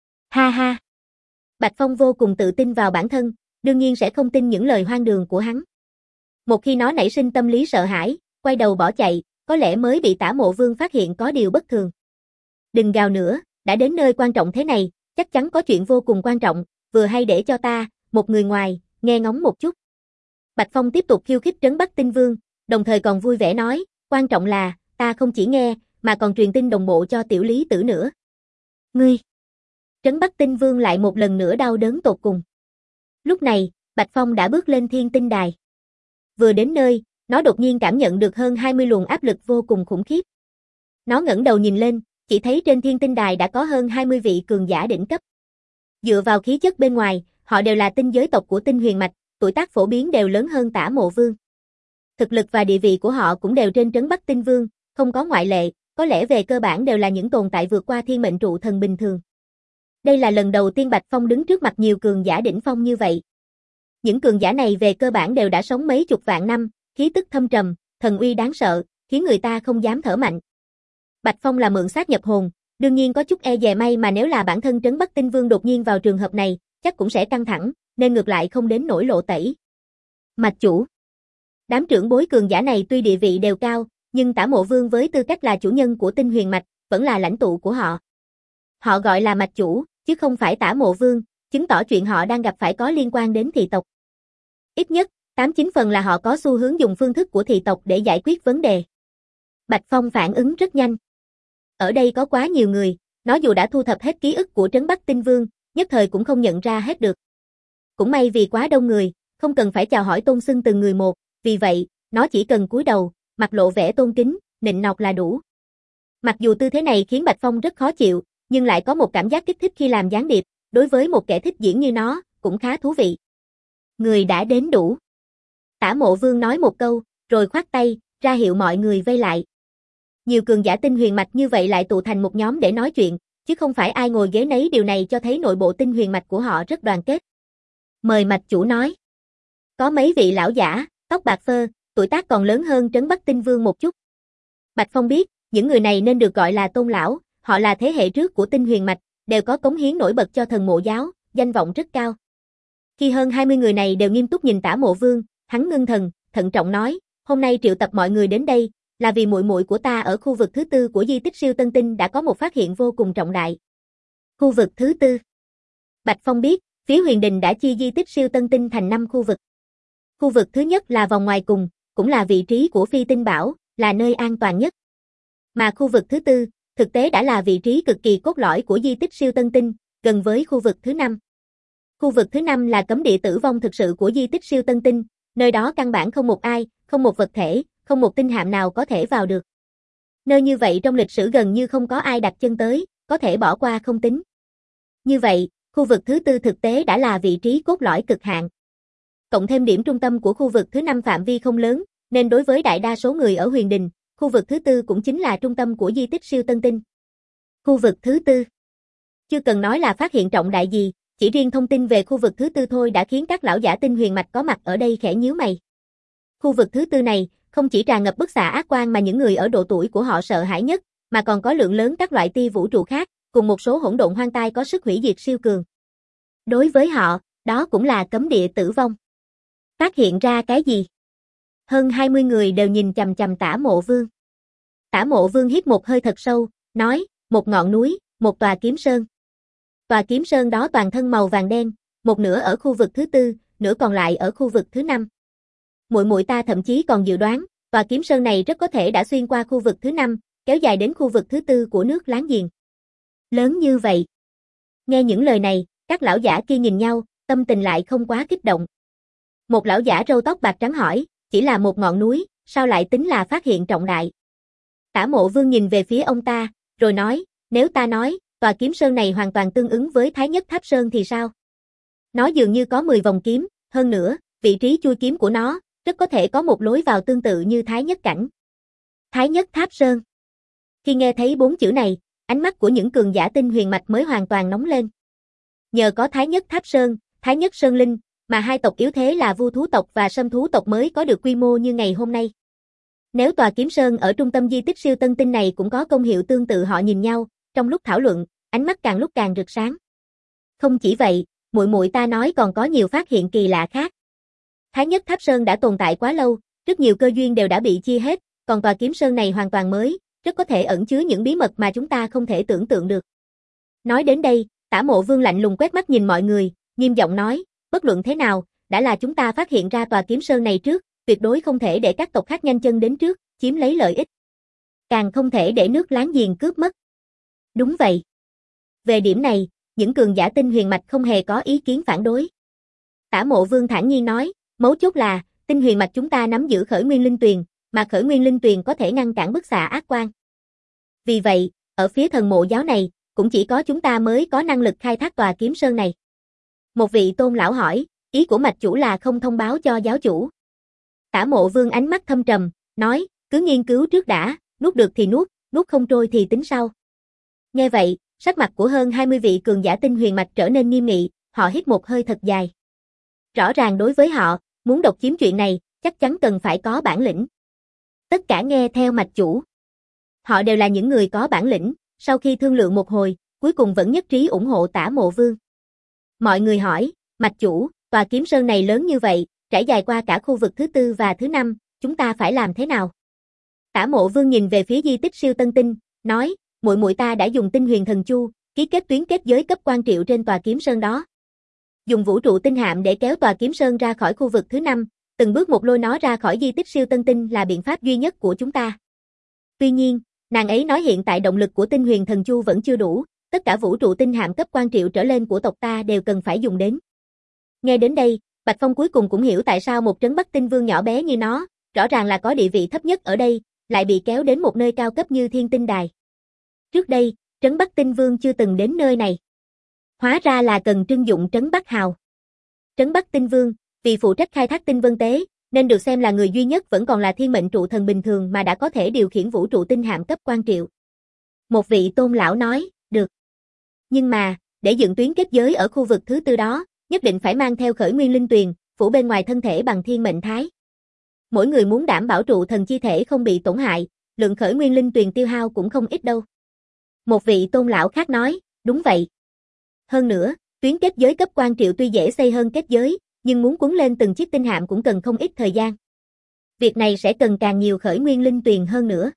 Ha ha. Bạch Phong vô cùng tự tin vào bản thân, đương nhiên sẽ không tin những lời hoang đường của hắn. Một khi nó nảy sinh tâm lý sợ hãi, quay đầu bỏ chạy, có lẽ mới bị Tả Mộ Vương phát hiện có điều bất thường. Đừng gào nữa, đã đến nơi quan trọng thế này, chắc chắn có chuyện vô cùng quan trọng, vừa hay để cho ta, một người ngoài, nghe ngóng một chút. Bạch Phong tiếp tục khiêu khích Trấn Bắc Tinh Vương, đồng thời còn vui vẻ nói, quan trọng là, ta không chỉ nghe, mà còn truyền tin đồng bộ cho tiểu lý tử nữa. Ngươi! Trấn Bắc Tinh Vương lại một lần nữa đau đớn tột cùng. Lúc này, Bạch Phong đã bước lên Thiên Tinh Đài. Vừa đến nơi, nó đột nhiên cảm nhận được hơn 20 luồng áp lực vô cùng khủng khiếp. Nó ngẩng đầu nhìn lên, chỉ thấy trên Thiên Tinh Đài đã có hơn 20 vị cường giả đỉnh cấp. Dựa vào khí chất bên ngoài, họ đều là tinh giới tộc của Tinh Huyền Mạch, tuổi tác phổ biến đều lớn hơn Tả Mộ Vương. Thực lực và địa vị của họ cũng đều trên Trấn Bắc Tinh Vương, không có ngoại lệ, có lẽ về cơ bản đều là những tồn tại vượt qua thiên mệnh trụ thần bình thường. Đây là lần đầu tiên Bạch Phong đứng trước mặt nhiều cường giả đỉnh phong như vậy. Những cường giả này về cơ bản đều đã sống mấy chục vạn năm, khí tức thâm trầm, thần uy đáng sợ, khiến người ta không dám thở mạnh. Bạch Phong là mượn xác nhập hồn, đương nhiên có chút e dè may mà nếu là bản thân Trấn Bắc Tinh Vương đột nhiên vào trường hợp này, chắc cũng sẽ căng thẳng, nên ngược lại không đến nỗi lộ tẩy. Mạch chủ. Đám trưởng bối cường giả này tuy địa vị đều cao, nhưng Tả Mộ Vương với tư cách là chủ nhân của Tinh Huyền Mạch, vẫn là lãnh tụ của họ. Họ gọi là mạch chủ, chứ không phải Tả Mộ Vương, chứng tỏ chuyện họ đang gặp phải có liên quan đến thị tộc. Ít nhất, 89 phần là họ có xu hướng dùng phương thức của thị tộc để giải quyết vấn đề. Bạch Phong phản ứng rất nhanh. Ở đây có quá nhiều người, nó dù đã thu thập hết ký ức của Trấn Bắc Tinh Vương, nhất thời cũng không nhận ra hết được. Cũng may vì quá đông người, không cần phải chào hỏi tôn xưng từng người một, vì vậy, nó chỉ cần cúi đầu, mặt lộ vẻ tôn kính, nịnh nọt là đủ. Mặc dù tư thế này khiến Bạch Phong rất khó chịu, nhưng lại có một cảm giác kích thích khi làm gián điệp, đối với một kẻ thích diễn như nó, cũng khá thú vị. Người đã đến đủ. Tả Mộ Vương nói một câu, rồi khoát tay, ra hiệu mọi người vây lại. Nhiều cường giả Tinh Huyền Mạch như vậy lại tụ thành một nhóm để nói chuyện, chứ không phải ai ngồi ghế nấy, điều này cho thấy nội bộ Tinh Huyền Mạch của họ rất đoàn kết. Mời mạch chủ nói. Có mấy vị lão giả, tóc bạc phơ, tuổi tác còn lớn hơn Trấn Bắc Tinh Vương một chút. Bạch Phong biết, những người này nên được gọi là tôn lão, họ là thế hệ trước của Tinh Huyền Mạch, đều có cống hiến nổi bật cho Thần Mộ giáo, danh vọng rất cao. Khi hơn 20 người này đều nghiêm túc nhìn Tả Mộ Vương, hắn ngưng thần, thận trọng nói, hôm nay triệu tập mọi người đến đây, là vì muội muội của ta ở khu vực thứ tư của di tích siêu tân tinh đã có một phát hiện vô cùng trọng đại. Khu vực thứ tư. Bạch Phong biết, phía Huyền Đình đã chia di tích siêu tân tinh thành 5 khu vực. Khu vực thứ nhất là vòng ngoài cùng, cũng là vị trí của Phi Tinh Bảo, là nơi an toàn nhất. Mà khu vực thứ tư, thực tế đã là vị trí cực kỳ cốt lõi của di tích siêu tân tinh, gần với khu vực thứ 5. Khu vực thứ 5 là cấm địa tử vong thực sự của di tích siêu tân tinh, nơi đó căn bản không một ai, không một vật thể, không một tinh hạm nào có thể vào được. Nơi như vậy trong lịch sử gần như không có ai đặt chân tới, có thể bỏ qua không tính. Như vậy, khu vực thứ tư thực tế đã là vị trí cốt lõi cực hạn. Cộng thêm điểm trung tâm của khu vực thứ 5 phạm vi không lớn, nên đối với đại đa số người ở Huyền Đình, khu vực thứ tư cũng chính là trung tâm của di tích siêu tân tinh. Khu vực thứ tư. Chưa cần nói là phát hiện trọng đại gì, chỉ riêng thông tin về khu vực thứ tư thôi đã khiến các lão giả Tinh Huyền Mạch có mặt ở đây khẽ nhíu mày. Khu vực thứ tư này, không chỉ tràn ngập bức xạ ác quang mà những người ở độ tuổi của họ sợ hãi nhất, mà còn có lượng lớn các loại tia vũ trụ khác, cùng một số hỗn độn hoang tai có sức hủy diệt siêu cường. Đối với họ, đó cũng là cấm địa tử vong. Phát hiện ra cái gì? Hơn 20 người đều nhìn chằm chằm Tả Mộ Vương. Tả Mộ Vương hít một hơi thật sâu, nói, một ngọn núi, một tòa kiếm sơn. Tòa kiếm sơn đó toàn thân màu vàng đen, một nửa ở khu vực thứ tư, nửa còn lại ở khu vực thứ 5. Muội muội ta thậm chí còn dự đoán, tòa kiếm sơn này rất có thể đã xuyên qua khu vực thứ 5, kéo dài đến khu vực thứ tư của nước láng giềng. Lớn như vậy. Nghe những lời này, các lão giả kia nhìn nhau, tâm tình lại không quá kích động. Một lão giả râu tóc bạc trắng hỏi, chỉ là một ngọn núi, sao lại tính là phát hiện trọng đại? Tả Mộ Vương nhìn về phía ông ta, rồi nói, nếu ta nói, tòa kiếm sơn này hoàn toàn tương ứng với Thái Nhất Tháp Sơn thì sao? Nó dường như có 10 vòng kiếm, hơn nữa, vị trí chui kiếm của nó, rất có thể có một lối vào tương tự như Thái Nhất Cảnh. Thái Nhất Tháp Sơn. Khi nghe thấy 4 chữ này, ánh mắt của những cường giả tinh huyền mạch mới hoàn toàn nóng lên. Nhờ có Thái Nhất Tháp Sơn, Thái Nhất Sơn Linh, mà hai tộc yếu thế là Vu thú tộc và Sâm thú tộc mới có được quy mô như ngày hôm nay. Nếu tòa kiếm sơn ở trung tâm di tích siêu tân tinh này cũng có công hiệu tương tự, họ nhìn nhau, trong lúc thảo luận, ánh mắt càng lúc càng rực sáng. Không chỉ vậy, muội muội ta nói còn có nhiều phát hiện kỳ lạ khác. Thái Nhất Tháp Sơn đã tồn tại quá lâu, rất nhiều cơ duyên đều đã bị chia hết, còn tòa kiếm sơn này hoàn toàn mới, rất có thể ẩn chứa những bí mật mà chúng ta không thể tưởng tượng được. Nói đến đây, Tả Mộ Vương lạnh lùng quét mắt nhìn mọi người, nghiêm giọng nói, bất luận thế nào, đã là chúng ta phát hiện ra tòa kiếm sơn này trước, tuyệt đối không thể để các tộc khác nhanh chân đến trước, chiếm lấy lợi ích. Càng không thể để nước láng giềng cướp mất. Đúng vậy. Về điểm này, những cường giả tinh huyền mạch không hề có ý kiến phản đối. Tả Mộ Vương thản nhiên nói, mấu chốt là, tinh huyền mạch chúng ta nắm giữ khởi nguyên linh tuyền, mà khởi nguyên linh tuyền có thể ngăn cản bức xạ ác quan. Vì vậy, ở phía thần mộ giáo này, cũng chỉ có chúng ta mới có năng lực khai thác tòa kiếm sơn này. Một vị tôn lão hỏi, ý của mạch chủ là không thông báo cho giáo chủ. Tả Mộ Vương ánh mắt thâm trầm, nói, cứ nghiên cứu trước đã, nuốt được thì nuốt không trôi thì tính sau. Nghe vậy, sắc mặt của hơn 20 vị cường giả tinh huyền mạch trở nên nghiêm nghị, họ hít một hơi thật dài. Rõ ràng đối với họ, muốn độc chiếm chuyện này, chắc chắn cần phải có bản lĩnh. Tất cả nghe theo mạch chủ. Họ đều là những người có bản lĩnh, sau khi thương lượng một hồi, cuối cùng vẫn nhất trí ủng hộ Tả Mộ Vương. Mọi người hỏi, mạch chủ, tòa kiếm sơn này lớn như vậy, trải dài qua cả khu vực thứ 4 và thứ 5, chúng ta phải làm thế nào? Tả Mộ Vương nhìn về phía di tích siêu tân tinh, nói, muội muội ta đã dùng tinh huyền thần chu, ký kết tuyến kết giới cấp quan triệu trên tòa kiếm sơn đó. Dùng vũ trụ tinh hạm để kéo tòa kiếm sơn ra khỏi khu vực thứ 5, từng bước một lôi nó ra khỏi di tích siêu tân tinh là biện pháp duy nhất của chúng ta. Tuy nhiên, nàng ấy nói hiện tại động lực của tinh huyền thần chu vẫn chưa đủ, tất cả vũ trụ tinh hạm cấp quan triệu trở lên của tộc ta đều cần phải dùng đến. Nghe đến đây, Bạch Phong cuối cùng cũng hiểu tại sao một trấn Bắc Tinh Vương nhỏ bé như nó, rõ ràng là có địa vị thấp nhất ở đây, lại bị kéo đến một nơi cao cấp như Thiên Tinh Đài. Trước đây, trấn Bắc Tinh Vương chưa từng đến nơi này. Hóa ra là cần trưng dụng trấn Bắc Hào. Trấn Bắc Tinh Vương, vì phụ trách khai thác tinh vân tế, nên được xem là người duy nhất vẫn còn là thiên mệnh trụ thần bình thường mà đã có thể điều khiển vũ trụ tinh hạm cấp quan triệu. Một vị tôn lão nói, được. Nhưng mà, để dựng tuyến kết giới ở khu vực thứ 4 đó, nhất định phải mang theo khởi nguyên linh tuyền, phủ bên ngoài thân thể bằng thiên mệnh thái. Mỗi người muốn đảm bảo trụ thần chi thể không bị tổn hại, lượng khởi nguyên linh tuyền tiêu hao cũng không ít đâu. Một vị tôn lão khác nói, đúng vậy. Hơn nữa, tuyến kết giới cấp quan triệu tuy dễ xây hơn kết giới, nhưng muốn cuốn lên từng chiếc tinh hạm cũng cần không ít thời gian. Việc này sẽ cần càng nhiều khởi nguyên linh tuyền hơn nữa.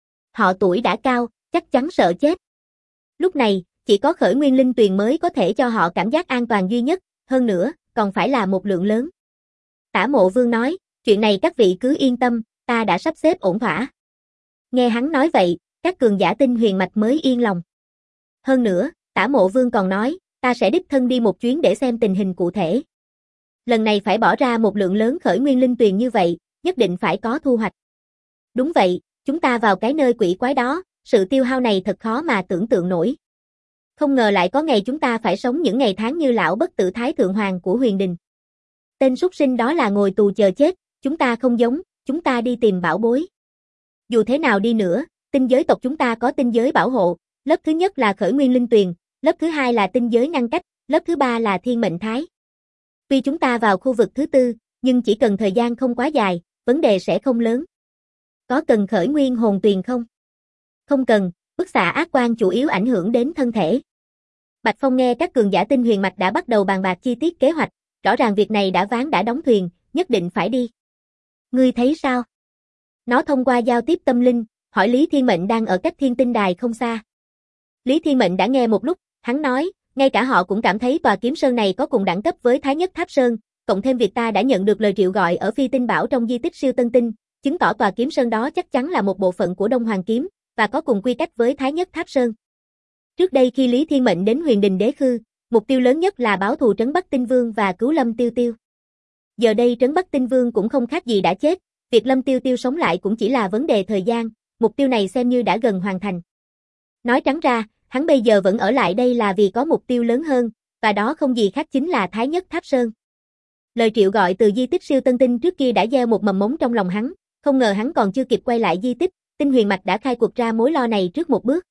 Họ tuổi đã cao, chắc chắn sợ chết. Lúc này, chỉ có khởi nguyên linh tuyền mới có thể cho họ cảm giác an toàn duy nhất, hơn nữa, còn phải là một lượng lớn. Tả Mộ Vương nói, chuyện này các vị cứ yên tâm, ta đã sắp xếp ổn thỏa. Nghe hắn nói vậy, các cường giả tinh huyền mạch mới yên lòng. Hơn nữa, Tả Mộ Vương còn nói, ta sẽ đích thân đi một chuyến để xem tình hình cụ thể. Lần này phải bỏ ra một lượng lớn khởi nguyên linh tuyền như vậy, nhất định phải có thu hoạch. Đúng vậy, chúng ta vào cái nơi quỷ quái đó, sự tiêu hao này thật khó mà tưởng tượng nổi. Không ngờ lại có ngày chúng ta phải sống những ngày tháng như lão bất tử Thái Thượng Hoàng của Huyền Đình. Tên súc sinh đó là ngồi tù chờ chết, chúng ta không giống, chúng ta đi tìm bảo bối. Dù thế nào đi nữa, tinh giới tộc chúng ta có tinh giới bảo hộ, lớp thứ nhất là khởi nguyên linh tuyền, lớp thứ hai là tinh giới ngăn cách, lớp thứ ba là thiên mệnh thái. Tuy chúng ta vào khu vực thứ 4, nhưng chỉ cần thời gian không quá dài, vấn đề sẽ không lớn. Có cần khởi nguyên hồn tuyền không? Không cần, bức xạ ác quan chủ yếu ảnh hưởng đến thân thể. Bạch Phong nghe các cường giả tinh huyền mạch đã bắt đầu bàn bạc chi tiết kế hoạch, rõ ràng việc này đã ván đã đóng thuyền, nhất định phải đi. Ngươi thấy sao? Nó thông qua giao tiếp tâm linh, hỏi Lý Thiên Mệnh đang ở cách Thiên Tinh Đài không xa. Lý Thiên Mệnh đã nghe một lúc, hắn nói, ngay cả họ cũng cảm thấy tòa kiếm sơn này có cùng đẳng cấp với Thái Nhất Tháp Sơn, cộng thêm việc ta đã nhận được lời triệu gọi ở Phi Tinh Bảo trong di tích siêu tân tinh, chứng tỏ tòa kiếm sơn đó chắc chắn là một bộ phận của Đông Hoàng Kiếm, và có cùng quy cách với Thái Nhất Tháp Sơn. Trước đây khi Lý Thiên Mệnh đến Huyền Đình Đế Khư, mục tiêu lớn nhất là báo thù trấn Bắc Tinh Vương và cứu Lâm Tiêu Tiêu. Giờ đây Trấn Bắc Tinh Vương cũng không khác gì đã chết, việc Lâm Tiêu Tiêu sống lại cũng chỉ là vấn đề thời gian, mục tiêu này xem như đã gần hoàn thành. Nói trắng ra, hắn bây giờ vẫn ở lại đây là vì có mục tiêu lớn hơn, và đó không gì khác chính là Thái Nhất Tháp Sơn. Lời triệu gọi từ di tích siêu tân tinh trước kia đã gieo một mầm mống trong lòng hắn, không ngờ hắn còn chưa kịp quay lại di tích, Tinh Huyền Mạch đã khai cuộc ra mối lo này trước một bước.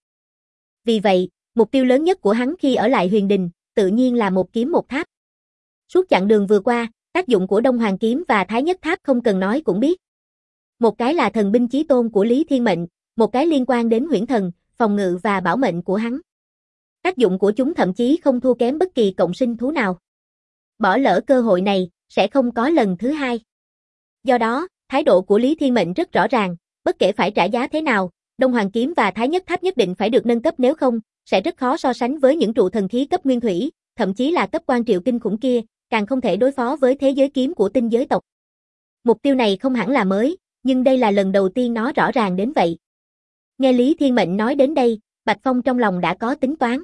Vì vậy, mục tiêu lớn nhất của hắn khi ở lại Huyền Đình, tự nhiên là một kiếm một tháp. Suốt chặng đường vừa qua, tác dụng của Đông Hoàng kiếm và Thái Nhất Tháp không cần nói cũng biết. Một cái là thần binh chí tôn của Lý Thiên Mệnh, một cái liên quan đến huyễn thần, phòng ngự và bảo mệnh của hắn. Tác dụng của chúng thậm chí không thua kém bất kỳ cộng sinh thú nào. Bỏ lỡ cơ hội này, sẽ không có lần thứ hai. Do đó, thái độ của Lý Thiên Mệnh rất rõ ràng, bất kể phải trả giá thế nào, Đông Hoàng kiếm và Thái Nhất Tháp nhất định phải được nâng cấp, nếu không, sẽ rất khó so sánh với những trụ thần khí cấp nguyên thủy, thậm chí là cấp quan triệu kinh khủng kia, càng không thể đối phó với thế giới kiếm của tinh giới tộc. Mục tiêu này không hẳn là mới, nhưng đây là lần đầu tiên nó rõ ràng đến vậy. Nghe Lý Thiên Mệnh nói đến đây, Bạch Phong trong lòng đã có tính toán.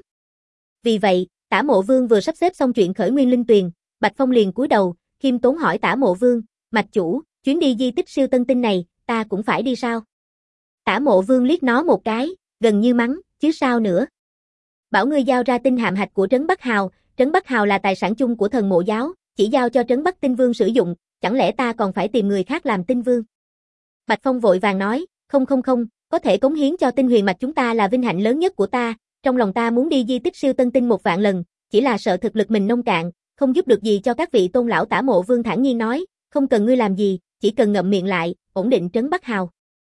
Vì vậy, Tả Mộ Vương vừa sắp xếp xong chuyện khởi nguyên linh tuyền, Bạch Phong liền cúi đầu, khiêm tốn hỏi Tả Mộ Vương, mạch chủ, chuyến đi di tích siêu tân tinh này, ta cũng phải đi sao? Tả Mộ Vương liếc nó một cái, gần như mắng, chứ sao nữa. Bảo ngươi giao ra tinh hạm hạch của Trấn Bắc Hào, Trấn Bắc Hào là tài sản chung của thần mộ giáo, chỉ giao cho Trấn Bắc Tinh Vương sử dụng, chẳng lẽ ta còn phải tìm người khác làm tinh vương? Bạch Phong vội vàng nói, không, có thể cống hiến cho Tinh Huyền Mạch chúng ta là vinh hạnh lớn nhất của ta, trong lòng ta muốn đi di tích siêu tân tinh 1 vạn lần, chỉ là sợ thực lực mình nông cạn, không giúp được gì cho các vị tôn lão. Tả Mộ Vương thản nhiên nói, không cần ngươi làm gì, chỉ cần ngậm miệng lại, ổn định Trấn Bắc Hào.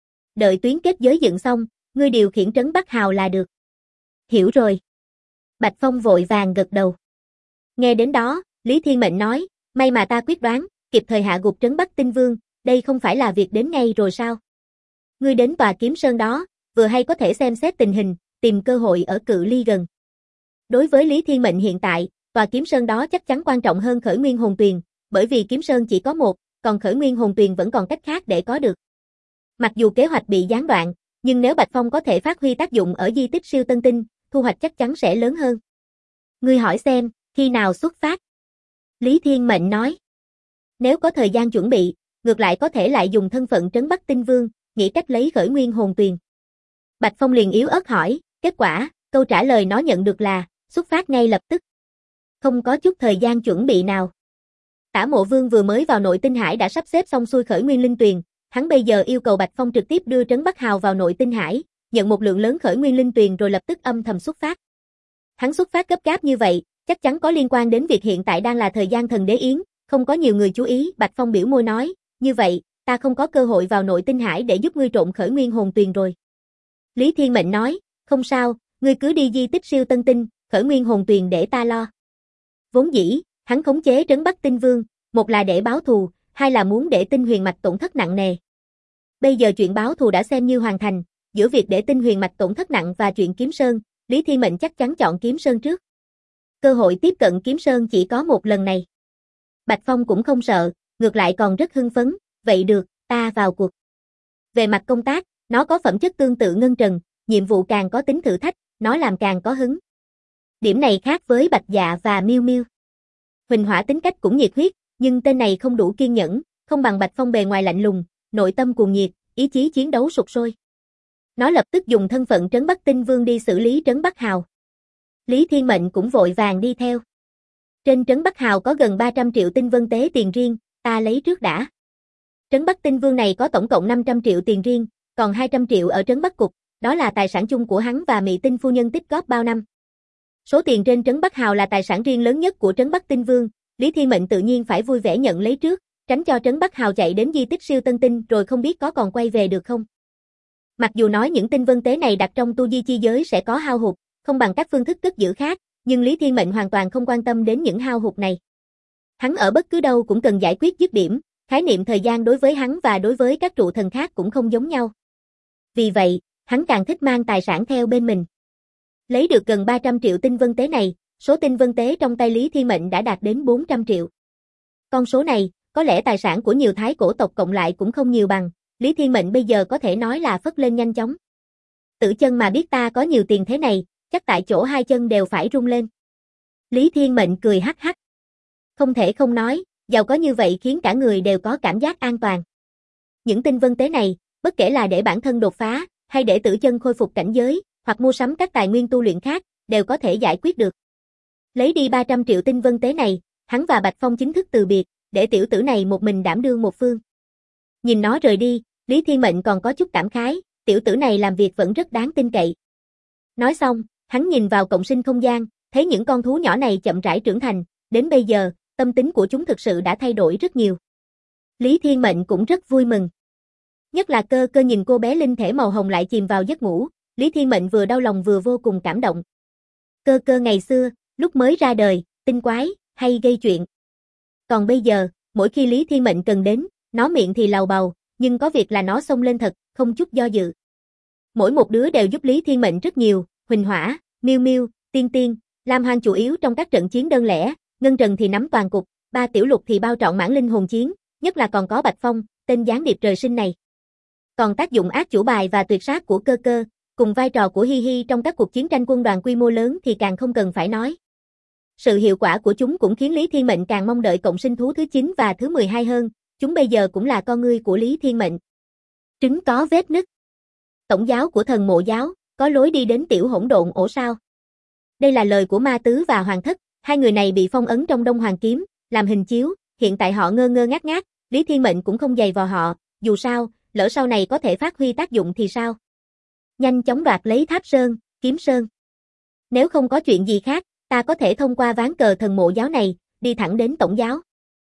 Đợi tuyến kết giới dựng xong, ngươi điều khiển Trấn Bắc Hào là được. Hiểu rồi. Bạch Phong vội vàng gật đầu. Nghe đến đó, Lý Thiên Mệnh nói, may mà ta quyết đoán, kịp thời hạ gục Trấn Bắc Tinh Vương, đây không phải là việc đến ngay rồi sao? Ngươi đến tòa kiếm sơn đó, vừa hay có thể xem xét tình hình, tìm cơ hội ở cự ly gần. Đối với Lý Thiên Mệnh hiện tại, tòa kiếm sơn đó chắc chắn quan trọng hơn khởi nguyên hồn tuyền, bởi vì kiếm sơn chỉ có một, còn khởi nguyên hồn tuyền vẫn còn cách khác để có được. Mặc dù kế hoạch bị gián đoạn, nhưng nếu Bạch Phong có thể phát huy tác dụng ở di tích siêu tân tinh, thu hoạch chắc chắn sẽ lớn hơn. Ngươi hỏi xem, khi nào xuất phát? Lý Thiên Mệnh nói. Nếu có thời gian chuẩn bị, ngược lại có thể lại dùng thân phận Trấn Bắc Tinh Vương, nghĩ cách lấy khởi nguyên hồn tuyền. Bạch Phong liền yếu ớt hỏi, kết quả, câu trả lời nó nhận được là, xuất phát ngay lập tức. Không có chút thời gian chuẩn bị nào. Tả Mộ Vương vừa mới vào nội tinh hải đã sắp xếp xong xuôi khởi nguyên linh tuyền, hắn bây giờ yêu cầu Bạch Phong trực tiếp đưa Trấn Bắc Hào vào nội tinh hải, nhận một lượng lớn khởi nguyên linh tuyền rồi lập tức âm thầm xuất phát. Hắn xuất phát gấp gáp như vậy, chắc chắn có liên quan đến việc hiện tại đang là thời gian thần đế yến, không có nhiều người chú ý. Bạch Phong biểu môi nói, như vậy, ta không có cơ hội vào nội tinh hải để giúp ngươi trộn khởi nguyên hồn tuyền rồi. Lý Thiên Mệnh nói, không sao, ngươi cứ đi di tích siêu tân tinh, khởi nguyên hồn tuyền để ta lo. Vốn dĩ, hắn khống chế Trấn Bắc Tinh Vương, một là để báo thù, hai là muốn để Tinh Huyền Mạch tổn thất nặng nề. Bây giờ chuyện báo thù đã xem như hoàn thành, giữa việc để Tinh Huyền Mạch tổn thất nặng và chuyện Kiếm Sơn, Lý Thiên Mệnh chắc chắn chọn Kiếm Sơn trước. Cơ hội tiếp cận Kiếm Sơn chỉ có một lần này. Bạch Phong cũng không sợ, ngược lại còn rất hưng phấn, vậy được, ta vào cuộc. Về mặt công tác, nó có phẩm chất tương tự Ngân Trần, nhiệm vụ càng có tính thử thách, nó làm càng có hứng. Điểm này khác với Bạch Dạ và Miêu Miêu. Huỳnh Hỏa tính cách cũng nhiệt huyết, nhưng tên này không đủ kiên nhẫn, không bằng Bạch Phong bề ngoài lạnh lùng, nội tâm cuồng nhiệt, ý chí chiến đấu sục sôi. Nó lập tức dùng thân phận Trấn Bắc Tinh Vương đi xử lý Trấn Bắc Hào. Lý Thiên Mệnh cũng vội vàng đi theo. Trên Trấn Bắc Hào có gần 300 triệu tinh vân tế tiền riêng, ta lấy trước đã. Trấn Bắc Tinh Vương này có tổng cộng 500 triệu tiền riêng, còn 200 triệu ở Trấn Bắc Cục, đó là tài sản chung của hắn và Mị Tinh phu nhân tích góp bao năm. Số tiền trên Trấn Bắc Hào là tài sản riêng lớn nhất của Trấn Bắc Tinh Vương, Lý Thiên Mệnh tự nhiên phải vui vẻ nhận lấy trước, tránh cho Trấn Bắc Hào chạy đến di tích siêu tân tinh rồi không biết có còn quay về được không. Mặc dù nói những tinh vân tế này đặt trong tu di chi giới sẽ có hao hụt, không bằng các phương thức cất giữ khác, nhưng Lý Thiên Mệnh hoàn toàn không quan tâm đến những hao hụt này. Hắn ở bất cứ đâu cũng cần giải quyết dứt điểm, khái niệm thời gian đối với hắn và đối với các trụ thần khác cũng không giống nhau. Vì vậy, hắn càng thích mang tài sản theo bên mình. Lấy được gần 300 triệu tinh vân tế này, số tinh vân tế trong tay Lý Thiên Mệnh đã đạt đến 400 triệu. Con số này, có lẽ tài sản của nhiều thái cổ tộc cộng lại cũng không nhiều bằng, Lý Thiên Mệnh bây giờ có thể nói là phất lên nhanh chóng. Tử Chân mà biết ta có nhiều tiền thế này, chắc tại chỗ hai chân đều phải rung lên. Lý Thiên Mệnh cười hắc hắc. Không thể không nói, Giàu có như vậy khiến cả người đều có cảm giác an toàn. Những tinh vân tế này, bất kể là để bản thân đột phá, hay để tử chân khôi phục cảnh giới, hoặc mua sắm các tài nguyên tu luyện khác, đều có thể giải quyết được. Lấy đi 300 triệu tinh vân tế này, hắn và Bạch Phong chính thức từ biệt, để tiểu tử này một mình đảm đương một phương. Nhìn nó rời đi, Lý Thiên Mệnh còn có chút cảm khái, tiểu tử này làm việc vẫn rất đáng tin cậy. Nói xong, hắn nhìn vào cộng sinh không gian, thấy những con thú nhỏ này chậm rãi trưởng thành, đến bây giờ, tâm tính của chúng thực sự đã thay đổi rất nhiều. Lý Thiên Mệnh cũng rất vui mừng. Nhất là Cơ Cơ nhìn cô bé linh thể màu hồng lại chìm vào giấc ngủ, Lý Thiên Mệnh vừa đau lòng vừa vô cùng cảm động. Cơ Cơ ngày xưa, lúc mới ra đời, tinh quái, hay gây chuyện. Còn bây giờ, mỗi khi Lý Thiên Mệnh cần đến, nó miệng thì lầu bầu, nhưng có việc là nó xông lên thật, không chút do dự. Mỗi một đứa đều giúp Lý Thiên Mệnh rất nhiều, Huỳnh Hỏa, Miêu Miêu, Tiên Tiên, Lam Hoang chủ yếu trong các trận chiến đơn lẻ, Ngân Trần thì nắm toàn cục, ba Tiểu Lục thì bao trọn mãn linh hồn chiến, nhất là còn có Bạch Phong, tên gián điệp trời sinh này. Còn tác dụng ác chủ bài và tuyệt sát của Cơ Cơ, cùng vai trò của Hi Hi trong các cuộc chiến tranh quân đoàn quy mô lớn thì càng không cần phải nói. Sự hiệu quả của chúng cũng khiến Lý Thiên Mệnh càng mong đợi cộng sinh thú thứ 9 và thứ 12 hơn, chúng bây giờ cũng là con ngươi của Lý Thiên Mệnh. Trứng có vết nứt. Tổng giáo của Thần Mộ giáo, có lối đi đến Tiểu Hỗn Độn ổ sao? Đây là lời của Ma Tứ và Hoàng Thất, hai người này bị phong ấn trong Đông Hoàng Kiếm, làm hình chiếu, hiện tại họ ngơ ngơ ngác ngác, Lý Thiên Mệnh cũng không giày vò họ, dù sao, lỡ sau này có thể phát huy tác dụng thì sao? Nhanh chóng đoạt lấy Tháp Sơn, Kiếm Sơn. Nếu không có chuyện gì khác, ta có thể thông qua ván cờ Thần Mộ giáo này, đi thẳng đến Tổng giáo.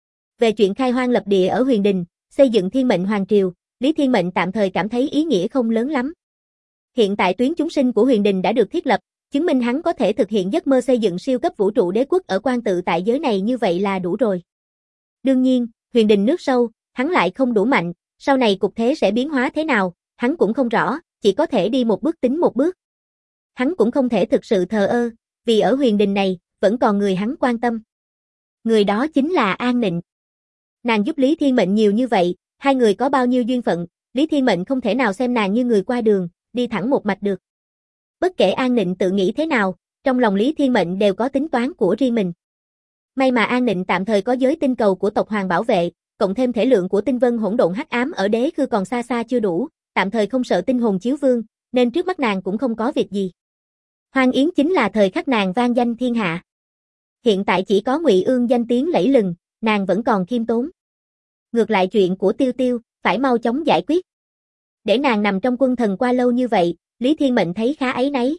Về chuyện khai hoang lập địa ở Huyền Đình, xây dựng Thiên Mệnh Hoàng Triều, Lý Thiên Mệnh tạm thời cảm thấy ý nghĩa không lớn lắm. Hiện tại tuyến chúng sinh của Huyền Đình đã được thiết lập, chứng minh hắn có thể thực hiện giấc mơ xây dựng siêu cấp vũ trụ đế quốc ở quan tự tại giới này như vậy là đủ rồi. Đương nhiên, Huyền Đình nước sâu, hắn lại không đủ mạnh, sau này cục thế sẽ biến hóa thế nào, hắn cũng không rõ, chỉ có thể đi một bước tính một bước. Hắn cũng không thể thực sự thờ ơ, vì ở Huyền Đình này, vẫn còn người hắn quan tâm. Người đó chính là An Nịnh. Nàng giúp Lý Thiên Mệnh nhiều như vậy, hai người có bao nhiêu duyên phận, Lý Thiên Mệnh không thể nào xem nàng như người qua đường, đi thẳng một mạch được. Bất kể An Nịnh tự nghĩ thế nào, trong lòng Lý Thiên Mệnh đều có tính toán của riêng mình. May mà An Nịnh tạm thời có giới tinh cầu của tộc Hoàng bảo vệ, cộng thêm thể lượng của tinh vân hỗn độn hắc ám ở đế khư còn xa xa chưa đủ, tạm thời không sợ tinh hồn chiếu vương, nên trước mắt nàng cũng không có việc gì. Hoang Yến chính là thời khắc nàng vang danh thiên hạ. Hiện tại chỉ có Ngụy Ương danh tiếng lẫy lừng, nàng vẫn còn khiêm tốn. Ngược lại chuyện của Tiêu Tiêu, phải mau chóng giải quyết. Để nàng nằm trong quân thần qua lâu như vậy, Lý Thiên Mệnh thấy khá áy náy.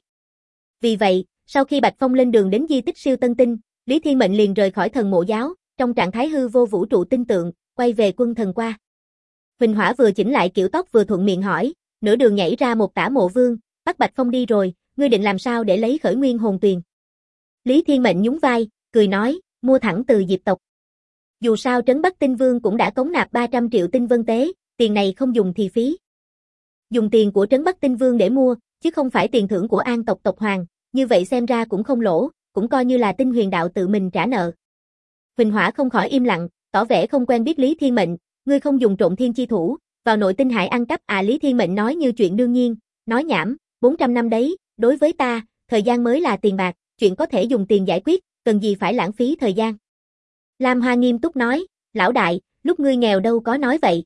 Vì vậy, sau khi Bạch Phong lên đường đến di tích siêu tân tinh, Lý Thiên Mệnh liền rời khỏi Thần Mộ giáo, trong trạng thái hư vô vũ trụ tinh tượng, quay về quân thần qua. Huỳnh Hỏa vừa chỉnh lại kiểu tóc vừa thuận miệng hỏi, nửa đường nhảy ra một Tả Mộ Vương, bắt Bạch Phong đi rồi, ngươi định làm sao để lấy khởi nguyên hồn tuyền? Lý Thiên Mệnh nhún vai, cười nói, mua thẳng từ Diệp tộc. Dù sao Trấn Bắc Tinh Vương cũng đã cống nạp 300 triệu tinh vân tế, tiền này không dùng thì phí. Dùng tiền của Trấn Bắc Tinh Vương để mua, chứ không phải tiền thưởng của An tộc tộc hoàng, như vậy xem ra cũng không lỗ, cũng coi như là Tinh Huyền đạo tự mình trả nợ. Huỳnh Hỏa không khỏi im lặng, tỏ vẻ không quen biết Lý Thiên Mệnh, ngươi không dùng trộm thiên chi thủ, vào nội tinh hải ăn cắp à? Lý Thiên Mệnh nói như chuyện đương nhiên, nói nhảm, 400 năm đấy, đối với ta, thời gian mới là tiền bạc, chuyện có thể dùng tiền giải quyết, cần gì phải lãng phí thời gian. Lam Hoa nghiêm túc nói, lão đại, lúc ngươi nghèo đâu có nói vậy.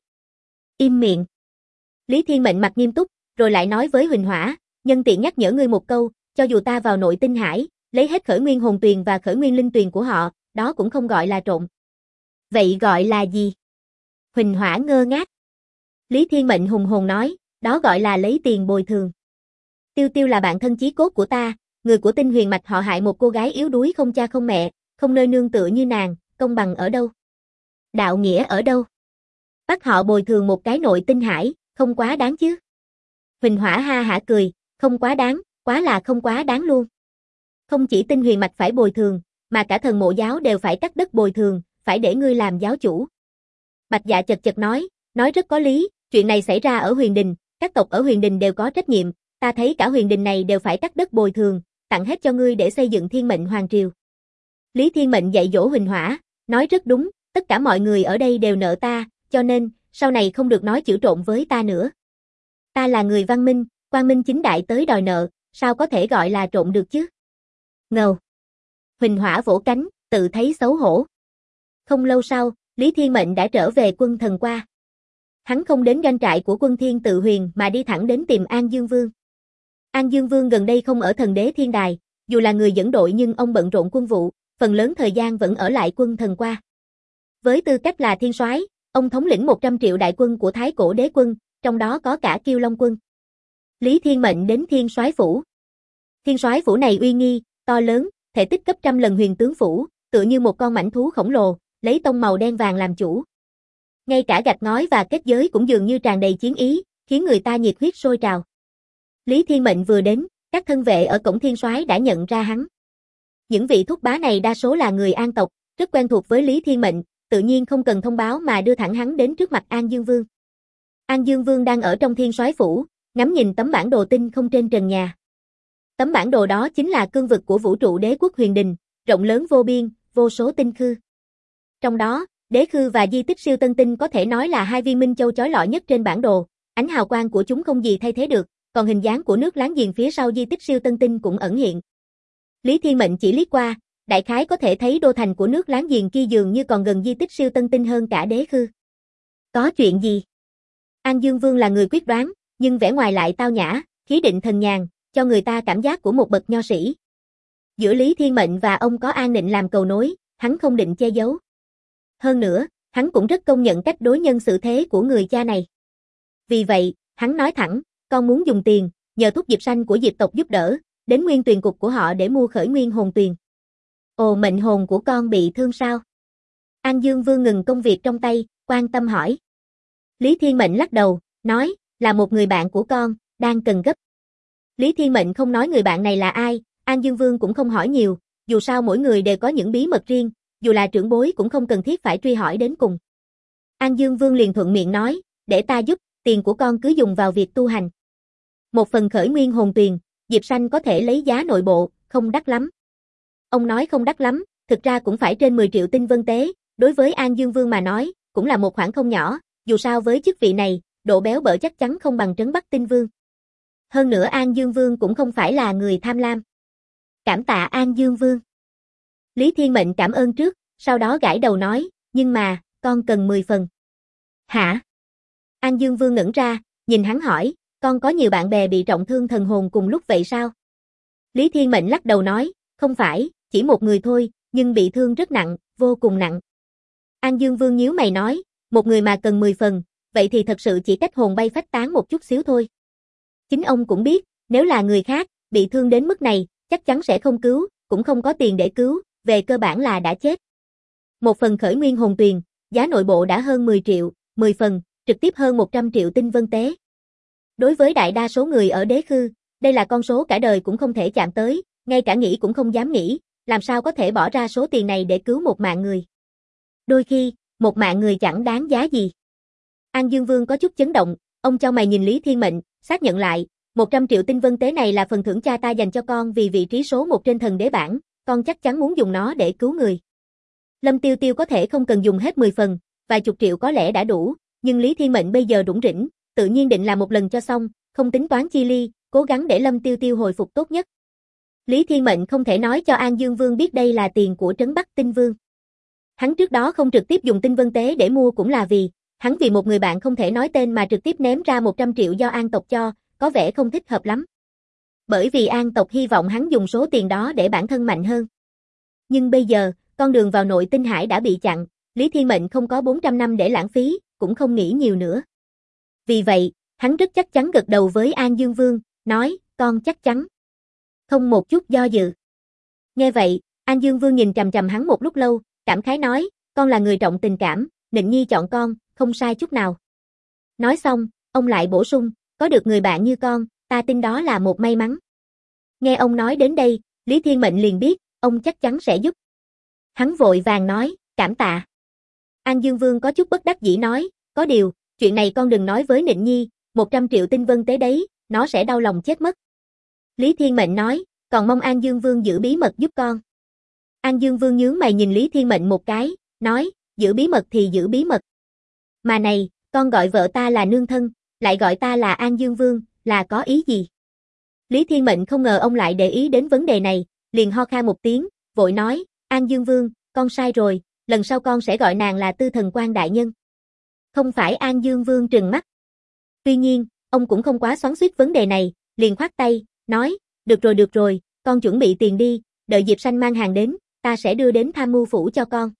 Im miệng. Lý Thiên Mệnh mặt nghiêm túc, rồi lại nói với Huỳnh Hỏa, nhân tiện nhắc nhở ngươi một câu, cho dù ta vào nội tinh hải, lấy hết khởi nguyên hồn tuyền và khởi nguyên linh tuyền của họ, đó cũng không gọi là trộm. Vậy gọi là gì? Huỳnh Hỏa ngơ ngác. Lý Thiên Mệnh hùng hồn nói, đó gọi là lấy tiền bồi thường. Tiêu Tiêu là bạn thân chí cốt của ta, người của Tinh Huyền mạch họ hại một cô gái yếu đuối không cha không mẹ, không nơi nương tựa như nàng, công bằng ở đâu? Đạo nghĩa ở đâu? Bắt họ bồi thường một cái nội tinh hải, không quá đáng chứ? Huỳnh Hỏa ha hả cười, không quá đáng, quá là không quá đáng luôn. Không chỉ Tinh Huyền mạch phải bồi thường, mà cả Thần Mộ giáo đều phải cắt đất bồi thường, phải để ngươi làm giáo chủ. Bạch Dạ chật chật nói rất có lý, chuyện này xảy ra ở Huyền Đình, các tộc ở Huyền Đình đều có trách nhiệm, ta thấy cả Huyền Đình này đều phải cắt đất bồi thường, tặng hết cho ngươi để xây dựng Thiên Mệnh Hoàng Triều. Lý Thiên Mệnh dạy dỗ Huỳnh Hỏa, nói rất đúng, tất cả mọi người ở đây đều nợ ta, cho nên, sau này không được nói chữ trộm với ta nữa. Ta là người văn minh, quang minh chính đại tới đòi nợ, sao có thể gọi là trộm được chứ? Ngầu. Huỳnh Hỏa vỗ cánh, tự thấy xấu hổ. Không lâu sau, Lý Thiên Mệnh đã trở về Quân Thần qua. Hắn không đến doanh trại của Quân Thiên Tự Huyền mà đi thẳng đến tìm An Dương Vương. An Dương Vương gần đây không ở Thần Đế Thiên Đài, dù là người dẫn đội nhưng ông bận rộn quân vụ, phần lớn thời gian vẫn ở lại Quân Thần qua. Với tư cách là thiên soái, ông thống lĩnh 100 triệu đại quân của Thái Cổ Đế quân, trong đó có cả Kiêu Long quân. Lý Thiên Mệnh đến Thiên Soái phủ. Thiên Soái phủ này uy nghi, to lớn, thể tích gấp trăm lần Huyền tướng phủ, tựa như một con mãnh thú khổng lồ, lấy tông màu đen vàng làm chủ. Ngay cả gạch ngói và kết giới cũng dường như tràn đầy chiến ý, khiến người ta nhiệt huyết sôi trào. Lý Thiên Mệnh vừa đến, các thân vệ ở cổng Thiên Soái đã nhận ra hắn. Những vị thúc bá này đa số là người An tộc, rất quen thuộc với Lý Thiên Mệnh, tự nhiên không cần thông báo mà đưa thẳng hắn đến trước mặt An Dương Vương. An Dương Vương đang ở trong Thiên Soái phủ, ngắm nhìn tấm bản đồ tinh không trên trần nhà. Tấm bản đồ đó chính là cương vực của vũ trụ đế quốc Huyền Đình, rộng lớn vô biên, vô số tinh khư. Trong đó, đế khư và di tích siêu tân tinh có thể nói là hai viên minh châu chói lọi nhất trên bản đồ, ánh hào quang của chúng không gì thay thế được, còn hình dáng của nước láng giềng phía sau di tích siêu tân tinh cũng ẩn hiện. Lý Thiên Mệnh chỉ liếc qua, đại khái có thể thấy đô thành của nước láng giềng kia dường như còn gần di tích siêu tân tinh hơn cả đế khư. Có chuyện gì? An Dương Vương là người quyết đoán, nhưng vẻ ngoài lại tao nhã, khí định thần nhàn, cho người ta cảm giác của một bậc nho sĩ. Giữa Lý Thiên Mệnh và ông có An Định làm cầu nối, hắn không định che giấu. Hơn nữa, hắn cũng rất công nhận cách đối nhân xử thế của người cha này. Vì vậy, hắn nói thẳng, con muốn dùng tiền, nhờ thúc Diệp Sanh của Diệp tộc giúp đỡ, đến nguyên tuyền cục của họ để mua khởi nguyên hồn tuyền. Ồ, mệnh hồn của con bị thương sao? An Dương Vương ngừng công việc trong tay, quan tâm hỏi. Lý Thiên Mệnh lắc đầu, nói, là một người bạn của con, đang cần gấp. Lý Thiên Mệnh không nói người bạn này là ai, An Dương Vương cũng không hỏi nhiều, dù sao mỗi người đều có những bí mật riêng, dù là trưởng bối cũng không cần thiết phải truy hỏi đến cùng. An Dương Vương liền thuận miệng nói, để ta giúp, tiền của con cứ dùng vào việc tu hành. Một phần khởi nguyên hồn tuyền, Diệp Sanh có thể lấy giá nội bộ, không đắt lắm. Ông nói không đắt lắm, thực ra cũng phải trên 10 triệu tinh vân tế, đối với An Dương Vương mà nói, cũng là một khoản không nhỏ, dù sao với chức vị này, độ béo bở chắc chắn không bằng Trấn Bắc Tinh Vương. Hơn nữa An Dương Vương cũng không phải là người tham lam. Cảm tạ An Dương Vương. Lý Thiên Mệnh cảm ơn trước, sau đó gãi đầu nói, nhưng mà, con cần 10 phần. Hả? An Dương Vương ngẩn ra, nhìn hắn hỏi, con có nhiều bạn bè bị trọng thương thần hồn cùng lúc vậy sao? Lý Thiên Mệnh lắc đầu nói, không phải, chỉ một người thôi, nhưng bị thương rất nặng, vô cùng nặng. An Dương Vương nhíu mày nói, một người mà cần 10 phần, vậy thì thật sự chỉ cách hồn bay phách tán một chút xíu thôi. Chính ông cũng biết, nếu là người khác, bị thương đến mức này, chắc chắn sẽ không cứu, cũng không có tiền để cứu, về cơ bản là đã chết. Một phần khởi nguyên hồn tuyền, giá nội bộ đã hơn 10 triệu, 10 phần, trực tiếp hơn 100 triệu tinh vân tế. Đối với đại đa số người ở đế khư, đây là con số cả đời cũng không thể chạm tới, ngay cả nghĩ cũng không dám nghĩ, làm sao có thể bỏ ra số tiền này để cứu một mạng người. Đôi khi, một mạng người chẳng đáng giá gì. An Dương Vương có chút chấn động, ông chau mày nhìn Lý Thiên Mệnh, xác nhận lại, 100 triệu tinh vân tế này là phần thưởng cha ta dành cho con vì vị trí số 1 trên thần đế bảng, con chắc chắn muốn dùng nó để cứu người. Lâm Tiêu Tiêu có thể không cần dùng hết 10 phần, vài chục triệu có lẽ đã đủ, nhưng Lý Thiên Mệnh bây giờ rủng rỉnh, tự nhiên định làm một lần cho xong, không tính toán chi ly, cố gắng để Lâm Tiêu Tiêu hồi phục tốt nhất. Lý Thiên Mệnh không thể nói cho An Dương Vương biết đây là tiền của Trấn Bắc Tinh Vương. Hắn trước đó không trực tiếp dùng tinh vân tế để mua cũng là hắn vì một người bạn không thể nói tên mà trực tiếp ném ra 100 triệu do An tộc cho, có vẻ không thích hợp lắm. Bởi vì An tộc hy vọng hắn dùng số tiền đó để bản thân mạnh hơn. Nhưng bây giờ, con đường vào nội tinh hải đã bị chặn, Lý Thiên Mệnh không có 400 năm để lãng phí, cũng không nghĩ nhiều nữa. Vì vậy, hắn rất chắc chắn gật đầu với An Dương Vương, nói, con chắc chắn. Không một chút do dự. Nghe vậy, An Dương Vương nhìn chằm chằm hắn một lúc lâu, cảm khái nói, con là người trọng tình cảm, Nịnh Nhi chọn con, không sai chút nào. Nói xong, ông lại bổ sung, có được người bạn như con, ta tin đó là một may mắn. Nghe ông nói đến đây, Lý Thiên Mệnh liền biết, ông chắc chắn sẽ giúp. Hắn vội vàng nói, cảm tạ. An Dương Vương có chút bất đắc dĩ nói, có điều, chuyện này con đừng nói với Nịnh Nhi, 100 triệu tinh vân tế đấy, nó sẽ đau lòng chết mất. Lý Thiên Mệnh nói, còn mong An Dương Vương giữ bí mật giúp con. An Dương Vương nhướng mày nhìn Lý Thiên Mệnh một cái, nói, giữ bí mật thì giữ bí mật. Mà này, con gọi vợ ta là nương thân, lại gọi ta là An Dương Vương, là có ý gì? Lý Thiên Mệnh không ngờ ông lại để ý đến vấn đề này, liền ho khan một tiếng, vội nói, An Dương Vương, con sai rồi, lần sau con sẽ gọi nàng là Tư Thần Quan đại nhân. Không phải. An Dương Vương trừng mắt. Tuy nhiên, ông cũng không quá xoắn xuýt vấn đề này, liền khoát tay, nói, được rồi, con chuẩn bị tiền đi, đợi Diệp Sanh mang hàng đến, ta sẽ đưa đến tham mưu phủ cho con.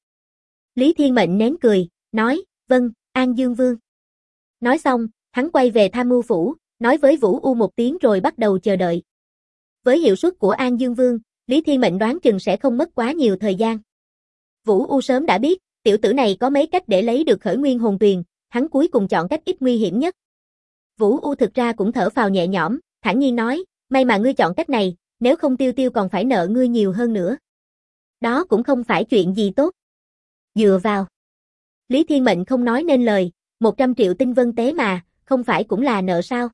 Lý Thiên Mệnh nén cười, nói, vâng, An Dương Vương. Nói xong, hắn quay về tham mưu phủ, nói với Vũ U một tiếng rồi bắt đầu chờ đợi. Với hiệu suất của An Dương Vương, Lý Thiên Mệnh đoán chừng sẽ không mất quá nhiều thời gian. Vũ U sớm đã biết, tiểu tử này có mấy cách để lấy được khởi nguyên hồn tuyền, hắn cuối cùng chọn cách ít nguy hiểm nhất. Vũ U thực ra cũng thở phào nhẹ nhõm, thản nhiên nói, may mà ngươi chọn cách này, nếu không Tiêu Tiêu còn phải nợ ngươi nhiều hơn nữa. Đó cũng không phải chuyện gì tốt. Dựa vào. Lý Thiên Mệnh không nói nên lời, 100 triệu tinh vân tế mà, không phải cũng là nợ sao?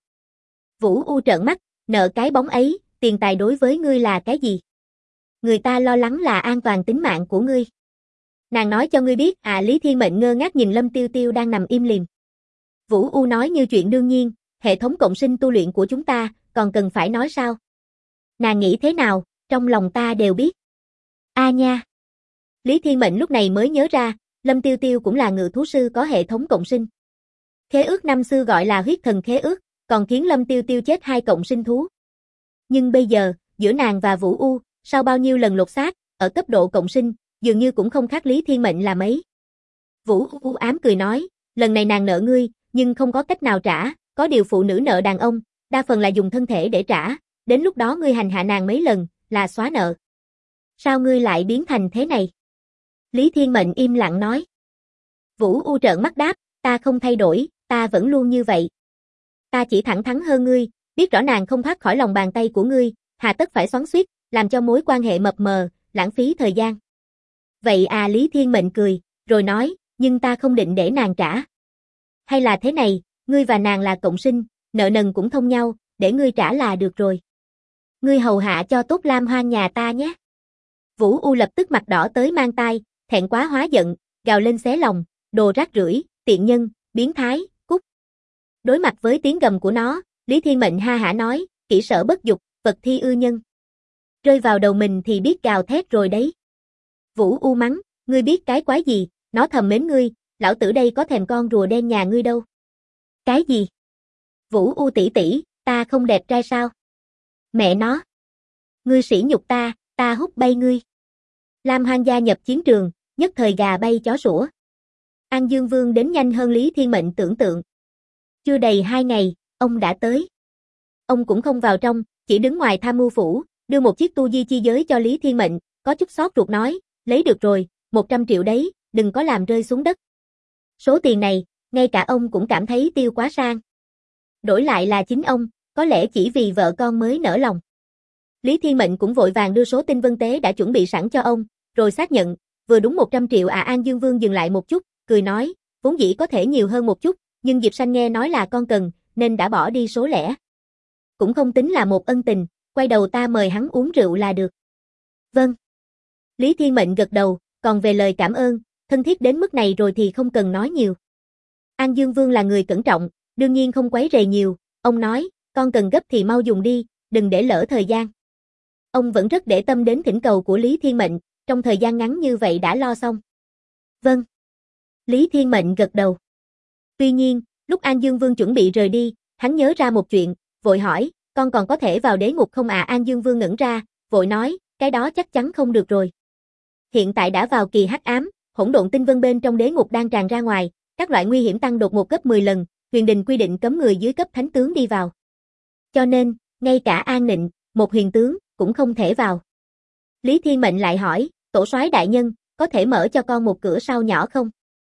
Vũ U trợn mắt, nợ cái bóng ấy, tiền tài đối với ngươi là cái gì? Người ta lo lắng là an toàn tính mạng của ngươi. Nàng nói cho ngươi biết, Lý Thiên Mệnh ngơ ngác nhìn Lâm Tiêu Tiêu đang nằm im lìm. Vũ U nói như chuyện đương nhiên, hệ thống cộng sinh tu luyện của chúng ta, còn cần phải nói sao? Nàng nghĩ thế nào, trong lòng ta đều biết. Nha. Lý Thiên Mệnh lúc này mới nhớ ra, Lâm Tiêu Tiêu cũng là ngự thú sư có hệ thống cộng sinh. Khế ước năm xưa gọi là huyết thần khế ước, còn khiến Lâm Tiêu Tiêu chết 2 cộng sinh thú. Nhưng bây giờ, giữa nàng và Vũ U, sau bao nhiêu lần lột xác, ở cấp độ cộng sinh, dường như cũng không khác Lý Thiên Mệnh là mấy. Vũ U ám cười nói, lần này nàng nợ ngươi, nhưng không có cách nào trả, có điều phụ nữ nợ đàn ông, đa phần là dùng thân thể để trả, đến lúc đó ngươi hành hạ nàng mấy lần, là xóa nợ. Sao ngươi lại biến thành thế này? Lý Thiên Mệnh im lặng nói. Vũ U trợn mắt đáp, ta không thay đổi, ta vẫn luôn như vậy. Ta chỉ thẳng thắn hơn ngươi, biết rõ nàng không thoát khỏi lòng bàn tay của ngươi, hà tất phải xoắn xuýt, làm cho mối quan hệ mập mờ, lãng phí thời gian. Vậy Lý Thiên Mệnh cười, rồi nói, nhưng ta không định để nàng trả. Hay là thế này, ngươi và nàng là cộng sinh, nợ nần cũng thông nhau, để ngươi trả là được rồi. Ngươi hầu hạ cho tốt Lam Hoang nhà ta nhé. Vũ U lập tức mặt đỏ tới mang tai, thẹn quá hóa giận, gào lên xé lòng, đồ rác rưởi, tiện nhân, biến thái, cút. Đối mặt với tiếng gầm của nó, Lý Thiên Mệnh ha hả nói, kỹ sở bất dục, vật thi ư nhân. Rơi vào đầu mình thì biết gào thét rồi đấy. Vũ U mắng, ngươi biết cái quái gì, nó thầm mến ngươi, lão tử đây có thèm con rùa đen nhà ngươi đâu. Cái gì? Vũ U tỷ tỷ, ta không đẹp trai sao? Mẹ nó. Ngươi sỉ nhục ta hút bay ngươi. Lam Hoang gia nhập chiến trường, nhất thời gà bay chó sủa. An Dương Vương đến nhanh hơn Lý Thiên Mệnh tưởng tượng. Chưa đầy 2 ngày, ông đã tới. Ông cũng không vào trong, chỉ đứng ngoài tham mưu phủ, đưa một chiếc tu di chi giới cho Lý Thiên Mệnh, có chút xót ruột nói, lấy được rồi, 100 triệu đấy, đừng có làm rơi xuống đất. Số tiền này, ngay cả ông cũng cảm thấy tiêu quá sang. Đổi lại là chính ông, có lẽ chỉ vì vợ con mới nỡ lòng. Lý Thiên Mệnh cũng vội vàng đưa số tinh vân tế đã chuẩn bị sẵn cho ông, rồi xác nhận, vừa đúng 100 triệu. An Dương Vương dừng lại một chút, cười nói, vốn dĩ có thể nhiều hơn một chút, nhưng Diệp Sanh nghe nói là con cần, nên đã bỏ đi số lẻ. Cũng không tính là một ân tình, quay đầu ta mời hắn uống rượu là được. Vâng. Lý Thiên Mệnh gật đầu, còn về lời cảm ơn, thân thiết đến mức này rồi thì không cần nói nhiều. An Dương Vương là người cẩn trọng, đương nhiên không quấy rầy nhiều, ông nói, con cần gấp thì mau dùng đi, đừng để lỡ thời gian. Ông vẫn rất để tâm đến thỉnh cầu của Lý Thiên Mệnh, trong thời gian ngắn như vậy đã lo xong. Vâng. Lý Thiên Mệnh gật đầu. Tuy nhiên, lúc An Dương Vương chuẩn bị rời đi, hắn nhớ ra một chuyện, vội hỏi, con còn có thể vào đế ngục không ạ? An Dương Vương ngẩn ra, vội nói, cái đó chắc chắn không được rồi. Hiện tại đã vào kỳ hắc ám, hỗn độn tinh vân bên trong đế ngục đang tràn ra ngoài, các loại nguy hiểm tăng đột ngột gấp 10 lần, huyền đình quy định cấm người dưới cấp thánh tướng đi vào. Cho nên, ngay cả An Nịnh, một huyền tướng, cũng không thể vào. Lý Thiên Mệnh lại hỏi, tổ soái đại nhân, có thể mở cho con một cửa sau nhỏ không?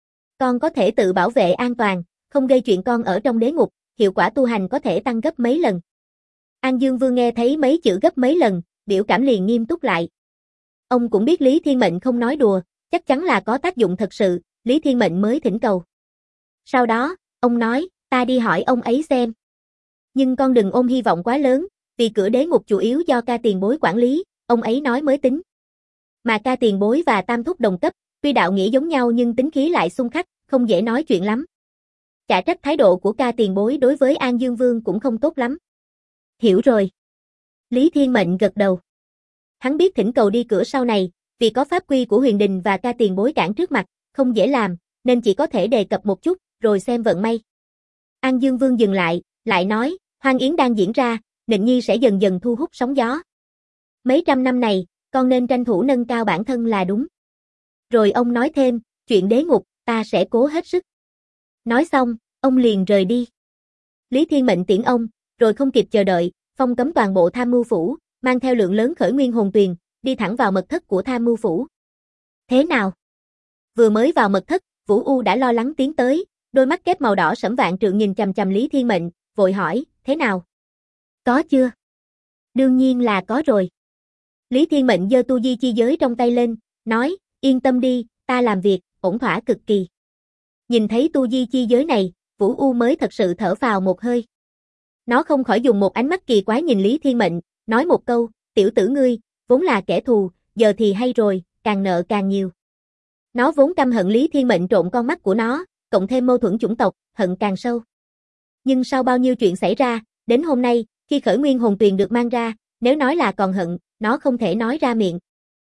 Con có thể tự bảo vệ an toàn, không gây chuyện con ở trong đế ngục, hiệu quả tu hành có thể tăng gấp mấy lần. An Dương Vương nghe thấy mấy chữ gấp mấy lần, biểu cảm liền nghiêm túc lại. Ông cũng biết Lý Thiên Mệnh không nói đùa, chắc chắn là có tác dụng thật sự, Lý Thiên Mệnh mới thỉnh cầu. Sau đó, ông nói, ta đi hỏi ông ấy xem. Nhưng con đừng ôm hy vọng quá lớn, vì cửa đế ngục chủ yếu do Ca Tiền Bối quản lý, ông ấy nói mới tính. Mà Ca Tiền Bối và Tam Thúc đồng cấp, tuy đạo nghĩa giống nhau nhưng tính khí lại xung khắc, không dễ nói chuyện lắm. Chả trách thái độ của Ca Tiền Bối đối với An Dương Vương cũng không tốt lắm. Hiểu rồi. Lý Thiên Mệnh gật đầu. Hắn biết thỉnh cầu đi cửa sau này, vì có pháp quy của huyền đình và ca tiền bối cản trước mặt, không dễ làm, nên chỉ có thể đề cập một chút, rồi xem vận may. An Dương Vương dừng lại nói, hoan yến đang diễn ra, Nịnh Nhi sẽ dần dần thu hút sóng gió. Mấy trăm năm này, con nên tranh thủ nâng cao bản thân là đúng. Rồi ông nói thêm, chuyện đế ngục, ta sẽ cố hết sức. Nói xong, ông liền rời đi. Lý Thiên Mệnh tiễn ông, rồi không kịp chờ đợi, phong cấm toàn bộ tham mưu phủ, mang theo lượng lớn khởi nguyên hồn tuyền, đi thẳng vào mật thất của tham mưu phủ. Thế nào? Vừa mới vào mật thất, Vũ U đã lo lắng tiến tới, đôi mắt kép màu đỏ sẫm vạn trượng nhìn chằm chằm Lý Thiên Mệnh, vội hỏi, thế nào? Có chưa? Đương nhiên là có rồi. Lý Thiên Mệnh giơ tu di chi giới trong tay lên, nói, yên tâm đi, ta làm việc, ổn thỏa cực kỳ. Nhìn thấy tu di chi giới này, Vũ U mới thật sự thở phào một hơi. Nó không khỏi dùng một ánh mắt kỳ quái nhìn Lý Thiên Mệnh, nói một câu, tiểu tử ngươi, vốn là kẻ thù, giờ thì hay rồi, càng nợ càng nhiều. Nó vốn căm hận Lý Thiên Mệnh trộn con mắt của nó, cộng thêm mâu thuẫn chủng tộc, hận càng sâu. Nhưng sau bao nhiêu chuyện xảy ra, đến hôm nay, khi khởi nguyên hồn tuyền được mang ra, nếu nói là còn hận, nó không thể nói ra miệng.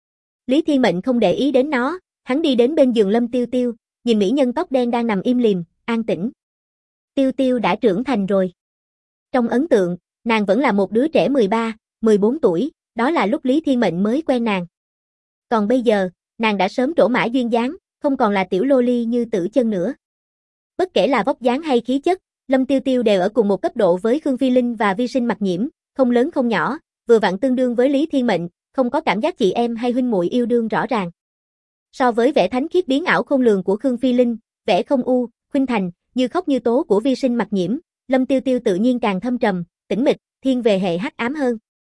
Lý Thiên Mệnh không để ý đến nó, hắn đi đến bên giường Lâm Tiêu Tiêu, nhìn mỹ nhân tóc đen đang nằm im lìm, an tĩnh. Tiêu Tiêu đã trưởng thành rồi. Trong ấn tượng, nàng vẫn là một đứa trẻ 13, 14 tuổi, đó là lúc Lý Thiên Mệnh mới quen nàng. Còn bây giờ, nàng đã sớm trổ mã duyên dáng, không còn là tiểu lô ly như Tử Chân nữa. Bất kể là vóc dáng hay khí chất, Lâm Tiêu Tiêu đều ở cùng một cấp độ với Khương Phi Linh và Vi Sinh Mặc Nhiễm, không lớn không nhỏ, vừa vặn tương đương với Lý Thiên Mệnh, không có cảm giác chị em hay huynh muội yêu đương rõ ràng. So với vẻ thánh khiết biến ảo khôn lường của Khương Phi Linh, vẻ không u, khuynh thành, như khóc như tố của Vi Sinh Mặc Nhiễm, Lâm Tiêu Tiêu tự nhiên càng thâm trầm, tĩnh mịch, thiên về hệ hắc ám hơn.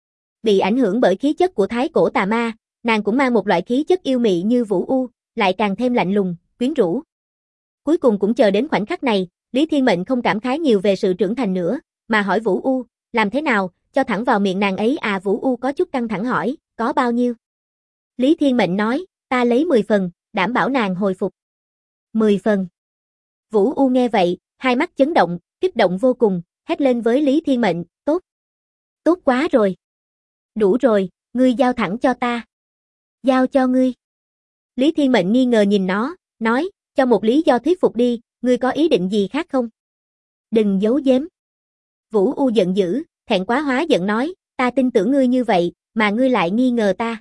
Bị ảnh hưởng bởi khí chất của thái cổ tà ma, nàng cũng mang một loại khí chất yêu mị như Vũ U, lại càng thêm lạnh lùng, quyến rũ. Cuối cùng cũng chờ đến khoảnh khắc này, Lý Thiên Mệnh không cảm khái nhiều về sự trưởng thành nữa, mà hỏi Vũ U, làm thế nào, cho thẳng vào miệng nàng ấy à. Vũ U có chút căng thẳng hỏi, có bao nhiêu? Lý Thiên Mệnh nói, ta lấy 10 phần, đảm bảo nàng hồi phục. 10 phần. Vũ U nghe vậy, hai mắt chấn động, kích động vô cùng, hét lên với Lý Thiên Mệnh, tốt. Tốt quá rồi. Đủ rồi, ngươi giao thẳng cho ta. Giao cho ngươi. Lý Thiên Mệnh nghi ngờ nhìn nó, nói, cho một lý do thuyết phục đi, ngươi có ý định gì khác không? Đừng giấu giếm. Vũ U giận dữ, thẹn quá hóa giận nói, ta tin tưởng ngươi như vậy, mà ngươi lại nghi ngờ ta.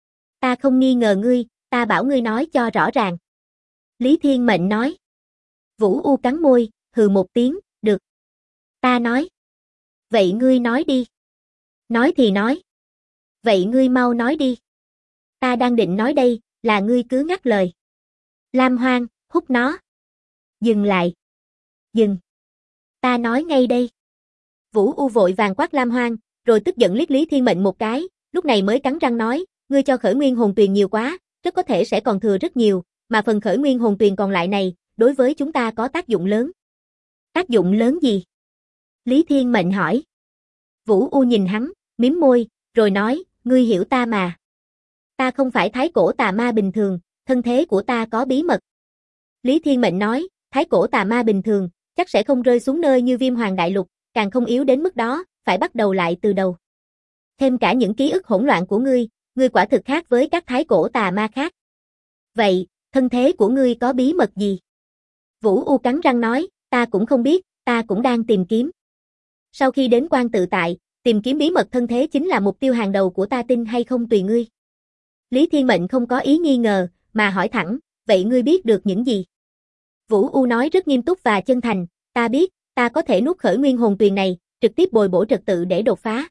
Ta không nghi ngờ ngươi, ta bảo ngươi nói cho rõ ràng. Lý Thiên Mệnh nói. Vũ U cắn môi, hừ một tiếng, được. Ta nói. Vậy ngươi nói đi. Nói thì nói. Vậy ngươi mau nói đi. Ta đang định nói đây, là ngươi cứ ngắt lời. Lam Hoang, hút nó. Dừng lại. Dừng. Ta nói ngay đây. Vũ U vội vàng quát Lam Hoang, rồi tức giận liếc Lý Thiên Mệnh một cái, lúc này mới cắn răng nói, ngươi cho khởi nguyên hồn tuyền nhiều quá, rất có thể sẽ còn thừa rất nhiều, mà phần khởi nguyên hồn tuyền còn lại này, đối với chúng ta có tác dụng lớn. Tác dụng lớn gì? Lý Thiên Mệnh hỏi. Vũ U nhìn hắn, mím môi, rồi nói, ngươi hiểu ta mà. Ta không phải thái cổ tà ma bình thường, thân thế của ta có bí mật. Lý Thiên Mệnh nói, thái cổ tà ma bình thường, chắc sẽ không rơi xuống nơi như Viêm Hoàng Đại Lục, càng không yếu đến mức đó, phải bắt đầu lại từ đầu. Thêm cả những ký ức hỗn loạn của ngươi quả thực khác với các thái cổ tà ma khác. Vậy, thân thế của ngươi có bí mật gì? Vũ U cắn răng nói, ta cũng không biết, ta cũng đang tìm kiếm. Sau khi đến Quan Tự Tại, tìm kiếm bí mật thân thế chính là mục tiêu hàng đầu của ta, tin hay không tùy ngươi. Lý Thiên Mệnh không có ý nghi ngờ, mà hỏi thẳng, vậy ngươi biết được những gì? Vũ U nói rất nghiêm túc và chân thành, ta biết, ta có thể nuốt khởi nguyên hồn tuyền này, trực tiếp bồi bổ trật tự để đột phá.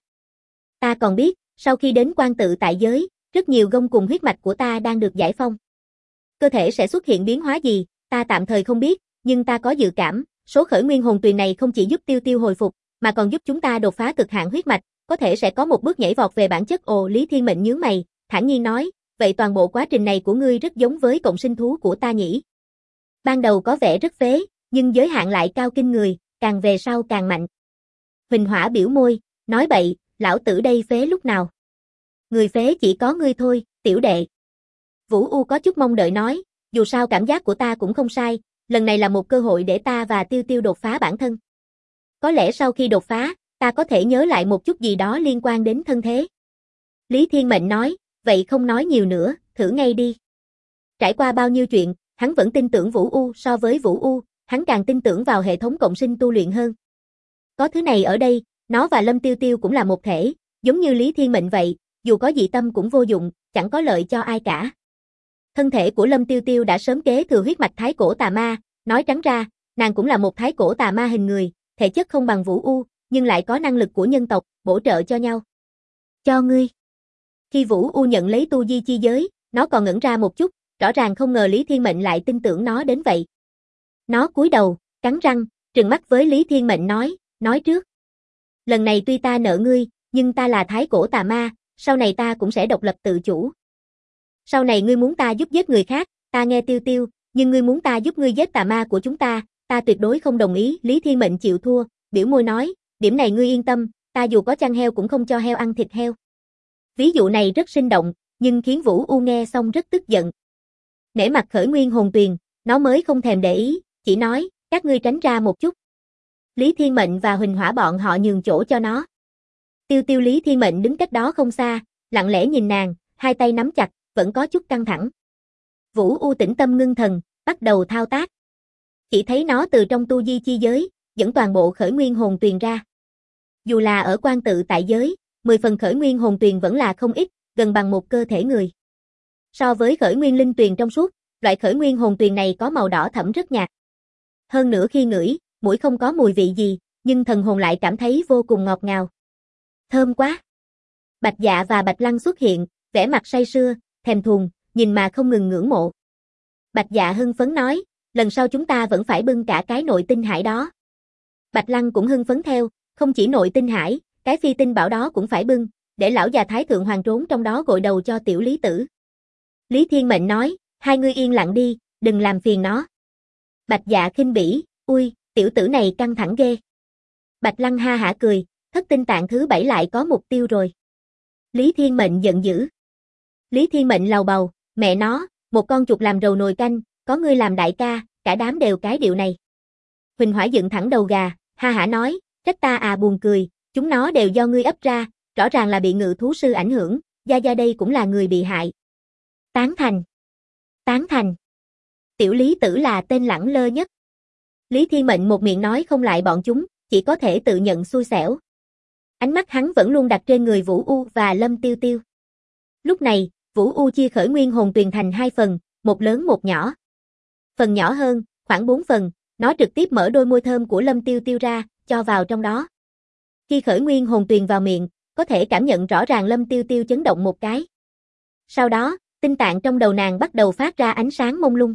Ta còn biết, sau khi đến Quan Tự Tại giới, rất nhiều gông cùng huyết mạch của ta đang được giải phong. Cơ thể sẽ xuất hiện biến hóa gì, ta tạm thời không biết, nhưng ta có dự cảm, số khởi nguyên hồn tuyền này không chỉ giúp Tiêu Tiêu hồi phục, mà còn giúp chúng ta đột phá cực hạn huyết mạch, có thể sẽ có một bước nhảy vọt về bản chất. Ồ, Lý Thiên Mệnh nhướng mày, thản nhiên nói, vậy toàn bộ quá trình này của ngươi rất giống với cộng sinh thú của ta nhỉ? Ban đầu có vẻ rất phế, nhưng giới hạn lại cao kinh người, càng về sau càng mạnh. Huỳnh Hỏa biểu môi, nói bậy, lão tử đây phế lúc nào? Người phế chỉ có ngươi thôi, tiểu đệ. Vũ U có chút mong đợi nói, dù sao cảm giác của ta cũng không sai, lần này là một cơ hội để ta và Tiêu Tiêu đột phá bản thân. Có lẽ sau khi đột phá, ta có thể nhớ lại một chút gì đó liên quan đến thân thế. Lý Thiên Mệnh nói, vậy không nói nhiều nữa, thử ngay đi. Trải qua bao nhiêu chuyện, hắn vẫn tin tưởng Vũ U, so với Vũ U, hắn càng tin tưởng vào hệ thống cộng sinh tu luyện hơn. Có thứ này ở đây, nó và Lâm Tiêu Tiêu cũng là một thể, giống như Lý Thiên Mệnh vậy, dù có dị tâm cũng vô dụng, chẳng có lợi cho ai cả. Thân thể của Lâm Tiêu Tiêu đã sớm kế thừa huyết mạch thái cổ tà ma, nói trắng ra, nàng cũng là một thái cổ tà ma hình người, thể chất không bằng Vũ U, nhưng lại có năng lực của nhân tộc, bổ trợ cho nhau. Cho ngươi. Khi Vũ U nhận lấy tu di chi giới, nó còn ngẩn ra một chút, rõ ràng không ngờ Lý Thiên Mệnh lại tin tưởng nó đến vậy. Nó cúi đầu, cắn răng, trừng mắt với Lý Thiên Mệnh nói trước. Lần này tuy ta nợ ngươi, nhưng ta là thái cổ tà ma, sau này ta cũng sẽ độc lập tự chủ. Sau này ngươi muốn ta giúp giết người khác, ta nghe Tiêu Tiêu, nhưng ngươi muốn ta giúp ngươi giết tà ma của chúng ta tuyệt đối không đồng ý. Lý Thiên Mệnh chịu thua, biểu môi nói, điểm này ngươi yên tâm, ta dù có chăn heo cũng không cho heo ăn thịt heo. Ví dụ này rất sinh động, nhưng khiến Vũ U nghe xong rất tức giận. Nể mặt Khởi Nguyên Hồn Tuyền, nó mới không thèm để ý, chỉ nói, các ngươi tránh ra một chút. Lý Thiên Mệnh và Huỳnh Hỏa bọn họ nhường chỗ cho nó. Tiêu Tiêu Lý Thiên Mệnh đứng cách đó không xa, lặng lẽ nhìn nàng, hai tay nắm chặt, vẫn có chút căng thẳng. Vũ U tĩnh tâm ngưng thần, bắt đầu thao tác. Chỉ thấy nó từ trong tu di chi giới, dẫn toàn bộ Khởi Nguyên Hồn Tuyền ra. Dù là ở quan tự tại giới, 10 phần Khởi Nguyên Hồn Tuyền vẫn là không ít, gần bằng một cơ thể người. So với Khởi Nguyên Linh Tuyền trong suốt, loại Khởi Nguyên Hồn Tuyền này có màu đỏ thẫm rất nhạt. Hơn nữa khi ngửi, mũi không có mùi vị gì, nhưng thần hồn lại cảm thấy vô cùng ngọt ngào. Thơm quá. Bạch Dạ và Bạch Lăng xuất hiện, vẻ mặt say sưa, thèm thuồng, nhìn mà không ngừng ngưỡng mộ. Bạch Dạ hưng phấn nói, lần sau chúng ta vẫn phải bưng cả cái nội tinh hải đó. Bạch Lăng cũng hưng phấn theo, không chỉ nội tinh hải, cái phi tinh bảo đó cũng phải bưng, để lão già Thái Thượng Hoàng trốn trong đó gội đầu cho tiểu Lý Tử. Lý Thiên Mệnh nói, hai ngươi yên lặng đi, đừng làm phiền nó. Bạch Dạ khinh bỉ, ui, tiểu tử này căng thẳng ghê. Bạch Lăng ha hả cười, thất tinh tạng thứ 7 lại có mục tiêu rồi. Lý Thiên Mệnh giận dữ. Lý Thiên Mệnh lầu bầu, mẹ nó, một con chuột làm rầu nồi canh, có ngươi làm đại ca, cả đám đều cái điệu này. Huỳnh Hỏa dựng thẳng đầu gà, ha hả nói, trách ta à, buồn cười, chúng nó đều do ngươi ấp ra, rõ ràng là bị ngự thú sư ảnh hưởng, Gia Gia đây cũng là người bị hại. Tán thành. Tán thành. Tiểu Lý Tử là tên lẳng lơ nhất. Lý Thiên Mệnh một miệng nói không lại bọn chúng, chỉ có thể tự nhận xui xẻo. Ánh mắt hắn vẫn luôn đặt trên người Vũ U và Lâm Tiêu Tiêu. Lúc này, Vũ U chia Khởi Nguyên Hồn Tuyền thành hai phần, một lớn một nhỏ. Phần nhỏ hơn, khoảng 4 phần, nó trực tiếp mở đôi môi thơm của Lâm Tiêu Tiêu ra, cho vào trong đó. Khi Khởi Nguyên Hồn Tuyền vào miệng, có thể cảm nhận rõ ràng Lâm Tiêu Tiêu chấn động một cái. Sau đó, tinh tạng trong đầu nàng bắt đầu phát ra ánh sáng mông lung.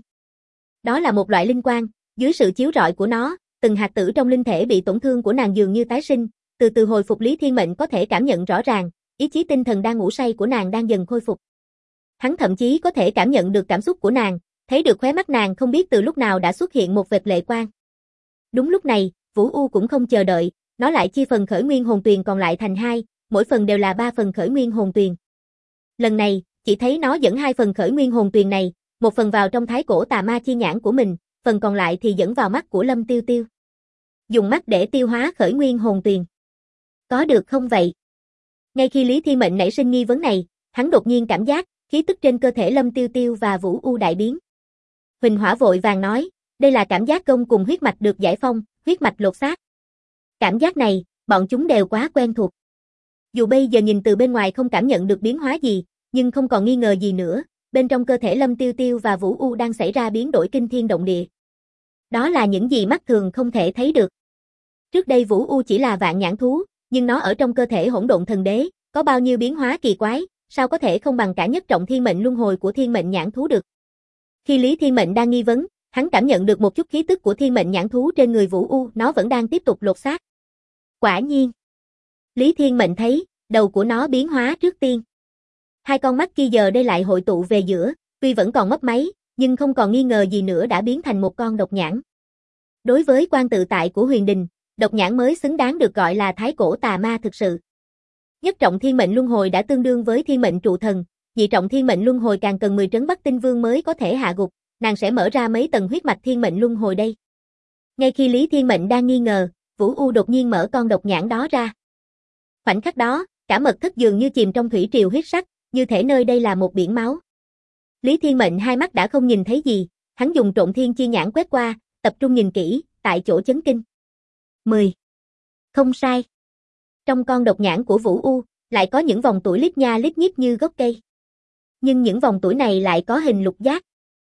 Đó là một loại linh quang, dưới sự chiếu rọi của nó, từng hạt tử trong linh thể bị tổn thương của nàng dường như tái sinh, từ từ hồi phục. Lý Thiên Mệnh có thể cảm nhận rõ ràng, ý chí tinh thần đang ngủ say của nàng đang dần khôi phục. Hắn thậm chí có thể cảm nhận được cảm xúc của nàng, thấy được khóe mắt nàng không biết từ lúc nào đã xuất hiện một vệt lệ quang. Đúng lúc này, Vũ U cũng không chờ đợi, nó lại chia phần Khởi Nguyên Hồn Tuyền còn lại thành hai, mỗi phần đều là 3 phần Khởi Nguyên Hồn Tuyền. Lần này, chỉ thấy nó dẫn 2 phần Khởi Nguyên Hồn Tuyền này, một phần vào trong thái cổ tà ma chi nhãn của mình, phần còn lại thì dẫn vào mắt của Lâm Tiêu Tiêu. Dùng mắt để tiêu hóa Khởi Nguyên Hồn Tuyền. Có được không vậy? Ngay khi Lý Thiên Mệnh nảy sinh nghi vấn này, hắn đột nhiên cảm giác, khí tức trên cơ thể Lâm Tiêu Tiêu và Vũ U đại biến. Huỳnh Hỏa vội vàng nói, đây là cảm giác gông cùng huyết mạch được giải phong, huyết mạch lột xác. Cảm giác này, bọn chúng đều quá quen thuộc. Dù bây giờ nhìn từ bên ngoài không cảm nhận được biến hóa gì, nhưng không còn nghi ngờ gì nữa, bên trong cơ thể Lâm Tiêu Tiêu và Vũ U đang xảy ra biến đổi kinh thiên động địa. Đó là những gì mắt thường không thể thấy được. Trước đây Vũ U chỉ là vạn nhãn thú, nhưng nó ở trong cơ thể hỗn độn thần đế, có bao nhiêu biến hóa kỳ quái, sao có thể không bằng cả nhất trọng thiên mệnh luân hồi của thiên mệnh nhãn thú được. Khi Lý Thiên Mệnh đang nghi vấn, hắn cảm nhận được một chút khí tức của thiên mệnh nhãn thú trên người Vũ U, nó vẫn đang tiếp tục lột xác. Quả nhiên. Lý Thiên Mệnh thấy, đầu của nó biến hóa trước tiên. Hai con mắt kia giờ đây lại hội tụ về giữa, tuy vẫn còn mấp máy, nhưng không còn nghi ngờ gì nữa đã biến thành một con độc nhãn. Đối với quan tự tại của Huyền Đình, độc nhãn mới xứng đáng được gọi là thái cổ tà ma thực sự. Nhất trọng thiên mệnh luân hồi đã tương đương với thiên mệnh trụ thần, nhị trọng thiên mệnh luân hồi càng cần 10 trấn Bắc Tinh Vương mới có thể hạ gục, nàng sẽ mở ra mấy tầng huyết mạch thiên mệnh luân hồi đây. Ngay khi Lý Thiên Mệnh đang nghi ngờ, Vũ U đột nhiên mở con độc nhãn đó ra. Khoảnh khắc đó, cả mật thất dường như chìm trong thủy triều huyết sắc, như thể nơi đây là một biển máu. Lý Thiên Mệnh hai mắt đã không nhìn thấy gì, hắn dùng Trộn Thiên Chi Nhãn quét qua, tập trung nhìn kỹ, tại chỗ chấn kinh. 10. Không sai. Trong con độc nhãn của Vũ U, lại có những vòng tuổi lít nha lít nhít như gốc cây. Nhưng những vòng tuổi này lại có hình lục giác.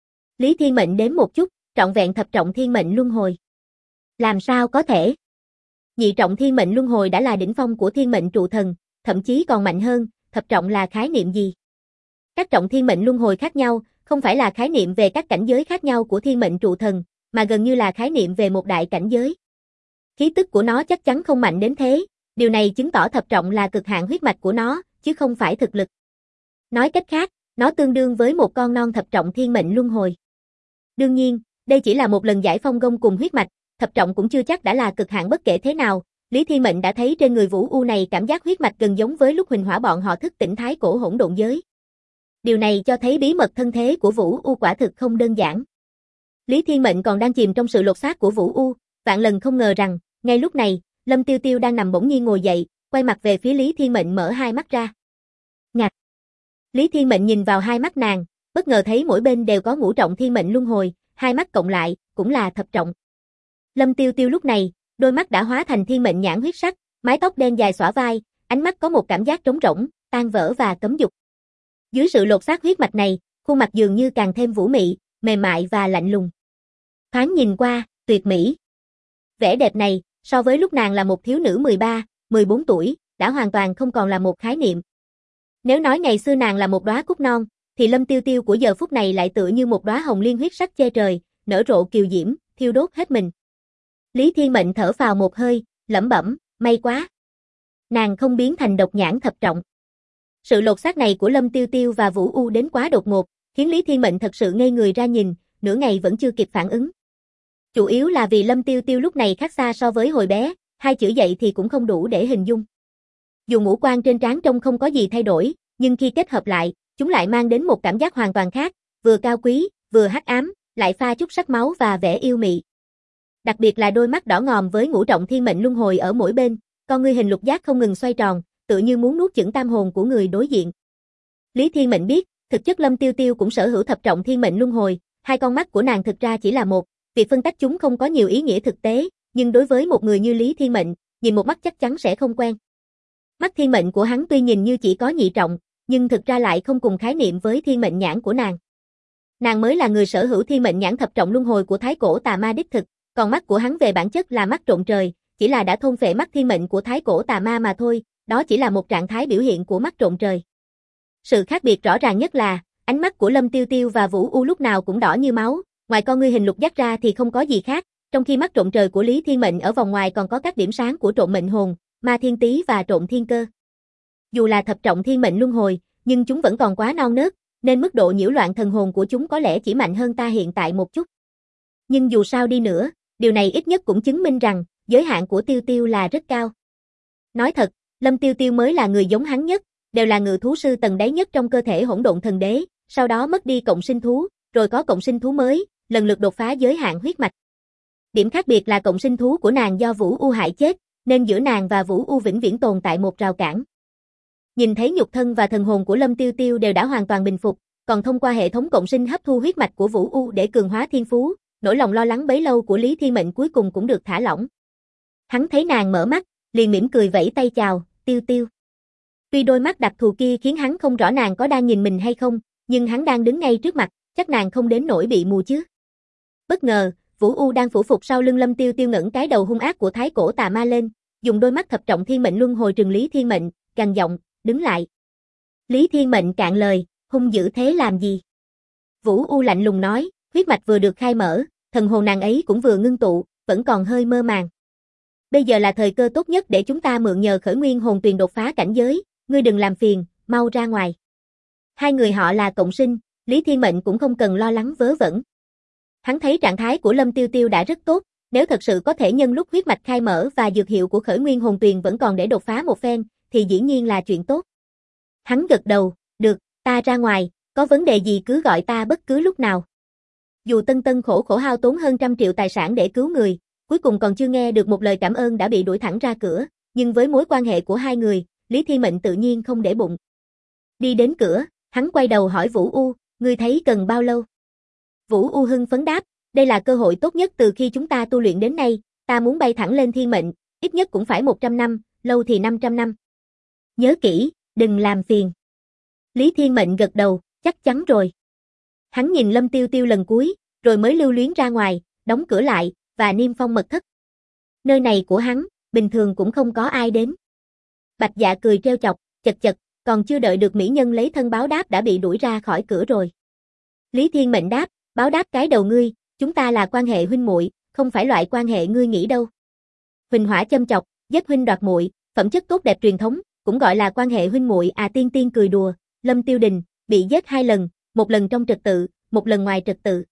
Lý Thiên Mệnh đếm một chút, trọn vẹn thập trọng thiên mệnh luân hồi. Làm sao có thể? Nhị trọng thiên mệnh luân hồi đã là đỉnh phong của thiên mệnh trụ thần, thậm chí còn mạnh hơn, thập trọng là khái niệm gì? Các trọng thiên mệnh luân hồi khác nhau, không phải là khái niệm về các cảnh giới khác nhau của thiên mệnh trụ thần, mà gần như là khái niệm về một đại cảnh giới. Khí tức của nó chắc chắn không mạnh đến thế, điều này chứng tỏ thập trọng là cực hạn huyết mạch của nó, chứ không phải thực lực. Nói cách khác, nó tương đương với một con non thập trọng thiên mệnh luân hồi. Đương nhiên, đây chỉ là một lần giải phong gông cùng huyết mạch, thập trọng cũng chưa chắc đã là cực hạn bất kể thế nào. Lý Thiên Mệnh đã thấy trên người Vũ U này cảm giác huyết mạch gần giống với lúc Huỳnh Hỏa bọn họ thức tỉnh thái cổ hỗn độn giới. Điều này cho thấy bí mật thân thế của Vũ U quả thực không đơn giản. Lý Thiên Mệnh còn đang chìm trong sự lột xác của Vũ U, vạn lần không ngờ rằng, ngay lúc này, Lâm Tiêu Tiêu đang nằm bỗng nhiên ngồi dậy, quay mặt về phía Lý Thiên Mệnh mở hai mắt ra. Ngạc! Lý Thiên Mệnh nhìn vào hai mắt nàng, bất ngờ thấy mỗi bên đều có ngũ trọng thiên mệnh luân hồi, hai mắt cộng lại, cũng là thập trọng. Lâm Tiêu Tiêu lúc này, đôi mắt đã hóa thành thiên mệnh nhãn huyết sắc, mái tóc đen dài xõa vai, ánh mắt có một cảm giác trống rỗng, tan vỡ và cấm dục. Dưới sự lột xác huyết mạch này, khuôn mặt dường như càng thêm vũ mị, mềm mại và lạnh lùng. Thoáng nhìn qua, tuyệt mỹ. Vẻ đẹp này, so với lúc nàng là một thiếu nữ 13, 14 tuổi, đã hoàn toàn không còn là một khái niệm. Nếu nói ngày xưa nàng là một đóa cúc non, thì Lâm Tiêu Tiêu của giờ phút này lại tựa như một đóa hồng liên huyết sắc che trời, nở rộ kiều diễm, thiêu đốt hết mình. Lý Thiên Mệnh thở phào một hơi, lẩm bẩm, may quá. Nàng không biến thành độc nhãn thập trọng. Sự lột xác này của Lâm Tiêu Tiêu và Vũ U đến quá đột ngột, khiến Lý Thiên Mệnh thật sự ngây người ra nhìn, nửa ngày vẫn chưa kịp phản ứng. Chủ yếu là vì Lâm Tiêu Tiêu lúc này khác xa so với hồi bé, hai chữ dậy thì cũng không đủ để hình dung. Dù ngũ quan trên trán trông không có gì thay đổi, nhưng khi kết hợp lại, chúng lại mang đến một cảm giác hoàn toàn khác, vừa cao quý, vừa hắc ám, lại pha chút sắc máu và vẻ yêu mị. Đặc biệt là đôi mắt đỏ ngòm với ngũ trọng thiên mệnh luân hồi ở mỗi bên, con ngươi hình lục giác không ngừng xoay tròn, tựa như muốn nuốt chửng tam hồn của người đối diện. Lý Thiên Mệnh biết, thực chất Lâm Tiêu Tiêu cũng sở hữu thập trọng thiên mệnh luân hồi, hai con mắt của nàng thực ra chỉ là một, việc phân tách chúng không có nhiều ý nghĩa thực tế, nhưng đối với một người như Lý Thiên Mệnh, nhìn một mắt chắc chắn sẽ không quen. Mắt thiên mệnh của hắn tuy nhìn như chỉ có nhị trọng, nhưng thực ra lại không cùng khái niệm với thiên mệnh nhãn của nàng. Nàng mới là người sở hữu thiên mệnh nhãn thập trọng luân hồi của thái cổ tà ma đích thực, còn mắt của hắn về bản chất là mắt trộn trời, chỉ là đã thôn phệ mắt thiên mệnh của thái cổ tà ma mà thôi, đó chỉ là một trạng thái biểu hiện của mắt trộn trời. Sự khác biệt rõ ràng nhất là, ánh mắt của Lâm Tiêu Tiêu và Vũ U lúc nào cũng đỏ như máu, ngoài con ngươi hình lục giác ra thì không có gì khác, trong khi mắt trộn trời của Lý Thiên Mệnh ở vòng ngoài còn có các điểm sáng của trộn mệnh hồn, ma thiên tý và trộn thiên cơ. Dù là thập trọng thiên mệnh luân hồi, nhưng chúng vẫn còn quá non nớt, nên mức độ nhiễu loạn thần hồn của chúng có lẽ chỉ mạnh hơn ta hiện tại một chút. Nhưng dù sao đi nữa, điều này ít nhất cũng chứng minh rằng, giới hạn của Tiêu Tiêu là rất cao. Nói thật, Lâm Tiêu Tiêu mới là người giống hắn nhất, đều là ngự thú sư tầng đáy nhất trong cơ thể hỗn độn thần đế, sau đó mất đi cộng sinh thú, rồi có cộng sinh thú mới, lần lượt đột phá giới hạn huyết mạch. Điểm khác biệt là cộng sinh thú của nàng do Vũ U hại chết, nên giữa nàng và Vũ U vĩnh viễn tồn tại một rào cản. Nhìn thấy nhục thân và thần hồn của Lâm Tiêu Tiêu đều đã hoàn toàn bình phục, còn thông qua hệ thống cộng sinh hấp thu huyết mạch của Vũ U để cường hóa thiên phú, nỗi lòng lo lắng bấy lâu của Lý Thiên Mệnh cuối cùng cũng được thả lỏng. Hắn thấy nàng mở mắt, liền mỉm cười vẫy tay chào, Tiêu Tiêu. Tuy đôi mắt đặc thù kia khiến hắn không rõ nàng có đang nhìn mình hay không, nhưng hắn đang đứng ngay trước mặt, chắc nàng không đến nỗi bị mù chứ. Bất ngờ, Vũ U đang phủ phục sau lưng Lâm Tiêu Tiêu ngẩng cái đầu hung ác của thái cổ tà ma lên, dùng đôi mắt thập trọng thiên mệnh luân hồi trừng Lý Thiên Mệnh, gằn giọng, đứng lại. Lý Thiên Mệnh cạn lời, hung dữ thế làm gì? Vũ U lạnh lùng nói, huyết mạch vừa được khai mở, thần hồn nàng ấy cũng vừa ngưng tụ, vẫn còn hơi mơ màng. Bây giờ là thời cơ tốt nhất để chúng ta mượn nhờ khởi nguyên hồn tuyền đột phá cảnh giới, ngươi đừng làm phiền, mau ra ngoài. Hai người họ là cộng sinh, Lý Thiên Mệnh cũng không cần lo lắng vớ vẩn. Hắn thấy trạng thái của Lâm Tiêu Tiêu đã rất tốt, nếu thật sự có thể nhân lúc huyết mạch khai mở và dược hiệu của khởi nguyên hồn tuyền vẫn còn để đột phá một phen, thì dĩ nhiên là chuyện tốt. Hắn gật đầu, được, ta ra ngoài, có vấn đề gì cứ gọi ta bất cứ lúc nào. Dù Tân Tân khổ khổ hao tốn hơn 100 triệu tài sản để cứu người, cuối cùng còn chưa nghe được một lời cảm ơn đã bị đuổi thẳng ra cửa, nhưng với mối quan hệ của hai người, Lý Thiên Mệnh tự nhiên không để bụng. Đi đến cửa, hắn quay đầu hỏi Vũ U, ngươi thấy cần bao lâu? Vũ U hưng phấn đáp, đây là cơ hội tốt nhất từ khi chúng ta tu luyện đến nay, ta muốn bay thẳng lên thiên mệnh, ít nhất cũng phải 100 năm, lâu thì 500 năm. Nhớ kỹ, đừng làm phiền. Lý Thiên Mệnh gật đầu, chắc chắn rồi. Hắn nhìn Lâm Tiêu Tiêu lần cuối, rồi mới lưu luyến ra ngoài, đóng cửa lại, và niêm phong mật thất. Nơi này của hắn, bình thường cũng không có ai đến. Bạch Dạ cười trêu chọc, chật chật, còn chưa đợi được mỹ nhân lấy thân báo đáp đã bị đuổi ra khỏi cửa rồi. Lý Thiên Mệnh đáp, báo đáp cái đầu ngươi, chúng ta là quan hệ huynh muội, không phải loại quan hệ ngươi nghĩ đâu. Huỳnh Hỏa châm chọc, giết huynh đoạt muội, phẩm chất tốt đẹp truyền thống, cũng gọi là quan hệ huynh muội à. Tiên Tiên cười đùa, Lâm Tiêu Đình bị giết 2 lần, một lần trong trật tự, một lần ngoài trật tự.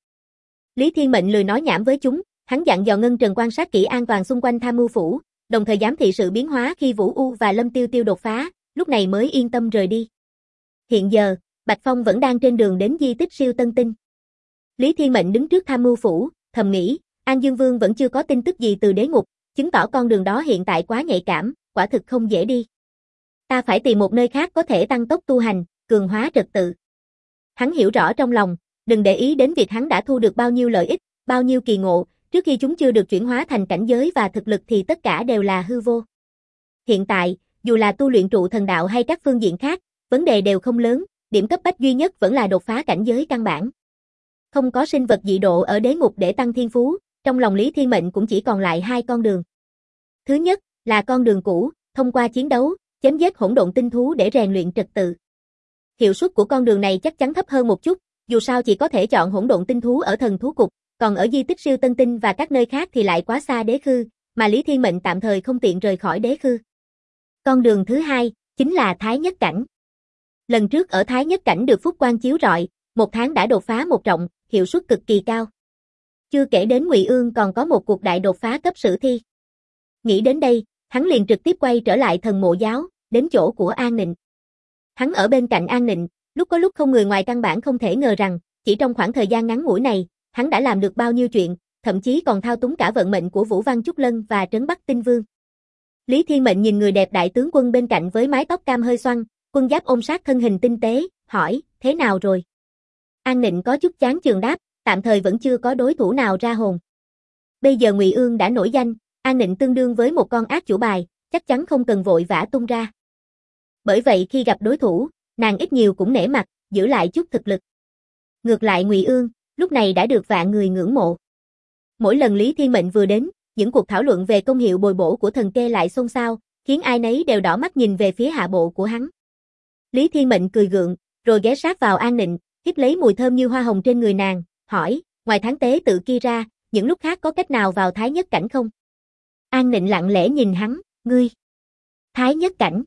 Lý Thiên Mệnh lười nói nhảm với chúng, hắn dặn dò Ngân Trần quan sát kỹ an toàn xung quanh Tham Mưu phủ, đồng thời giám thị sự biến hóa khi Vũ U và Lâm Tiêu Tiêu đột phá, lúc này mới yên tâm rời đi. Hiện giờ, Bạch Phong vẫn đang trên đường đến di tích siêu tân tinh. Lý Thiên Mệnh đứng trước Tham Mưu phủ, thầm nghĩ, An Dương Vương vẫn chưa có tin tức gì từ đế ngục, chứng tỏ con đường đó hiện tại quá nhạy cảm, quả thực không dễ đi. Ta phải tìm một nơi khác có thể tăng tốc tu hành, cường hóa trật tự. Hắn hiểu rõ trong lòng, đừng để ý đến việc hắn đã thu được bao nhiêu lợi ích, bao nhiêu kỳ ngộ, trước khi chúng chưa được chuyển hóa thành cảnh giới và thực lực thì tất cả đều là hư vô. Hiện tại, dù là tu luyện trụ thần đạo hay các phương diện khác, vấn đề đều không lớn, điểm cấp bách duy nhất vẫn là đột phá cảnh giới căn bản. Không có sinh vật dị độ ở đế ngục để tăng thiên phú, trong lòng Lý Thiên Mệnh cũng chỉ còn lại 2 con đường. Thứ nhất, là con đường cũ, thông qua chiến đấu, chém giết hỗn độn tinh thú để rèn luyện trật tự. Hiệu suất của con đường này chắc chắn thấp hơn một chút, dù sao chỉ có thể chọn hỗn độn tinh thú ở thần thú cục, còn ở di tích siêu tân tinh và các nơi khác thì lại quá xa đế khư, mà Lý Thiên Mệnh tạm thời không tiện rời khỏi đế khư. Con đường thứ 2, chính là Thái Nhất Cảnh. Lần trước ở Thái Nhất Cảnh được phúc quang chiếu rọi, 1 tháng đã đột phá 1 trọng, hiệu suất cực kỳ cao. Chưa kể đến Ngụy Ương còn có một cuộc đại đột phá cấp sử thi. Nghĩ đến đây, hắn liền trực tiếp quay trở lại thần mộ giáo, đến chỗ của An Nịnh. Hắn ở bên cạnh An Nịnh, lúc có lúc không người ngoài căn bản không thể ngờ rằng, chỉ trong khoảng thời gian ngắn ngủi này, hắn đã làm được bao nhiêu chuyện, thậm chí còn thao túng cả vận mệnh của Vũ Văn Trúc Lân và Trấn Bắc Tinh Vương. Lý Thiên Mệnh nhìn người đẹp đại tướng quân bên cạnh với mái tóc cam hơi xoăn, quân giáp ôm sát thân hình tinh tế, hỏi, thế nào rồi? An Nịnh có chút chán chường đáp, tạm thời vẫn chưa có đối thủ nào ra hồn. Bây giờ Ngụy Ương đã nổi danh, An Nịnh tương đương với một con ác chủ bài, chắc chắn không cần vội vã tung ra. Bởi vậy khi gặp đối thủ, nàng ít nhiều cũng nể mặt, giữ lại chút thực lực. Ngược lại Ngụy Ương, lúc này đã được vạn người ngưỡng mộ. Mỗi lần Lý Thiên Mệnh vừa đến, những cuộc thảo luận về công hiệu bồi bổ của thần kê lại xôn xao, khiến ai nấy đều đỏ mắt nhìn về phía hạ bộ của hắn. Lý Thiên Mệnh cười gượng, rồi ghé sát vào An Nịnh, hít lấy mùi thơm như hoa hồng trên người nàng, hỏi, ngoài tháng tế tự kia ra, những lúc khác có cách nào vào Thái Nhất Cảnh không? An Nịnh lặng lẽ nhìn hắn, ngươi. Thái Nhất Cảnh.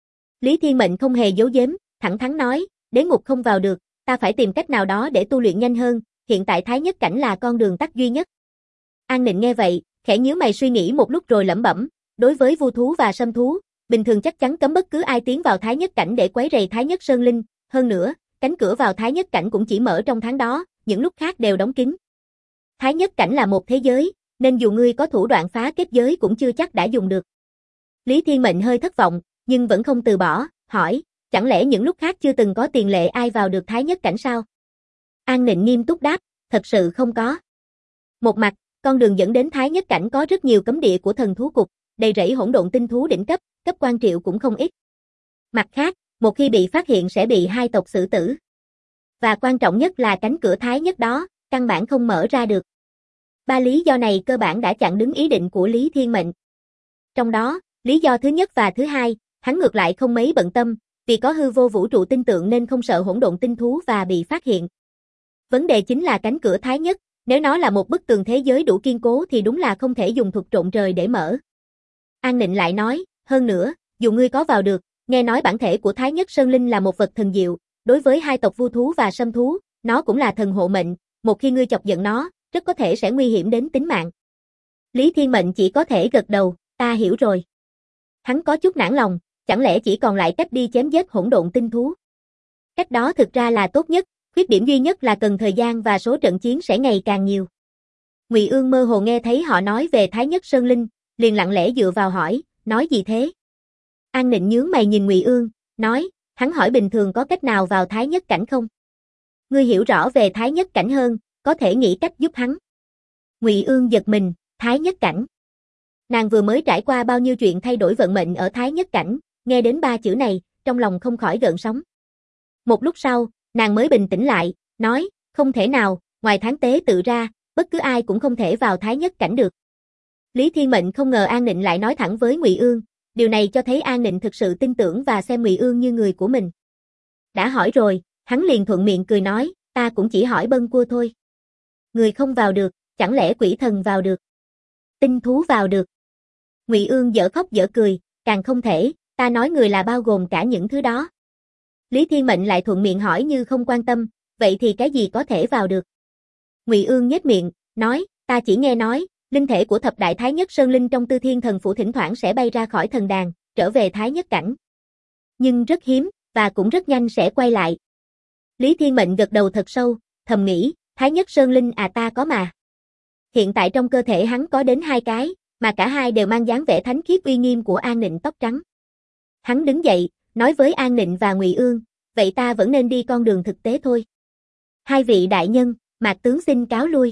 Lý Thiên Mệnh không hề giấu giếm, thẳng thắn nói, đế ngục không vào được, ta phải tìm cách nào đó để tu luyện nhanh hơn, hiện tại Thái Nhất Cảnh là con đường tắt duy nhất. An Nịnh nghe vậy, khẽ nhíu mày suy nghĩ một lúc rồi lẩm bẩm, đối với vu thú và sâm thú, bình thường chắc chắn cấm bất cứ ai tiến vào Thái Nhất Cảnh để quấy rầy Thái Nhất Sơn Linh, hơn nữa, cánh cửa vào Thái Nhất Cảnh cũng chỉ mở trong tháng đó, những lúc khác đều đóng kín. Thái Nhất Cảnh là một thế giới, nên dù ngươi có thủ đoạn phá kết giới cũng chưa chắc đã dùng được. Lý Thiên Mệnh hơi thất vọng, nhưng vẫn không từ bỏ, hỏi, chẳng lẽ những lúc khác chưa từng có tiền lệ ai vào được Thái Nhất Cảnh sao? An Nịnh nghiêm túc đáp, thật sự không có. Một mặt, con đường dẫn đến Thái Nhất Cảnh có rất nhiều cấm địa của thần thú cục, đầy rẫy hỗn độn tinh thú đỉnh cấp, cấp quan triệu cũng không ít. Mặt khác, một khi bị phát hiện sẽ bị 2 tộc xử tử. Và quan trọng nhất là cánh cửa Thái Nhất đó, căn bản không mở ra được. 3 lý do này cơ bản đã chặn đứng ý định của Lý Thiên Mệnh. Trong đó, lý do thứ nhất và thứ hai, hắn ngược lại không mấy bận tâm, vì có hư vô vũ trụ tinh tượng nên không sợ hỗn độn tinh thú và bị phát hiện. Vấn đề chính là cánh cửa Thái Nhất, nếu nó là một bức tường thế giới đủ kiên cố thì đúng là không thể dùng thuật trộn trời để mở. An Nịnh lại nói, hơn nữa, dù ngươi có vào được, nghe nói bản thể của Thái Nhất Sơn Linh là một vật thần diệu, đối với 2 tộc vu thú và sâm thú, nó cũng là thần hộ mệnh, một khi ngươi chọc giận nó, rất có thể sẽ nguy hiểm đến tính mạng. Lý Thiên Mệnh chỉ có thể gật đầu, ta hiểu rồi. Hắn có chút nản lòng, chẳng lẽ chỉ còn lại cách đi chém giết hỗn độn tinh thú? Cách đó thực ra là tốt nhất, khuyết điểm duy nhất là cần thời gian và số trận chiến sẽ ngày càng nhiều. Ngụy Ương mơ hồ nghe thấy họ nói về Thái Nhất Sơn Linh, liền lặng lẽ dựa vào hỏi, nói gì thế? An Nịnh nhướng mày nhìn Ngụy Ương, nói, Hắn hỏi bình thường có cách nào vào Thái Nhất Cảnh không? Ngươi hiểu rõ về Thái Nhất Cảnh hơn, có thể nghĩ cách giúp hắn. Ngụy Ương giật mình, Thái Nhất Cảnh. Nàng vừa mới trải qua bao nhiêu chuyện thay đổi vận mệnh ở Thái Nhất Cảnh, nghe đến 3 chữ này, trong lòng không khỏi gợn sóng. Một lúc sau, nàng mới bình tĩnh lại, nói, không thể nào, ngoài Tháng Tế Tự ra, bất cứ ai cũng không thể vào Thái Nhất Cảnh được. Lý Thiên Mệnh không ngờ An Nịnh lại nói thẳng với Ngụy Ương, điều này cho thấy An Nịnh thực sự tin tưởng và xem Ngụy Ương như người của mình. Đã hỏi rồi, hắn liền thuận miệng cười nói, ta cũng chỉ hỏi bâng quơ thôi. Người không vào được, chẳng lẽ quỷ thần vào được? Tinh thú vào được? Ngụy Ương dở khóc dở cười, càng không thể, ta nói người là bao gồm cả những thứ đó. Lý Thiên Mệnh lại thuận miệng hỏi như không quan tâm, vậy thì cái gì có thể vào được? Ngụy Ương nhếch miệng, nói, ta chỉ nghe nói, linh thể của thập đại Thái Nhất Sơn Linh trong Tư Thiên Thần Phủ thỉnh thoảng sẽ bay ra khỏi thần đàn, trở về Thái Nhất Cảnh. Nhưng rất hiếm, và cũng rất nhanh sẽ quay lại. Lý Thiên Mệnh gật đầu thật sâu, thầm nghĩ, Thái Nhất Sơn Linh à ta có mà. Hiện tại trong cơ thể hắn có đến 2 cái, mà cả hai đều mang dáng vẻ thánh khiết uy nghiêm của An Nịnh tóc trắng. Hắn đứng dậy, nói với An Nịnh và Ngụy Ương, vậy ta vẫn nên đi con đường thực tế thôi. Hai vị đại nhân, Mạc tướng xin cáo lui.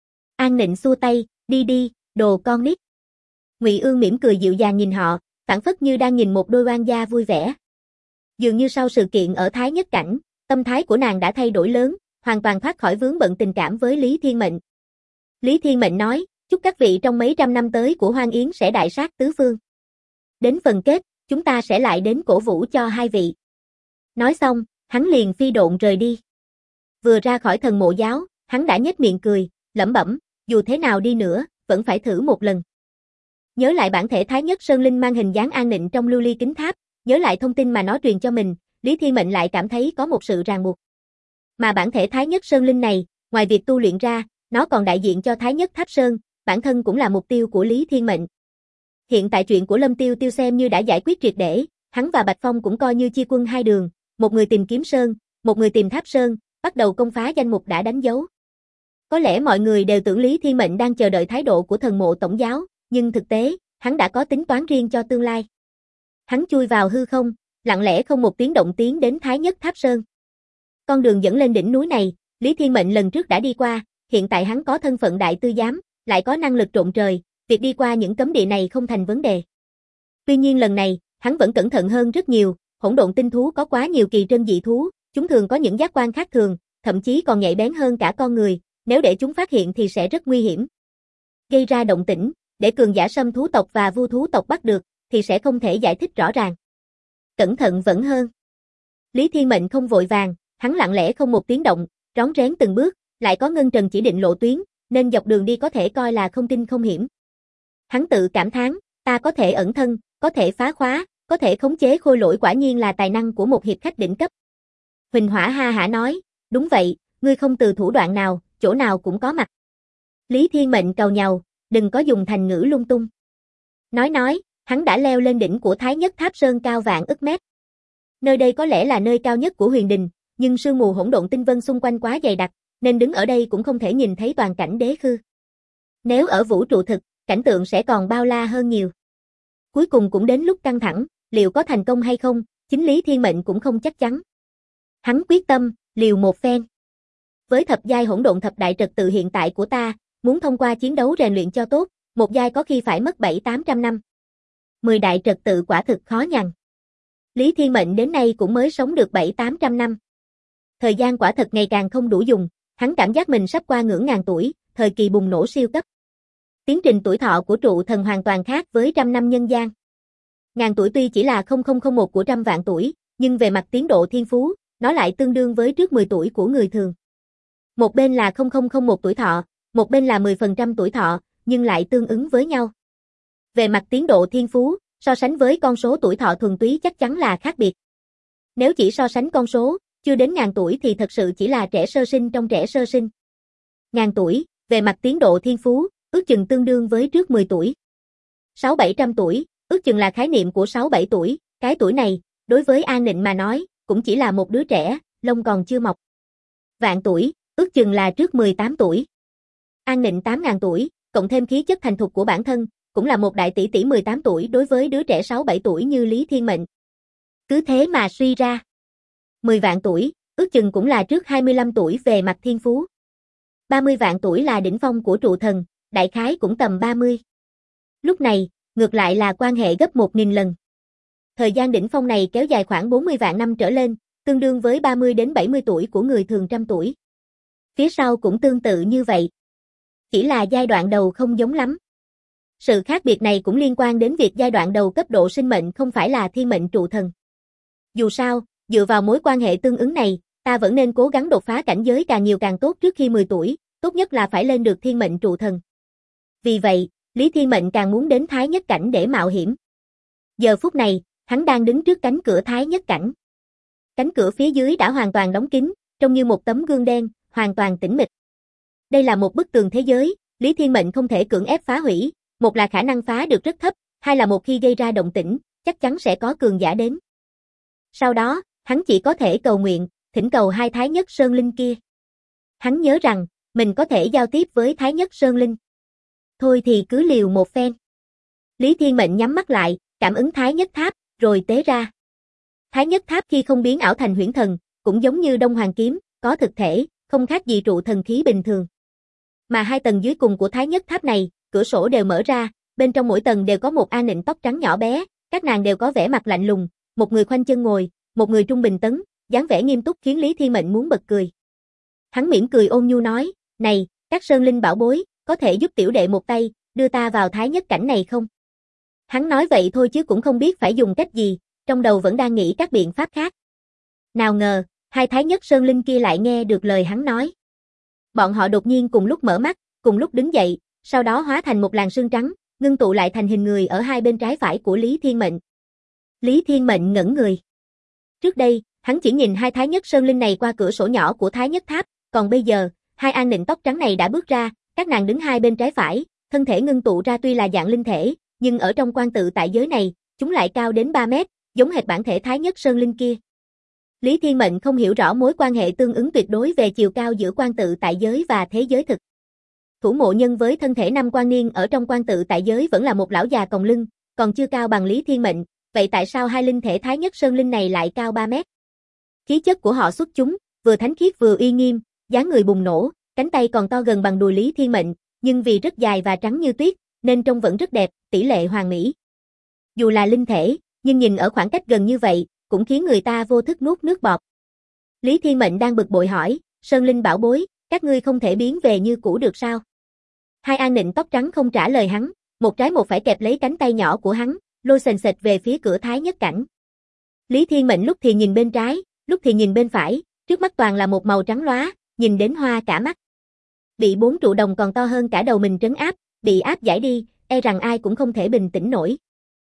An Nịnh xua tay, đi đi, đồ con nít. Ngụy Ương mỉm cười dịu dàng nhìn họ, phảng phất như đang nhìn một đôi oan gia vui vẻ. Dường như sau sự kiện ở Thái Nhất Cảnh, tâm thái của nàng đã thay đổi lớn, hoàn toàn thoát khỏi vướng bận tình cảm với Lý Thiên Mệnh. Lý Thiên Mệnh nói, chúc các vị trong mấy trăm năm tới của Hoang Yến sẽ đại sát tứ phương. Đến phần kết, chúng ta sẽ lại đến cổ vũ cho hai vị. Nói xong, hắn liền phi độn rời đi. Vừa ra khỏi thần mộ giáo, hắn đã nhếch miệng cười, lẩm bẩm, dù thế nào đi nữa, vẫn phải thử một lần. Nhớ lại bản thể Thái Nhất Sơn Linh mang hình dáng An Nịnh trong lưu ly kính tháp, nhớ lại thông tin mà nó truyền cho mình, Lý Thiên Mệnh lại cảm thấy có một sự ràng buộc. Mà bản thể Thái Nhất Sơn Linh này, ngoài việc tu luyện ra, nó còn đại diện cho Thái Nhất Tháp Sơn, bản thân cũng là mục tiêu của Lý Thiên Mệnh. Hiện tại chuyện của Lâm Tiêu Tiêu xem như đã giải quyết triệt để, hắn và Bạch Phong cũng coi như chia quân hai đường, một người tìm Kiếm Sơn, một người tìm Tháp Sơn, bắt đầu công phá danh mục đã đánh dấu. Có lẽ mọi người đều tưởng Lý Thiên Mệnh đang chờ đợi thái độ của thần mộ tổng giáo, nhưng thực tế, hắn đã có tính toán riêng cho tương lai. Hắn chui vào hư không, lặng lẽ không một tiếng động tiến đến Thái Nhất Tháp Sơn. Con đường dẫn lên đỉnh núi này, Lý Thiên Mệnh lần trước đã đi qua, hiện tại hắn có thân phận đại tư giám, lại có năng lực trộn trời, việc đi qua những cấm địa này không thành vấn đề. Tuy nhiên lần này, hắn vẫn cẩn thận hơn rất nhiều, hỗn độn tinh thú có quá nhiều kỳ trân dị thú, chúng thường có những giác quan khác thường, thậm chí còn nhạy bén hơn cả con người, nếu để chúng phát hiện thì sẽ rất nguy hiểm. Gây ra động tĩnh, để cường giả sâm thú tộc và vu thú tộc bắt được, thì sẽ không thể giải thích rõ ràng. Cẩn thận vẫn hơn. Lý Thiên Mệnh không vội vàng, hắn lặng lẽ không một tiếng động, rón rén từng bước, lại có ngân trần chỉ định lộ tuyến, nên dọc đường đi có thể coi là không kinh không hiểm. Hắn tự cảm thán, ta có thể ẩn thân, có thể phá khóa, có thể khống chế khôi lỗi quả nhiên là tài năng của một hiệp khách đỉnh cấp. Huỳnh Hỏa ha hả nói, đúng vậy, ngươi không từ thủ đoạn nào, chỗ nào cũng có mặt. Lý Thiên Mệnh càu nhàu, đừng có dùng thành ngữ lung tung. Nói, hắn đã leo lên đỉnh của Thái Nhất Tháp Sơn cao vạn ức mét. Nơi đây có lẽ là nơi cao nhất của huyền đình, nhưng sương mù hỗn độn tinh vân xung quanh quá dày đặc, nên đứng ở đây cũng không thể nhìn thấy toàn cảnh đế khư. Nếu ở vũ trụ thực, cảnh tượng sẽ còn bao la hơn nhiều. Cuối cùng cũng đến lúc căng thẳng, liệu có thành công hay không, chính Lý Thiên Mệnh cũng không chắc chắn. Hắn quyết tâm, liều một phen. Với thập giai hỗn độn thập đại trật tự hiện tại của ta, muốn thông qua chiến đấu rèn luyện cho tốt, một giai có khi phải mất 700-800 năm. 10 đại trật tự quả thực khó nhằn. Lý Thiên Mệnh đến nay cũng mới sống được 700-800 năm. Thời gian quả thật ngày càng không đủ dùng, hắn cảm giác mình sắp qua ngưỡng ngàn tuổi, thời kỳ bùng nổ siêu cấp. Tiến trình tuổi thọ của trụ thần hoàn toàn khác với trăm năm nhân gian. Ngàn tuổi tuy chỉ là 0001 của trăm vạn tuổi, nhưng về mặt tiến độ thiên phú, nó lại tương đương với trước 10 tuổi của người thường. Một bên là 0001 tuổi thọ, một bên là 10% tuổi thọ, nhưng lại tương ứng với nhau. Về mặt tiến độ thiên phú, so sánh với con số tuổi thọ thuần túy chắc chắn là khác biệt. Nếu chỉ so sánh con số, chưa đến ngàn tuổi thì thật sự chỉ là trẻ sơ sinh trong trẻ sơ sinh. Ngàn tuổi, về mặt tiến độ thiên phú, ước chừng tương đương với trước 10 tuổi. 600-700 tuổi, ước chừng là khái niệm của 6-7 tuổi, cái tuổi này, đối với An Nịnh mà nói, cũng chỉ là một đứa trẻ, lông còn chưa mọc. Vạn tuổi, ước chừng là trước 18 tuổi. An Nịnh 8.000 tuổi, cộng thêm khí chất thành thục của bản thân, cũng là một đại tỷ tỷ 18 tuổi đối với đứa trẻ 6-7 tuổi như Lý Thiên Mệnh. Cứ thế mà suy ra. 10 vạn tuổi, ước chừng cũng là trước 25 tuổi về mặt thiên phú. 30 vạn tuổi là đỉnh phong của trụ thần, đại khái cũng tầm 30. Lúc này, ngược lại là quan hệ gấp 1000 lần. Thời gian đỉnh phong này kéo dài khoảng 40 vạn năm trở lên, tương đương với 30 đến 70 tuổi của người thường trăm tuổi. Phía sau cũng tương tự như vậy. Chỉ là giai đoạn đầu không giống lắm. Sự khác biệt này cũng liên quan đến việc giai đoạn đầu cấp độ sinh mệnh không phải là thiên mệnh trụ thần. Dù sao, dựa vào mối quan hệ tương ứng này, ta vẫn nên cố gắng đột phá cảnh giới càng nhiều càng tốt trước khi 10 tuổi, tốt nhất là phải lên được thiên mệnh trụ thần. Vì vậy, Lý Thiên Mệnh càng muốn đến Thái Nhất Cảnh để mạo hiểm. Giờ phút này, hắn đang đứng trước cánh cửa Thái Nhất Cảnh. Cánh cửa phía dưới đã hoàn toàn đóng kín, trông như một tấm gương đen, hoàn toàn tĩnh mịch. Đây là một bức tường thế giới, Lý Thiên Mệnh không thể cưỡng ép phá hủy, một là khả năng phá được rất thấp, hai là một khi gây ra động tĩnh, chắc chắn sẽ có cường giả đến. Sau đó, hắn chỉ có thể cầu nguyện, thỉnh cầu hai Thái Nhất Sơn Linh kia. Hắn nhớ rằng, mình có thể giao tiếp với Thái Nhất Sơn Linh. Thôi thì cứ liều một phen. Lý Thiên Mệnh nhắm mắt lại, cảm ứng Thái Nhất Tháp, rồi tế ra. Thái Nhất Tháp khi không biến ảo thành huyễn thần, cũng giống như Đông Hoàng Kiếm, có thực thể, không khác gì trụ thần khí bình thường. Mà hai tầng dưới cùng của Thái Nhất Tháp này, cửa sổ đều mở ra, bên trong mỗi tầng đều có một A Nịnh tóc trắng nhỏ bé, các nàng đều có vẻ mặt lạnh lùng, một người khoanh chân ngồi, một người trung bình tấn, dáng vẻ nghiêm túc khiến Lý Thiên Mệnh muốn bật cười. Hắn mỉm cười ôn nhu nói, này, các sơn linh bảo bối, có thể giúp tiểu đệ một tay, đưa ta vào Thái Nhất Cảnh này không? Hắn nói vậy thôi chứ cũng không biết phải dùng cách gì, trong đầu vẫn đang nghĩ các biện pháp khác. Nào ngờ, hai Thái Nhất Sơn Linh kia lại nghe được lời hắn nói. Bọn họ đột nhiên cùng lúc mở mắt, cùng lúc đứng dậy, sau đó hóa thành một làn sương trắng, ngưng tụ lại thành hình người ở hai bên trái phải của Lý Thiên Mệnh. Lý Thiên Mệnh ngẩn người. Trước đây, hắn chỉ nhìn hai Thái Nhất Sơn Linh này qua cửa sổ nhỏ của Thái Nhất Tháp, còn bây giờ, hai An Nịnh tóc trắng này đã bước ra, các nàng đứng hai bên trái phải, thân thể ngưng tụ ra tuy là dạng linh thể, nhưng ở trong quan tự tại giới này, chúng lại cao đến 3 mét, giống hệt bản thể Thái Nhất Sơn Linh kia. Lý Thiên Mệnh không hiểu rõ mối quan hệ tương ứng tuyệt đối về chiều cao giữa quan tự tại giới và thế giới thực. Thủ mộ nhân với thân thể năm quan niên ở trong quan tự tại giới vẫn là một lão già còng lưng, còn chưa cao bằng Lý Thiên Mệnh, vậy tại sao hai linh thể Thái Nhất Sơn Linh này lại cao 3 mét? Khí chất của họ xuất chúng, vừa thánh khiết vừa uy nghiêm, dáng người bùng nổ, cánh tay còn to gần bằng đùi Lý Thiên Mệnh, nhưng vì rất dài và trắng như tuyết, nên trông vẫn rất đẹp, tỷ lệ hoàn mỹ. Dù là linh thể, nhưng nhìn ở khoảng cách gần như vậy, cũng khiến người ta vô thức nuốt nước bọt. Lý Thiên Mệnh đang bực bội hỏi, Sơn Linh bảo bối, các ngươi không thể biến về như cũ được sao? Hai An Nịnh tóc trắng không trả lời hắn, một trái một phải kẹp lấy cánh tay nhỏ của hắn, lôi sền sệt về phía cửa Thái Nhất Cảnh. Lý Thiên Mệnh lúc thì nhìn bên trái, lúc thì nhìn bên phải, trước mắt toàn là một màu trắng lóa, nhìn đến hoa cả mắt. Bị 4 trụ đồng còn to hơn cả đầu mình trấn áp, bị áp giải đi, e rằng ai cũng không thể bình tĩnh nổi.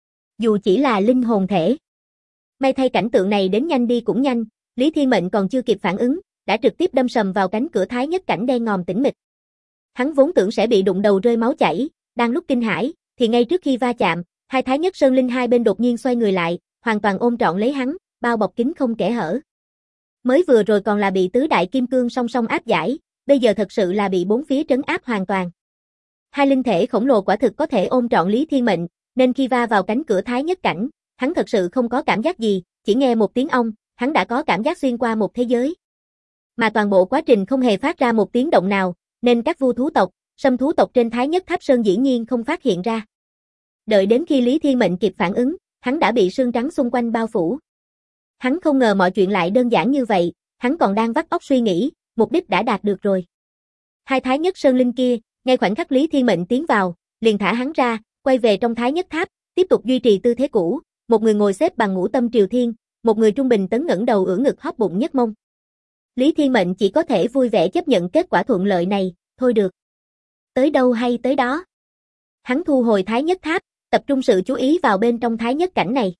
Dù chỉ là linh hồn thể. May thay cảnh tượng này đến nhanh đi cũng nhanh, Lý Thiên Mệnh còn chưa kịp phản ứng, đã trực tiếp đâm sầm vào cánh cửa Thái Nhất Cảnh đen ngòm tĩnh mịch. Hắn vốn tưởng sẽ bị đụng đầu rơi máu chảy, đang lúc kinh hãi, thì ngay trước khi va chạm, hai Thái Nhất Sơn Linh hai bên đột nhiên xoay người lại, hoàn toàn ôm trọn lấy hắn, bao bọc kín không kẽ hở. Mới vừa rồi còn là bị tứ đại kim cương song song áp giải, bây giờ thật sự là bị bốn phía trấn áp hoàn toàn. Hai linh thể khổng lồ quả thực có thể ôm trọn Lý Thiên Mệnh, nên khi va vào cánh cửa Thái Nhất Cảnh, hắn thật sự không có cảm giác gì, chỉ nghe một tiếng ong, hắn đã có cảm giác xuyên qua một thế giới. Mà toàn bộ quá trình không hề phát ra một tiếng động nào, nên các vu thú tộc, sâm thú tộc trên Thái Nhất Tháp Sơn dĩ nhiên không phát hiện ra. Đợi đến khi Lý Thiên Mệnh kịp phản ứng, hắn đã bị sương trắng xung quanh bao phủ. Hắn không ngờ mọi chuyện lại đơn giản như vậy, hắn còn đang vắt óc suy nghĩ, mục đích đã đạt được rồi. Hai Thái Nhất Sơn Linh kia, ngay khoảnh khắc Lý Thiên Mệnh tiến vào, liền thả hắn ra, quay về trong Thái Nhất Tháp, tiếp tục duy trì tư thế cũ, một người ngồi xếp bằng ngũ tâm triều thiên, một người trung bình tấn ngẩng đầu ưỡn ngực hóp bụng nhấc mông. Lý Thiên Mệnh chỉ có thể vui vẻ chấp nhận kết quả thuận lợi này, thôi được. Tới đâu hay tới đó. Hắn thu hồi Thái Nhất Tháp, tập trung sự chú ý vào bên trong Thái Nhất Cảnh này.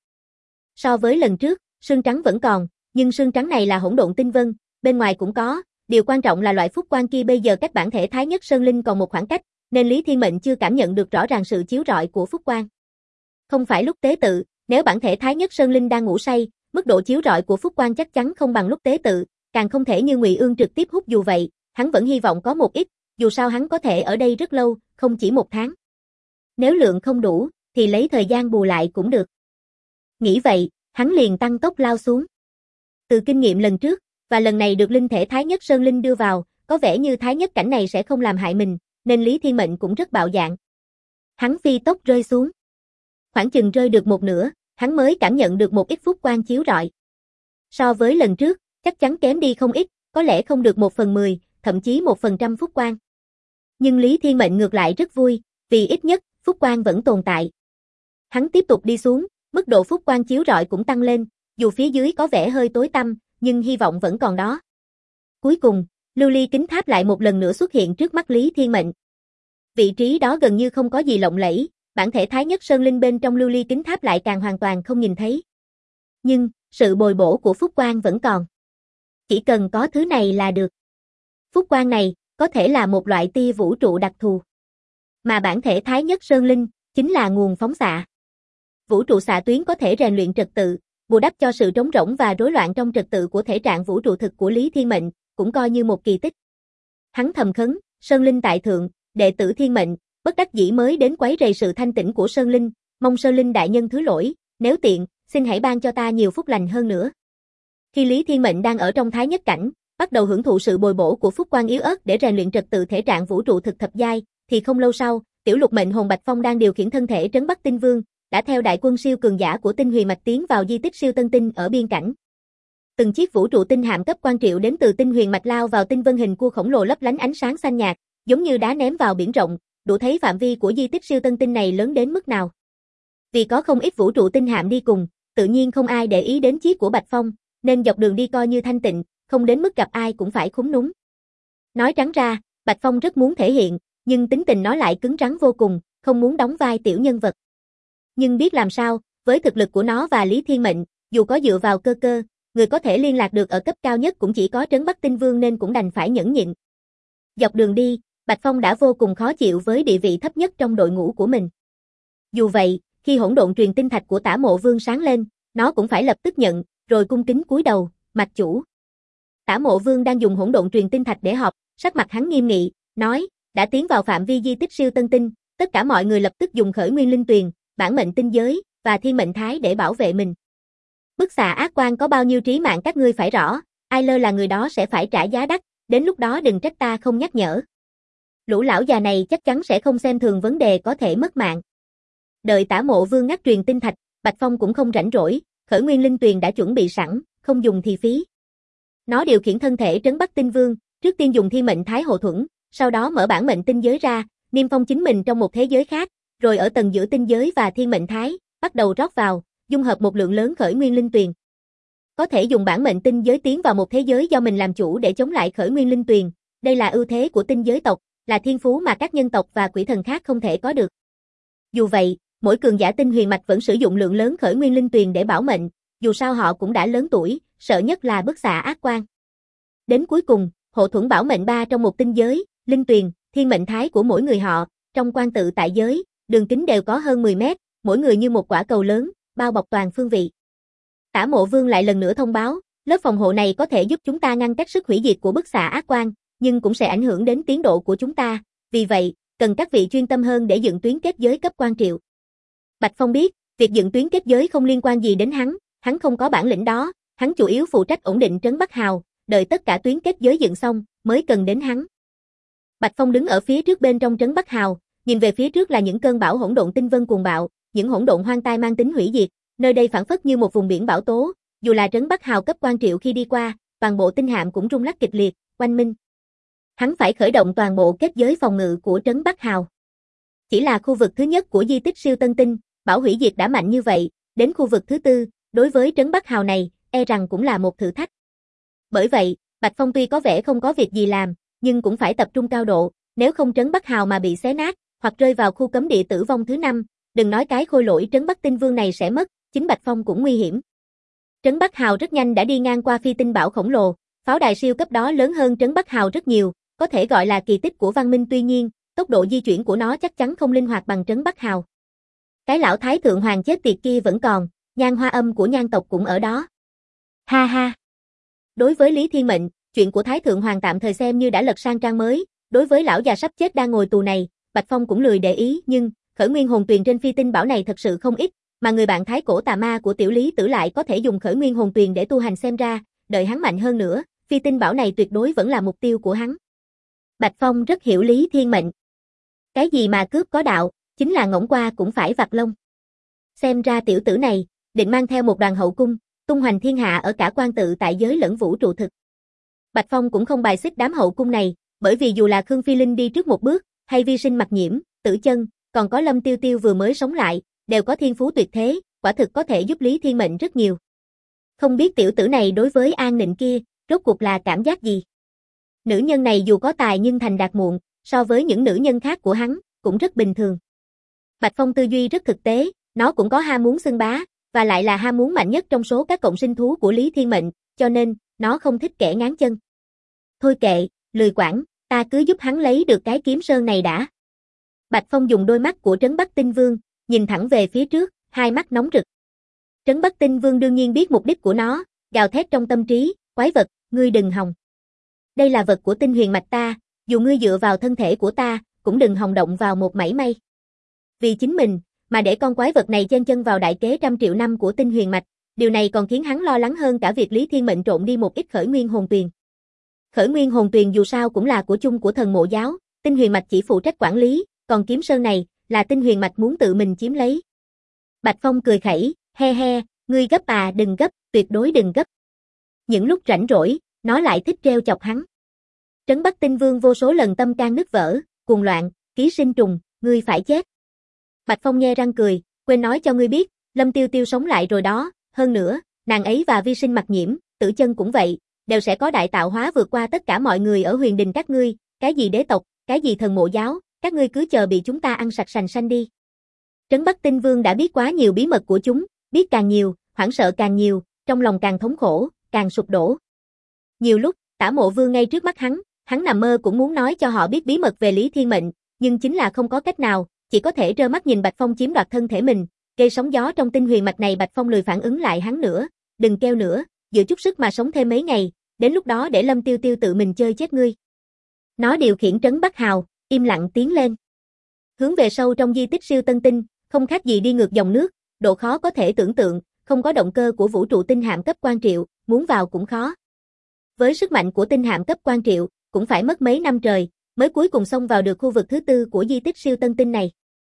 So với lần trước, sương trắng vẫn còn, nhưng sương trắng này là hỗn độn tinh vân, bên ngoài cũng có, điều quan trọng là loại phúc quang kia bây giờ cách bản thể Thái Nhất Sơn Linh còn một khoảng cách, nên Lý Thiên Mệnh chưa cảm nhận được rõ ràng sự chiếu rọi của phúc quang. Không phải lúc tế tự, nếu bản thể Thái Nhất Sơn Linh đang ngủ say, mức độ chiếu rọi của phúc quang chắc chắn không bằng lúc tế tự, càng không thể như Ngụy Ương trực tiếp hút, dù vậy, hắn vẫn hy vọng có một ít, dù sao hắn có thể ở đây rất lâu, không chỉ 1 tháng. Nếu lượng không đủ, thì lấy thời gian bù lại cũng được. Nghĩ vậy, hắn liền tăng tốc lao xuống. Từ kinh nghiệm lần trước, và lần này được linh thể Thái Nhất Sơn Linh đưa vào, có vẻ như Thái Nhất cảnh này sẽ không làm hại mình, nên Lý Thiên Mệnh cũng rất bạo dạn. Hắn phi tốc rơi xuống. Khoảng chừng rơi được một nửa, hắn mới cảm nhận được một ít phúc quang chiếu rọi. So với lần trước, chắc chắn kém đi không ít, có lẽ không được 1/10, thậm chí 1% phúc quang. Nhưng Lý Thiên Mệnh ngược lại rất vui, vì ít nhất, phúc quang vẫn tồn tại. Hắn tiếp tục đi xuống, mức độ phúc quang chiếu rọi cũng tăng lên, dù phía dưới có vẻ hơi tối tăm, nhưng hy vọng vẫn còn đó. Cuối cùng, lưu ly kính tháp lại một lần nữa xuất hiện trước mắt Lý Thiên Mệnh. Vị trí đó gần như không có gì lộng lẫy, bản thể Thái Nhất Sơn Linh bên trong lưu ly kính tháp lại càng hoàn toàn không nhìn thấy. Nhưng, sự bồi bổ của phúc quang vẫn còn. Chỉ cần có thứ này là được. Phúc quang này, có thể là một loại tia vũ trụ đặc thù. Mà bản thể Thái Nhất Sơn Linh, chính là nguồn phóng xạ. Vũ trụ xạ tuyến có thể rèn luyện trật tự, bù đắp cho sự trống rỗng và rối loạn trong trật tự của thể trạng vũ trụ thực của Lý Thiên Mệnh, cũng coi như một kỳ tích. Hắn thầm khấn, Sơn Linh tại thượng, đệ tử Thiên Mệnh, bất đắc dĩ mới đến quấy rầy sự thanh tĩnh của Sơn Linh, mong Sơn Linh đại nhân thứ lỗi, nếu tiện, xin hãy ban cho ta nhiều phúc lành hơn nữa. Khi Lý Thiên Mệnh đang ở trong Thái Nhất cảnh, bắt đầu hưởng thụ sự bồi bổ của phúc quang yếu ớt để rèn luyện trật tự thể trạng vũ trụ thực thập giai, thì không lâu sau, tiểu lục mệnh hồn Bạch Phong đang điều khiển thân thể trấn Bắc Tinh Vương, đã theo đại quân siêu cường giả của Tinh Huyền Mạch tiến vào di tích siêu tân tinh ở biên cảnh. Từng chiếc vũ trụ tinh hạm cấp quan triệu đến từ Tinh Huyền Mạch lao vào tinh vân hình cua khổng lồ lấp lánh ánh sáng xanh nhạt, giống như đá ném vào biển rộng, đủ thấy phạm vi của di tích siêu tân tinh này lớn đến mức nào. Vì có không ít vũ trụ tinh hạm đi cùng, tự nhiên không ai để ý đến chiếc của Bạch Phong, nên dọc đường đi coi như thanh tịnh, không đến mức gặp ai cũng phải khúm núm. Nói trắng ra, Bạch Phong rất muốn thể hiện, nhưng tính tình nó lại cứng rắn vô cùng, không muốn đóng vai tiểu nhân vật. Nhưng biết làm sao, với thực lực của nó và Lý Thiên Mệnh, dù có dựa vào cơ, người có thể liên lạc được ở cấp cao nhất cũng chỉ có Trấn Bắc Tinh Vương nên cũng đành phải nhẫn nhịn. Dọc đường đi, Bạch Phong đã vô cùng khó chịu với địa vị thấp nhất trong đội ngũ của mình. Dù vậy, khi hỗn độn truyền tinh thạch của Tả Mộ Vương sáng lên, nó cũng phải lập tức nhận, rồi cung kính cúi đầu, mạch chủ. Tả Mộ Vương đang dùng hỗn độn truyền tinh thạch để họp, sắc mặt hắn nghiêm nghị, nói, đã tiến vào phạm vi di tích siêu tân tinh, tất cả mọi người lập tức dùng khởi nguyên linh tuyền, bản mệnh tinh giới, và thiên mệnh thái để bảo vệ mình. Bức xạ ác quan có bao nhiêu trí mạng các ngươi phải rõ, ai lơ là người đó sẽ phải trả giá đắt, đến lúc đó đừng trách ta không nhắc nhở. Lũ lão già này chắc chắn sẽ không xem thường vấn đề có thể mất mạng. Đợi Tả Mộ Vương ngắt truyền tinh thạch, Bạch Phong cũng không rảnh rỗi, khởi nguyên linh tuyền đã chuẩn bị sẵn, không dùng thì phí. Nó điều khiển thân thể trấn Bắc Tinh Vương, trước tiên dùng thiên mệnh thái hộ thuẫn, sau đó mở bản mệnh tinh giới ra, niêm phong chính mình trong một thế giới khác, rồi ở tầng giữa tinh giới và thiên mệnh thái, bắt đầu rót vào, dung hợp một lượng lớn khởi nguyên linh tuyền. Có thể dùng bản mệnh tinh giới tiến vào một thế giới do mình làm chủ để chống lại khởi nguyên linh tuyền, đây là ưu thế của tinh giới tộc, là thiên phú mà các nhân tộc và quỷ thần khác không thể có được. Dù vậy, mỗi cường giả tinh huyền mạch vẫn sử dụng lượng lớn khởi nguyên linh tuyền để bảo mệnh, dù sao họ cũng đã lớn tuổi, sợ nhất là bức xạ ác quan. Đến cuối cùng, hộ thuẫn bảo mệnh 3 trong một tinh giới, linh tuyền, thiên mệnh thái của mỗi người họ, trong quan tự tại giới, đường kính đều có hơn 10 mét, mỗi người như một quả cầu lớn, bao bọc toàn phương vị. Tả Mộ Vương lại lần nữa thông báo, lớp phòng hộ này có thể giúp chúng ta ngăn cách sức hủy diệt của bức xạ ác quan, nhưng cũng sẽ ảnh hưởng đến tiến độ của chúng ta, vì vậy, cần các vị chuyên tâm hơn để dựng tuyến kết giới cấp quan triệu. Bạch Phong biết, việc dựng tuyến kết giới không liên quan gì đến hắn không có bản lĩnh đó, hắn chủ yếu phụ trách ổn định trấn Bắc Hào, đợi tất cả tuyến kết giới dựng xong, mới cần đến hắn. Bạch Phong đứng ở phía trước bên trong trấn Bắc Hào, nhìn về phía trước là những cơn bão hỗn độn tinh vân cuồng bạo, những hỗn độn hoang tai mang tính hủy diệt, nơi đây phảng phất như một vùng biển bão tố, dù là trấn Bắc Hào cấp quan triệu khi đi qua, toàn bộ tinh hạm cũng rung lắc kịch liệt, oanh minh. Hắn phải khởi động toàn bộ kết giới phòng ngự của trấn Bắc Hào. Chỉ là khu vực thứ nhất của di tích siêu tân tinh, bão hủy diệt đã mạnh như vậy, đến khu vực thứ tư, đối với trấn Bắc Hào này, e rằng cũng là một thử thách. Bởi vậy, Bạch Phong tuy có vẻ không có việc gì làm, nhưng cũng phải tập trung cao độ, nếu không trấn Bắc Hào mà bị xé nát, hoặc rơi vào khu cấm địa tử vong thứ 5, đừng nói cái khôi lỗi trấn Bắc Tinh Vương này sẽ mất, chính Bạch Phong cũng nguy hiểm. Trấn Bắc Hào rất nhanh đã đi ngang qua phi tinh bão khổng lồ, pháo đài siêu cấp đó lớn hơn trấn Bắc Hào rất nhiều, có thể gọi là kỳ tích của văn minh, tuy nhiên, tốc độ di chuyển của nó chắc chắn không linh hoạt bằng trấn Bắc Hào. Cái lão thái thượng hoàng chết tiệt kia vẫn còn, Nhan Hoa Âm của Nhan tộc cũng ở đó. Ha ha. Đối với Lý Thiên Mệnh, chuyện của thái thượng hoàng tạm thời xem như đã lật sang trang mới, đối với lão già sắp chết đang ngồi tù này, Bạch Phong cũng lười để ý, nhưng khởi nguyên hồn tuyền trên phi tinh bảo này thật sự không ít, mà người bạn thái cổ tà ma của tiểu Lý Tử lại có thể dùng khởi nguyên hồn tuyền để tu hành, xem ra đợi hắn mạnh hơn nữa, phi tinh bảo này tuyệt đối vẫn là mục tiêu của hắn. Bạch Phong rất hiểu Lý Thiên Mệnh. Cái gì mà cướp có đạo, chính là ngỗng qua cũng phải vặt lông. Xem ra tiểu tử này, định mang theo một đoàn hậu cung, tung hoành thiên hạ ở cả quan tự tại giới lẫn vũ trụ thực. Bạch Phong cũng không bài xích đám hậu cung này, bởi vì dù là Khương Phi Linh đi trước một bước, hay Vi Sinh Mặc Nhiễm, Tử Chân, còn có Lâm Tiêu Tiêu vừa mới sống lại, đều có thiên phú tuyệt thế, quả thực có thể giúp Lý Thiên Mệnh rất nhiều. Không biết tiểu tử này đối với An Nịnh kia, rốt cuộc là cảm giác gì? Nữ nhân này dù có tài nhưng thành đạt muộn, so với những nữ nhân khác của hắn, cũng rất bình thường. Bạch Phong tư duy rất thực tế, nó cũng có ham muốn xưng bá, và lại là ham muốn mạnh nhất trong số các cộng sinh thú của Lý Thiên Mệnh, cho nên, nó không thích kẻ ngáng chân. Thôi kệ, lười quản, ta cứ giúp hắn lấy được cái kiếm sơn này đã. Bạch Phong dùng đôi mắt của Trấn Bắc Tinh Vương, nhìn thẳng về phía trước, hai mắt nóng rực. Trấn Bắc Tinh Vương đương nhiên biết mục đích của nó, gào thét trong tâm trí, quái vật, ngươi đừng hòng. Đây là vật của tinh huyền mạch ta, dù ngươi dựa vào thân thể của ta, cũng đừng hòng động vào một mảy may. Vì chính mình, mà để con quái vật này chen chân vào đại kế trăm triệu năm của tinh huyền mạch, điều này còn khiến hắn lo lắng hơn cả việc Lý Thiên Mệnh trộn đi một ít khởi nguyên hồn tuyền. Khởi nguyên hồn tuyền dù sao cũng là của chung của thần mộ giáo, tinh huyền mạch chỉ phụ trách quản lý, còn kiếm sơn này, là tinh huyền mạch muốn tự mình chiếm lấy. Bạch Phong cười khẩy, he he, ngươi gấp à, đừng gấp, tuyệt đối đừng gấp. Những lúc rảnh rỗi, nó lại thích treo chọc hắn. Trấn Bắc Tinh Vương vô số lần tâm can nứt vỡ, cuồng loạn, ký sinh trùng, ngươi phải chết. Bạch Phong nhe răng cười, quên nói cho ngươi biết, Lâm Tiêu Tiêu sống lại rồi đó, hơn nữa, nàng ấy và Vi Sinh Mặc Nhiễm, Tử Chân cũng vậy, đều sẽ có đại tạo hóa vượt qua tất cả mọi người ở huyền đình các ngươi, cái gì đế tộc, cái gì thần mộ giáo, các ngươi cứ chờ bị chúng ta ăn sạch sành xanh đi. Trấn Bắc Tinh Vương đã biết quá nhiều bí mật của chúng, biết càng nhiều, hoảng sợ càng nhiều, trong lòng càng thống khổ, càng sụp đổ. Nhiều lúc, Tả Mộ Vương ngay trước mắt hắn nằm mơ cũng muốn nói cho họ biết bí mật về Lý Thiên Mệnh, nhưng chính là không có cách nào, chỉ có thể trơ mắt nhìn Bạch Phong chiếm đoạt thân thể mình, gây sóng gió trong tinh huyền mạch này. Bạch Phong lười phản ứng lại hắn nữa, đừng kêu nữa, giữ chút sức mà sống thêm mấy ngày, đến lúc đó để Lâm Tiêu Tiêu tự mình chơi chết ngươi. Nó điều khiển Trấn Bắc Hào, im lặng tiến lên. Hướng về sâu trong di tích siêu tân tinh, không khác gì đi ngược dòng nước, độ khó có thể tưởng tượng, không có động cơ của vũ trụ tinh hạm cấp quan triệu, muốn vào cũng khó. Với sức mạnh của tinh hạm cấp quan triệu, cũng phải mất mấy năm trời, mới cuối cùng xông vào được khu vực thứ tư của di tích siêu tân tinh này.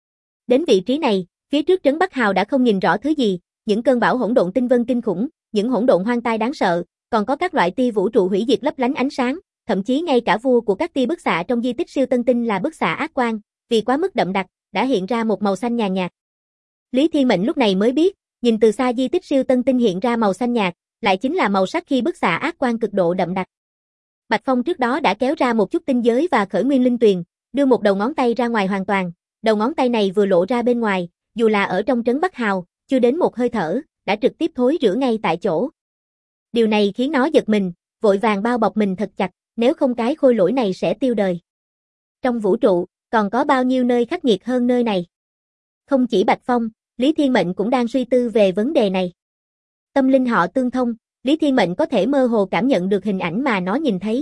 Đến vị trí này, phía trước Trấn Bắc Hào đã không nhìn rõ thứ gì, những cơn bão hỗn độn tinh vân kinh khủng, những hỗn độn hoang tai đáng sợ, còn có các loại tia vũ trụ hủy diệt lấp lánh ánh sáng, thậm chí ngay cả vua của các tia bức xạ trong di tích siêu tân tinh là bức xạ ác quang, vì quá mức đậm đặc, đã hiện ra một màu xanh nhàn nhạt. Lý Thiên Mệnh lúc này mới biết, nhìn từ xa di tích siêu tân tinh hiện ra màu xanh nhạt, lại chính là màu sắc khi bức xạ ác quang cực độ đậm đặc. Bạch Phong trước đó đã kéo ra một chút tinh giới và khởi nguyên linh tuyền, đưa một đầu ngón tay ra ngoài hoàn toàn, đầu ngón tay này vừa lộ ra bên ngoài, dù là ở trong Trấn Bắc Hào, chưa đến một hơi thở, đã trực tiếp thối rữa ngay tại chỗ. Điều này khiến nó giật mình, vội vàng bao bọc mình thật chặt, nếu không cái khôi lỗi này sẽ tiêu đời. Trong vũ trụ, còn có bao nhiêu nơi khắc nghiệt hơn nơi này? Không chỉ Bạch Phong, Lý Thiên Mệnh cũng đang suy tư về vấn đề này. Tâm linh họ tương thông, Lý Thiên Mệnh có thể mơ hồ cảm nhận được hình ảnh mà nó nhìn thấy.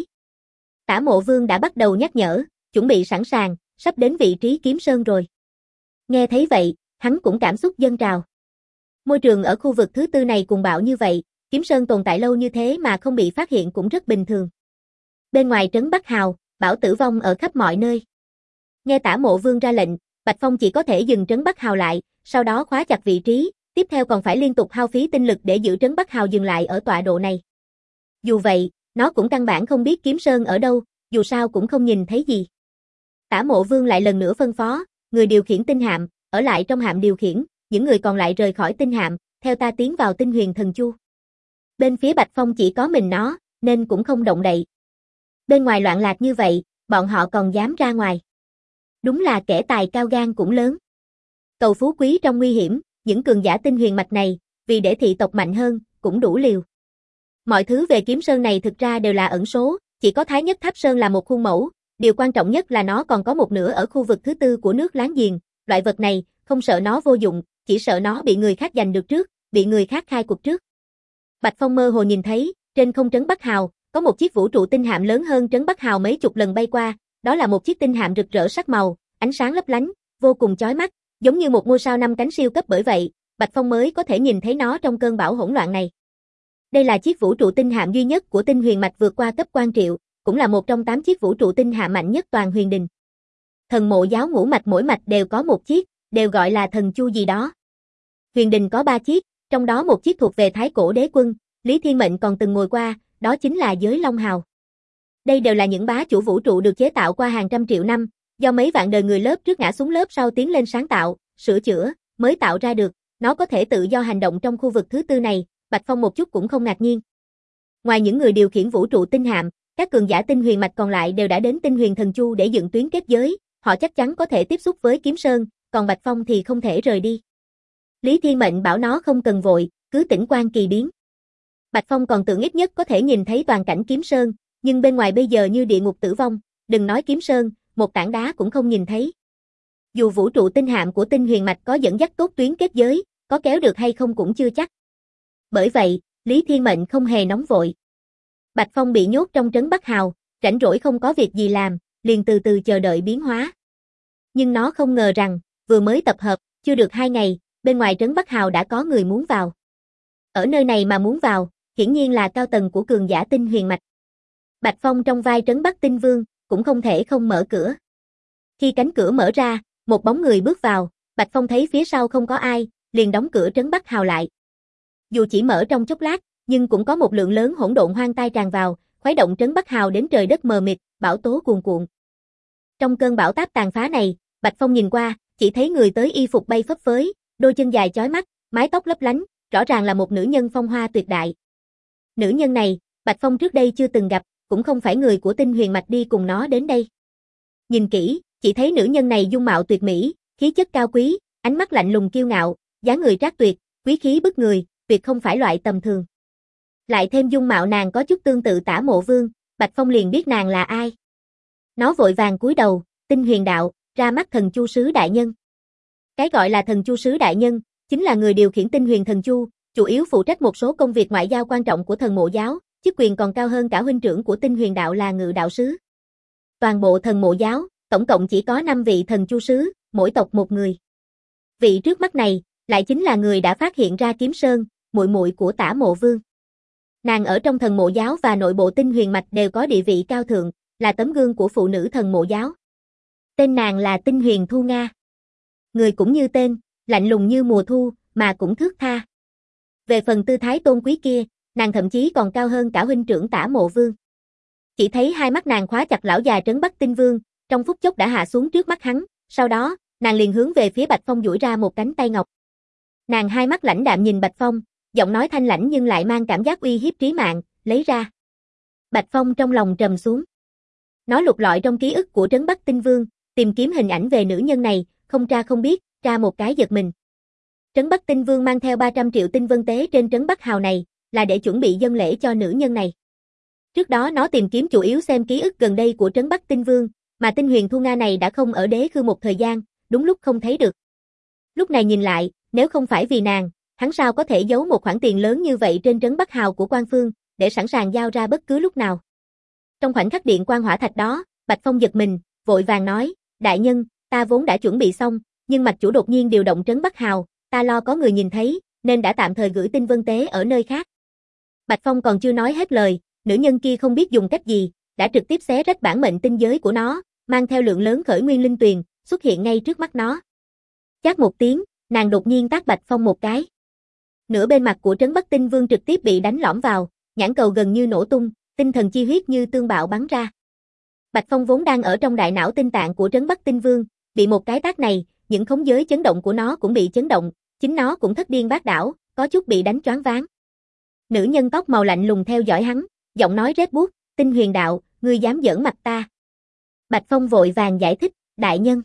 Tả Mộ Vương đã bắt đầu nhắc nhở, chuẩn bị sẵn sàng, sắp đến vị trí kiếm sơn rồi. Nghe thấy vậy, hắn cũng cảm xúc dâng trào. Môi trường ở khu vực thứ tư này cuồng bạo như vậy, kiếm sơn tồn tại lâu như thế mà không bị phát hiện cũng rất bình thường. Bên ngoài Trấn Bắc Hào, bão tử vong ở khắp mọi nơi. Nghe Tả Mộ Vương ra lệnh, Bạch Phong chỉ có thể dừng Trấn Bắc Hào lại, sau đó khóa chặt vị trí, tiếp theo còn phải liên tục hao phí tinh lực để giữ Trấn Bắc Hào dừng lại ở tọa độ này. Dù vậy, nó cũng căn bản không biết kiếm sơn ở đâu, dù sao cũng không nhìn thấy gì. Tả Mộ Vương lại lần nữa phân phó, người điều khiển tinh hạm, ở lại trong hạm điều khiển, những người còn lại rời khỏi tinh hạm, theo ta tiến vào tinh huyền thần chu. Bên phía Bạch Phong chỉ có mình nó, nên cũng không động đậy. Bên ngoài loạn lạc như vậy, bọn họ còn dám ra ngoài. Đúng là kẻ tài cao gan cũng lớn. Cầu phú quý trong nguy hiểm, những cường giả tinh huyền mạch này, vì để thị tộc mạnh hơn, cũng đủ liều. Mọi thứ về kiếm sơn này thực ra đều là ẩn số, chỉ có Thái Nhất Tháp Sơn là một khuôn mẫu, điều quan trọng nhất là nó còn có một nửa ở khu vực thứ tư của nước láng giềng, loại vật này, không sợ nó vô dụng, chỉ sợ nó bị người khác giành được trước, bị người khác khai cuộc trước. Bạch Phong mơ hồ nhìn thấy, trên không Trấn Bắc Hào, có một chiếc vũ trụ tinh hạm lớn hơn Trấn Bắc Hào mấy chục lần bay qua, đó là một chiếc tinh hạm rực rỡ sắc màu, ánh sáng lấp lánh, vô cùng chói mắt, giống như một ngôi sao 5 cánh siêu cấp, bởi vậy, Bạch Phong mới có thể nhìn thấy nó trong cơn bão hỗn loạn này. Đây là chiếc vũ trụ tinh hạm duy nhất của Tinh Huyền Mạch vượt qua cấp quan triệu, cũng là một trong 8 chiếc vũ trụ tinh hạm mạnh nhất toàn Huyền Đình. Thần mộ giáo ngũ mạch mỗi mạch đều có một chiếc, đều gọi là thần chu gì đó. Huyền Đình có 3 chiếc, trong đó một chiếc thuộc về Thái Cổ Đế Quân, Lý Thiên Mệnh còn từng ngồi qua, đó chính là Giới Long Hào. Đây đều là những bá chủ vũ trụ được chế tạo qua hàng trăm triệu năm, do mấy vạn đời người lớp trước ngã xuống lớp sau tiến lên sáng tạo, sửa chữa, mới tạo ra được, nó có thể tự do hành động trong khu vực thứ tư này, Bạch Phong một chút cũng không ngạc nhiên. Ngoài những người điều khiển vũ trụ tinh hạm, các cường giả Tinh Huyền Mạch còn lại đều đã đến Tinh Huyền Thần Chu để dựng tuyến kết giới, họ chắc chắn có thể tiếp xúc với Kiếm Sơn, còn Bạch Phong thì không thể rời đi. Lý Thiên Mệnh bảo nó không cần vội, cứ tĩnh quan kỳ biến. Bạch Phong còn tưởng ít nhất có thể nhìn thấy toàn cảnh Kiếm Sơn, nhưng bên ngoài bây giờ như địa ngục tử vong, đừng nói Kiếm Sơn, một tảng đá cũng không nhìn thấy. Dù vũ trụ tinh hạm của Tinh Huyền Mạch có dẫn dắt tốt tuyến kết giới, có kéo được hay không cũng chưa chắc. Bởi vậy, Lý Thiên Mệnh không hề nóng vội. Bạch Phong bị nhốt trong trấn Bắc Hào, rảnh rỗi không có việc gì làm, liền từ từ chờ đợi biến hóa. Nhưng nó không ngờ rằng, vừa mới tập hợp, chưa được 2 ngày, bên ngoài trấn Bắc Hào đã có người muốn vào. Ở nơi này mà muốn vào, hiển nhiên là cao tầng của cường giả Tinh Huyền Mạch. Bạch Phong trong vai trấn Bắc Tinh Vương, cũng không thể không mở cửa. Khi cánh cửa mở ra, một bóng người bước vào, Bạch Phong thấy phía sau không có ai, liền đóng cửa trấn Bắc Hào lại. Dù chỉ mở trong chốc lát, nhưng cũng có một lượng lớn hỗn độn hoang tai tràn vào, khuấy động trấn Bắc Hào đến trời đất mờ mịt, bão tố cuồn cuộn. Trong cơn bão táp tàn phá này, Bạch Phong nhìn qua, chỉ thấy người tới y phục bay phấp phới, đôi chân dài chói mắt, mái tóc lấp lánh, rõ ràng là một nữ nhân phong hoa tuyệt đại. Nữ nhân này, Bạch Phong trước đây chưa từng gặp, cũng không phải người của Tinh Huyền Mạch đi cùng nó đến đây. Nhìn kỹ, chỉ thấy nữ nhân này dung mạo tuyệt mỹ, khí chất cao quý, ánh mắt lạnh lùng kiêu ngạo, dáng người trác tuyệt, quý khí bức người, tuyệt không phải loại tầm thường. Lại thêm dung mạo nàng có chút tương tự Tả Mộ Vương, Bạch Phong liền biết nàng là ai. Nó vội vàng cúi đầu, Tinh Huyền đạo, ra mắt thần chu sứ đại nhân. Cái gọi là thần chu sứ đại nhân, chính là người điều khiển Tinh Huyền Thần Chu, chủ yếu phụ trách một số công việc ngoại giao quan trọng của thần mộ giáo, chức quyền còn cao hơn cả huynh trưởng của Tinh Huyền đạo là Ngự đạo sứ. Toàn bộ thần mộ giáo, tổng cộng chỉ có 5 vị thần chu sứ, mỗi tộc một người. Vị trước mắt này, lại chính là người đã phát hiện ra Kiếm Sơn, muội muội của Tả Mộ Vương. Nàng ở trong thần mộ giáo và nội bộ Tinh Huyền Mạch đều có địa vị cao thượng, là tấm gương của phụ nữ thần mộ giáo. Tên nàng là Tinh Huyền Thu Nga. Người cũng như tên, lạnh lùng như mùa thu, mà cũng thướt tha. Về phần tư thái tôn quý kia, nàng thậm chí còn cao hơn cả huynh trưởng Tả Mộ Vương. Chỉ thấy hai mắt nàng khóa chặt lão già trấn Bắc Tinh Vương, trong phút chốc đã hạ xuống trước mắt hắn, sau đó, nàng liền hướng về phía Bạch Phong duỗi ra một cánh tay ngọc. Nàng hai mắt lãnh đạm nhìn Bạch Phong, giọng nói thanh lãnh nhưng lại mang cảm giác uy hiếp trí mạng, lấy ra. Bạch Phong trong lòng trầm xuống. Nó lục lọi trong ký ức của trấn Bắc Tinh Vương, tìm kiếm hình ảnh về nữ nhân này, không tra không biết, tra một cái giật mình. Trấn Bắc Tinh Vương mang theo 300 triệu tinh vân tế trên trấn Bắc Hào này, là để chuẩn bị dâng lễ cho nữ nhân này. Trước đó nó tìm kiếm chủ yếu xem ký ức gần đây của trấn Bắc Tinh Vương, mà Tinh Huyền Thu Nga này đã không ở đế khư một thời gian, đúng lúc không thấy được. Lúc này nhìn lại, nếu không phải vì nàng, hắn sao có thể giấu một khoản tiền lớn như vậy trên trấn Bắc Hào của Quan Phương, để sẵn sàng giao ra bất cứ lúc nào. Trong khoảnh khắc điện quan hỏa thạch đó, Bạch Phong giật mình, vội vàng nói, đại nhân, ta vốn đã chuẩn bị xong, nhưng mạch chủ đột nhiên điều động trấn Bắc Hào, ta lo có người nhìn thấy, nên đã tạm thời gửi tinh vân tế ở nơi khác. Bạch Phong còn chưa nói hết lời, nữ nhân kia không biết dùng cách gì, đã trực tiếp xé rách bản mệnh tinh giới của nó, mang theo lượng lớn khởi nguyên linh tuyền, xuất hiện ngay trước mắt nó. Chát một tiếng, nàng đột nhiên tát Bạch Phong một cái. Nửa bên mặt của trấn Bắc Tinh Vương trực tiếp bị đánh lõm vào, nhãn cầu gần như nổ tung, tinh thần chi huyết như tương bạo bắn ra. Bạch Phong vốn đang ở trong đại não tinh tạng của trấn Bắc Tinh Vương, bị một cái tát này, những khống giới chấn động của nó cũng bị chấn động, chính nó cũng thất điên bát đảo, có chút bị đánh choáng váng. Nữ nhân tóc màu lạnh lùng theo dõi hắn, giọng nói rét buốt, Tinh Huyền đạo, ngươi dám giỡn mặt ta. Bạch Phong vội vàng giải thích, đại nhân.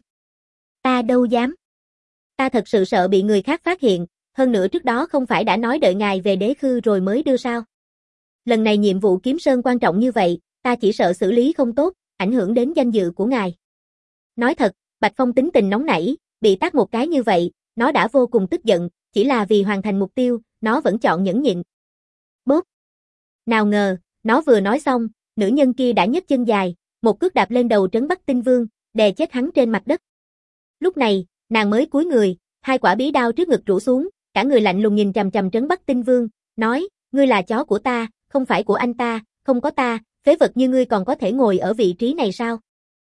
Ta đâu dám. Ta thật sự sợ bị người khác phát hiện, hơn nữa trước đó không phải đã nói đợi ngài về đế khư rồi mới đưa sao. Lần này nhiệm vụ Kiếm Sơn quan trọng như vậy, ta chỉ sợ xử lý không tốt, ảnh hưởng đến danh dự của ngài. Nói thật, Bạch Phong tính tình nóng nảy, bị tát một cái như vậy, nó đã vô cùng tức giận, chỉ là vì hoàn thành mục tiêu, nó vẫn chọn nhẫn nhịn. Bốp. Nào ngờ, nó vừa nói xong, nữ nhân kia đã nhấc chân dài, một cước đạp lên đầu trấn Bắc Tinh Vương, đè chết hắn trên mặt đất. Lúc này, nàng mới cúi người, hai quả bí đao trước ngực rũ xuống, cả người lạnh lùng nhìn chằm chằm trấn Bắc Tinh Vương, nói, ngươi là chó của ta, không phải của anh ta, không có ta, phế vật như ngươi còn có thể ngồi ở vị trí này sao?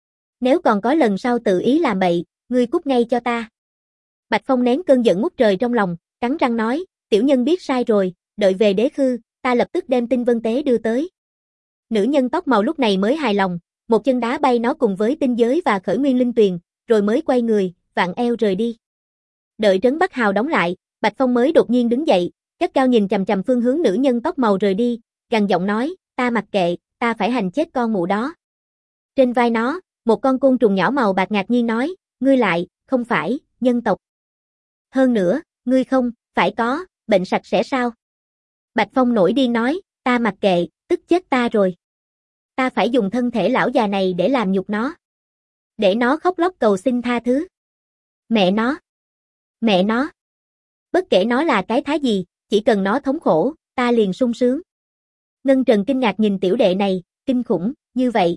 Nếu còn có lần sau tự ý làm bậy, ngươi cút ngay cho ta. Bạch Phong nén cơn giận ngút trời trong lòng, cắn răng nói, tiểu nhân biết sai rồi, đợi về đế khư, ta lập tức đem tinh vân tế đưa tới. Nữ nhân tóc màu lúc này mới hài lòng, một chân đá bay nó cùng với tinh giới và khởi nguyên linh tuyền, rồi mới quay người, vặn eo rời đi. Đợi trấn Bắc Hào đóng lại, Bạch Phong mới đột nhiên đứng dậy, cất cao nhìn chằm chằm phương hướng nữ nhân tóc màu rời đi, gằn giọng nói, ta mặc kệ, ta phải hành chết con mụ đó. Trên vai nó, một con côn trùng nhỏ màu bạc ngạc nhiên nói, ngươi lại, không phải, nhân tộc. Hơn nữa, ngươi không, phải có, bệnh sạch sẽ sao? Bạch Phong nổi điên nói, ta mặc kệ, tức chết ta rồi. Ta phải dùng thân thể lão già này để làm nhục nó. Để nó khóc lóc cầu xin tha thứ. Mẹ nó. Mẹ nó. Bất kể nó là cái thái gì, chỉ cần nó thống khổ, ta liền sung sướng. Ngân Trần kinh ngạc nhìn tiểu đệ này, kinh khủng, như vậy.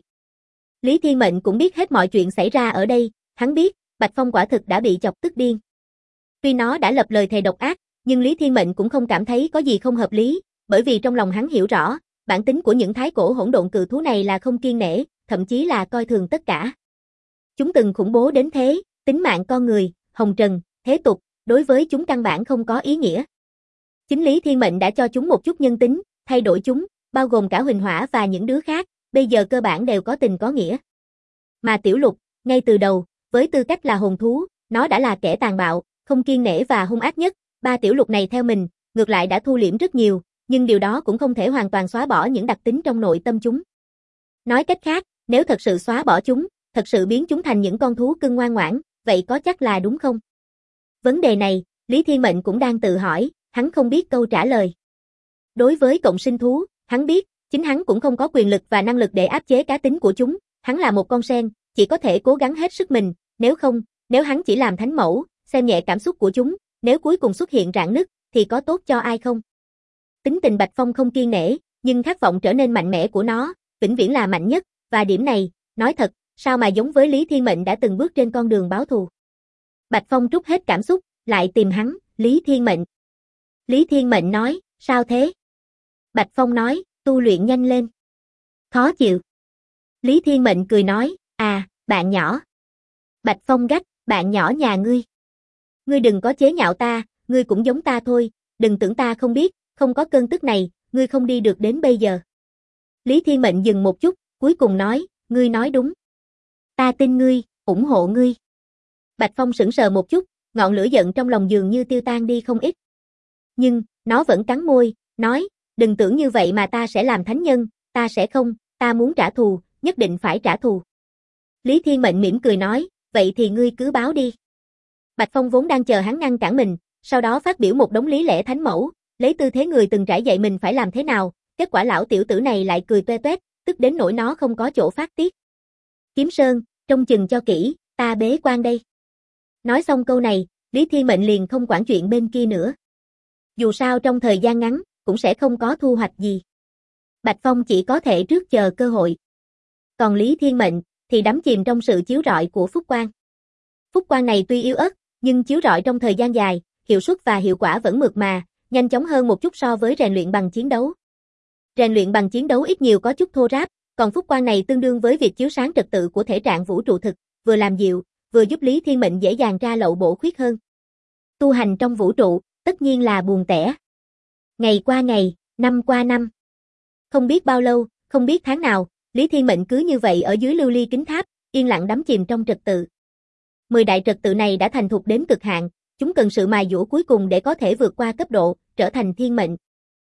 Lý Thiên Mệnh cũng biết hết mọi chuyện xảy ra ở đây, hắn biết, Bạch Phong quả thực đã bị chọc tức điên. Tuy nó đã lập lời thề độc ác, nhưng Lý Thiên Mệnh cũng không cảm thấy có gì không hợp lý, bởi vì trong lòng hắn hiểu rõ, bản tính của những thái cổ hỗn độn cự thú này là không kiêng nể, thậm chí là coi thường tất cả. Chúng từng khủng bố đến thế, tính mạng con người, hồng trần, thế tục, đối với chúng căn bản không có ý nghĩa. Chính Lý Thiên Mệnh đã cho chúng một chút nhân tính, thay đổi chúng, bao gồm cả Huỳnh Hỏa và những đứa khác, bây giờ cơ bản đều có tình có nghĩa. Mà Tiểu Lục, ngay từ đầu, với tư cách là hồn thú, nó đã là kẻ tàn bạo, không kiêng nể và hung ác nhất, ba Tiểu Lục này theo mình, ngược lại đã thu liễm rất nhiều, nhưng điều đó cũng không thể hoàn toàn xóa bỏ những đặc tính trong nội tâm chúng. Nói cách khác, nếu thật sự xóa bỏ chúng, thật sự biến chúng thành những con thú cưng ngoan ngoãn, vậy có chắc là đúng không? Vấn đề này, Lý Thiên Mệnh cũng đang tự hỏi, hắn không biết câu trả lời. Đối với cộng sinh thú, hắn biết, chính hắn cũng không có quyền lực và năng lực để áp chế cá tính của chúng, hắn là một con sen, chỉ có thể cố gắng hết sức mình, nếu hắn chỉ làm thánh mẫu, xem nhẹ cảm xúc của chúng, nếu cuối cùng xuất hiện rạn nứt, thì có tốt cho ai không? Tính tình Bạch Phong không kiêng nể, nhưng khát vọng trở nên mạnh mẽ của nó, vĩnh viễn là mạnh nhất, và điểm này, nói thật, sao mà giống với Lý Thiên Mệnh đã từng bước trên con đường báo thù. Bạch Phong trút hết cảm xúc, lại tìm hắn, Lý Thiên Mệnh. Lý Thiên Mệnh nói, sao thế? Bạch Phong nói, tu luyện nhanh lên. Khó chịu. Lý Thiên Mệnh cười nói, bạn nhỏ. Bạch Phong gắt, bạn nhỏ nhà ngươi. Ngươi đừng có chế nhạo ta, ngươi cũng giống ta thôi, đừng tưởng ta không biết, không có cơn tức này, ngươi không đi được đến bây giờ. Lý Thiên Mệnh dừng một chút, cuối cùng nói, ngươi nói đúng. Ta tin ngươi, ủng hộ ngươi. Bạch Phong sững sờ một chút, ngọn lửa giận trong lòng dường như tiêu tan đi không ít. Nhưng, nó vẫn cắn môi, nói, đừng tưởng như vậy mà ta sẽ làm thánh nhân, ta sẽ không, ta muốn trả thù, nhất định phải trả thù. Lý Thiên Mệnh mỉm cười nói, vậy thì ngươi cứ báo đi. Bạch Phong vốn đang chờ hắn ngăn cản mình, sau đó phát biểu một đống lý lẽ thánh mẫu, lấy tư thế người từng trải dạy mình phải làm thế nào, kết quả lão tiểu tử này lại cười toe toét, tức đến nỗi nó không có chỗ phát tiết. Kiếm Sơn, trông chừng cho kỹ, ta bế quan đây. Nói xong câu này, Lý Thiên Mệnh liền không quản chuyện bên kia nữa. Dù sao trong thời gian ngắn, cũng sẽ không có thu hoạch gì. Bạch Phong chỉ có thể trước chờ cơ hội. Còn Lý Thiên Mệnh, thì đắm chìm trong sự chiếu rọi của phúc quang. Phúc quang này tuy yếu ớt, nhưng chiếu rọi trong thời gian dài, hiệu suất và hiệu quả vẫn mượt mà, nhanh chóng hơn một chút so với rèn luyện bằng chiến đấu. Rèn luyện bằng chiến đấu ít nhiều có chút thô ráp, còn phúc quang này tương đương với việc chiếu sáng trật tự của thể trạng vũ trụ thực, vừa làm dịu, vừa giúp Lý Thiên Mệnh dễ dàng ra lậu bổ khuyết hơn. Tu hành trong vũ trụ, tất nhiên là buồn tẻ. Ngày qua ngày, năm qua năm. Không biết bao lâu, không biết tháng nào, Lý Thiên Mệnh cứ như vậy ở dưới lưu ly kính tháp, yên lặng đắm chìm trong trật tự. 10 đại trật tự này đã thành thục đến cực hạn, chúng cần sự mài dũa cuối cùng để có thể vượt qua cấp độ, trở thành thiên mệnh.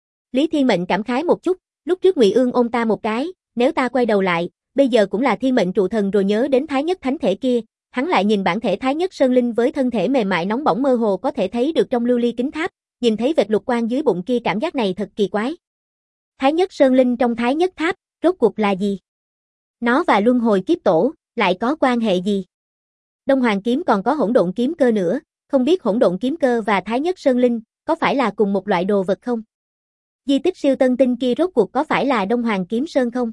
Lý Thiên Mệnh cảm khái một chút, lúc trước Ngụy Ương ôm ta một cái, nếu ta quay đầu lại, bây giờ cũng là thiên mệnh trụ thần rồi nhớ đến Thái Nhất Thánh Thể kia, hắn lại nhìn bản thể Thái Nhất Sơn Linh với thân thể mềm mại nóng bỏng mơ hồ có thể thấy được trong lưu ly kính tháp, nhìn thấy vệt lục quang dưới bụng kia cảm giác này thật kỳ quái. Thái Nhất Sơn Linh trong Thái Nhất Tháp, rốt cuộc là gì? Nó và luân hồi kiếp tổ, lại có quan hệ gì? Đông Hoàng kiếm còn có hỗn độn kiếm cơ nữa, không biết hỗn độn kiếm cơ và Thái Nhất Sơn Linh, có phải là cùng một loại đồ vật không? Di tích siêu tân tinh kia rốt cuộc có phải là Đông Hoàng kiếm sơn không?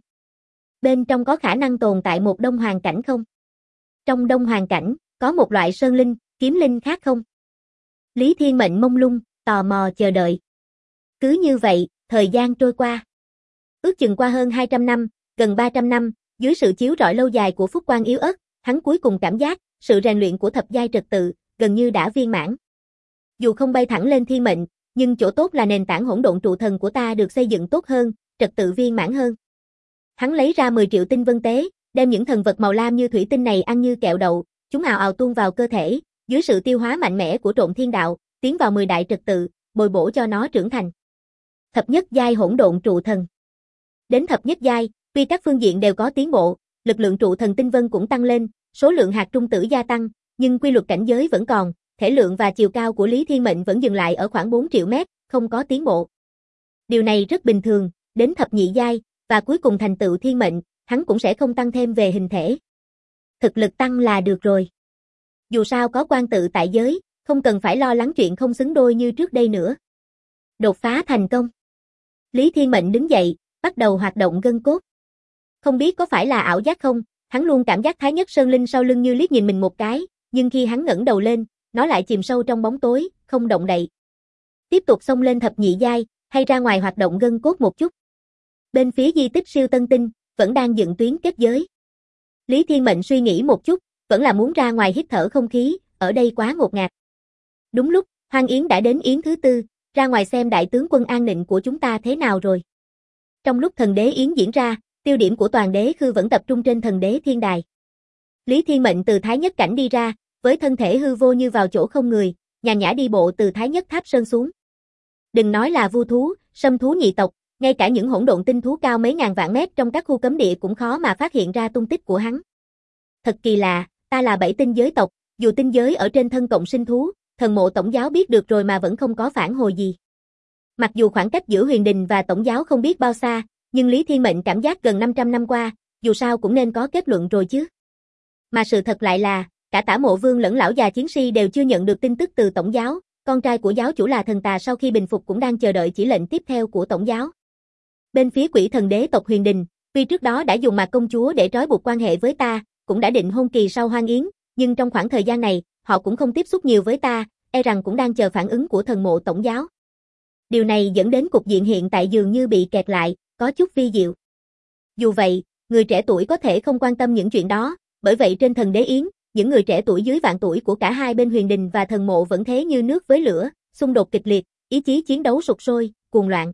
Bên trong có khả năng tồn tại một Đông Hoàng cảnh không? Trong Đông Hoàng cảnh, có một loại sơn linh, kiếm linh khác không? Lý Thiên Mệnh mông lung, tò mò chờ đợi. Cứ như vậy, Thời gian trôi qua. Ước chừng qua hơn 200 năm, gần 300 năm, dưới sự chiếu rọi lâu dài của phúc quang yếu ớt, hắn cuối cùng cảm giác, sự rèn luyện của thập giai trật tự, gần như đã viên mãn. Dù không bay thẳng lên thiên mệnh, nhưng chỗ tốt là nền tảng hỗn độn trụ thần của ta được xây dựng tốt hơn, trật tự viên mãn hơn. Hắn lấy ra 10 triệu tinh vân tế, đem những thần vật màu lam như thủy tinh này ăn như kẹo đậu, chúng ào ào tuôn vào cơ thể, dưới sự tiêu hóa mạnh mẽ của trộn thiên đạo, tiến vào 10 đại trật tự, bồi bổ cho nó trưởng thành. Thập nhất giai hỗn độn trụ thần. Đến thập nhất giai, tuy các phương diện đều có tiến bộ, lực lượng trụ thần tinh vân cũng tăng lên, số lượng hạt trung tử gia tăng, nhưng quy luật cảnh giới vẫn còn, thể lượng và chiều cao của Lý Thiên Mệnh vẫn dừng lại ở khoảng 4 triệu mét, không có tiến bộ. Điều này rất bình thường, đến thập nhị giai, và cuối cùng thành tựu thiên mệnh, hắn cũng sẽ không tăng thêm về hình thể. Thực lực tăng là được rồi. Dù sao có quan tự tại giới, không cần phải lo lắng chuyện không xứng đôi như trước đây nữa. Đột phá thành công. Lý Thiên Mệnh đứng dậy, bắt đầu hoạt động gân cốt. Không biết có phải là ảo giác không, hắn luôn cảm giác Thái Nhất Sơn Linh sau lưng như liếc nhìn mình một cái, nhưng khi hắn ngẩng đầu lên, nó lại chìm sâu trong bóng tối, không động đậy. Tiếp tục xông lên thập nhị giai, hay ra ngoài hoạt động gân cốt một chút. Bên phía di tích siêu tân tinh, vẫn đang dựng tuyến kết giới. Lý Thiên Mệnh suy nghĩ một chút, vẫn là muốn ra ngoài hít thở không khí, ở đây quá ngột ngạt. Đúng lúc, Hoang Yến đã đến yến thứ tư, ra ngoài xem đại tướng quân An Nịnh của chúng ta thế nào rồi. Trong lúc thần đế yến diễn ra, tiêu điểm của toàn đế khư vẫn tập trung trên thần đế thiên đài. Lý Thiên Mệnh từ Thái Nhất cảnh đi ra, với thân thể hư vô như vào chỗ không người, nhàn nhã đi bộ từ Thái Nhất tháp sơn xuống. Đừng nói là vu thú, sâm thú nhị tộc, ngay cả những hỗn độn tinh thú cao mấy ngàn vạn mét trong các khu cấm địa cũng khó mà phát hiện ra tung tích của hắn. Thật kỳ lạ, ta là 7 tinh giới tộc, dù tinh giới ở trên thân cộng sinh thú, thần mộ tổng giáo biết được rồi mà vẫn không có phản hồi gì. Mặc dù khoảng cách giữa huyền đình và tổng giáo không biết bao xa, nhưng Lý Thiên Mệnh cảm giác gần 500 năm qua, dù sao cũng nên có kết luận rồi chứ. Mà sự thật lại là, cả Tả Mộ Vương lẫn lão già chiến si đều chưa nhận được tin tức từ tổng giáo, con trai của giáo chủ là thần tà sau khi bình phục cũng đang chờ đợi chỉ lệnh tiếp theo của tổng giáo. Bên phía quỷ thần đế tộc huyền đình, tuy trước đó đã dùng Mạc công chúa để trói buộc quan hệ với ta, cũng đã định hôn kỳ sau Hoang Yến, nhưng trong khoảng thời gian này, họ cũng không tiếp xúc nhiều với ta, e rằng cũng đang chờ phản ứng của thần mộ tổng giáo. Điều này dẫn đến cục diện hiện tại dường như bị kẹt lại, có chút vi diệu. Dù vậy, người trẻ tuổi có thể không quan tâm những chuyện đó, bởi vậy trên thần đế yến, những người trẻ tuổi dưới vạn tuổi của cả hai bên huyền đình và thần mộ vẫn thế như nước với lửa, xung đột kịch liệt, ý chí chiến đấu sục sôi, cuồng loạn.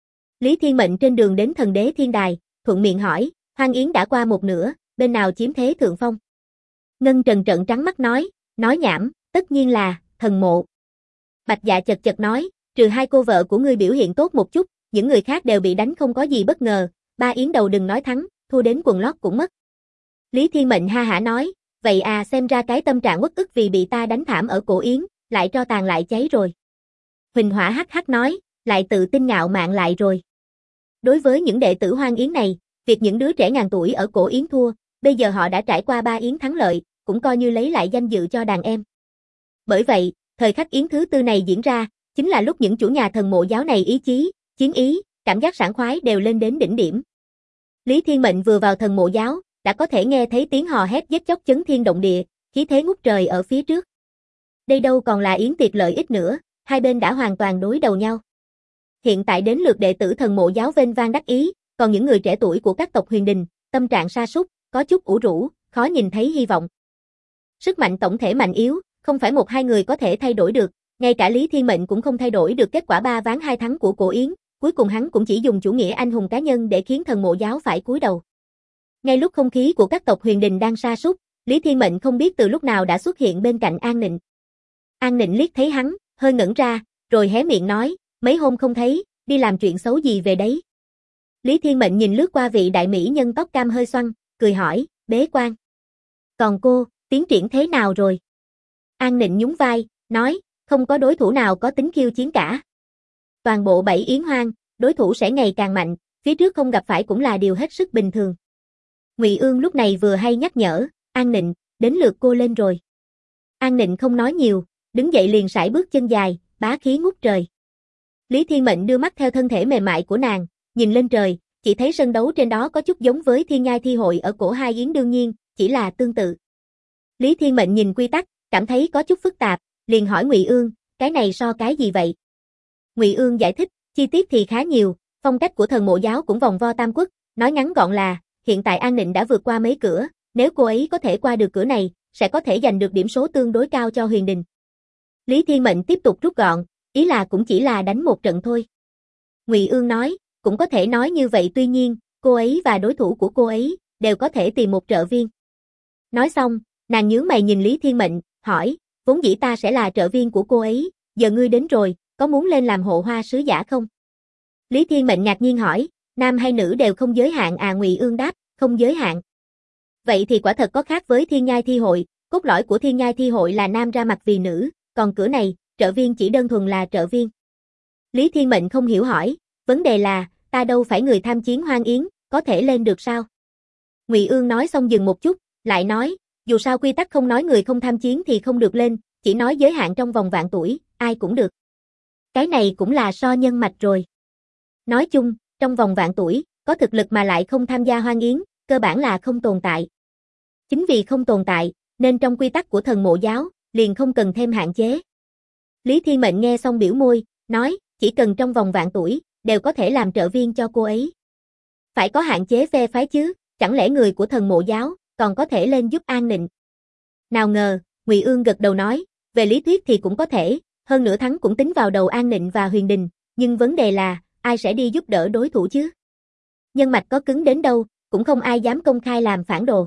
Lý Thiên Mệnh trên đường đến thần đế thiên đài, thuận miệng hỏi, Hoang Yến đã qua một nửa, bên nào chiếm thế thượng phong? Ngân Trần trợn trắng mắt nói nhảm, tất nhiên là thần mộ. Bạch Dạ chật chật nói, trừ hai cô vợ của ngươi biểu hiện tốt một chút, những người khác đều bị đánh không có gì bất ngờ, ba yến đầu đừng nói thắng, thua đến quần lót cũng mất. Lý Thiên Mệnh ha hả nói, vậy à, xem ra cái tâm trạng uất ức vì bị ta đánh thảm ở cổ yến, lại tro tàn lại cháy rồi. Huỳnh Hỏa hắc hắc nói, lại tự tin ngạo mạn lại rồi. Đối với những đệ tử Hoang Yến này, việc những đứa trẻ ngàn tuổi ở cổ yến thua, bây giờ họ đã trải qua 3 yến thắng lợi, cũng coi như lấy lại danh dự cho đàn em. Bởi vậy, thời khắc yến thứ tư này diễn ra, chính là lúc những chủ nhà thần mộ giáo này ý chí, chiến ý, cảm giác sảng khoái đều lên đến đỉnh điểm. Lý Thiên Mệnh vừa vào thần mộ giáo, đã có thể nghe thấy tiếng hò hét giết chóc chấn thiên động địa, khí thế ngút trời ở phía trước. Đây đâu còn là yến tiệc lợi ích nữa, hai bên đã hoàn toàn đối đầu nhau. Hiện tại đến lượt đệ tử thần mộ giáo vênh vang đắc ý, còn những người trẻ tuổi của các tộc huyền đình, tâm trạng sa sút, có chút ủ rũ, khó nhìn thấy hy vọng. Sức mạnh tổng thể mạnh yếu, không phải một hai người có thể thay đổi được, ngay cả Lý Thiên Mệnh cũng không thay đổi được kết quả 3 ván 2 thắng của cổ yến, cuối cùng hắn cũng chỉ dùng chủ nghĩa anh hùng cá nhân để khiến thần mộ giáo phải cúi đầu. Ngay lúc không khí của các tộc huyền đình đang sa sút, Lý Thiên Mệnh không biết từ lúc nào đã xuất hiện bên cạnh An Nịnh. An Nịnh liếc thấy hắn, hơi ngẩn ra, rồi hé miệng nói, mấy hôm không thấy, đi làm chuyện xấu gì về đấy. Lý Thiên Mệnh nhìn lướt qua vị đại mỹ nhân tóc cam hơi xoăn, cười hỏi, bế quan. Còn cô, tiến triển thế nào rồi? An Nịnh nhún vai, nói, không có đối thủ nào có tính khiêu chiến cả. Toàn bộ 7 yến hoang, đối thủ sẽ ngày càng mạnh, phía trước không gặp phải cũng là điều hết sức bình thường. Ngụy Ương lúc này vừa hay nhắc nhở, An Nịnh, đến lượt cô lên rồi. An Nịnh không nói nhiều, đứng dậy liền sải bước chân dài, bá khí ngút trời. Lý Thiên Mệnh đưa mắt theo thân thể mềm mại của nàng, nhìn lên trời, chỉ thấy sân đấu trên đó có chút giống với Thiên Nhai Thi Hội ở cổ hai yến đương nhiên, chỉ là tương tự. Lý Thiên Mệnh nhìn quy tắc, cảm thấy có chút phức tạp, liền hỏi Ngụy Ương, cái này so cái gì vậy? Ngụy Ương giải thích, chi tiết thì khá nhiều, Phong cách của thần mộ giáo cũng vòng vo tam quốc, nói ngắn gọn là, hiện tại An Nịnh đã vượt qua mấy cửa, nếu cô ấy có thể qua được cửa này, sẽ có thể giành được điểm số tương đối cao cho Huyền Đình. Lý Thiên Mệnh tiếp tục rút gọn, ý là cũng chỉ là đánh một trận thôi. Ngụy Ương nói, cũng có thể nói như vậy, tuy nhiên, cô ấy và đối thủ của cô ấy đều có thể tìm một trợ viên. Nói xong, nàng nhướng mày nhìn Lý Thiên Mệnh, hỏi, vốn dĩ ta sẽ là trợ viên của cô ấy, giờ ngươi đến rồi, có muốn lên làm hộ hoa sứ giả không? Lý Thiên Mệnh ngạc nhiên hỏi, nam hay nữ đều không giới hạn à? Ngụy Ương đáp, không giới hạn. Vậy thì quả thật có khác với Thiên Nhai Thi Hội, cốt lõi của Thiên Nhai Thi Hội là nam ra mặt vì nữ, còn cửa này, trợ viên chỉ đơn thuần là trợ viên. Lý Thiên Mệnh không hiểu hỏi, vấn đề là, ta đâu phải người tham chiến hoang yến, có thể lên được sao? Ngụy Ương nói xong dừng một chút, lại nói, dù sao quy tắc không nói người không tham chiến thì không được lên, chỉ nói giới hạn trong vòng vạn tuổi, ai cũng được. Cái này cũng là so nhân mạch rồi. Nói chung, trong vòng vạn tuổi, có thực lực mà lại không tham gia hoang yến, cơ bản là không tồn tại. Chính vì không tồn tại, nên trong quy tắc của thần mộ giáo, liền không cần thêm hạn chế. Lý Thiên Mệnh nghe xong biểu môi, nói, chỉ cần trong vòng vạn tuổi, đều có thể làm trợ viên cho cô ấy. Phải có hạn chế phe phái chứ, chẳng lẽ người của thần mộ giáo, còn có thể lên giúp An Nịnh? Nào ngờ, Ngụy Ương gật đầu nói, về lý thuyết thì cũng có thể, hơn nữa thắng cũng tính vào đầu An Nịnh và Huyền Đình, nhưng vấn đề là, ai sẽ đi giúp đỡ đối thủ chứ? Nhân mạch có cứng đến đâu, cũng không ai dám công khai làm phản đồ.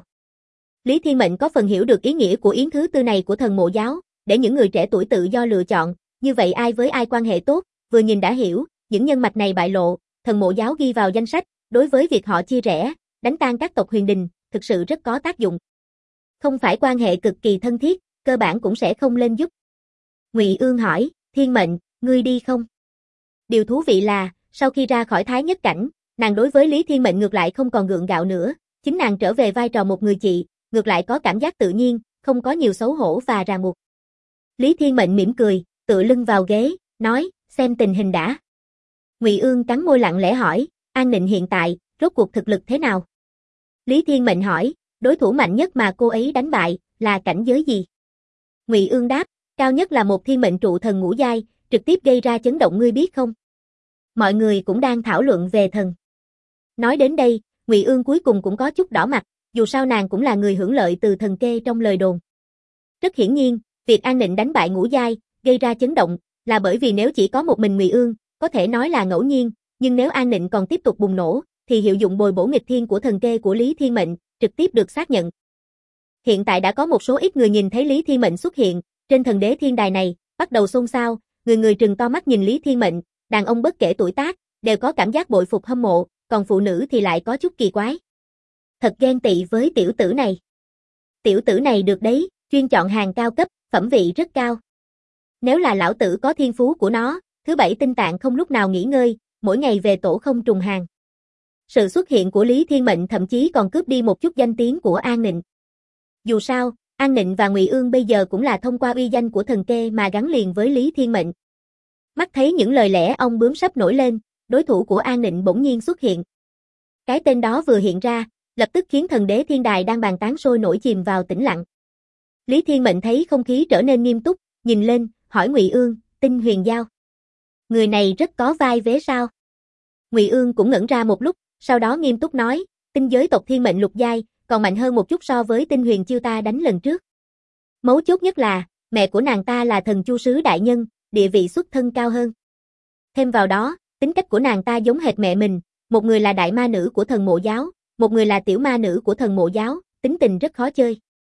Lý Thiên Mệnh có phần hiểu được ý nghĩa của yến thứ tư này của thần mộ giáo, để những người trẻ tuổi tự do lựa chọn, như vậy ai với ai quan hệ tốt, vừa nhìn đã hiểu, những nhân mạch này bại lộ, thần mộ giáo ghi vào danh sách, đối với việc họ chia rẽ, đánh tan các tộc Huyền Đình, thực sự rất có tác dụng. Không phải quan hệ cực kỳ thân thiết, cơ bản cũng sẽ không lên giúp. Ngụy Ương hỏi, Thiên Mệnh, ngươi đi không? Điều thú vị là, sau khi ra khỏi Thái Nhất Cảnh, nàng đối với Lý Thiên Mệnh ngược lại không còn gượng gạo nữa, chính nàng trở về vai trò một người chị, ngược lại có cảm giác tự nhiên, không có nhiều xấu hổ và ràng buộc. Lý Thiên Mệnh mỉm cười, tựa lưng vào ghế, nói, xem tình hình đã. Ngụy Ương cắn môi lặng lẽ hỏi, An Nịnh hiện tại, rốt cuộc thực lực thế nào? Lý Thiên Mệnh hỏi, đối thủ mạnh nhất mà cô ấy đánh bại, là cảnh giới gì? Ngụy Ương đáp, cao nhất là một thiên mệnh trụ thần ngũ giai, trực tiếp gây ra chấn động, ngươi biết không? Mọi người cũng đang thảo luận về thần. Nói đến đây, Ngụy Ương cuối cùng cũng có chút đỏ mặt, dù sao nàng cũng là người hưởng lợi từ thần kê trong lời đồn. Rất hiển nhiên, việc An Nịnh đánh bại ngũ giai, gây ra chấn động, là bởi vì nếu chỉ có một mình Ngụy Ương, có thể nói là ngẫu nhiên, nhưng nếu An Nịnh còn tiếp tục bùng nổ, thì hiệu dụng bồi bổ nghịch thiên của thần kê của Lý Thiên Mệnh, trực tiếp được xác nhận. Hiện tại đã có một số ít người nhìn thấy Lý Thiên Mệnh xuất hiện, trên thần đế thiên đài này, bắt đầu xôn xao, người trừng to mắt nhìn Lý Thiên Mệnh, đàn ông bất kể tuổi tác, đều có cảm giác bội phục hâm mộ, còn phụ nữ thì lại có chút kỳ quái. Thật ghen tị với tiểu tử này. Tiểu tử này được đấy, chuyên chọn hàng cao cấp, phẩm vị rất cao. Nếu là lão tử có thiên phú của nó, thứ bảy tinh tạng không lúc nào nghỉ ngơi, mỗi ngày về tổ không trùng hàng. Sự xuất hiện của Lý Thiên Mệnh thậm chí còn cướp đi một chút danh tiếng của An Nịnh. Dù sao, An Nịnh và Ngụy Ương bây giờ cũng là thông qua uy danh của thần kê mà gắn liền với Lý Thiên Mệnh. Mắt thấy những lời lẽ ong bướm sắp nổi lên, đối thủ của An Nịnh bỗng nhiên xuất hiện. Cái tên đó vừa hiện ra, lập tức khiến thần đế thiên đài đang bàn tán sôi nổi chìm vào tĩnh lặng. Lý Thiên Mệnh thấy không khí trở nên nghiêm túc, nhìn lên, hỏi Ngụy Ương, Tinh Huyền Giao. Người này rất có vai vế sao? Ngụy Ương cũng ngẩn ra một lúc, sau đó nghiêm túc nói, tinh giới tộc thiên mệnh lục giai, còn mạnh hơn một chút so với Tinh Huyền Chiêu ta đánh lần trước. Mấu chốt nhất là, mẹ của nàng ta là thần chu sứ đại nhân, địa vị xuất thân cao hơn. Thêm vào đó, tính cách của nàng ta giống hệt mẹ mình, một người là đại ma nữ của thần mộ giáo, một người là tiểu ma nữ của thần mộ giáo, tính tình rất khó chơi.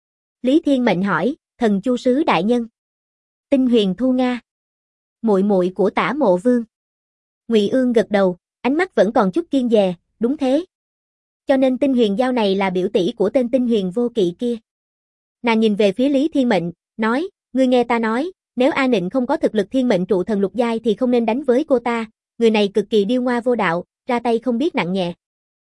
Lý Thiên Mệnh hỏi, thần chu sứ đại nhân. Tinh Huyền Thu Nga. Muội muội của Tả Mộ Vương. Ngụy Ương gật đầu, ánh mắt vẫn còn chút kiêng dè, đúng thế. Cho nên Tinh Huyền Giao này là biểu tỷ của tên Tinh Huyền Vô Kỵ kia. Nàng nhìn về phía Lý Thiên Mệnh, nói, ngươi nghe ta nói, nếu An Nịnh không có thực lực thiên mệnh trụ thần lục giai thì không nên đánh với cô ta, người này cực kỳ điêu ngoa vô đạo, ra tay không biết nặng nhẹ.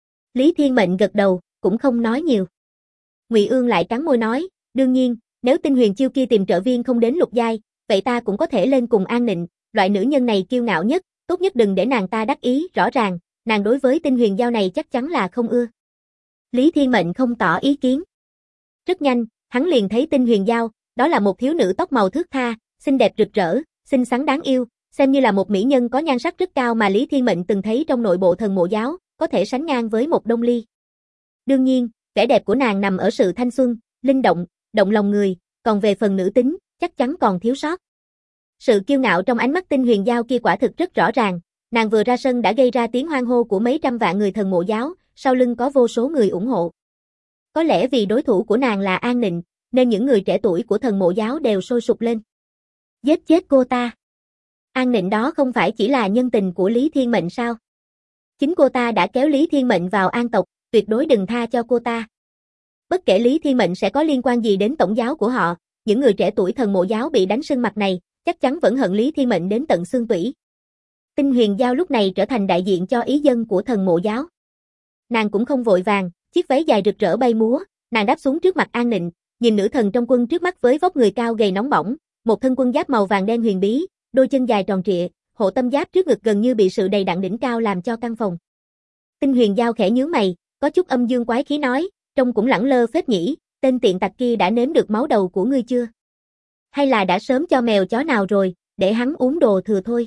Lý Thiên Mệnh gật đầu, cũng không nói nhiều. Ngụy Ương lại cắn môi nói, đương nhiên, nếu Tinh Huyền Chiêu kia tìm trợ viên không đến lục giai, vậy ta cũng có thể lên cùng An Nịnh, loại nữ nhân này kiêu ngạo nhất, tốt nhất đừng để nàng ta đắc ý, rõ ràng, nàng đối với Tinh Huyền Giao này chắc chắn là không ưa. Lý Thiên Mệnh không tỏ ý kiến. Rất nhanh, hắn liền thấy Tinh Huyền Giao, đó là một thiếu nữ tóc màu thướt tha, xinh đẹp rực rỡ, xinh xắn đáng yêu, xem như là một mỹ nhân có nhan sắc rất cao mà Lý Thiên Mệnh từng thấy trong nội bộ thần mộ giáo, có thể sánh ngang với một Đông Ly. Đương nhiên, vẻ đẹp của nàng nằm ở sự thanh xuân, linh động, động lòng người, còn về phần nữ tính, chắc chắn còn thiếu sót. Sự kiêu ngạo trong ánh mắt Tinh Huyền Giao kia quả thực rất rõ ràng, nàng vừa ra sân đã gây ra tiếng hoan hô của mấy trăm vạn người thần mộ giáo, sau lưng có vô số người ủng hộ. Có lẽ vì đối thủ của nàng là An Nịnh, nên những người trẻ tuổi của thần mộ giáo đều sôi sục lên. Giết chết cô ta. An Nịnh đó không phải chỉ là nhân tình của Lý Thiên Mệnh sao? Chính cô ta đã kéo Lý Thiên Mệnh vào An tộc, tuyệt đối đừng tha cho cô ta. Bất kể Lý Thiên Mệnh sẽ có liên quan gì đến tổng giáo của họ, những người trẻ tuổi thần mộ giáo bị đánh sưng mặt này, chắc chắn vẫn hận Lý Thiên Mệnh đến tận xương tủy. Tinh Huyền Giao lúc này trở thành đại diện cho ý dân của thần mộ giáo. Nàng cũng không vội vàng, chiếc váy dài rực rỡ bay múa, nàng đáp xuống trước mặt An Nịnh, nhìn nữ thần trong quân trước mắt với vóc người cao gầy nóng bỏng, một thân quân giáp màu vàng đen huyền bí, đôi chân dài tròn trịa, hộ tâm giáp trước ngực gần như bị sự đầy đặn đỉnh cao làm cho căng phồng. Tinh Huyền Giao khẽ nhướng mày, có chút âm dương quái khí nói, trông cũng lẳng lơ phết nhỉ, tên tiện tặc kia đã nếm được máu đầu của ngươi chưa? Hay là đã sớm cho mèo chó nào rồi, để hắn uống đồ thừa thôi?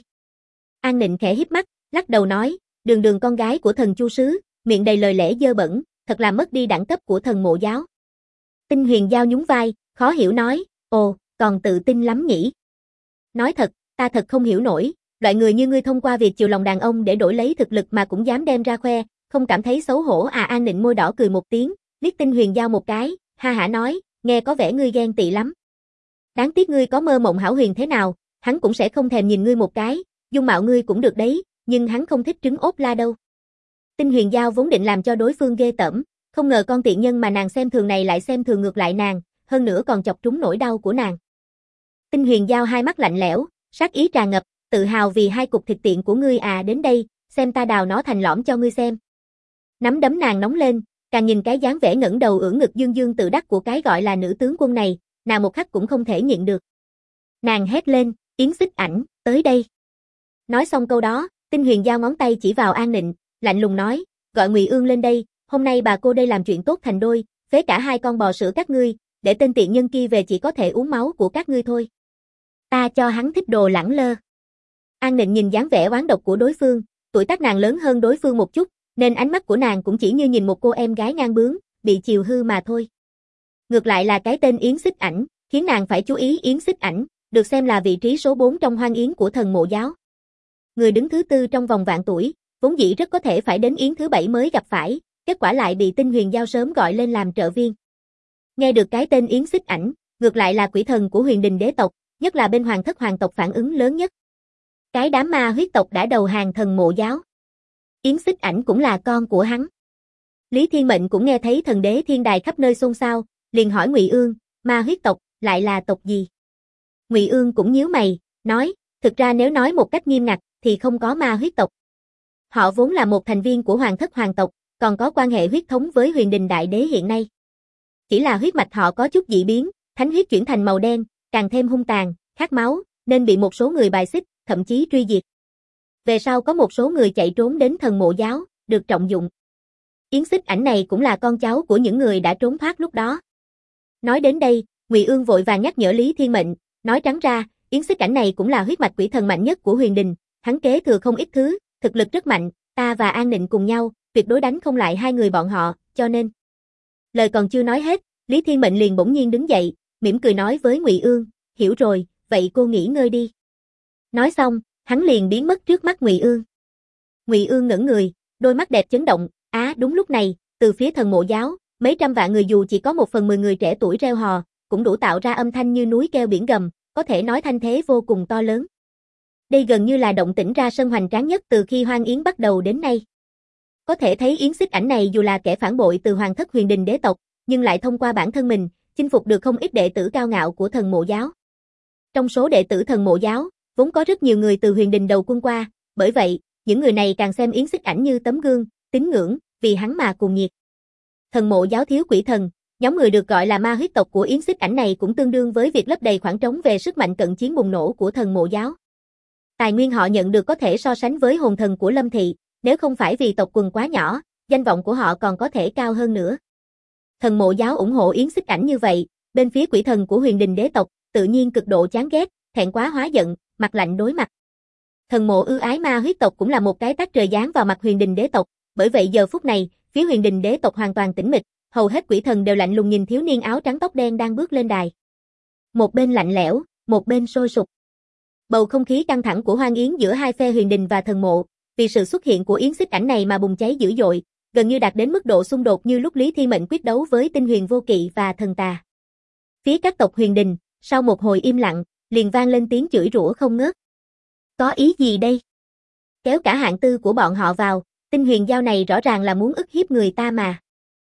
An Nịnh khẽ híp mắt, lắc đầu nói, đường đường con gái của thần Chu Sứ, miệng đầy lời lẽ dơ bẩn, thật là mất đi đẳng cấp của thần mộ giáo. Tinh Huyền Giao nhún vai, khó hiểu nói, ồ, còn tự tin lắm nhỉ? Nói thật, ta thật không hiểu nổi, loại người như ngươi thông qua việc chiều lòng đàn ông để đổi lấy thực lực mà cũng dám đem ra khoe, không cảm thấy xấu hổ à? An Nịnh môi đỏ cười một tiếng, liếc Tinh Huyền Giao một cái, ha hả nói, nghe có vẻ ngươi ghen tị lắm. Đáng tiếc ngươi có mơ mộng hão huyền thế nào, hắn cũng sẽ không thèm nhìn ngươi một cái, dung mạo ngươi cũng được đấy, nhưng hắn không thích trứng ốp la đâu. Tinh Huyền Giao vốn định làm cho đối phương ghê tởm, không ngờ con tiện nhân mà nàng xem thường này lại xem thường ngược lại nàng, hơn nữa còn chọc trúng nỗi đau của nàng. Tinh Huyền Giao hai mắt lạnh lẽo, sát ý tràn ngập, tự hào vì hai cục thịt tiện của ngươi à, đến đây, xem ta đào nó thành lõm cho ngươi xem. Nắm đấm nàng nóng lên, càng nhìn cái dáng vẻ ngẩng đầu ưỡn ngực dương dương tự đắc của cái gọi là nữ tướng quân này, nàng một khắc cũng không thể nhịn được. Nàng hét lên, Yến Xích Ảnh, tới đây. Nói xong câu đó, Tinh Huyền Giao ngón tay chỉ vào An Nịnh, lạnh lùng nói, gọi Ngụy Ương lên đây, hôm nay bà cô đây làm chuyện tốt thành đôi, phế cả hai con bò sữa các ngươi, để tên tiện nhân kia về chỉ có thể uống máu của các ngươi thôi. Ta cho hắn thích đồ lẳng lơ. An Nịnh nhìn dáng vẻ oán độc của đối phương, tuổi tác nàng lớn hơn đối phương một chút, nên ánh mắt của nàng cũng chỉ như nhìn một cô em gái ngang bướng, bị chiều hư mà thôi. Ngược lại là cái tên Yến Xích Ảnh, khiến nàng phải chú ý. Yến Xích Ảnh, được xem là vị trí số 4 trong hoang yến của thần mộ giáo. Người đứng thứ 4 trong vòng vạn tuổi, vốn dĩ rất có thể phải đến yến thứ 7 mới gặp phải, kết quả lại bị Tinh Huyền Giao sớm gọi lên làm trợ viên. Nghe được cái tên Yến Xích Ảnh, ngược lại là quỷ thần của Huyền Đình đế tộc, nhất là bên Hoàng Thất hoàng tộc phản ứng lớn nhất. Cái đám ma huyết tộc đã đầu hàng thần mộ giáo. Yến Xích Ảnh cũng là con của hắn. Lý Thiên Mệnh cũng nghe thấy thần đế thiên đài khắp nơi xôn xao, liền hỏi Ngụy Ương, ma huyết tộc, lại là tộc gì? Ngụy Ương cũng nhíu mày, nói, thực ra nếu nói một cách nghiêm ngặt, thì không có ma huyết tộc. Họ vốn là một thành viên của Hoàng Thất hoàng tộc, còn có quan hệ huyết thống với Huyền Đình đại đế hiện nay. Chỉ là huyết mạch họ có chút dị biến, thánh huyết chuyển thành màu đen, càng thêm hung tàn, khát máu, nên bị một số người bài xích, thậm chí truy diệt. Về sau có một số người chạy trốn đến thần mộ giáo, được trọng dụng. Yến Xích Ảnh này cũng là con cháu của những người đã trốn thoát lúc đó. Nói đến đây, Ngụy Ương vội vàng nhắc nhở Lý Thiên Mệnh, nói trắng ra, Yến Xích Ảnh này cũng là huyết mạch quỷ thần mạnh nhất của Huyền Đình, hắn kế thừa không ít thứ, thực lực rất mạnh, ta và An Nịnh cùng nhau, tuyệt đối đánh không lại hai người bọn họ, cho nên. Lời còn chưa nói hết, Lý Thiên Mệnh liền bỗng nhiên đứng dậy, mỉm cười nói với Ngụy Ương, hiểu rồi, vậy cô nghỉ ngơi đi. Nói xong, hắn liền biến mất trước mắt Ngụy Ương. Ngụy Ương ngẩn người, đôi mắt đẹp chấn động, đúng lúc này, từ phía thần mộ giáo, mấy trăm vạn người dù chỉ có 1/10 người trẻ tuổi reo hò, cũng đủ tạo ra âm thanh như núi kêu biển gầm, có thể nói thanh thế vô cùng to lớn. Đây gần như là động tĩnh ra sân hoành tráng nhất từ khi hoang yến bắt đầu đến nay. Có thể thấy Yến Xích Ảnh này dù là kẻ phản bội từ Hoàng Thất Huyền Đình đế tộc, nhưng lại thông qua bản thân mình, chinh phục được không ít đệ tử cao ngạo của thần mộ giáo. Trong số đệ tử thần mộ giáo, vốn có rất nhiều người từ Huyền Đình đầu quân qua, bởi vậy, những người này càng xem Yến Xích Ảnh như tấm gương, tín ngưỡng, vì hắn mà cuồng nhiệt. Thần mộ giáo thiếu quỷ thần, nhóm người được gọi là ma huyết tộc của Yến Xích Ảnh này cũng tương đương với việc lấp đầy khoảng trống về sức mạnh cận chiến bùng nổ của thần mộ giáo. Tài nguyên họ nhận được có thể so sánh với hồn thần của Lâm Thị, nếu không phải vì tộc quần quá nhỏ, danh vọng của họ còn có thể cao hơn nữa. Thần mộ giáo ủng hộ Yến Xích Ảnh như vậy, bên phía quỷ thần của Huyền Đình đế tộc, tự nhiên cực độ chán ghét, thẹn quá hóa giận, mặt lạnh đối mặt. Thần Mộ ưu ái ma huyết tộc cũng là một cái tát trời giáng vào mặt Huyền Đình đế tộc, bởi vậy giờ phút này, phía Huyền Đình đế tộc hoàn toàn tĩnh mịch, hầu hết quỷ thần đều lạnh lùng nhìn thiếu niên áo trắng tóc đen đang bước lên đài. Một bên lạnh lẽo, một bên sôi sục. Bầu không khí căng thẳng của hoang yến giữa hai phe Huyền Đình và Thần Mộ, vì sự xuất hiện của Yến Xích Ảnh này mà bùng cháy dữ dội, gần như đạt đến mức độ xung đột như lúc Lý Thiên Mệnh quyết đấu với Tinh Huyền Vô Kỵ và Thần Tà. Phía các tộc Huyền Đình, sau một hồi im lặng, liền vang lên tiếng chửi rủa không ngớt. Có ý gì đây? Kéo cả hạng tư của bọn họ vào, Tinh Huyền Giao này rõ ràng là muốn ức hiếp người ta mà.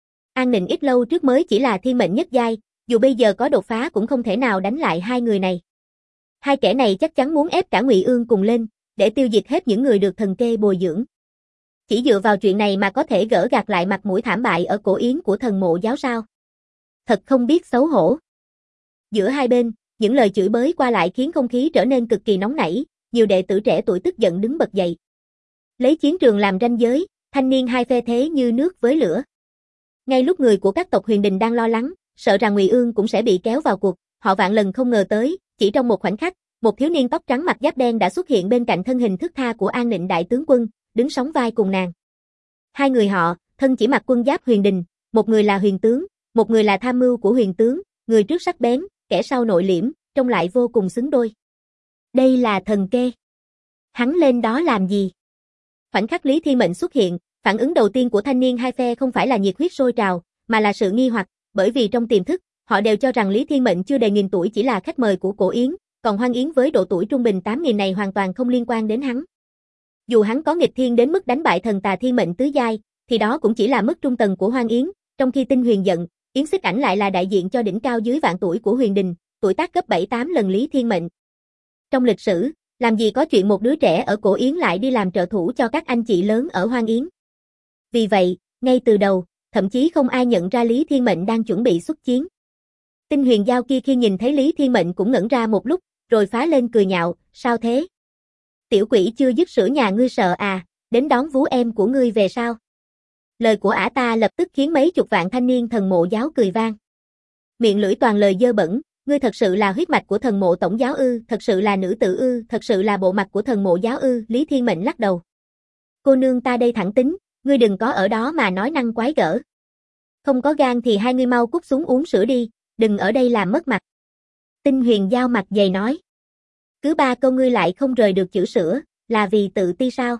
An Nịnh ít lâu trước mới chỉ là thiên mệnh nhất giai, dù bây giờ có đột phá cũng không thể nào đánh lại hai người này. Hai kẻ này chắc chắn muốn ép cả Ngụy Ương cùng lên, để tiêu diệt hết những người được thần kê bồi dưỡng. Chỉ dựa vào chuyện này mà có thể gỡ gạc lại mặt mũi thảm bại ở cổ yến của Thần Mộ giáo sao? Thật không biết xấu hổ. Giữa hai bên, những lời chửi bới qua lại khiến không khí trở nên cực kỳ nóng nảy, nhiều đệ tử trẻ tuổi tức giận đứng bật dậy. Lấy chiến trường làm ranh giới, thanh niên hai phe thế như nước với lửa. Ngay lúc người của các tộc Huyền Đình đang lo lắng, sợ rằng Ngụy Ương cũng sẽ bị kéo vào cuộc, họ vạn lần không ngờ tới, chỉ trong một khoảnh khắc, một thiếu niên tóc trắng mặc giáp đen đã xuất hiện bên cạnh thân hình thướt tha của An Nịnh đại tướng quân, đứng sóng vai cùng nàng. Hai người họ, thân chỉ mặc quân giáp Huyền Đình, một người là Huyền tướng, một người là tham mưu của Huyền tướng, người trước sắc bén, kẻ sau nội liễm, trông lại vô cùng xứng đôi. Đây là thần kê. Hắn lên đó làm gì? Khoảnh khắc Lý Thiên Mệnh xuất hiện, phản ứng đầu tiên của thanh niên hai phe không phải là nhiệt huyết sôi trào, mà là sự nghi hoặc, bởi vì trong tiềm thức, họ đều cho rằng Lý Thiên Mệnh chưa đầy nghìn tuổi chỉ là khách mời của cổ yến, còn Hoang Yến với độ tuổi trung bình 8.000 này hoàn toàn không liên quan đến hắn. Dù hắn có nghịch thiên đến mức đánh bại thần tà thiên mệnh tứ giai, thì đó cũng chỉ là mức trung tầng của Hoang Yến, trong khi Tinh Huyền giận, Yến Xích Ảnh lại là đại diện cho đỉnh cao dưới vạn tuổi của Huyền Đình, tuổi tác gấp 7-8 lần Lý Thiên Mệnh. Trong lịch sử, làm gì có chuyện một đứa trẻ ở cổ yến lại đi làm trợ thủ cho các anh chị lớn ở Hoang Yến. Vì vậy, ngay từ đầu, thậm chí không ai nhận ra Lý Thiên Mệnh đang chuẩn bị xuất chiến. Tinh Huyền Giao kia khi nhìn thấy Lý Thiên Mệnh cũng ngẩn ra một lúc, rồi phá lên cười nhạo, sao thế? Tiểu quỷ chưa dứt sữa nhà ngươi sợ à, đến đón vú em của ngươi về sao? Lời của ả ta lập tức khiến mấy chục vạn thanh niên Thần Mộ giáo cười vang. Miệng lưỡi toàn lời dơ bẩn, ngươi thật sự là huyết mạch của Thần Mộ tổng giáo ư, thật sự là nữ tử ư, thật sự là bộ mặt của Thần Mộ giáo ư, Lý Thiên Mệnh lắc đầu. Cô nương ta đây thẳng tính, ngươi đừng có ở đó mà nói năng quái gở. Không có gan thì hai ngươi mau cút xuống uống sữa đi, đừng ở đây làm mất mặt. Tinh Huyền Giao mặt dày nói. Cứ ba câu ngươi lại không rời được chữ sữa, là vì tự ti sao?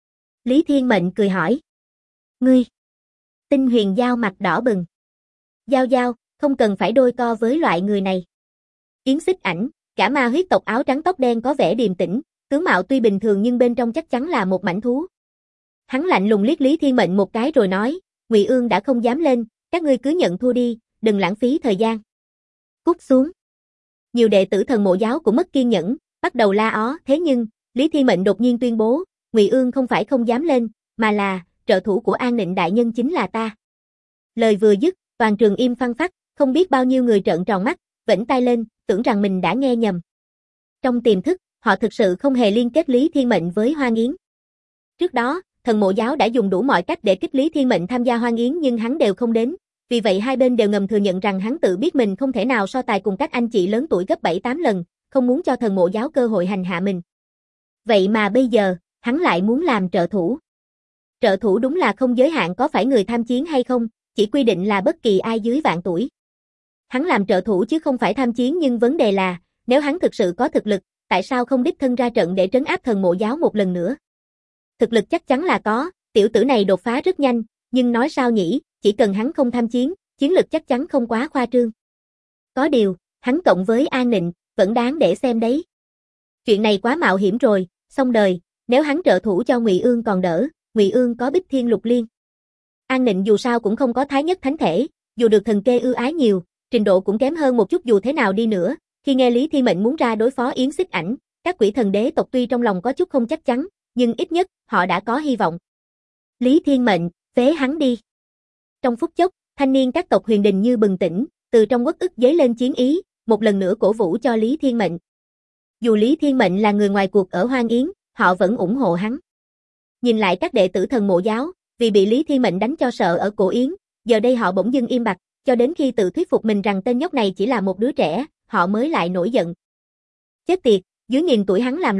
Lý Thiên Mệnh cười hỏi. Ngươi. Tinh Huyền Giao mặt đỏ bừng. Giao Giao, không cần phải đôi co với loại người này. Yến Xích Ảnh, cả ma huyết tộc áo trắng tóc đen có vẻ điềm tĩnh, tướng mạo tuy bình thường nhưng bên trong chắc chắn là một mãnh thú. Hắn lạnh lùng liếc Lý Thiên Mệnh một cái rồi nói, Ngụy Ương đã không dám lên, các ngươi cứ nhận thua đi, đừng lãng phí thời gian. Cút xuống. Nhiều đệ tử Thần Mộ giáo cũng mất kiên nhẫn, bắt đầu la ó, thế nhưng, Lý Thiên Mệnh đột nhiên tuyên bố, Ngụy Ương không phải không dám lên, mà là, trợ thủ của An Nịnh đại nhân chính là ta. Lời vừa dứt, toàn trường im phăng phắc, không biết bao nhiêu người trợn tròn mắt, vểnh tai lên, tưởng rằng mình đã nghe nhầm. Trong tiềm thức, họ thực sự không hề liên kết Lý Thiên Mệnh với Hoang Yến. Trước đó, Thần Mộ giáo đã dùng đủ mọi cách để kích Lý Thiên Mệnh tham gia Hoang Yến nhưng hắn đều không đến, vì vậy hai bên đều ngầm thừa nhận rằng hắn tự biết mình không thể nào so tài cùng các anh chị lớn tuổi gấp 7-8 lần, không muốn cho Thần Mộ giáo cơ hội hành hạ mình. Vậy mà bây giờ, hắn lại muốn làm trợ thủ. Trợ thủ đúng là không giới hạn có phải người tham chiến hay không, chỉ quy định là bất kỳ ai dưới vạn tuổi. Hắn làm trợ thủ chứ không phải tham chiến nhưng vấn đề là, nếu hắn thực sự có thực lực, tại sao không đích thân ra trận để trấn áp Thần Mộ giáo một lần nữa? Thực lực chắc chắn là có, tiểu tử này đột phá rất nhanh, nhưng nói sao nhỉ, chỉ cần hắn không tham chiến, chiến lực chắc chắn không quá khoa trương. Có điều, hắn cộng với An Nịnh, vẫn đáng để xem đấy. Chuyện này quá mạo hiểm rồi, xong đời, nếu hắn trợ thủ cho Ngụy Ương còn đỡ, Ngụy Ương có Bích Thiên Lục Liên. An Nịnh dù sao cũng không có thái nhất thánh thể, dù được thần kê ưu ái nhiều, trình độ cũng kém hơn một chút dù thế nào đi nữa, khi nghe Lý Thiên Mệnh muốn ra đối phó Yến Xích Ảnh, các quỷ thần đế tộc tuy trong lòng có chút không chắc chắn, nhưng ít nhất, họ đã có hy vọng. Lý Thiên Mệnh, phế hắn đi. Trong phút chốc, thanh niên các tộc Huyền Đình như bừng tỉnh, từ trong uất ức dấy lên chiến ý, một lần nữa cổ vũ cho Lý Thiên Mệnh. Dù Lý Thiên Mệnh là người ngoài cuộc ở Hoang Yến, họ vẫn ủng hộ hắn. Nhìn lại các đệ tử Thần Mộ giáo, vì bị Lý Thiên Mệnh đánh cho sợ ở cổ Yến, giờ đây họ bỗng dưng im bặt, cho đến khi tự thuyết phục mình rằng tên nhóc này chỉ là một đứa trẻ, họ mới lại nổi giận. Chết tiệt, dưới nghìn tuổi hắn làm loạn,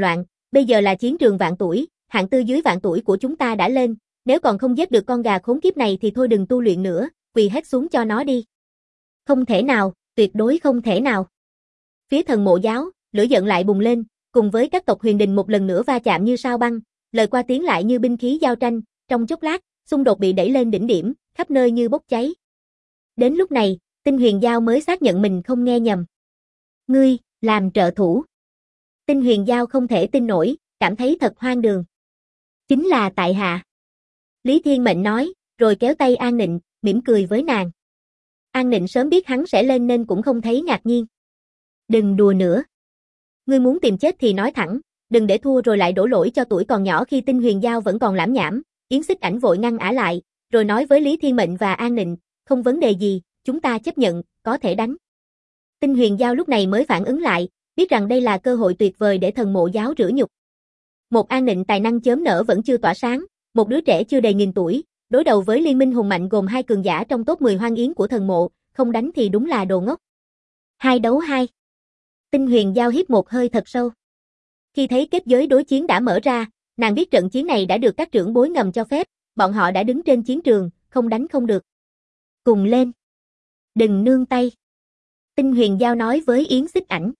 Bây giờ là chiến trường vạn tuổi, hạng tư dưới vạn tuổi của chúng ta đã lên, nếu còn không giết được con gà khốn kiếp này thì thôi đừng tu luyện nữa, quỳ hết xuống cho nó đi. Không thể nào, tuyệt đối không thể nào. Phía thần mộ giáo, lửa giận lại bùng lên, cùng với các tộc huyền đình một lần nữa va chạm như sao băng, lời qua tiếng lại như binh khí giao tranh, trong chốc lát, xung đột bị đẩy lên đỉnh điểm, khắp nơi như bốc cháy. Đến lúc này, Tinh Huyền Giao mới xác nhận mình không nghe nhầm. Ngươi, làm trợ thủ. Tinh Huyền Giao không thể tin nổi, cảm thấy thật hoang đường. Chính là tại hạ. Lý Thiên Mệnh nói, rồi kéo tay An Nịnh, mỉm cười với nàng. An Nịnh sớm biết hắn sẽ lên nên cũng không thấy ngạc nhiên. Đừng đùa nữa. Ngươi muốn tìm chết thì nói thẳng, đừng để thua rồi lại đổ lỗi cho tuổi còn nhỏ khi Tinh Huyền Giao vẫn còn lảm nhảm. Yến Xích Ảnh vội ngăn ả lại, rồi nói với Lý Thiên Mệnh và An Nịnh, không vấn đề gì, chúng ta chấp nhận, có thể đánh. Tinh Huyền Giao lúc này mới phản ứng lại, biết rằng đây là cơ hội tuyệt vời để thần mộ giáo rửa nhục. Một An Nịnh tài năng chớm nở vẫn chưa tỏa sáng, một đứa trẻ chưa đầy nghìn tuổi, đối đầu với liên minh hùng mạnh gồm hai cường giả trong top 10 hoang yến của thần mộ, không đánh thì đúng là đồ ngốc. 2 đấu 2. Tinh Huyền Giao hít một hơi thật sâu. Khi thấy kết giới đối chiến đã mở ra, nàng biết trận chiến này đã được các trưởng bối ngầm cho phép, bọn họ đã đứng trên chiến trường, không đánh không được. Cùng lên. Đừng nương tay. Tinh Huyền Giao nói với Yến Xích Ảnh.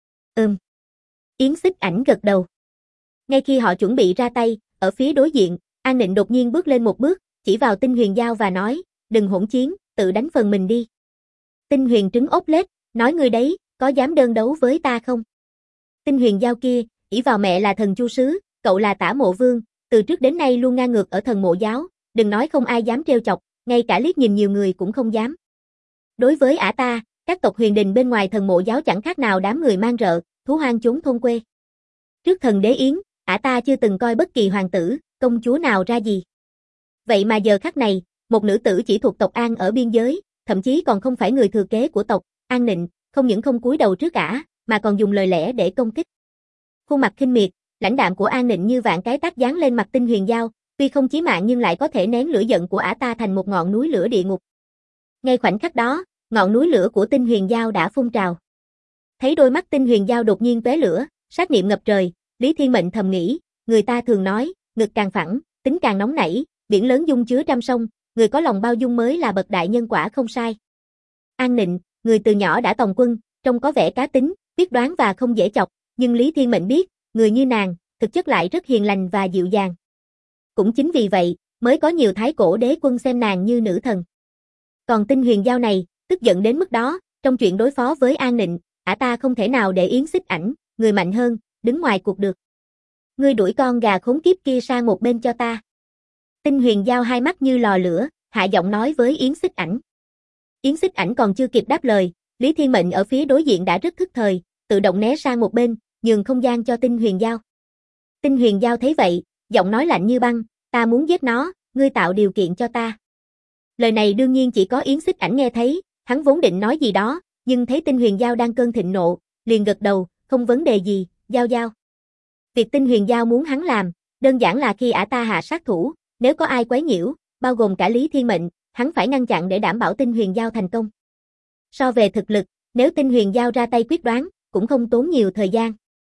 Yến Xích Ảnh gật đầu. Ngay khi họ chuẩn bị ra tay, ở phía đối diện, An Nịnh đột nhiên bước lên một bước, chỉ vào Tinh Huyền Giao và nói, đừng hỗn chiến, tự đánh phần mình đi. Tinh Huyền trứng ốp lết, nói ngươi đấy, có dám đơn đấu với ta không? Tinh Huyền Giao kia, ỷ vào mẹ là thần chu sứ, cậu là Tả Mộ Vương, từ trước đến nay luôn ngang ngược ở thần mộ giáo, đừng nói không ai dám trêu chọc, ngay cả liếc nhìn nhiều người cũng không dám. Đối với ả ta, các tộc huyền đình bên ngoài thần mộ giáo chẳng khác nào đám người mang rợ, thú hoang chốn thôn quê. Trước thần đế Yến, ả ta chưa từng coi bất kỳ hoàng tử, công chúa nào ra gì. Vậy mà giờ khắc này, một nữ tử chỉ thuộc tộc An ở biên giới, thậm chí còn không phải người thừa kế của tộc An Nịnh, không những không cúi đầu trước ả, mà còn dùng lời lẽ để công kích. Khuôn mặt khinh miệt, lãnh đạm của An Nịnh như vạn cái tát giáng lên mặt Tinh Huyền Giao, tuy không chí mạng nhưng lại có thể nén lửa giận của ả ta thành một ngọn núi lửa địa ngục. Ngay khoảnh khắc đó, ngọn núi lửa của Tinh Huyền Giao đã phun trào. Thấy đôi mắt Tinh Huyền Giao đột nhiên tóe lửa, sát niệm ngập trời, Lý Thiên Mệnh thầm nghĩ, người ta thường nói, ngực càng phẳng, tính càng nóng nảy, biển lớn dung chứa trăm sông, người có lòng bao dung mới là bậc đại nhân quả không sai. An Nịnh, người từ nhỏ đã tòng quân, trông có vẻ cá tính, biết đoán và không dễ chọc, nhưng Lý Thiên Mệnh biết, người như nàng, thực chất lại rất hiền lành và dịu dàng. Cũng chính vì vậy, mới có nhiều thái cổ đế quân xem nàng như nữ thần. Còn Tinh Huyền Giao này, tức giận đến mức đó, trong chuyện đối phó với An Nịnh, ả ta không thể nào để Yến Xích Ảnh, người mạnh hơn, đứng ngoài cuộc được. Ngươi đuổi con gà khốn kiếp kia sang một bên cho ta. Tinh Huyền Giao hai mắt như lò lửa, hạ giọng nói với Yến Xích Ảnh. Yến Xích Ảnh còn chưa kịp đáp lời, Lý Thiên Mệnh ở phía đối diện đã rất thức thời, tự động né sang một bên, nhường không gian cho Tinh Huyền Giao. Tinh Huyền Giao thấy vậy, giọng nói lạnh như băng, ta muốn giết nó, ngươi tạo điều kiện cho ta. Lời này đương nhiên chỉ có Yến Xích Ảnh nghe thấy, hắn vốn định nói gì đó, nhưng thấy Tinh Huyền Giao đang cơn thịnh nộ, liền gật đầu, không vấn đề gì, Giao Giao. Việc Tinh Huyền Giao muốn hắn làm, đơn giản là khi ả ta hạ sát thủ, nếu có ai quấy nhiễu, bao gồm cả Lý Thiên Mệnh, hắn phải ngăn chặn để đảm bảo Tinh Huyền Giao thành công. So về thực lực, nếu Tinh Huyền Giao ra tay quyết đoán, cũng không tốn nhiều thời gian.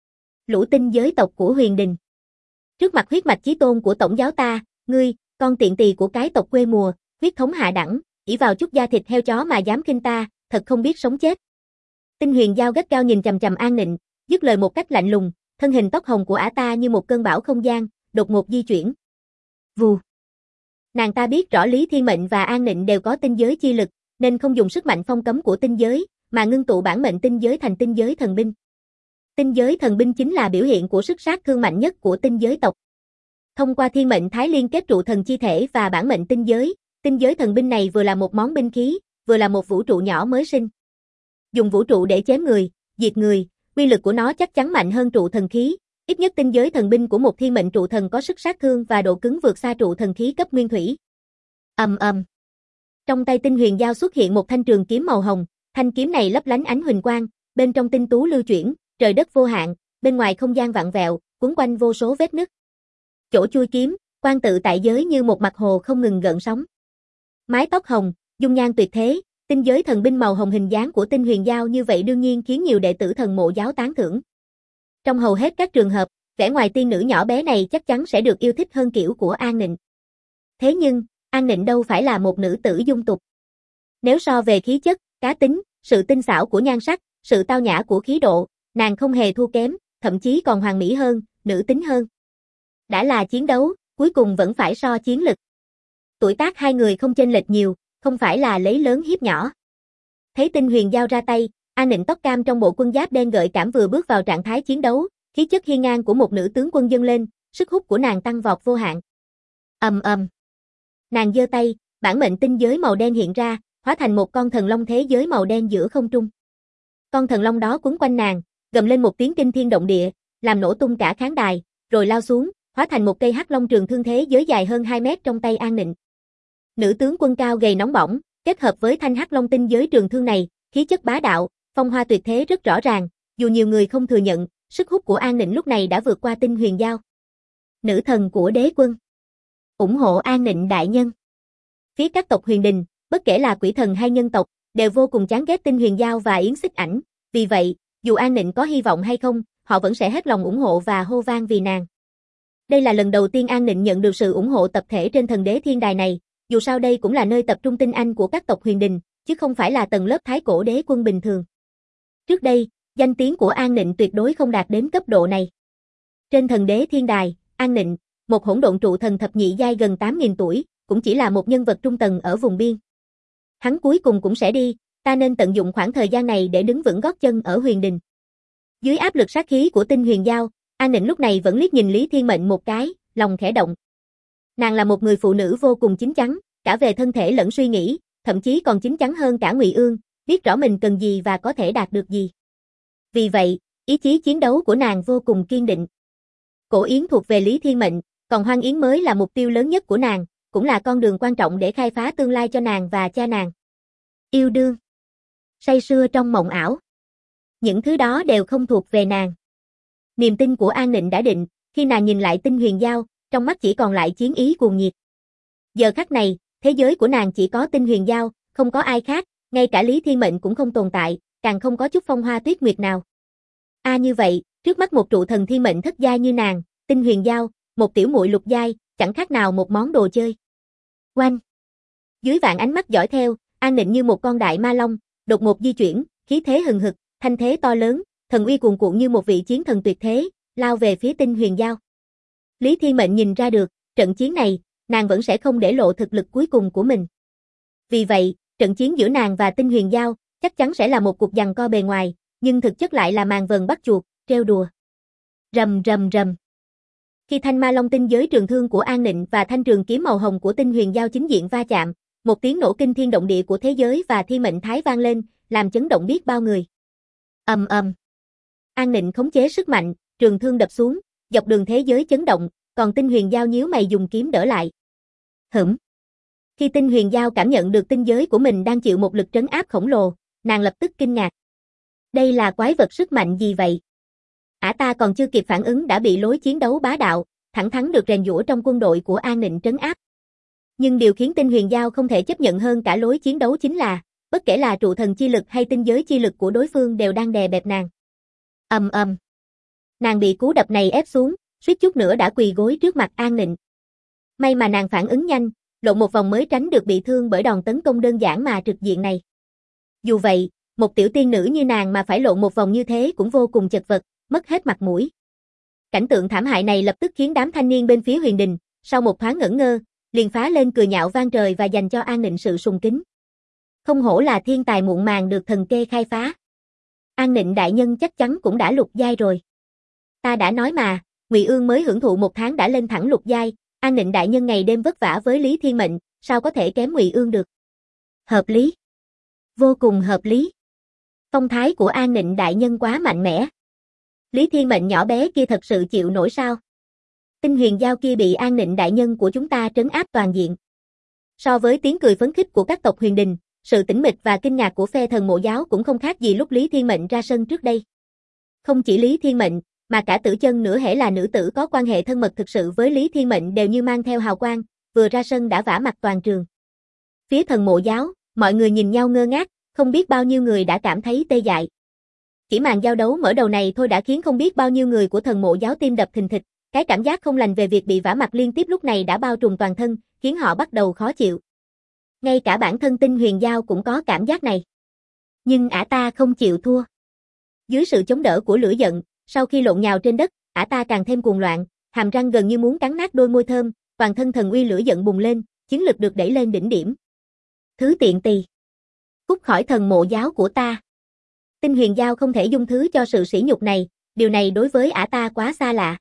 Lũ tinh giới tộc của Huyền Đình. Trước mặt huyết mạch chí tôn của tổng giáo ta, ngươi, con tiện tỳ của cái tộc quê mùa, huyết thống hạ đẳng, ỷ vào chút da thịt heo chó mà dám khinh ta, thật không biết sống chết. Tinh Huyền Giao gắt gao nhìn chằm chằm An Nịnh, dứt lời một cách lạnh lùng, thân hình tóc hồng của ả ta như một cơn bão không gian, đột ngột di chuyển. Vù. Nàng ta biết rõ Lý Thiên Mệnh và An Nịnh đều có tinh giới chi lực, nên không dùng sức mạnh phong cấm của tinh giới, mà ngưng tụ bản mệnh tinh giới thành tinh giới thần binh. Tinh giới thần binh chính là biểu hiện của sức sát thương mạnh nhất của tinh giới tộc. Thông qua thiên mệnh thái liên kết trụ thần chi thể và bản mệnh tinh giới thần binh này vừa là một món binh khí, vừa là một vũ trụ nhỏ mới sinh. Dùng vũ trụ để chém người, diệt người, uy lực của nó chắc chắn mạnh hơn trụ thần khí, ít nhất tinh giới thần binh của một thiên mệnh trụ thần có sức sát thương và độ cứng vượt xa trụ thần khí cấp nguyên thủy. Ầm ầm. Trong tay Tinh Huyền Giao xuất hiện một thanh trường kiếm màu hồng, thanh kiếm này lấp lánh ánh huỳnh quang, bên trong tinh tú lưu chuyển, trời đất vô hạn, bên ngoài không gian vặn vẹo, cuốn quanh vô số vết nứt. Chỗ chui kiếm, quan tự tại giới như một mặt hồ không ngừng gợn sóng. Mái tóc hồng, dung nhan tuyệt thế, tinh giới thần binh màu hồng hình dáng của Tinh Huyền Giao như vậy đương nhiên khiến nhiều đệ tử thần mộ giáo tán thưởng. Trong hầu hết các trường hợp, vẻ ngoài tiên nữ nhỏ bé này chắc chắn sẽ được yêu thích hơn kiểu của An Nịnh. Thế nhưng, An Nịnh đâu phải là một nữ tử dung tục. Nếu so về khí chất, cá tính, sự tinh xảo của nhan sắc, sự tao nhã của khí độ, nàng không hề thua kém, thậm chí còn hoàn mỹ hơn, nữ tính hơn. Đã là chiến đấu, cuối cùng vẫn phải so chiến lực. Tuổi tác hai người không chênh lệch nhiều, không phải là lấy lớn hiếp nhỏ. Thấy Tinh Huyền Giao ra tay, An Nịnh tóc cam trong bộ quân giáp đen gợi cảm vừa bước vào trạng thái chiến đấu, khí chất hiên ngang của một nữ tướng quân dâng lên, sức hút của nàng tăng vọt vô hạn. Ầm ầm. Nàng giơ tay, bản mệnh tinh giới màu đen hiện ra, hóa thành một con thần long thế giới màu đen giữa không trung. Con thần long đó quấn quanh nàng, gầm lên một tiếng kinh thiên động địa, làm nổ tung cả khán đài, rồi lao xuống, hóa thành một cây hắc long trường thương thế giới dài hơn 2 mét trong tay An Nịnh. Nữ tướng quân cao gầy nóng bỏng, kết hợp với thanh hắc long tinh giới trường thương này, khí chất bá đạo, phong hoa tuyệt thế rất rõ ràng, dù nhiều người không thừa nhận, sức hút của An Nịnh lúc này đã vượt qua Tinh Huyền Giao. Nữ thần của đế quân. Ủng hộ An Nịnh đại nhân. Phía các tộc Huyền Đình, bất kể là quỷ thần hay nhân tộc, đều vô cùng chán ghét Tinh Huyền Giao và Yến Xích Ảnh, vì vậy, dù An Nịnh có hy vọng hay không, họ vẫn sẽ hết lòng ủng hộ và hô vang vì nàng. Đây là lần đầu tiên An Nịnh nhận được sự ủng hộ tập thể trên thần đế thiên đài này, dù sao đây cũng là nơi tập trung tinh anh của các tộc Huyền Đình, chứ không phải là tầng lớp thái cổ đế quân bình thường. Trước đây, danh tiếng của An Nịnh tuyệt đối không đạt đến cấp độ này. Trên thần đế thiên đài, An Nịnh, một hỗn độn trụ thần thập nhị giai gần 8.000 tuổi, cũng chỉ là một nhân vật trung tầng ở vùng biên. Hắn cuối cùng cũng sẽ đi, ta nên tận dụng khoảng thời gian này để đứng vững gót chân ở Huyền Đình. Dưới áp lực sát khí của Tinh Huyền Giao, An Nịnh lúc này vẫn liếc nhìn Lý Thiên Mệnh một cái, lòng khẽ động. Nàng là một người phụ nữ vô cùng chín chắn, cả về thân thể lẫn suy nghĩ, thậm chí còn chín chắn hơn cả Ngụy Ương, biết rõ mình cần gì và có thể đạt được gì. Vì vậy, ý chí chiến đấu của nàng vô cùng kiên định. Cổ Yến thuộc về Lý Thiên Mệnh, còn Hoang Yến mới là mục tiêu lớn nhất của nàng, cũng là con đường quan trọng để khai phá tương lai cho nàng và cha nàng. Yêu đương, say sưa trong mộng ảo. Những thứ đó đều không thuộc về nàng. Niềm tin của An Nịnh đã định, khi nàng nhìn lại Tinh Huyền Giao, trong mắt chỉ còn lại chiến ý cuồng nhiệt. Giờ khắc này, thế giới của nàng chỉ có Tinh Huyền Giao, không có ai khác, ngay cả Lý Thiên Mệnh cũng không tồn tại, càng không có chút phong hoa tuyết nguyệt nào. Như vậy, trước mắt một trụ thần thiên mệnh thất giai như nàng, Tinh Huyền Giao, một tiểu muội lục giai, chẳng khác nào một món đồ chơi. Oanh! Dưới vạn ánh mắt dõi theo, An Nịnh như một con đại ma long, đột ngột di chuyển, khí thế hừng hực, thanh thế to lớn, thần uy cuồn cuộn như một vị chiến thần tuyệt thế, lao về phía Tinh Huyền Giao. Lý Thiên Mệnh nhìn ra được, trận chiến này, nàng vẫn sẽ không để lộ thực lực cuối cùng của mình. Vì vậy, trận chiến giữa nàng và Tinh Huyền Giao, chắc chắn sẽ là một cuộc giằng co bề ngoài, nhưng thực chất lại là màn vần bắt chuột, trêu đùa. Rầm rầm rầm. Khi thanh ma long tinh giới trường thương của An Nịnh và thanh trường kiếm màu hồng của Tinh Huyền Giao chính diện va chạm, một tiếng nổ kinh thiên động địa của thế giới và thiên mệnh thái vang lên, làm chấn động biết bao người. Ầm ầm. An Nịnh khống chế sức mạnh, trường thương đập xuống, dọc đường thế giới chấn động, còn Tinh Huyền Giao nhíu mày dùng kiếm đỡ lại. Khi Tinh Huyền Giao cảm nhận được tinh giới của mình đang chịu một lực trấn áp khổng lồ, nàng lập tức kinh ngạc. Đây là quái vật sức mạnh gì vậy? Ta còn chưa kịp phản ứng đã bị lối chiến đấu bá đạo, thẳng thắn được rèn giũa trong quân đội của An Nịnh trấn áp. Nhưng điều khiến Tinh Huyền Giao không thể chấp nhận hơn cả lối chiến đấu chính là, bất kể là trụ thần chi lực hay tinh giới chi lực của đối phương đều đang đè bẹp nàng. Ầm ầm. Nàng bị cú đập này ép xuống, suýt chút nữa đã quỳ gối trước mặt An Nịnh. May mà nàng phản ứng nhanh, lộn một vòng mới tránh được bị thương bởi đòn tấn công đơn giản mà trực diện này. Dù vậy, một tiểu tiên nữ như nàng mà phải lộn một vòng như thế cũng vô cùng chật vật, mất hết mặt mũi. Cảnh tượng thảm hại này lập tức khiến đám thanh niên bên phía Huyền Đình, sau một thoáng ngẩn ngơ, liền phá lên cười nhạo vang trời và dành cho An Nịnh sự sùng kính. Không hổ là thiên tài muộn màng được thần kê khai phá. An Nịnh đại nhân chắc chắn cũng đã lục giai rồi. Ta đã nói mà, Ngụy Ương mới hưởng thụ 1 tháng đã lên thẳng lục giai, An Nịnh đại nhân ngày đêm vất vả với Lý Thiên Mệnh, sao có thể kém Ngụy Ương được? Hợp lý. Vô cùng hợp lý. Phong thái của An Nịnh đại nhân quá mạnh mẽ. Lý Thiên Mệnh nhỏ bé kia thật sự chịu nổi sao? Tinh Huyền Giao kia bị An Nịnh đại nhân của chúng ta trấn áp toàn diện. So với tiếng cười phấn khích của các tộc Huyền Đình, sự tĩnh mịch và kinh ngạc của phe thần mộ giáo cũng không khác gì lúc Lý Thiên Mệnh ra sân trước đây. Không chỉ Lý Thiên Mệnh, mà cả Tử Chân nữa hễ là nữ tử có quan hệ thân mật thực sự với Lý Thiên Mệnh đều như mang theo hào quang, vừa ra sân đã vả mặt toàn trường. Phía thần mộ giáo, mọi người nhìn nhau ngơ ngác, không biết bao nhiêu người đã cảm thấy tê dại. chỉ màn giao đấu mở đầu này thôi đã khiến không biết bao nhiêu người của thần mộ giáo tim đập thình thịch, cái cảm giác không lành về việc bị vả mặt liên tiếp lúc này đã bao trùm toàn thân, khiến họ bắt đầu khó chịu. Ngay cả bản thân Tinh Huyền Giao cũng có cảm giác này. Nhưng ả ta không chịu thua. Dưới sự chống đỡ của lửa giận, sau khi lộn nhào trên đất, ả ta càng thêm cuồng loạn, hàm răng gần như muốn cắn nát đôi môi thơm, toàn thân thần uy lửa giận bùng lên, chiến lực được đẩy lên đỉnh điểm. Thứ tiện tỳ, cút khỏi thần mộ giáo của ta. Tinh Huyền Giao không thể dung thứ cho sự sỉ nhục này, điều này đối với ả ta quá xa lạ.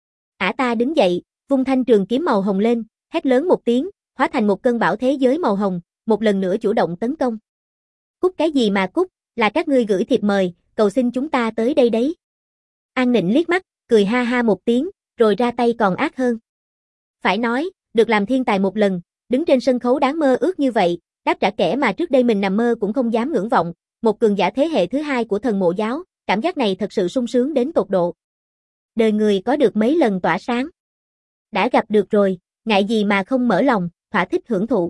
Ả ta đứng dậy, vung thanh trường kiếm màu hồng lên, hét lớn một tiếng, hóa thành một cơn bão thế giới màu hồng, một lần nữa chủ động tấn công. Cút cái gì mà cút, là các ngươi gửi thiệp mời, cầu xin chúng ta tới đây đấy. An Nịnh liếc mắt, cười ha ha một tiếng, rồi ra tay còn ác hơn. Phải nói, được làm thiên tài một lần, đứng trên sân khấu đáng mơ ước như vậy, đáp trả kẻ mà trước đây mình nằm mơ cũng không dám ngưỡng vọng, một cường giả thế hệ thứ hai của thần mộ giáo, cảm giác này thật sự sung sướng đến tột độ. Đời người có được mấy lần tỏa sáng. Đã gặp được rồi, ngại gì mà không mở lòng, thỏa thích hưởng thụ.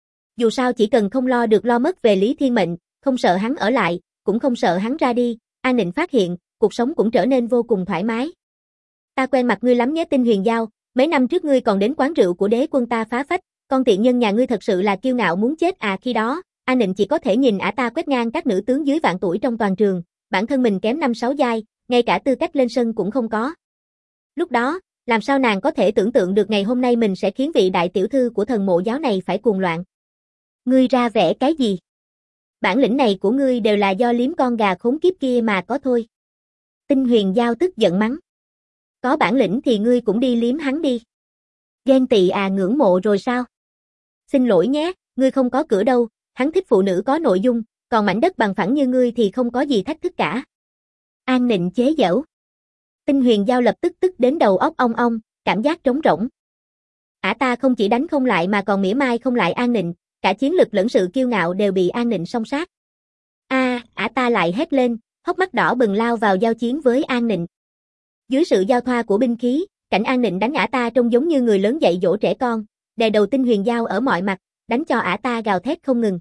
Dù sao chỉ cần không lo được lo mất về Lý Thiên Mệnh, không sợ hắn ở lại, cũng không sợ hắn ra đi, An Nịnh phát hiện, cuộc sống cũng trở nên vô cùng thoải mái. Ta quen mặt ngươi lắm nhé Tinh Huyền Giao, mấy năm trước ngươi còn đến quán rượu của đế quân ta phá phách, con tiện nhân nhà ngươi thật sự là kiêu ngạo muốn chết à. Khi đó, An Nịnh chỉ có thể nhìn ả ta quét ngang các nữ tướng dưới vạn tuổi trong toàn trường, bản thân mình kém 5-6 giai, ngay cả tư cách lên sân cũng không có. Lúc đó, làm sao nàng có thể tưởng tượng được ngày hôm nay mình sẽ khiến vị đại tiểu thư của thần mộ giáo này phải cuồng loạn. Ngươi ra vẻ cái gì? Bản lĩnh này của ngươi đều là do liếm con gà khốn kiếp kia mà có thôi. Tinh Huyền Giao tức giận mắng. Có bản lĩnh thì ngươi cũng đi liếm hắn đi. Ghen tị à, ngưỡng mộ rồi sao? Xin lỗi nhé, ngươi không có cửa đâu, hắn thích phụ nữ có nội dung, còn mảnh đất bằng phẳng như ngươi thì không có gì thách thức cả. An Nịnh chế giễu. Tinh Huyền Giao lập tức tức đến đầu óc ong ong, cảm giác trống rỗng. Ả ta không chỉ đánh không lại mà còn mỉa mai không lại An Nịnh, cả chiến lực lẫn sự kiêu ngạo đều bị An Nịnh xông sát. Ả ta lại hét lên, hốc mắt đỏ bừng lao vào giao chiến với An Nịnh. Dưới sự giao thoa của binh khí, cảnh An Nịnh đánh ả ta trông giống như người lớn dạy dỗ trẻ con, đè đầu Tinh Huyền Giao ở mọi mặt, đánh cho ả ta gào thét không ngừng.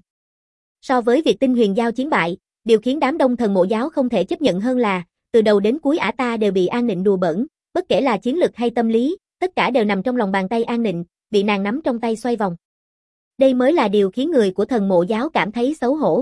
So với việc Tinh Huyền Giao chiến bại, điều khiến đám đông thần mộ giáo không thể chấp nhận hơn là, từ đầu đến cuối ả ta đều bị An Nịnh đùa bỡn, bất kể là chiến lực hay tâm lý, tất cả đều nằm trong lòng bàn tay An Nịnh, bị nàng nắm trong tay xoay vòng. Đây mới là điều khiến người của thần mộ giáo cảm thấy xấu hổ.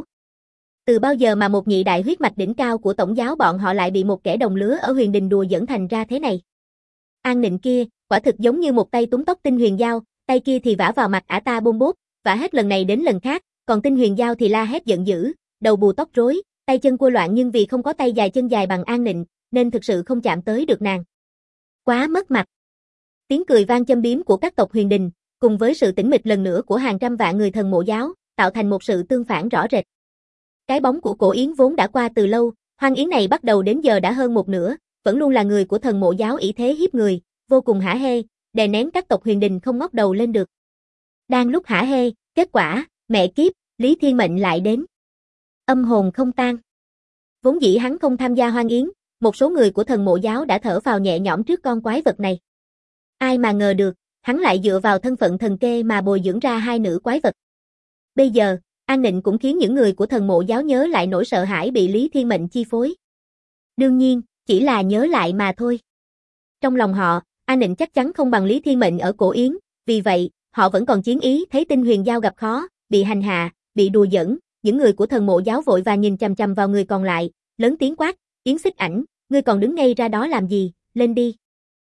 Từ bao giờ mà một nhị đại huyết mạch đỉnh cao của tổng giáo bọn họ lại bị một kẻ đồng lứa ở huyền đình đùa dẫn thành ra thế này. An Nịnh kia, quả thực giống như một tay túm tóc Tinh Huyền Giao, tay kia thì vả vào mặt ả ta bôm bốp, vả hết lần này đến lần khác, còn Tinh Huyền Giao thì la hét giận dữ, đầu bù tóc rối, tay chân cua loạn nhưng vì không có tay dài chân dài bằng An Nịnh, nên thực sự không chạm tới được nàng. Quá mất mặt. Tiếng cười vang châm biếm của các tộc huyền đình, cùng với sự tĩnh mịch lần nữa của hàng trăm vạn người thần mộ giáo, tạo thành một sự tương phản rõ rệt. Cái bóng của Cổ Yến vốn đã qua từ lâu, Hoang Yến này bắt đầu đến giờ đã hơn một nửa, vẫn luôn là người của thần mộ giáo ỷ thế hiếp người, vô cùng hả hê, đè nén các tộc huyền đình không ngóc đầu lên được. Đang lúc hả hê, kết quả, mẹ kiếp, Lý Thiên Mệnh lại đến. Âm hồn không tan. Vốn dĩ hắn không tham gia Hoang Yến, một số người của thần mộ giáo đã thở phào nhẹ nhõm trước con quái vật này. Ai mà ngờ được, hắn lại dựa vào thân phận thần kê mà bồi dưỡng ra hai nữ quái vật. Bây giờ, An Nịnh cũng khiến những người của thần mộ giáo nhớ lại nỗi sợ hãi bị Lý Thiên Mệnh chi phối. Đương nhiên, chỉ là nhớ lại mà thôi. Trong lòng họ, An Nịnh chắc chắn không bằng Lý Thiên Mệnh ở Cổ Yến, vì vậy, họ vẫn còn chiến ý thấy Tinh Huyền Giao gặp khó, bị hành hạ, bị đùa giỡn, những người của thần mộ giáo vội và nhìn chằm chằm vào người còn lại, lớn tiếng quát, Yến Xích Ảnh, ngươi còn đứng ngây ra đó làm gì, lên đi.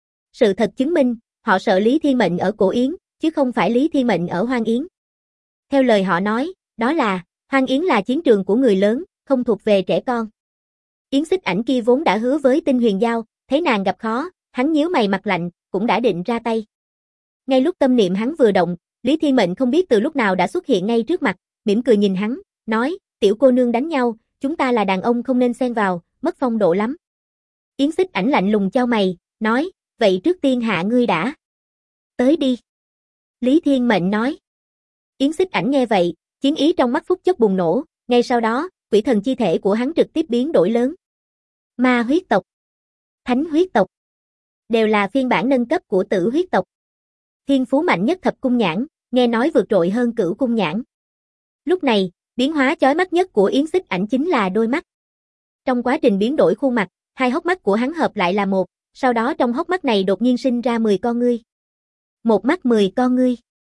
Sự thật chứng minh, họ sợ Lý Thiên Mệnh ở Cổ Yến, chứ không phải Lý Thiên Mệnh ở Hoang Yến. Theo lời họ nói, đó là, Hoang Yến là chiến trường của người lớn, không thuộc về trẻ con. Yến Xích Ảnh kia vốn đã hứa với Tinh Huyền Giao, thấy nàng gặp khó, hắn nhíu mày mặt lạnh, cũng đã định ra tay. Ngay lúc tâm niệm hắn vừa động, Lý Thiên Mệnh không biết từ lúc nào đã xuất hiện ngay trước mặt, mỉm cười nhìn hắn, nói, tiểu cô nương đánh nhau, chúng ta là đàn ông không nên xen vào, mất phong độ lắm. Yến Xích Ảnh lạnh lùng chau mày, nói, vậy trước tiên hạ ngươi đã. Tới đi. Lý Thiên Mệnh nói. Yến Xích Ảnh nghe vậy, chiến ý trong mắt phút chốc bùng nổ, ngay sau đó, quỷ thần chi thể của hắn trực tiếp biến đổi lớn. Ma huyết tộc, thánh huyết tộc, đều là phiên bản nâng cấp của tử huyết tộc. Thiên phú mạnh nhất thập cung nhãn, nghe nói vượt trội hơn cửu cung nhãn. Lúc này, biến hóa chói mắt nhất của Yến Xích Ảnh chính là đôi mắt. Trong quá trình biến đổi khuôn mặt, hai hốc mắt của hắn hợp lại là một, sau đó trong hốc mắt này đột nhiên sinh ra 10 con ngươi. Một mắt 10 con ngươi.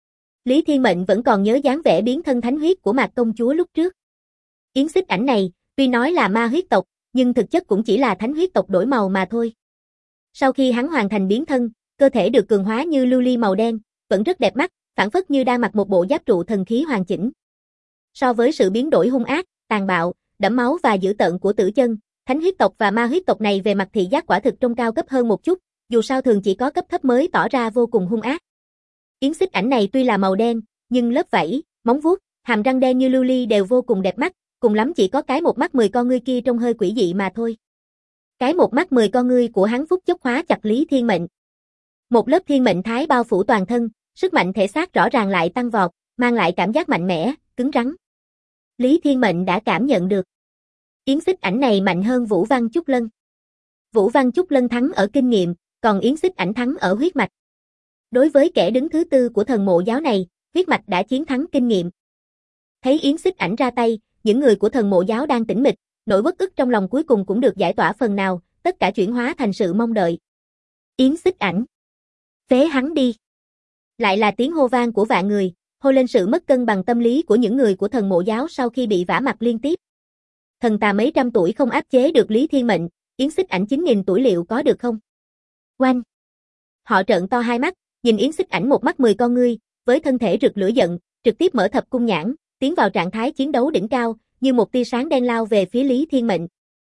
Lý Thiên Mệnh vẫn còn nhớ dáng vẻ biến thân thánh huyết của Mạc công chúa lúc trước. Yến Xích Ảnh này, tuy nói là ma huyết tộc, nhưng thực chất cũng chỉ là thánh huyết tộc đổi màu mà thôi. Sau khi hắn hoàn thành biến thân, cơ thể được cường hóa như lưu ly màu đen, vẫn rất đẹp mắt, phảng phất như đang mặc một bộ giáp trụ thần khí hoàn chỉnh. So với sự biến đổi hung ác, tàn bạo, đẫm máu và dữ tợn của Tử Chân, thánh huyết tộc và ma huyết tộc này về mặt thị giác quả thực trông cao cấp hơn một chút, dù sao thường chỉ có cấp thấp mới tỏ ra vô cùng hung ác. Yến Xích Ảnh này tuy là màu đen, nhưng lớp vảy, móng vuốt, hàm răng đen như lưu ly đều vô cùng đẹp mắt, cùng lắm chỉ có cái một mắt 10 con ngươi kia trông hơi quỷ dị mà thôi. Cái một mắt 10 con ngươi của hắn phút chốc hóa chặt Lý Thiên Mệnh. Một lớp thiên mệnh thái bao phủ toàn thân, sức mạnh thể xác rõ ràng lại tăng vọt, mang lại cảm giác mạnh mẽ, cứng rắn. Lý Thiên Mệnh đã cảm nhận được. Yến Xích Ảnh này mạnh hơn Vũ Văn Chúc Lân. Vũ Văn Chúc Lân thắng ở kinh nghiệm, còn Yến Xích Ảnh thắng ở huyết mạch. Đối với kẻ đứng thứ tư của thần mộ giáo này, huyết mạch đã chiến thắng kinh nghiệm. Thấy Yến Xích Ảnh ra tay, những người của thần mộ giáo đang tĩnh mịch, nỗi uất ức trong lòng cuối cùng cũng được giải tỏa phần nào, tất cả chuyển hóa thành sự mong đợi. Yến Xích Ảnh. Phế hắn đi. Lại là tiếng hô vang của vạn người, hô lên sự mất cân bằng tâm lý của những người của thần mộ giáo sau khi bị vả mặt liên tiếp. Thần tà mấy trăm tuổi không áp chế được Lý Thiên Mệnh, Yến Xích Ảnh 9.000 tuổi liệu có được không? Oanh! Họ trợn to hai mắt, nhìn Yến Xích Ảnh một mắt 10 con ngươi, với thân thể rực lửa giận, trực tiếp mở thập cung nhãn, tiến vào trạng thái chiến đấu đỉnh cao, như một tia sáng đen lao về phía Lý Thiên Mệnh.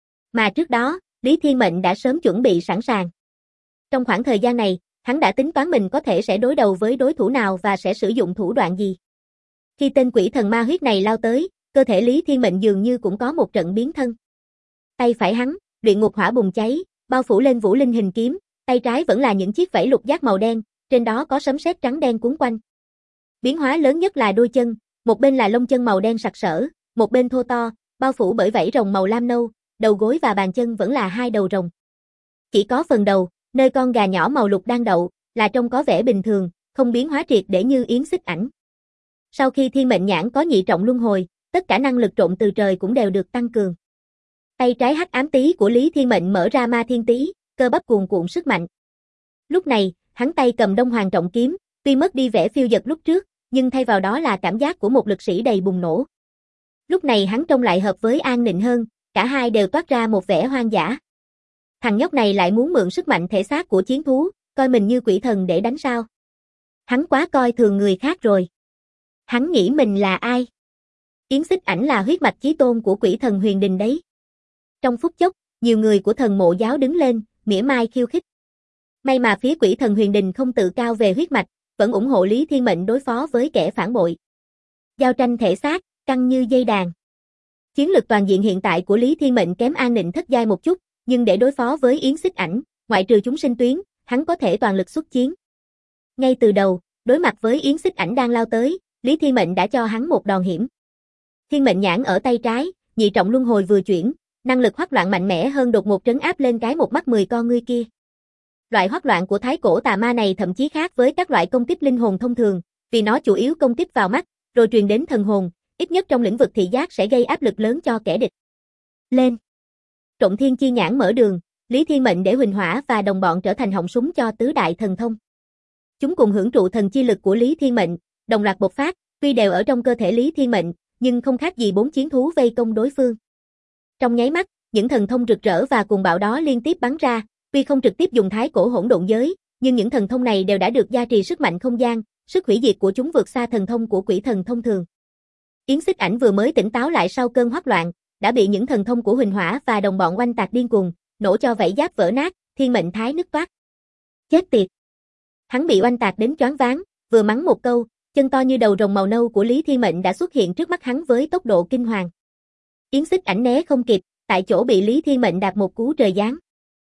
Mà trước đó, Lý Thiên Mệnh đã sớm chuẩn bị sẵn sàng. Trong khoảng thời gian này, hắn đã tính toán mình có thể sẽ đối đầu với đối thủ nào và sẽ sử dụng thủ đoạn gì. Khi tên quỷ thần ma huyết này lao tới, cơ thể Lý Thiên Mệnh dường như cũng có một trận biến thân. Tay phải hắn, luyện ngục hỏa bùng cháy, bao phủ lên vũ linh hình kiếm, tay trái vẫn là những chiếc vảy lục giác màu đen, trên đó có sấm sét trắng đen cuốn quanh. Biến hóa lớn nhất là đôi chân, một bên là lông chân màu đen sặc sỡ, một bên thô to, bao phủ bởi vảy rồng màu lam nâu, đầu gối và bàn chân vẫn là hai đầu rồng. Chỉ có phần đầu, nơi con gà nhỏ màu lục đang đậu, là trông có vẻ bình thường, không biến hóa triệt để như Yến Xích Ảnh. Sau khi thiên mệnh nhãn có nhị trọng luân hồi, tất cả năng lực trộn từ trời cũng đều được tăng cường. Tay trái hắc ám tý của Lý Thiên Mệnh mở ra ma thiên tý, cơ bắp cuồn cuộn sức mạnh. Lúc này, hắn tay cầm Đông Hoàng trọng kiếm, tuy mất đi vẻ phiêu dật lúc trước, nhưng thay vào đó là cảm giác của một lực sĩ đầy bùng nổ. Lúc này hắn trông lại hợp với An Nịnh hơn, cả hai đều toát ra một vẻ hoang dã. Thằng nhóc này lại muốn mượn sức mạnh thể xác của chiến thú, coi mình như quỷ thần để đánh sao. Hắn quá coi thường người khác rồi. Hắn nghĩ mình là ai? Yến Xích Ảnh là huyết mạch chí tôn của quỷ thần Huyền Đình đấy. Trong phút chốc, nhiều người của thần mộ giáo đứng lên, mỉa mai khiêu khích. May mà phía quỷ thần Huyền Đình không tự cao về huyết mạch, vẫn ủng hộ Lý Thiên Mệnh đối phó với kẻ phản bội. Giao tranh thể xác, căng như dây đàn. Chiến lực toàn diện hiện tại của Lý Thiên Mệnh kém An Nịnh thất giai một chút, nhưng để đối phó với Yến Xích Ảnh, ngoại trừ chúng sinh tuyến, hắn có thể toàn lực xuất chiến. Ngay từ đầu, đối mặt với Yến Xích Ảnh đang lao tới, Lý Thiên Mệnh đã cho hắn một đòn hiểm. Thiên mệnh nhãn ở tay trái, nhị trọng luân hồi vừa chuyển, năng lực hoắc loạn mạnh mẽ hơn đột ngột trấn áp lên cái một mắt 10 con ngươi kia. Loại hoắc loạn của thái cổ tà ma này thậm chí khác với các loại công kích linh hồn thông thường, vì nó chủ yếu công kích vào mắt, rồi truyền đến thần hồn, ít nhất trong lĩnh vực thị giác sẽ gây áp lực lớn cho kẻ địch. Lên! Trộn thiên chi nhãn mở đường, Lý Thiên Mệnh để Huỳnh Hỏa và đồng bọn trở thành họng súng cho tứ đại thần thông. Chúng cùng hưởng trụ thần chi lực của Lý Thiên Mệnh, đồng loạt bộc phát, tuy đều ở trong cơ thể Lý Thiên Mệnh, nhưng không khác gì 4 chiến thú vây công đối phương. Trong nháy mắt, những thần thông rực rỡ và cuồng bạo đó liên tiếp bắn ra, tuy không trực tiếp dùng thái cổ hỗn độn giới, nhưng những thần thông này đều đã được gia trì sức mạnh không gian, sức hủy diệt của chúng vượt xa thần thông của quỷ thần thông thường. Yến Xích Ảnh vừa mới tỉnh táo lại sau cơn hoắc loạn, đã bị những thần thông của Huỳnh Hỏa và đồng bọn oanh tạc điên cuồng, nổ cho vảy giáp vỡ nát, thiên mệnh thái nứt toát. Chết tiệt! Hắn bị oanh tạc đến choáng váng, vừa mắng một câu, chân to như đầu rồng màu nâu của Lý Thiên Mệnh đã xuất hiện trước mắt hắn với tốc độ kinh hoàng. Yến Xích Ảnh né không kịp, tại chỗ bị Lý Thiên Mệnh đạp một cú trời giáng.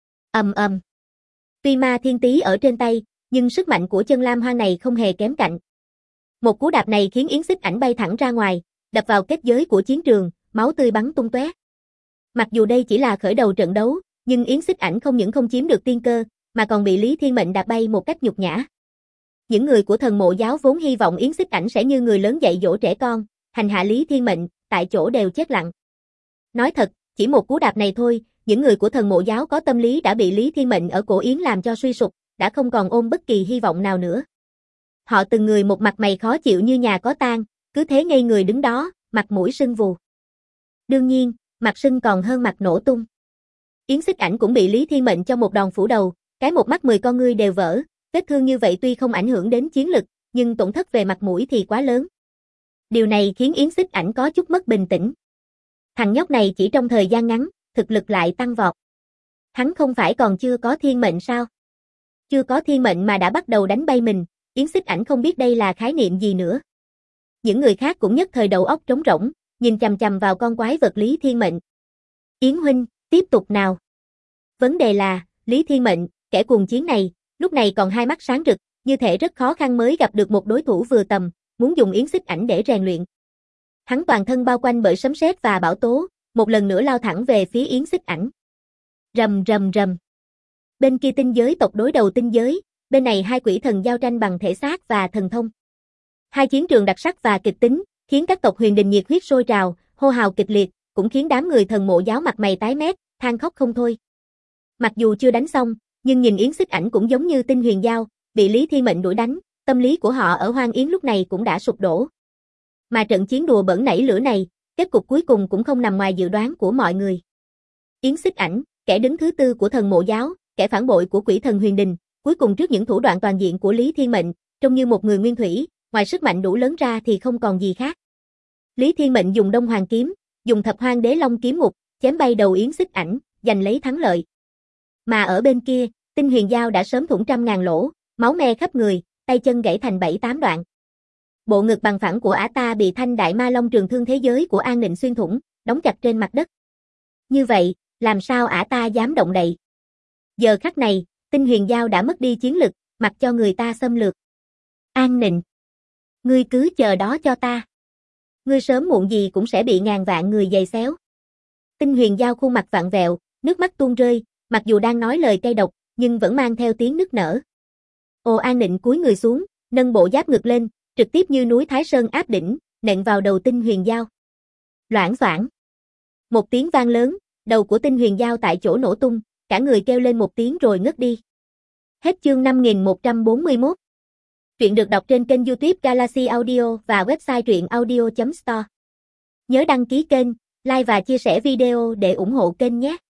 Ầm ầm. Tuy ma thiên tý ở trên tay, nhưng sức mạnh của chân lam hoang này không hề kém cạnh. Một cú đạp này khiến Yến Xích Ảnh bay thẳng ra ngoài, đập vào kết giới của chiến trường, máu tươi bắn tung tóe. Mặc dù đây chỉ là khởi đầu trận đấu, nhưng Yến Xích Ảnh không những không chiếm được tiên cơ, mà còn bị Lý Thiên Mệnh đạp bay một cách nhục nhã. Những người của thần mộ giáo vốn hy vọng Yến Xích Ảnh sẽ như người lớn dạy dỗ trẻ con, hành hạ Lý Thiên Mệnh, tại chỗ đều chết lặng. Nói thật, Chỉ một cú đạp này thôi, những người của thần mộ giáo có tâm lý đã bị Lý Thiên Mệnh ở cổ Yến làm cho suy sụp, đã không còn ôm bất kỳ hy vọng nào nữa. Họ từng người một mặt mày khó chịu như nhà có tang, cứ thế ngây người đứng đó, mặt mũi sưng vù. Đương nhiên, mặt sưng còn hơn mặt nổ tung. Yến Xích Ảnh cũng bị Lý Thiên Mệnh cho một đòn phủ đầu, cái một mắt 10 con ngươi đều vỡ, vết thương như vậy tuy không ảnh hưởng đến chiến lực, nhưng tổn thất về mặt mũi thì quá lớn. Điều này khiến Yến Xích Ảnh có chút mất bình tĩnh. Thằng nhóc này chỉ trong thời gian ngắn, thực lực lại tăng vọt. Hắn không phải còn chưa có thiên mệnh sao? Chưa có thiên mệnh mà đã bắt đầu đánh bay mình, Yến Xích Ảnh không biết đây là khái niệm gì nữa. Những người khác cũng nhất thời đầu óc trống rỗng, nhìn chằm chằm vào con quái vật Lý Thiên Mệnh. Yến huynh, tiếp tục nào. Vấn đề là, Lý Thiên Mệnh, kẻ cuồng chiến này, lúc này còn hai mắt sáng rực, như thể rất khó khăn mới gặp được một đối thủ vừa tầm, muốn dùng Yến Xích Ảnh để rèn luyện. Hắn toàn thân bao quanh bởi sấm sét và bão tố, một lần nữa lao thẳng về phía Yến Xích Ảnh. Rầm rầm rầm. Bên kia tinh giới tộc đối đầu tinh giới, bên này hai quỷ thần giao tranh bằng thể xác và thần thông. Hai chiến trường đặc sắc và kịch tính, khiến các tộc Huyền Đình nhiệt huyết sôi trào, hô hào kịch liệt, cũng khiến đám người thần mộ giáo mặt mày tái mét, than khóc không thôi. Mặc dù chưa đánh xong, nhưng nhìn Yến Xích Ảnh cũng giống như tinh huyền giao, bị Lý Thiên Mệnh đuổi đánh, tâm lý của họ ở Hoang Yến lúc này cũng đã sụp đổ. Mà trận chiến đùa bẩn nảy lửa này, kết cục cuối cùng cũng không nằm ngoài dự đoán của mọi người. Yến Xích Ảnh, kẻ đứng thứ tư của thần mộ giáo, kẻ phản bội của quỷ thần Huyền Đình, cuối cùng trước những thủ đoạn toàn diện của Lý Thiên Mệnh, trông như một người nguyên thủy, ngoài sức mạnh đủ lớn ra thì không còn gì khác. Lý Thiên Mệnh dùng Đông Hoàng kiếm, dùng Thập Hoang Đế Long kiếm ngục, chém bay đầu Yến Xích Ảnh, giành lấy thắng lợi. Mà ở bên kia, tinh huyền giao đã sớm thủng trăm ngàn lỗ, máu me khắp người, tay chân gãy thành 7-8 đoạn. Bộ ngực bằng phẳng của ả ta bị thanh đại ma long trường thương thế giới của An Nịnh xuyên thủng, đóng chặt trên mặt đất. Như vậy, làm sao ả ta dám động đậy? Giờ khắc này, tinh huyền giao đã mất đi chiến lực, mặc cho người ta xâm lược. An Nịnh, ngươi cứ chờ đó cho ta. Ngươi sớm muộn gì cũng sẽ bị ngàn vạn người giày xéo. Tinh huyền giao khuôn mặt vặn vẹo, nước mắt tuôn rơi, mặc dù đang nói lời cay độc, nhưng vẫn mang theo tiếng nức nở. Ồ, An Nịnh cúi người xuống, nâng bộ giáp ngực lên, trực tiếp như núi Thái Sơn áp đỉnh, nện vào đầu tinh huyền giao. Loảng xoảng. Một tiếng vang lớn, đầu của tinh huyền giao tại chỗ nổ tung, cả người kêu lên một tiếng rồi ngất đi. Hết chương 5141. Truyện được đọc trên kênh YouTube Galaxy Audio và website truyệnaudio.store. Nhớ đăng ký kênh, like và chia sẻ video để ủng hộ kênh nhé.